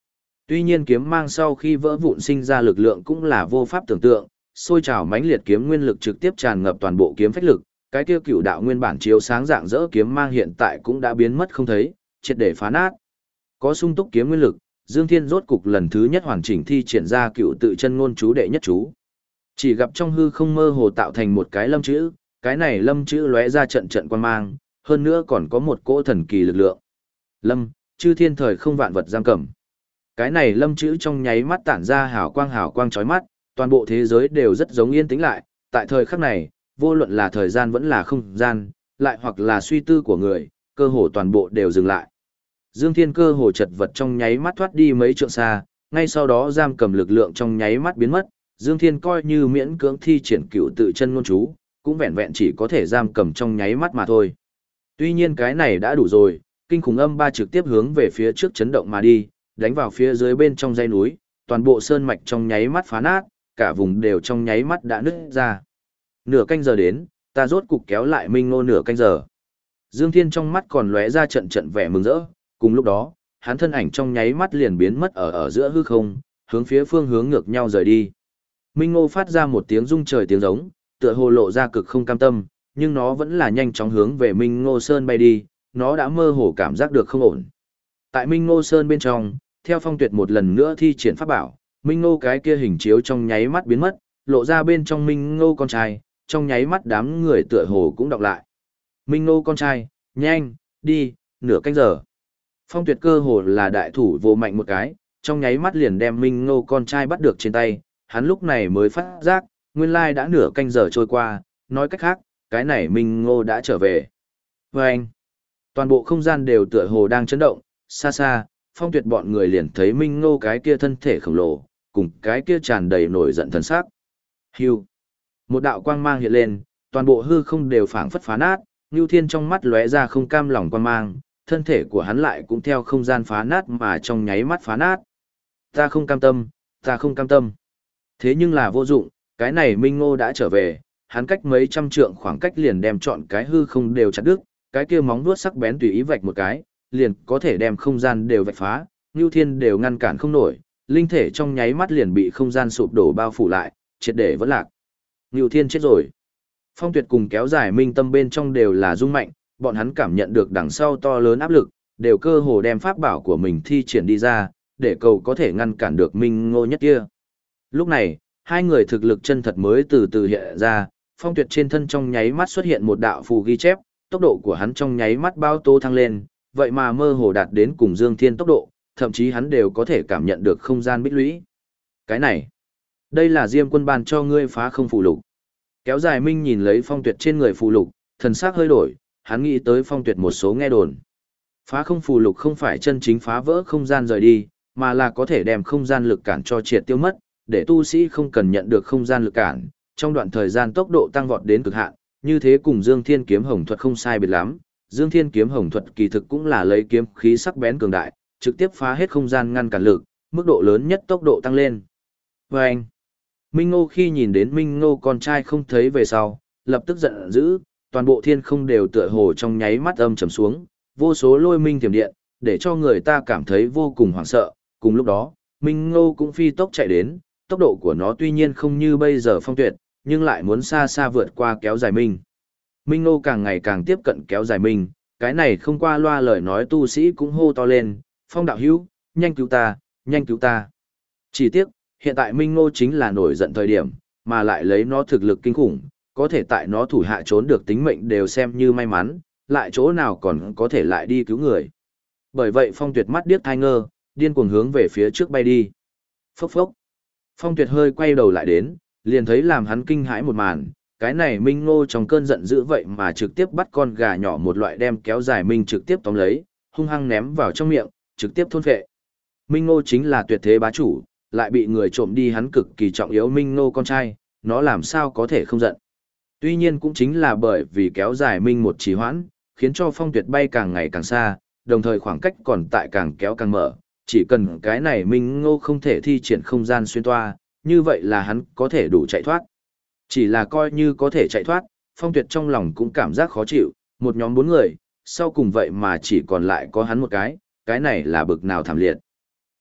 Tuy nhiên kiếm mang sau khi vỡ vụn sinh ra lực lượng cũng là vô pháp tưởng tượng, sôi trào mãnh liệt kiếm nguyên lực trực tiếp tràn ngập toàn bộ kiếm phách lực, cái kia cựu đạo nguyên bản chiếu sáng dạng dỡ kiếm mang hiện tại cũng đã biến mất không thấy, triệt để phá nát. Có sung túc kiếm nguyên lực, Dương Thiên rốt cục lần thứ nhất hoàn chỉnh thi triển ra cựu tự chân ngôn chú đệ nhất chú. Chỉ gặp trong hư không mơ hồ tạo thành một cái lâm chữ, cái này lâm chữ lóe ra trận trận quan mang, hơn nữa còn có một cỗ thần kỳ lực lượng. Lâm, chư thiên thời không vạn vật giam cầm. Cái này lâm chữ trong nháy mắt tản ra hào quang chói mắt, toàn bộ thế giới đều rất giống yên tĩnh lại, tại thời khắc này, vô luận là thời gian vẫn là không gian, lại hoặc là suy tư của người, cơ hồ toàn bộ đều dừng lại. Dương Thiên cơ hồ chật vật trong nháy mắt thoát đi mấy trượng xa, ngay sau đó giam cầm lực lượng trong nháy mắt biến mất, Dương Thiên coi như miễn cưỡng thi triển cựu tự chân ngôn chú, cũng vẹn vẹn chỉ có thể giam cầm trong nháy mắt mà thôi. Tuy nhiên cái này đã đủ rồi, kinh khủng âm ba trực tiếp hướng về phía trước chấn động mà đi, đánh vào phía dưới bên trong dãy núi, toàn bộ sơn mạch trong nháy mắt phá nát, cả vùng đều trong nháy mắt đã nứt ra. Nửa canh giờ đến, ta rốt cục kéo lại Minh Ngô nửa canh giờ. Dương Thiên trong mắt còn lóe ra trận trận vẻ mừng rỡ, cùng lúc đó, hắn thân ảnh trong nháy mắt liền biến mất ở giữa hư không, hướng phía phương hướng ngược nhau rời đi. Minh Ngô phát ra một tiếng rung trời tiếng giống, tựa hồ lộ ra cực không cam tâm, nhưng nó vẫn là nhanh chóng hướng về Minh Ngô Sơn bay đi, nó đã mơ hồ cảm giác được không ổn. Tại Minh Ngô Sơn bên trong, theo Phong Tuyệt một lần nữa thi triển pháp bảo, Minh Ngô cái kia hình chiếu trong nháy mắt biến mất, lộ ra bên trong Minh Ngô con trai, trong nháy mắt đám người tựa hồ cũng đọc lại. Minh Ngô con trai, nhanh, đi, nửa canh giờ. Phong Tuyệt cơ hồ là đại thủ vô mạnh một cái, trong nháy mắt liền đem Minh Ngô con trai bắt được trên tay, hắn lúc này mới phát giác, nguyên lai đã nửa canh giờ trôi qua, nói cách khác, cái này Minh Ngô đã trở về. Vâng! Toàn bộ không gian đều tựa hồ đang chấn động, xa xa, Phong Tuyệt bọn người liền thấy Minh Ngô cái kia thân thể khổng lồ, cùng cái kia tràn đầy nổi giận thần sắc. Hưu! Một đạo quang mang hiện lên, toàn bộ hư không đều phảng phất phá nát, Nưu Thiên trong mắt lóe ra không cam lòng quang mang, thân thể của hắn lại cũng theo không gian phá nát mà trong nháy mắt phá nát. Ta không cam tâm, ta không cam tâm. Thế nhưng là vô dụng, cái này Minh Ngô đã trở về, hắn cách mấy trăm trượng khoảng cách liền đem trọn cái hư không đều chặt đứt, cái kia móng vuốt sắc bén tùy ý vạch một cái, liền có thể đem không gian đều vạch phá, Nưu Thiên đều ngăn cản không nổi, linh thể trong nháy mắt liền bị không gian sụp đổ bao phủ lại, triệt để vỡ lạc. Nưu Thiên chết rồi. Phong Tuyệt cùng kéo dài minh tâm bên trong đều là rung mạnh, bọn hắn cảm nhận được đằng sau to lớn áp lực, đều cơ hồ đem pháp bảo của mình thi triển đi ra, để cầu có thể ngăn cản được Minh Ngô nhất kia. Lúc này, hai người thực lực chân thật mới từ từ hiện ra, Phong Tuyệt trên thân trong nháy mắt xuất hiện một đạo phù ghi chép, tốc độ của hắn trong nháy mắt bao tố thăng lên, vậy mà mơ hồ đạt đến cùng Dương Thiên tốc độ, thậm chí hắn đều có thể cảm nhận được không gian bích lũy. Cái này, đây là Diêm Quân ban cho ngươi phá không phù lục. Kéo dài minh nhìn lấy Phong Tuyệt trên người phù lục, thần sắc hơi đổi, hắn nghĩ tới Phong Tuyệt một số nghe đồn. Phá không phù lục không phải chân chính phá vỡ không gian rời đi, mà là có thể đem không gian lực cản cho triệt tiêu mất, để tu sĩ không cần nhận được không gian lực cản, trong đoạn thời gian tốc độ tăng vọt đến cực hạn, như thế cùng Dương Thiên kiếm hồng thuật không sai biệt lắm. Dương Thiên kiếm hồng thuật kỳ thực cũng là lấy kiếm khí sắc bén cường đại, trực tiếp phá hết không gian ngăn cản lực, mức độ lớn nhất tốc độ tăng lên. Và anh, Minh Ngô khi nhìn đến Minh Ngô con trai không thấy về sau, lập tức giận dữ, toàn bộ thiên không đều tựa hồ trong nháy mắt âm trầm xuống, vô số lôi minh thiểm điện, để cho người ta cảm thấy vô cùng hoảng sợ. Cùng lúc đó, Minh Ngô cũng phi tốc chạy đến, tốc độ của nó tuy nhiên không như bây giờ Phong Tuyệt, nhưng lại muốn xa xa vượt qua kéo dài minh. Minh Ngô càng ngày càng tiếp cận kéo dài minh, cái này không qua loa lời nói tu sĩ cũng hô to lên, Phong đạo hữu, nhanh cứu ta, nhanh cứu ta. Chỉ tiếc, hiện tại Minh Ngô chính là nổi giận thời điểm, mà lại lấy nó thực lực kinh khủng, có thể tại nó thủ hạ trốn được tính mệnh đều xem như may mắn, lại chỗ nào còn có thể lại đi cứu người. Bởi vậy Phong Tuyệt mắt điếc thai ngơ, điên cuồng hướng về phía trước bay đi. Phốc phốc. Phong Tuyệt hơi quay đầu lại đến, liền thấy làm hắn kinh hãi một màn, cái này Minh Ngô trong cơn giận dữ vậy mà trực tiếp bắt con gà nhỏ một loại đem kéo dài Minh trực tiếp tóm lấy, hung hăng ném vào trong miệng, trực tiếp thôn phệ. Minh Ngô chính là tuyệt thế bá chủ, lại bị người trộm đi hắn cực kỳ trọng yếu Minh Ngô con trai, nó làm sao có thể không giận. Tuy nhiên cũng chính là bởi vì kéo dài Minh một trì hoãn, khiến cho Phong Tuyệt bay càng ngày càng xa, đồng thời khoảng cách còn tại càng kéo càng mở, chỉ cần cái này Minh Ngô không thể thi triển không gian xuyên toa, như vậy là hắn có thể đủ chạy thoát. Chỉ là coi như có thể chạy thoát, Phong Tuyệt trong lòng cũng cảm giác khó chịu, một nhóm 4 người, sau cùng vậy mà chỉ còn lại có hắn một cái này là bực nào thảm liệt.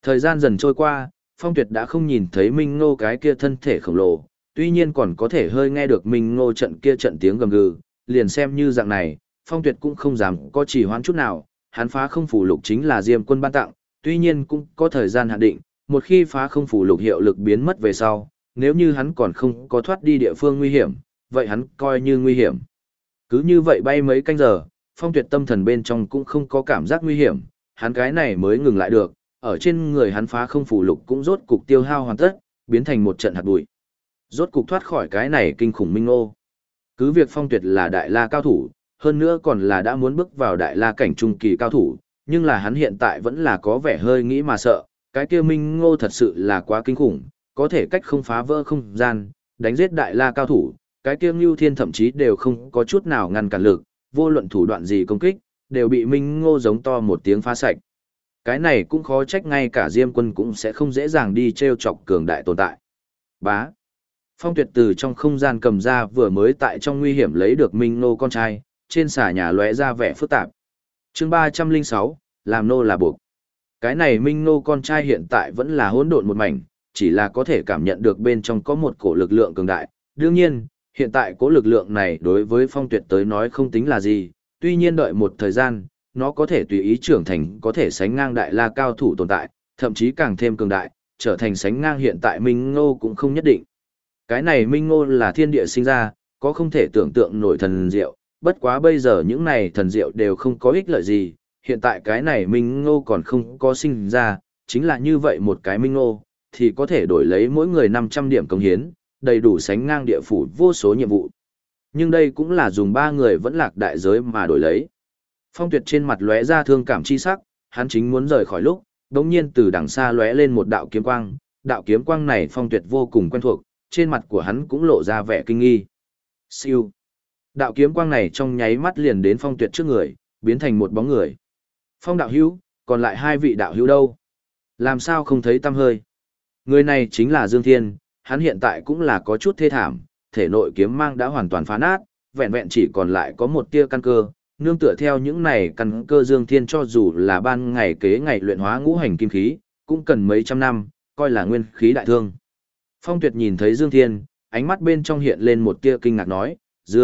Thời gian dần trôi qua, Phong Tuyệt đã không nhìn thấy Minh Ngô cái kia thân thể khổng lồ, tuy nhiên còn có thể hơi nghe được Minh Ngô trận kia trận tiếng gầm gừ, liền xem như dạng này, Phong Tuyệt cũng không dám có trì hoãn chút nào, hắn phá không phủ lục chính là Diêm Quân ban tặng, tuy nhiên cũng có thời gian hạn định, một khi phá không phủ lục hiệu lực biến mất về sau, nếu như hắn còn không có thoát đi địa phương nguy hiểm, vậy hắn coi như nguy hiểm. Cứ như vậy bay mấy canh giờ, Phong Tuyệt tâm thần bên trong cũng không có cảm giác nguy hiểm, hắn cái này mới ngừng lại được, ở trên người hắn phá không phủ lục cũng rốt cục tiêu hao hoàn tất, biến thành một trận hạt bụi. Rốt cục thoát khỏi cái này kinh khủng Minh Ngô. Cứ việc Phong Tuyệt là đại la cao thủ, hơn nữa còn là đã muốn bước vào đại la cảnh trung kỳ cao thủ, nhưng là hắn hiện tại vẫn là có vẻ hơi nghĩ mà sợ, cái kia Minh Ngô thật sự là quá kinh khủng, có thể cách không phá vỡ không gian, đánh giết đại la cao thủ, cái kia Ngưu Thiên thậm chí đều không có chút nào ngăn cản lực, vô luận thủ đoạn gì công kích, đều bị Minh Ngô giống to một tiếng phá sạch. Cái này cũng khó trách ngay cả Diêm Quân cũng sẽ không dễ dàng đi trêu chọc cường đại tồn tại. Bá. Phong Tuyệt từ trong không gian cầm ra vừa mới tại trong nguy hiểm lấy được Minh Ngô con trai, trên xà nhà lóe ra vẻ phức tạp. Chương 306, làm nô là buộc. Cái này Minh Ngô con trai hiện tại vẫn là hỗn độn một mảnh, chỉ là có thể cảm nhận được bên trong có một cổ lực lượng cường đại. Đương nhiên, hiện tại cổ lực lượng này đối với Phong Tuyệt tới nói không tính là gì, tuy nhiên đợi một thời gian, nó có thể tùy ý trưởng thành, có thể sánh ngang đại la cao thủ tồn tại, thậm chí càng thêm cường đại, trở thành sánh ngang hiện tại Minh Ngô cũng không nhất định. Cái này Minh Ngô là thiên địa sinh ra, có không thể tưởng tượng nổi thần diệu, bất quá bây giờ những này thần diệu đều không có ích lợi gì, hiện tại cái này Minh Ngô còn không có sinh ra, chính là như vậy một cái Minh Ngô, thì có thể đổi lấy mỗi người 500 điểm công hiến, đầy đủ sánh ngang địa phủ vô số nhiệm vụ. Nhưng đây cũng là dùng 3 người vẫn lạc đại giới mà đổi lấy. Phong Tuyệt trên mặt lóe ra thương cảm chi sắc, hắn chính muốn rời khỏi lúc, đột nhiên từ đằng xa lóe lên một đạo kiếm quang, đạo kiếm quang này Phong Tuyệt vô cùng quen thuộc, trên mặt của hắn cũng lộ ra vẻ kinh nghi. Siêu. Đạo kiếm quang này trong nháy mắt liền đến Phong Tuyệt trước người, biến thành một bóng người. Phong đạo hữu, còn lại 2 vị đạo hữu đâu? Làm sao không thấy tăm hơi? Người này chính là Dương Thiên, hắn hiện tại cũng là có chút thê thảm, thể nội kiếm mang đã hoàn toàn phá nát, vẹn vẹn chỉ còn lại có một tia căn cơ, nương tựa theo những này căn cơ Dương Thiên cho dù là ban ngày kế ngày luyện hóa ngũ hành kim khí, cũng cần mấy trăm năm, coi là nguyên khí đại thương. Phong Tuyệt nhìn thấy Dương Thiên, ánh mắt bên trong hiện lên một tia kinh ngạc nói,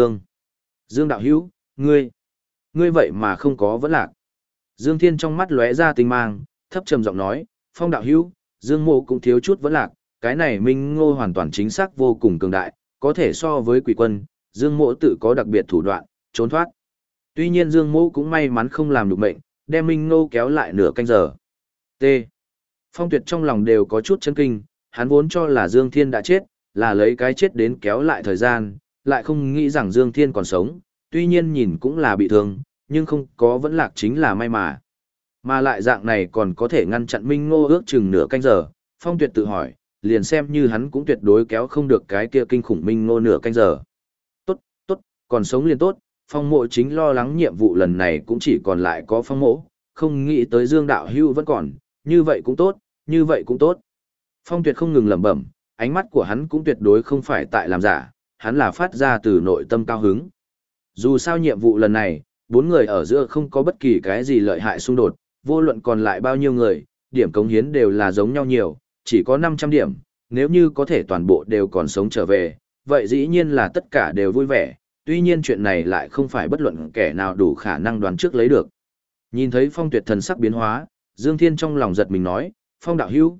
Dương đạo hữu, ngươi vậy mà không có vẫn lạc. Dương Thiên trong mắt lóe ra tinh mang, thấp trầm giọng nói, Phong đạo hữu, Dương mộ cũng thiếu chút vẫn lạc, cái này Minh Ngô hoàn toàn chính xác vô cùng cường đại, có thể so với quỷ quân, Dương mộ tự có đặc biệt thủ đoạn, trốn thoát. Tuy nhiên Dương mộ cũng may mắn không làm được mệnh, đem Minh Ngô kéo lại nửa canh giờ. T. Phong Tuyệt trong lòng đều có chút chấn kinh, hắn vốn cho là Dương Thiên đã chết, là lấy cái chết đến kéo lại thời gian, lại không nghĩ rằng Dương Thiên còn sống, tuy nhiên nhìn cũng là bị thương, nhưng không có vẫn lạc chính là may mà. Mà lại dạng này còn có thể ngăn chặn Minh Ngô ước chừng nửa canh giờ, Phong Tuyệt tự hỏi, liền xem như hắn cũng tuyệt đối kéo không được cái kia kinh khủng Minh Ngô nửa canh giờ. Tốt, còn sống liền tốt, Phong mộ chính lo lắng nhiệm vụ lần này cũng chỉ còn lại có Phong mộ, không nghĩ tới Dương đạo hưu vẫn còn, như vậy cũng tốt, như vậy cũng tốt. Phong Tuyệt không ngừng lẩm bẩm, ánh mắt của hắn cũng tuyệt đối không phải tại làm giả, hắn là phát ra từ nội tâm cao hứng. Dù sao nhiệm vụ lần này, 4 người ở giữa không có bất kỳ cái gì lợi hại xung đột, vô luận còn lại bao nhiêu người, điểm cống hiến đều là giống nhau nhiều, chỉ có 500 điểm, nếu như có thể toàn bộ đều còn sống trở về, vậy dĩ nhiên là tất cả đều vui vẻ, tuy nhiên chuyện này lại không phải bất luận kẻ nào đủ khả năng đoán trước lấy được. Nhìn thấy Phong Tuyệt thần sắc biến hóa, Dương Thiên trong lòng giật mình nói, Phong đạo hữu,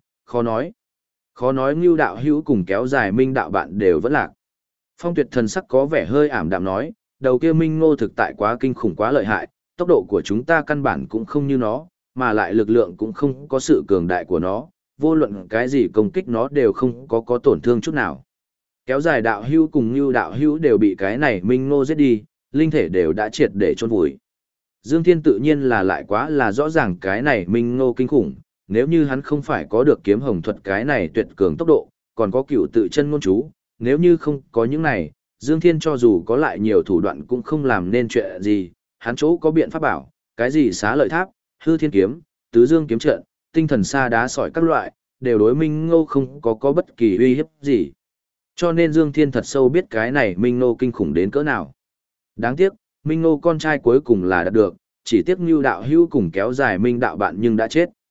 khó nói Ngưu đạo hữu cùng kéo dài Minh đạo bạn đều vẫn lạc. Phong Tuyệt thần sắc có vẻ hơi ảm đạm nói, đầu kia Minh Ngô thực tại quá kinh khủng quá lợi hại, tốc độ của chúng ta căn bản cũng không như nó, mà lại lực lượng cũng không có sự cường đại của nó, vô luận cái gì công kích nó đều không có tổn thương chút nào. Kéo dài đạo hữu cùng Ngưu đạo hữu đều bị cái này Minh Ngô giết đi, linh thể đều đã triệt để chôn vùi. Dương Thiên tự nhiên là lại quá là rõ ràng cái này Minh Ngô kinh khủng, nếu như hắn không phải có được kiếm hồng thuật cái này tuyệt cường tốc độ, còn có cửu tự chân ngôn chú, nếu như không có những này, Dương Thiên cho dù có lại nhiều thủ đoạn cũng không làm nên chuyện gì, hắn chỗ có biện pháp bảo, cái gì xá lợi tháp, hư thiên kiếm, tứ dương kiếm trận, tinh thần sa đá sỏi các loại, đều đối Minh Ngô không có bất kỳ uy hiếp gì. Cho nên Dương Thiên thật sâu biết cái này Minh Ngô kinh khủng đến cỡ nào. Đáng tiếc, Minh Ngô con trai cuối cùng là đạt được, chỉ tiếc Ngưu đạo hữu cùng kéo dài Minh đạo bạn nhưng đã chết.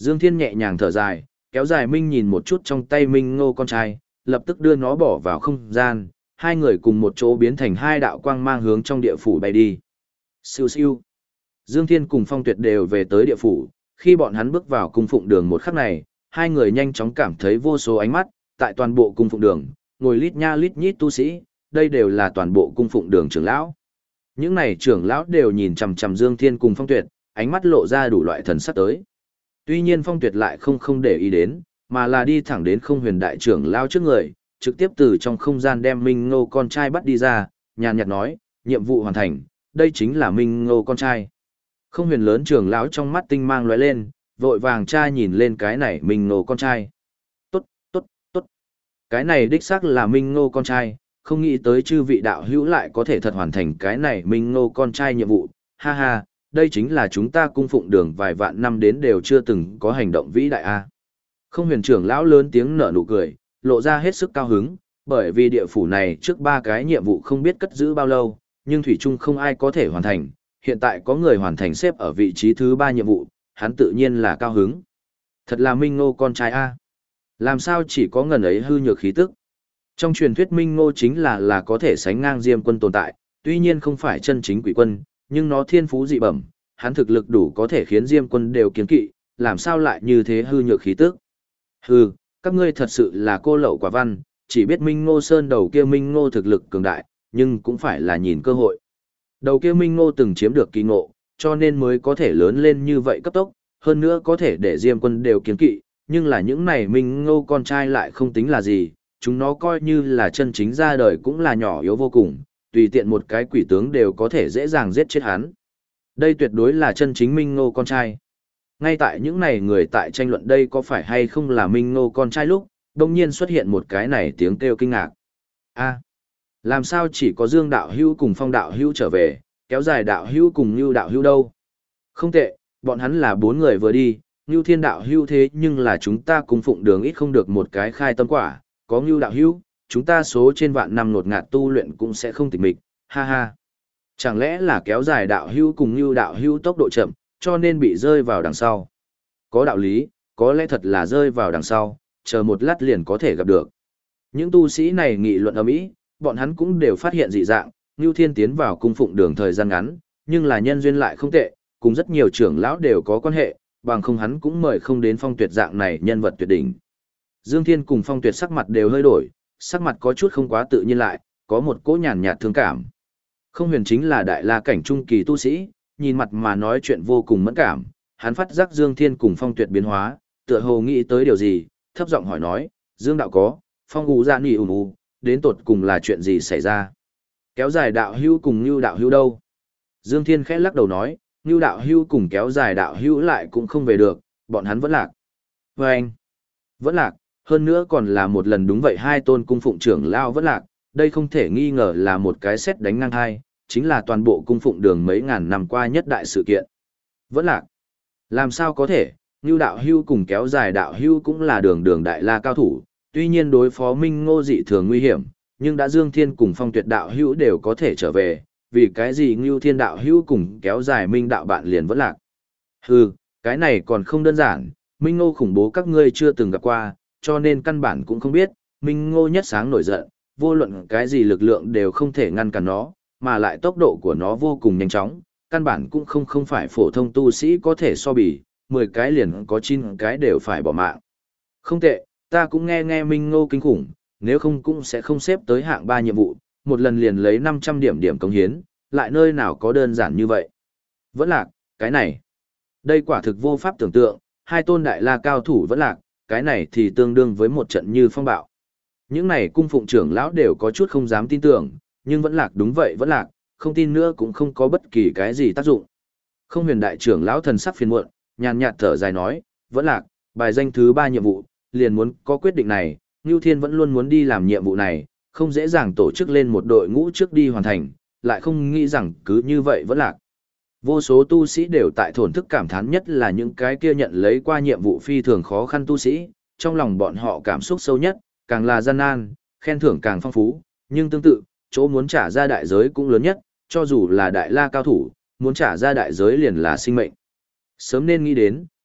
Dương Thiên nhẹ nhàng thở dài, kéo dài Minh nhìn một chút trong tay Minh Ngô con trai, lập tức đưa nó bỏ vào không gian, hai người cùng một chỗ biến thành hai đạo quang mang hướng trong địa phủ bay đi. Siêu siêu. Dương Thiên cùng Phong Tuyệt đều về tới địa phủ, khi bọn hắn bước vào cung phụng đường một khắc này, hai người nhanh chóng cảm thấy vô số ánh mắt, tại toàn bộ cung phụng đường, ngồi lít nha lít nhít tu sĩ, đây đều là toàn bộ cung phụng đường trưởng lão. Những này trưởng lão đều nhìn chằm chằm Dương Thiên cùng Phong Tuyệt, ánh mắt lộ ra đủ loại thần sắc tới. Tuy nhiên Phong Tuyệt lại không để ý đến, mà là đi thẳng đến Không Huyền đại trưởng lão trước người, trực tiếp từ trong không gian đem Minh Ngô con trai bắt đi ra, nhàn nhạt nói, nhiệm vụ hoàn thành, đây chính là Minh Ngô con trai. Không Huyền lớn trưởng lão trong mắt tinh mang lóe lên, vội vàng tra nhìn lên cái này Minh Ngô con trai. Tốt, tốt, tốt. Cái này đích xác là Minh Ngô con trai, không nghĩ tới chư vị đạo hữu lại có thể thật hoàn thành cái này Minh Ngô con trai nhiệm vụ, ha ha, đây chính là chúng ta cung phụng đường vài vạn năm đến đều chưa từng có hành động vĩ đại a. Không Huyền trưởng lão lớn tiếng nở nụ cười, lộ ra hết sức cao hứng, bởi vì địa phủ này trước ba cái nhiệm vụ không biết cất giữ bao lâu, nhưng thủy chung không ai có thể hoàn thành, hiện tại có người hoàn thành xếp ở vị trí thứ 3 nhiệm vụ, hắn tự nhiên là cao hứng. Thật là Minh Ngô con trai a. Làm sao chỉ có ngần ấy hư nhược khí tức? Trong truyền thuyết Minh Ngô chính là có thể sánh ngang Diêm Quân tồn tại, tuy nhiên không phải chân chính quỷ quân, nhưng nó thiên phú dị bẩm, hắn thực lực đủ có thể khiến Diêm Quân đều kiêng kỵ, làm sao lại như thế hư nhược khí tức? Hừ, các ngươi thật sự là cô lậu quả văn, chỉ biết Minh Ngô Sơn đầu kia Minh Ngô thực lực cường đại, nhưng cũng phải là nhìn cơ hội. Đầu kia Minh Ngô từng chiếm được kỳ ngộ, cho nên mới có thể lớn lên như vậy cấp tốc, hơn nữa có thể để Diêm Quân đều kiêng kỵ, nhưng là những này Minh Ngô con trai lại không tính là gì, chúng nó coi như là chân chính ra đời cũng là nhỏ yếu vô cùng, tùy tiện một cái quỷ tướng đều có thể dễ dàng giết chết hắn. Đây tuyệt đối là chân chính Minh Ngô con trai. Ngay tại những này người tại tranh luận đây có phải hay không là Minh Ngô con trai lúc, đồng nhiên xuất hiện một cái này tiếng kêu kinh ngạc. A, làm sao chỉ có Dương đạo hữu cùng Phong đạo hữu trở về, kéo dài đạo hữu cùng Nưu đạo hữu đâu? Không tệ, bọn hắn là 4 người vừa đi, Nưu Thiên đạo hữu thế nhưng là chúng ta cùng phụng đường ít không được một cái khai tâm quả, có Nưu đạo hữu, chúng ta số trên vạn năm nột ngạt tu luyện cũng sẽ không tịch mịch, ha ha. Chẳng lẽ là kéo dài đạo hữu cùng Nưu đạo hữu tốc độ chậm, cho nên bị rơi vào đằng sau? Có đạo lý, có lẽ thật là rơi vào đằng sau, chờ một lát liền có thể gặp được. Những tu sĩ này nghị luận ầm ĩ, bọn hắn cũng đều phát hiện dị dạng, Nưu Thiên tiến vào cung phụng đường thời gian ngắn, nhưng là nhân duyên lại không tệ, cùng rất nhiều trưởng lão đều có quan hệ, bằng không hắn cũng mời không đến Phong Tuyệt dạng này nhân vật tuyệt đỉnh. Dương Thiên cùng Phong Tuyệt sắc mặt đều hơi đổi, sắc mặt có chút không quá tự nhiên lại, có một cỗ nhàn nhạt thương cảm. Không Huyền chính là đại la cảnh trung kỳ tu sĩ, nhìn mặt mà nói chuyện vô cùng mẫn cảm, hắn phát giác Dương Thiên cùng Phong Tuyệt biến hóa, tựa hồ nghĩ tới điều gì, thấp giọng hỏi nói, Dương đạo có, Phong Ú Dạ Nỉ ù, đến tột cùng là chuyện gì xảy ra? Kéo dài đạo hữu cùng Nưu đạo hữu đâu? Dương Thiên khẽ lắc đầu nói, Nưu đạo hữu cùng kéo dài đạo hữu lại cũng không về được, bọn hắn vẫn lạc. Và anh, vẫn lạc, hơn nữa còn là một lần đúng vậy hai tôn cung phụng trưởng lao vẫn lạc, đây không thể nghi ngờ là một cái sét đánh ngang hai, chính là toàn bộ cung phụng đường mấy ngàn năm qua nhất đại sự kiện. Vẫn lạc. Làm sao có thể, Nưu đạo hữu cùng kéo dài đạo hữu cũng là đường đại la cao thủ, tuy nhiên đối phó Minh Ngô dị thường nguy hiểm, nhưng đã Dương Thiên cùng Phong Tuyệt đạo hữu đều có thể trở về, vì cái gì Nưu Thiên đạo hữu cùng kéo dài Minh đạo bạn liền vẫn lạc. Hừ, cái này còn không đơn giản, Minh Ngô khủng bố các ngươi chưa từng gặp qua, cho nên căn bản cũng không biết, Minh Ngô nhất sáng nổi giận, vô luận cái gì lực lượng đều không thể ngăn cản nó, mà lại tốc độ của nó vô cùng nhanh chóng, căn bản cũng không phải phổ thông tu sĩ có thể so bì, 10 cái liền có 9 cái đều phải bỏ mạng. Không tệ, ta cũng nghe Minh Ngô kinh khủng, nếu không cũng sẽ không xếp tới hạng 3 nhiệm vụ, một lần liền lấy 500 điểm cống hiến, lại nơi nào có đơn giản như vậy. Vẫn lạc, cái này. Đây quả thực vô pháp tưởng tượng, hai tôn đại la cao thủ vẫn lạc, cái này thì tương đương với một trận như phong bạo. Những này cung phụng trưởng lão đều có chút không dám tin tưởng, nhưng vẫn lạc đúng vậy vẫn lạc, không tin nữa cũng không có bất kỳ cái gì tác dụng. Không Huyền đại trưởng lão thần sắc phiền muộn, nhàn nhạt thở dài nói, vẫn lạc, bài danh thứ 3 nhiệm vụ, liền muốn có quyết định này, Nưu Thiên vẫn luôn muốn đi làm nhiệm vụ này, không dễ dàng tổ chức lên một đội ngũ trước đi hoàn thành, lại không nghĩ rằng cứ như vậy vẫn lạc. Vô số tu sĩ đều tại thổn thức cảm thán, nhất là những cái kia nhận lấy qua nhiệm vụ phi thường khó khăn tu sĩ, trong lòng bọn họ cảm xúc sâu nhất, càng là gian nan, khen thưởng càng phong phú, nhưng tương tự, chỗ muốn trả ra đại giới cũng lớn nhất, cho dù là đại la cao thủ, muốn trả ra đại giới liền là sinh mệnh. Sớm nên nghĩ đến,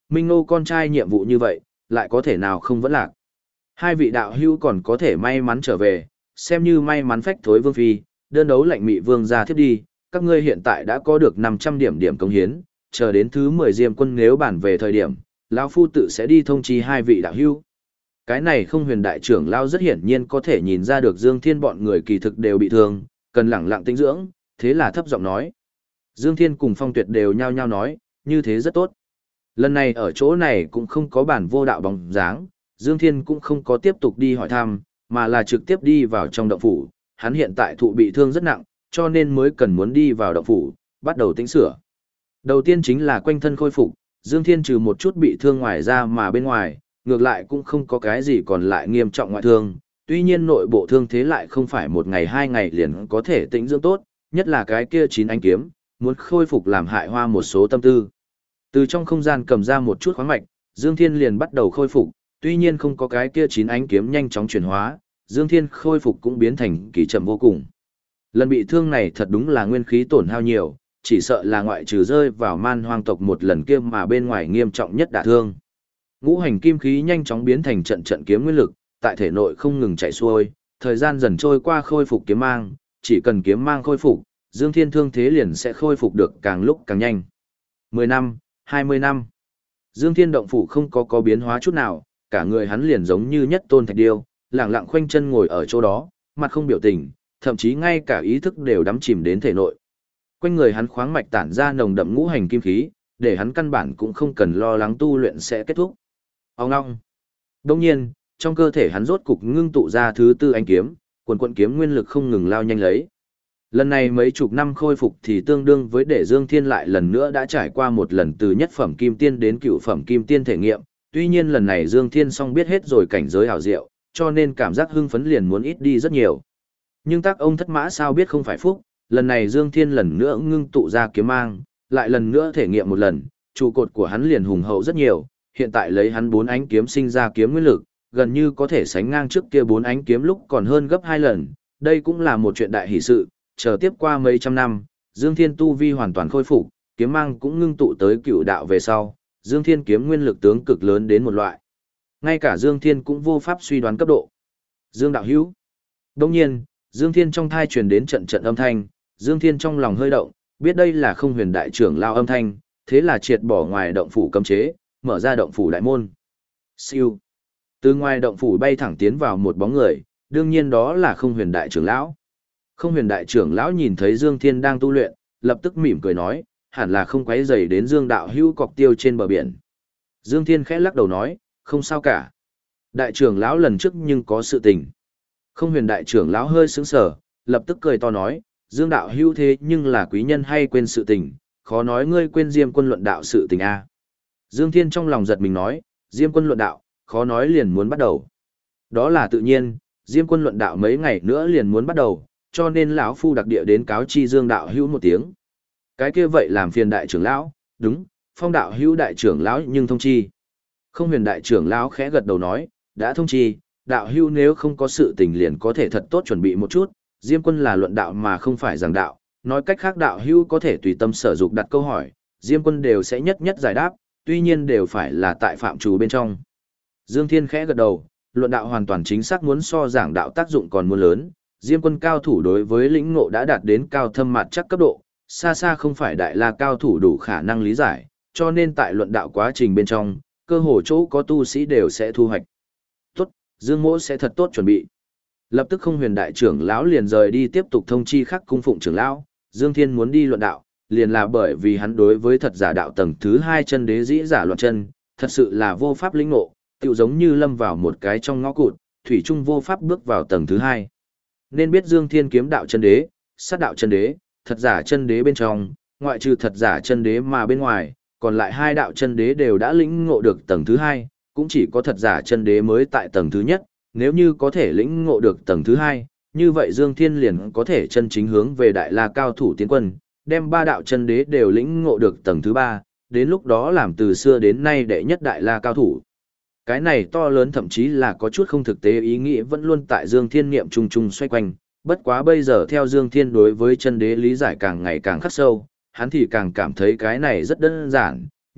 Minh Ngô con trai nhiệm vụ như vậy, lại có thể nào không vẫn lạc. Hai vị đạo hữu còn có thể may mắn trở về, xem như may mắn phách thối vương phi, đơn đấu lệnh mị vương ra thiết đi, các ngươi hiện tại đã có được 500 điểm điểm công hiến, chờ đến thứ 10 Diêm quân nếu bản về thời điểm, lão phu tự sẽ đi thông chi hai vị đạo hữu. Cái này Không Huyền đại trưởng lão rất hiển nhiên có thể nhìn ra được Dương Thiên bọn người kỳ thực đều bị thương, cần lẳng lặng tĩnh dưỡng, thế là thấp giọng nói. Dương Thiên cùng Phong Tuyệt đều nhao nhao nói, như thế rất tốt. Lần này ở chỗ này cũng không có bản vô đạo bóng dáng, Dương Thiên cũng không có tiếp tục đi hỏi thăm, mà là trực tiếp đi vào trong động phủ, hắn hiện tại thụ bị thương rất nặng, cho nên mới cần muốn đi vào động phủ, bắt đầu tĩnh sửa. Đầu tiên chính là quanh thân khôi phục, Dương Thiên trừ một chút bị thương ngoài ra mà bên ngoài, ngược lại cũng không có cái gì còn lại nghiêm trọng ngoại thương, tuy nhiên nội bộ thương thế lại không phải một ngày hai ngày liền có thể tĩnh dưỡng tốt, nhất là cái kia 9 ánh kiếm, muốn khôi phục làm hại hoa một số tâm tư. Từ trong không gian cầm ra một chút khoáng mạch, Dương Thiên liền bắt đầu khôi phục, tuy nhiên không có cái kia 9 ánh kiếm nhanh chóng chuyển hóa, Dương Thiên khôi phục cũng biến thành kỳ chậm vô cùng. Lần bị thương này thật đúng là nguyên khí tổn hao nhiều, chỉ sợ là ngoại trừ rơi vào man hoang tộc một lần kia mà bên ngoài nghiêm trọng nhất đả thương. Ngũ hành kim khí nhanh chóng biến thành trận trận kiếm nguyên lực, tại thể nội không ngừng chạy xuôi, thời gian dần trôi qua khôi phục kiếm mang, chỉ cần kiếm mang khôi phục, Dương Thiên thương thế liền sẽ khôi phục được càng lúc càng nhanh. 10 năm, 20 năm. Dương Thiên động phủ không có biến hóa chút nào, cả người hắn liền giống như nhất tôn thạch điêu, lẳng lặng khoanh chân ngồi ở chỗ đó, mặt không biểu tình, thậm chí ngay cả ý thức đều đắm chìm đến thể nội. Quanh người hắn khoáng mạch tản ra nồng đậm ngũ hành kim khí, để hắn căn bản cũng không cần lo lắng tu luyện sẽ kết thúc. Ông ngong. Đồng nhiên, trong cơ thể hắn rốt cục ngưng tụ ra thứ tư ánh kiếm, quần kiếm nguyên lực không ngừng lao nhanh lấy. Lần này mấy chục năm khôi phục thì tương đương với để Dương Thiên lại lần nữa đã trải qua một lần từ nhất phẩm kim tiên đến cựu phẩm kim tiên thể nghiệm, tuy nhiên lần này Dương Thiên song biết hết rồi cảnh giới hảo diệu, cho nên cảm giác hưng phấn liền muốn ít đi rất nhiều. Nhưng tác ông thất mã sao biết không phải phúc, lần này Dương Thiên lần nữa ngưng tụ ra kiếm mang, lại lần nữa thể nghiệm một lần, trụ cột của hắn liền hùng hậu rất nhiều, hiện tại lấy hắn 4 ánh kiếm sinh ra kiếm nguyên lực, gần như có thể sánh ngang trước kia 4 ánh kiếm lúc còn hơn gấp 2 lần, đây cũng là một chuyện đại hỷ sự, chờ tiếp qua mấy trăm năm, Dương Thiên tu vi hoàn toàn khôi phục, kiếm mang cũng ngưng tụ tới cựu đạo về sau, Dương Thiên kiếm nguyên lực tướng cực lớn đến một loại. Ngay cả Dương Thiên cũng vô pháp suy đoán cấp độ. Dương đạo hữu. Đồng nhiên, Dương Thiên trong thai truyền đến trận trận âm thanh, Dương Thiên trong lòng hơi động, biết đây là Không Huyền đại trưởng lao âm thanh, thế là triệt bỏ ngoài động phủ cấm chế, mở ra động phủ đại môn. Siêu. Từ ngoài động phủ bay thẳng tiến vào một bóng người, đương nhiên đó là Không Huyền đại trưởng lão. Không Huyền đại trưởng lão nhìn thấy Dương Thiên đang tu luyện, lập tức mỉm cười nói, hẳn là không quấy rầy đến Dương đạo hữu cọc tiêu trên bờ biển. Dương Thiên khẽ lắc đầu nói, không sao cả. Đại trưởng lão lần trước nhưng có sự tình. Không Huyền đại trưởng lão hơi sững sờ, lập tức cười to nói, Dương đạo hữu thế nhưng là quý nhân hay quên sự tình, khó nói ngươi quên Diêm quân luận đạo sự tình a. Dương Thiên trong lòng giật mình nói, Diêm quân luận đạo, khó nói liền muốn bắt đầu. Đó là tự nhiên, Diêm quân luận đạo mấy ngày nữa liền muốn bắt đầu, cho nên lão phu đặc địa đến cáo chi Dương đạo hữu một tiếng. Cái kia vậy làm phiền đại trưởng lão, đúng, Phong đạo hữu đại trưởng lão nhưng thông chi. Không Huyền đại trưởng lão khẽ gật đầu nói, đã thông chi, đạo hữu nếu không có sự tình liền có thể thật tốt chuẩn bị một chút, Diêm quân là luận đạo mà không phải giảng đạo, nói cách khác đạo hữu có thể tùy tâm sở dục đặt câu hỏi, Diêm quân đều sẽ nhất nhất giải đáp, tuy nhiên đều phải là tại phạm trù bên trong. Dương Thiên khẽ gật đầu, luận đạo hoàn toàn chính xác muốn so giảng đạo tác dụng còn muốn lớn, Diêm quân cao thủ đối với lĩnh ngộ đã đạt đến cao thâm mặt chắc cấp độ, xa xa không phải đại la cao thủ đủ khả năng lý giải, cho nên tại luận đạo quá trình bên trong, cơ hồ chỗ có tu sĩ đều sẽ thu hoạch. Tốt, Dương mỗ sẽ thật tốt chuẩn bị. Lập tức Không Huyền đại trưởng lão liền rời đi tiếp tục thông chi khắc cung phụng trưởng lão, Dương Thiên muốn đi luận đạo, liền là bởi vì hắn đối với thật giả đạo tầng thứ 2 chân đế dĩ giả loạn chân, thật sự là vô pháp lĩnh ngộ, tựu giống như lâm vào một cái trong ngõ cụt, thủy chung vô pháp bước vào tầng thứ 2. Nên biết Dương Thiên kiếm đạo chân đế, sát đạo chân đế, thật giả chân đế bên trong, ngoại trừ thật giả chân đế mà bên ngoài, còn lại 2 đạo chân đế đều đã lĩnh ngộ được tầng thứ 2, cũng chỉ có thật giả chân đế mới tại tầng thứ nhất, nếu như có thể lĩnh ngộ được tầng thứ 2, như vậy Dương Thiên liền có thể chân chính hướng về đại la cao thủ tiến quân, đem 3 đạo chân đế đều lĩnh ngộ được tầng thứ 3, đến lúc đó làm từ xưa đến nay đệ nhất đại la cao thủ. Cái này to lớn thậm chí là có chút không thực tế ý nghĩa vẫn luôn tại Dương Thiên niệm trung trung xoay quanh, bất quá bây giờ theo Dương Thiên đối với chân đế lý giải càng ngày càng khắc sâu, hắn thì càng cảm thấy cái này rất đơn giản,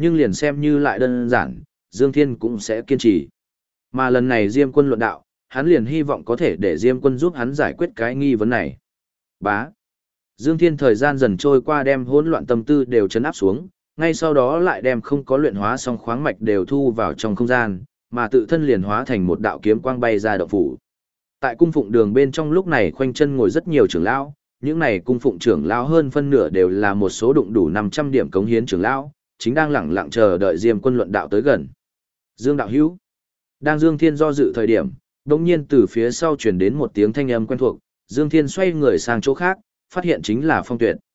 nhưng liền xem như lại đơn giản, Dương Thiên cũng sẽ kiên trì. Mà lần này Diêm Quân luận đạo, hắn liền hy vọng có thể để Diêm Quân giúp hắn giải quyết cái nghi vấn này. Bá. Dương Thiên thời gian dần trôi qua đem hỗn loạn tâm tư đều chấn áp xuống, ngay sau đó lại đem không có luyện hóa xong khoáng mạch đều thu vào trong không gian, mà tự thân liền hóa thành một đạo kiếm quang bay ra động phủ. Tại cung phụng đường bên trong lúc này khoanh chân ngồi rất nhiều trưởng lão, những này cung phụng trưởng lão hơn phân nửa đều là một số đụng đủ 500 điểm cống hiến trưởng lão, chính đang lẳng lặng chờ đợi Diêm Quân luận đạo tới gần. Dương đạo hữu. Đang Dương Thiên do dự thời điểm, đột nhiên từ phía sau truyền đến một tiếng thanh âm quen thuộc, Dương Thiên xoay người sang chỗ khác, phát hiện chính là Phong Tuyệt.